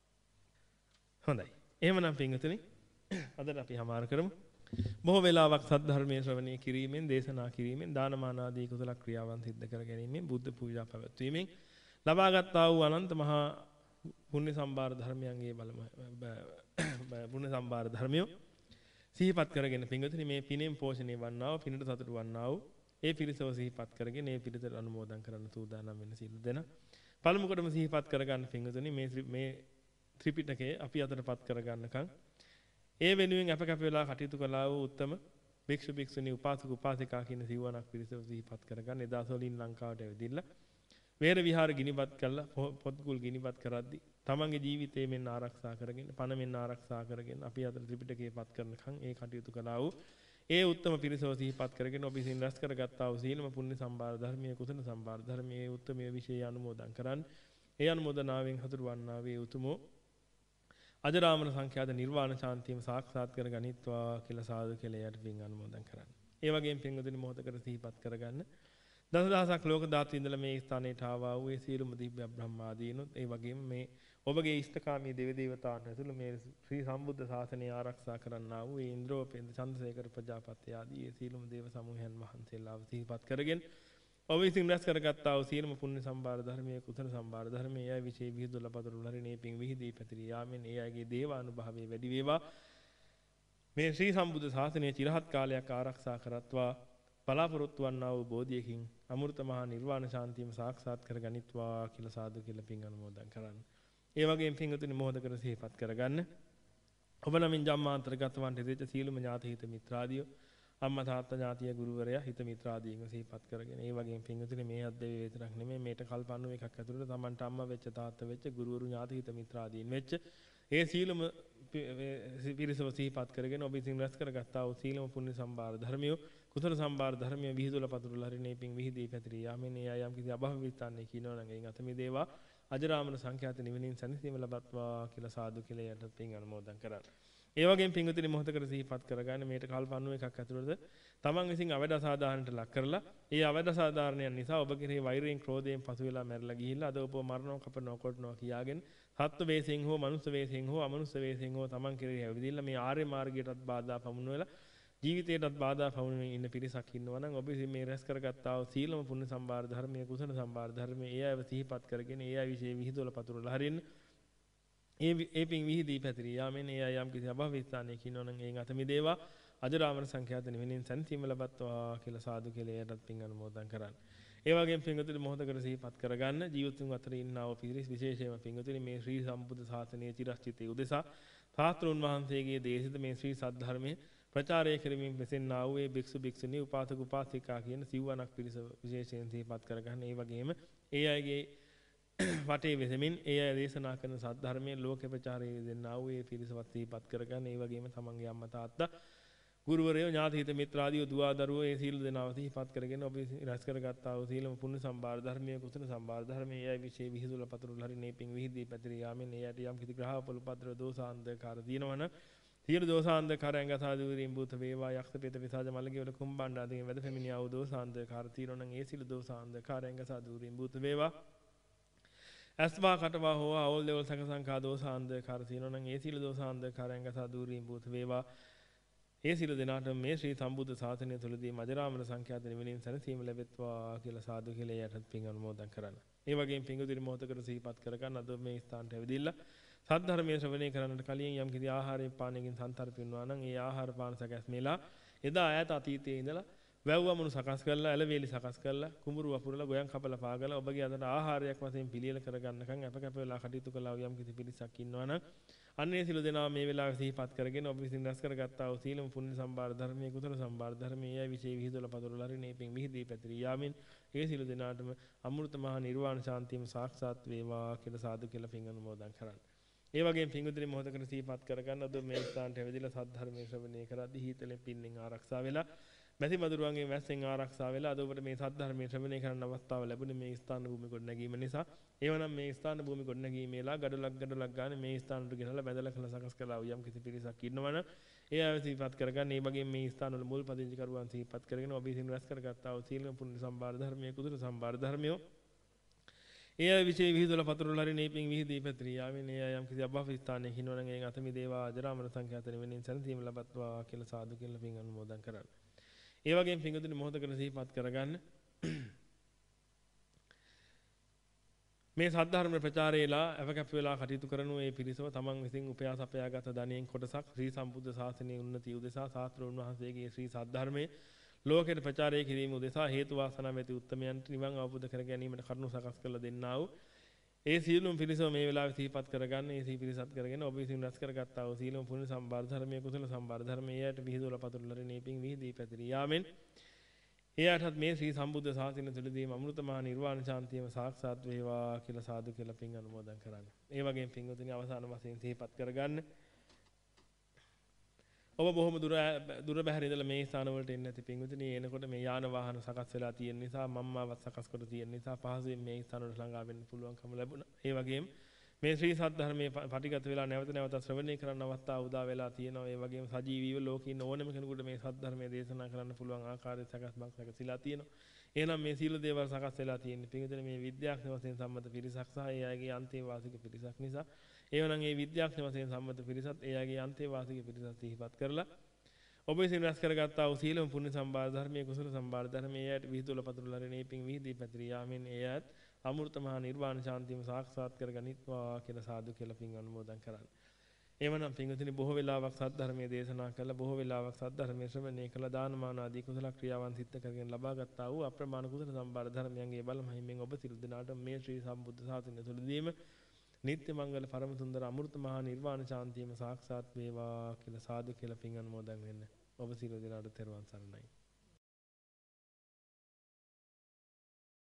හොඳයි. එහෙමනම් පින්වතුනි අදට අපි හමාර කරමු. බොහෝ වෙලාවක් සද්ධර්මයේ ශ්‍රවණය කිරීමෙන් දේශනා කිරීමෙන් දානමාන ආදී කුසල ක්‍රියාවන් සිද්ධ කර ගැනීමෙන් බුද්ධ පූජා පැවැත්වීමෙන් ලබාගත් ආ වූ අනන්ත මහා පුණ්‍ය සම්භාර ධර්මයන්ගේ බලම පුණ්‍ය සම්භාර ධර්මිය සිහිපත් කරගෙන පින්වතුනි මේ පිනෙන් පෝෂණය වන්නා වූ පිනට සතුටු වන්නා වූ ඒ පිරිසව සිහිපත් කරගෙන ඒ පිරිසට අනුමෝදන් කරන්න සූදානම් වෙන සියලු දෙනා පළමු කොටම සිහිපත් කරගන්න පින්වතුනි මේ මේ ත්‍රිපිටකය අපි අතටපත් කරගන්නකම් ඒ වෙනුවෙන් අප කැප වෙලා කටයුතු කළා වූ උත්තම භික්ෂු භික්ෂුණී උපාසක උපාසිකා කියන සිවණක් පිරිසව සිහිපත් කරගන්න එදා සෝලින් ලංකාවට ඇවිදින්න වේර විහාර ගිනිපත් කළා පොත්කුල් ගිනිපත් කරද්දී තමන්ගේ ජීවිතේ මෙන්න ආරක්ෂා කරගෙන පණ මෙන්න ආරක්ෂා කරගෙන අපි අතර ත්‍රිපිටකයපත් කරනකම් ඒ කටයුතු කළා වූ ඒ උත්තම පිරිසව සිහිපත් කරගෙන ඔබ විසින් රැස් කරගත්තා වූ සීලම පුණ්‍ය සම්භාර ධර්මයේ කුසල සම්භාර ධර්මයේ උත්තමයේ විශේෂ අනුමෝදන් කරන් ඒ අනුමෝදනාවෙන් හතුරු වන්නා වේ උතුමෝ අජරාමර සංඛ්‍යාත නිර්වාණ ශාන්තියම සාක්ෂාත් කර ගනිත්වා කියලා සාදු කියලා යට පින් අනුමෝදන් කරන්න. ඒ වගේම පින්වතුනි මොහොතකට සිහිපත් කරගන්න. දසදහසක් ලෝක ධාතු ඉඳලා මේ ස්ථානයට ආවා වූ ඒ සියලුම දිව්‍ය බ්‍රහ්මාදීනොත් ඒ වගේම මේ ඔබගේ ඉෂ්ඨකාමී දේව දේවතාවුන් ඇතුළු මේ ශ්‍රී සම්බුද්ධ ශාසනය ආරක්ෂා කරන්නා වූ ඒ ඉන්ද්‍රෝපේන්ද්‍ර චන්ද්‍රසේකර ප්‍රජාපති ආදී ඒ සියලුම දේව සමූහයන් වහන්සේලාව සිහිපත් කරගෙන ඔබ විසින් රැස් කරගත්තා වූ සියලුම පුණ්‍ය සම්භාර ධර්මයේ කුසල සම්භාර ධර්මයේ යයි විශේෂ විහිදුල පදරු ලරිනේ පිං විහිදී පැතිරී යාමෙන් ඒ අයගේ දේවානුභාවයේ වැඩි වේවා මේ ශ්‍රී සම්බුද්ධ ශාසනය চিරහත් කාලයක් ආරක්ෂා කරත්වා බලාපොරොත්තු වන්නා වූ බෝධියකින් අමෘත මහා නිර්වාණ ශාන්තියම සාක්ෂාත් කර ගනිත්වා කියලා සාදු කියලා පින් අනුමෝදන් කරන්න. ඒ වගේම පින්වතුනි මොහොතකට සිහිපත් කරගන්න. ඔබ නමින් ජම්මාන්තරගත වන්ට දෙච්ච සීලම ඥාති හිත මිත්‍රාදියෝ අම්මා තාත්තා ඥාතිය ගුරුවරයා හිත මිත්‍රාදීන්ව සිහිපත් කරගෙන ඒ වගේම පින්වතුනි මේ අද්දේ විතරක් නෙමෙයි මේට කල්පන්නු එකක් ඇතුළත Tamanට අම්මා වෙච්ච තාත්තා වෙච්ච ගුරුවරු ඥාති හිත මිත්‍රාදීන් වෙච්ච ඒ සීලම පිරිසව සිහිපත් කරගෙන ඔබ ඉතින් රැස් කරගත්තා වූ සීලම පුණ්‍ය සම්භාර ධර්මිය කුසල සම්භාර ධර්මිය විහිදුල පතුරුලා හරිනේ පිං විහිදී පැතිරී යාමෙන් ඒ අයම් කිසි අභව විස්තන්නේ කියනවා නම් එයින් අත මිදේවා අජරාමර සංඛ්‍යාත නිවනින් සැනසීම ලබත්වා කියලා සාදු කියලා යට පිං අනුමෝදන් කරා. ඒ වගේම පිංගුතුනි මොහොතකට සිහිපත් කරගන්න මේට කල්පන්නු එකක් ඇතුළත තමන් විසින් අවඩ අසාධාරණට ලක් කරලා ඒ අවඩ අසාධාරණයන් නිසා ඔබ කෙරෙහි වෛරයෙන් ක්‍රෝධයෙන් පසු වෙලා මැරලා ගිහිල්ලා අද ඔබ මරණව කපනව කොටනවා කියාගෙන සත්ත්ව වේසෙන් හෝ මනුස්ස වේසෙන් හෝ අමනුස්ස වේසෙන් හෝ තමන් කෙරෙහි ඇවිදින්න මේ ආර්ය මාර්ගයටත් බාධා පමුණු වෙලා ජීවිතයටත් බාධා පමුණුමින් ඉන්න පිරිසක් ඉන්නවා නම් ඔබ විසින් මේ රැස් කරගත්තා වූ සීලම පුණ්‍ය සම්භාර ධර්මයේ කුසල සම්භාර ධර්මයේ ඒ අයව සිහිපත් කරගෙන ඒ අය විශේෂ විහිදුවල පතුරලා හරින්න ඒ ඒ පිං විහිදී පැතිරී යාමෙන් ඒ අය යම් කිසි අභව විස්තන්නේ කියනවා නම් එයින් අත මිදේවා අජරාමර සංඛ්‍යාත නිවෙනින් සැනසීම ලබත්වා කියලා සාදු කියලා එයටත් පිං අනුමෝදන් කරන්න. ඒ වගේම පිංගුතුනි මොහොතකට සිහිපත් කරගන්න ජීවිතුන් අතර ඉන්නා වූ පිරිස් විශේෂයෙන්ම පිංගුතුනි මේ ශ්‍රී සම්බුද්ධ ශාසනයේ චිරස්ථිතේ උදෙසා ශාස්ත්‍රෝන් වහන්සේගේ දේශිත මේ ශ්‍රී සද්ධර්මයේ ප්‍රචාරය කරමින් වෙසෙන්නා වූ ඒ භික්ෂු භික්ෂුණී උපාසක උපාසිකා කියන සිව්වණක් පිරිස විශේෂයෙන් සිහිපත් කරගන්න. ඒ වගේම ඒ අයගේ වටේ වෙසෙමින් ඒ අය දේශනා කරන සද්ධර්මයේ ලෝක ප්‍රචාරය දෙන්නා වූ ඒ පිරිසවත් සිහිපත් කරගන්න. ඒ වගේම තමන්ගේ අම්මා තාත්තා ගුරුවරයෝ ඥාති හිත මිත්‍රාදීෝ දුවා දරුවෝ ඒ සීල දෙනාව සිහිපත් කරගෙන ඔබ රැස් කරගත්තා වූ සීලම පුණ්‍ය සම්භාර ධර්මයේ කුසල සම්භාර ධර්මයේ ඒ අය විශේෂ විහිදුල පතුරුල හරිනේ පිං විහිදී පැතිරී යාමෙන් ඒ යට යම් කිසි ග්‍රහ පොළපද්‍ර දෝසාන්ධකාර දිනවන සියලු දෝසාන්ධකාරයන් ගසා දුරින් භූත වේවා යක්ෂ පෙත පිසාජ මල්ගේ වල කුම්බණ්ඩ ආදී වැද පෙමිනියා වූ දෝසාන්ධකාර తీරණ ඒ සියලු දෝසාන්ධකාරයන් ගසා දුරින් භූත වේවා අස්වා කටවා හෝ අවල් දෙවල් සංකසංකා දෝසාන්ධකාර තියෙනවා නම් ඒ සියලු දෝසාන්ධකාරයන් ගසා දුරින් භූත වේවා ඒ සියලු දෙනාට මේ ශ්‍රී සම්බුද්ධ ශාසනය තුළදී මජරාමර සංඛ්‍යාත නිවනින් සැනසීම ලැබෙත්වා කියලා සාදු කියලා යටත් පිං අනුමෝදන් කරන්න. ඒ වගේම පිංගුතුනි මොහොතකට සිහිපත් කරගන්න අද මේ ස්ථානට ඇවිදilla සද්ධර්මයේ ශ්‍රවණය කරන්නට කලින් යම් කිසි ආහාරයෙන් පානයකින් සංතරපින්නවා නම් ඒ ආහාර පාන සැකැස්මෙලා එදා ඈත අතීතයේ ඉඳලා වැව්වමුණු සකස් කරලා ඇලවේලි සකස් කරලා කුඹුරු වපුරලා ගොයන් කපලා පාගලා ඔබගේ අතට ආහාරයක් වශයෙන් පිළියෙල කරගන්නකම් අප කැප වෙලා කටයුතු කළා යම් කිසි පිරිසක් ඉන්නවා නම් අන්නේ සිළු දෙනා මේ වෙලාවේ සිහිපත් කරගෙන ඔබ විසින් රැස් කරගත්තා වූ සීලම පුණ්‍ය සම්භාර ධර්මයේ කුසල සම්භාර ධර්මයේ යයි විශේෂ විහිදුවල පදවල හරිනේ පිං විහිදී පැතිරී යාමින් ඒ සිළු දෙනාටම අමෘත මහ නිර්වාණ ශාන්තියම සාක්ෂාත් වේවා කියලා සාදු කියලා පිං අනුමෝදන් කරන්න. ඒ වගේම පිංගුතුනි මොහොතකට සිහිපත් කරගන්න අද මේ ස්ථානට ඇවිදලා සද්ධර්මයේ ශ්‍රවණය කරද්දී හීතලෙන් පින්නෙන් ආරක්ෂා වෙලා මැසි මදුරුවන්ගේ වැස්සෙන් ආරක්ෂා වෙලා අද ඔබට මේ සද්ධර්මයේ ශ්‍රවණය කරන්න අවස්ථාව ලැබුණේ මේ ස්ථාන භූමි ගොඩනැගීම නිසා. ඒවනම් මේ ස්ථාන භූමි ගොඩනැගීමේලා ගඩොලක් ගඩොලක් ගන්න මේ ස්ථානට ගෙනලා බැදලා කළ සකස් කළා යම් කිසි පිරිසක් ඉන්නවනම් ඒ අය සිහිපත් කරගන්න. ඒ වගේම මේ ස්ථාන වල මුල් පදිංචි කරුවන් සිහිපත් කරගෙන ඔබ විසින් රැස් කරගත්තා වූ සීල පුණ්‍ය සම්භාර ධර්මයේ කුසල සම්භාර ධර්මියෝ ඒ අය විශේෂ විහිදුවල පතුරුල හරි නේපින් විහිදී පැතිරී යාමෙන් ඒ අය යම් කිසි අභව ස්ථානයේ හිනවනම් එයින් අතමි දේවා අජරාමර සංඛ්‍යාත නිවෙනින් සැනසීම ලබත්වා කියලා සාදු කියලා පින් අනුමෝදන් කරන්න. ඒ වගේම පිංගුතුනි මොහොතකට සිහිපත් කරගන්න මේ සද්ධර්ම ප්‍රචාරයේලා අපකප් වෙලා කටයුතු කරනු ඒ පිරිසව තමන් විසින් උපයා සපයාගත් ධනයෙන් කොටසක් ශ්‍රී සම්බුද්ධ ශාසනයේ උන්නතිය උදෙසා ශාස්ත්‍රෝන් වහන්සේගේ ශ්‍රී සද්ධර්මයේ ලෝකෙට ප්‍රචාරය කිරීම උදෙසා හේතු වාසනා වෙති උත්තමයන්ට නිවන් අවබෝධ කර ගැනීමට කරුණු සකස් කරලා දෙන්නා වූ ඒ සීලුම් පිරිසව මේ වෙලාවේ සිහිපත් කරගන්න. ඒ සී පිරිසත් කරගෙන ඔබ විසින් රැස් කරගත්තා වූ සීලුම් පුණ්‍ය සම්භාර ධර්මයේ කුසල සම්භාර ධර්මයේ යට විහිදුවල පතුරුල හරිනේ පිං විහිදී පැතිරී යාමෙන් එයාටත් මේ ශ්‍රී සම්බුද්ධ ශාසනය තුළදීම අමෘත මහ නිර්වාණ ශාන්තියම සාක්ෂාත් වේවා කියලා සාදු කියලා පින් අනුමෝදන් කරන්න. ඒ වගේම පින්වතුනි අවසාන වශයෙන් සිහිපත් කරගන්න. ඔබ බොහොම දුර දුර බැහැර ඉඳලා මේ ස්ථාන වලට එන්නේ නැති පින්වතුනි එනකොට මේ යාන වාහන සකස් වෙලා තියෙන නිසා මම්මාවත් සකස් කොට තියෙන නිසා පහසුවෙන් මේ ස්ථාන වලට ළඟා වෙන්න පුළුවන්කම ලැබුණා. ඒ වගේම මේ ශ්‍රී සද්ධර්මයේ පටිගත වෙලා නැවත නැවත ශ්‍රවණය කරන්න අවස්ථාව උදා වෙලා තියෙනවා. ඒ වගේම සජීවීව ලෝකේ ඉන්න ඕනම කෙනෙකුට මේ සද්ධර්මයේ දේශනා කරන්න පුළුවන් ආකාරයේ සකස්මක් සකසලා තියෙනවා. එහෙනම් මේ සීල දේවල් සකස් වෙලා තියෙන්නේ පිටුදෙන මේ විද්‍යාඥ වශයෙන් සම්මත පිරිසක් සහ ඒ අයගේ අන්තේ වාසික පිරිසක් නිසා. ඒවනම් මේ විද්‍යාඥ වශයෙන් සම්මත පිරිසත් ඒ අයගේ අන්තේ වාසික පිරිසත් සිහිපත් කරලා ඔබ විසින් රැස් කරගත්තා වූ සීලම පුණ්‍ය සම්භාර ධර්මයේ කුසල සම්භාර ධර්මයේ යට විහිදුවල පතුරුල හරිනේ පිං විහිදී පැතිරී යාමෙන් එයත් අමෘත මහ නිර්වාණ ශාන්තියම සාක්ෂාත් කරගනිත්වා කියලා සාදු කියලා පින් අනුමෝදන් කරන්න. එවනම් පින්වතුනි බොහෝ වෙලාවක් සද්ධර්මයේ දේශනා කළා බොහෝ වෙලාවක් සද්ධර්මයේ ශ්‍රවණය කළා දානමාන ආදී කුසල ක්‍රියාවන් සිද්ධ කරගෙන ලබා ගත්තා වූ අප්‍රමාණ කුසල සම්භාර ධර්මයන්ගේ බල මහිමෙන් ඔබ සිල් දිනාට මේ ශ්‍රී සම්බුද්ධ ශාසනය තුළදීම නිත්‍ය මංගල පරම සුන්දර අමෘත මහ නිර්වාණ ශාන්තියම සාක්ෂාත් වේවා කියලා සාදු කියලා පින් අනුමෝදන් වෙන්න. ඔබ සියලු දෙනාට තෙරුවන් සරණයි.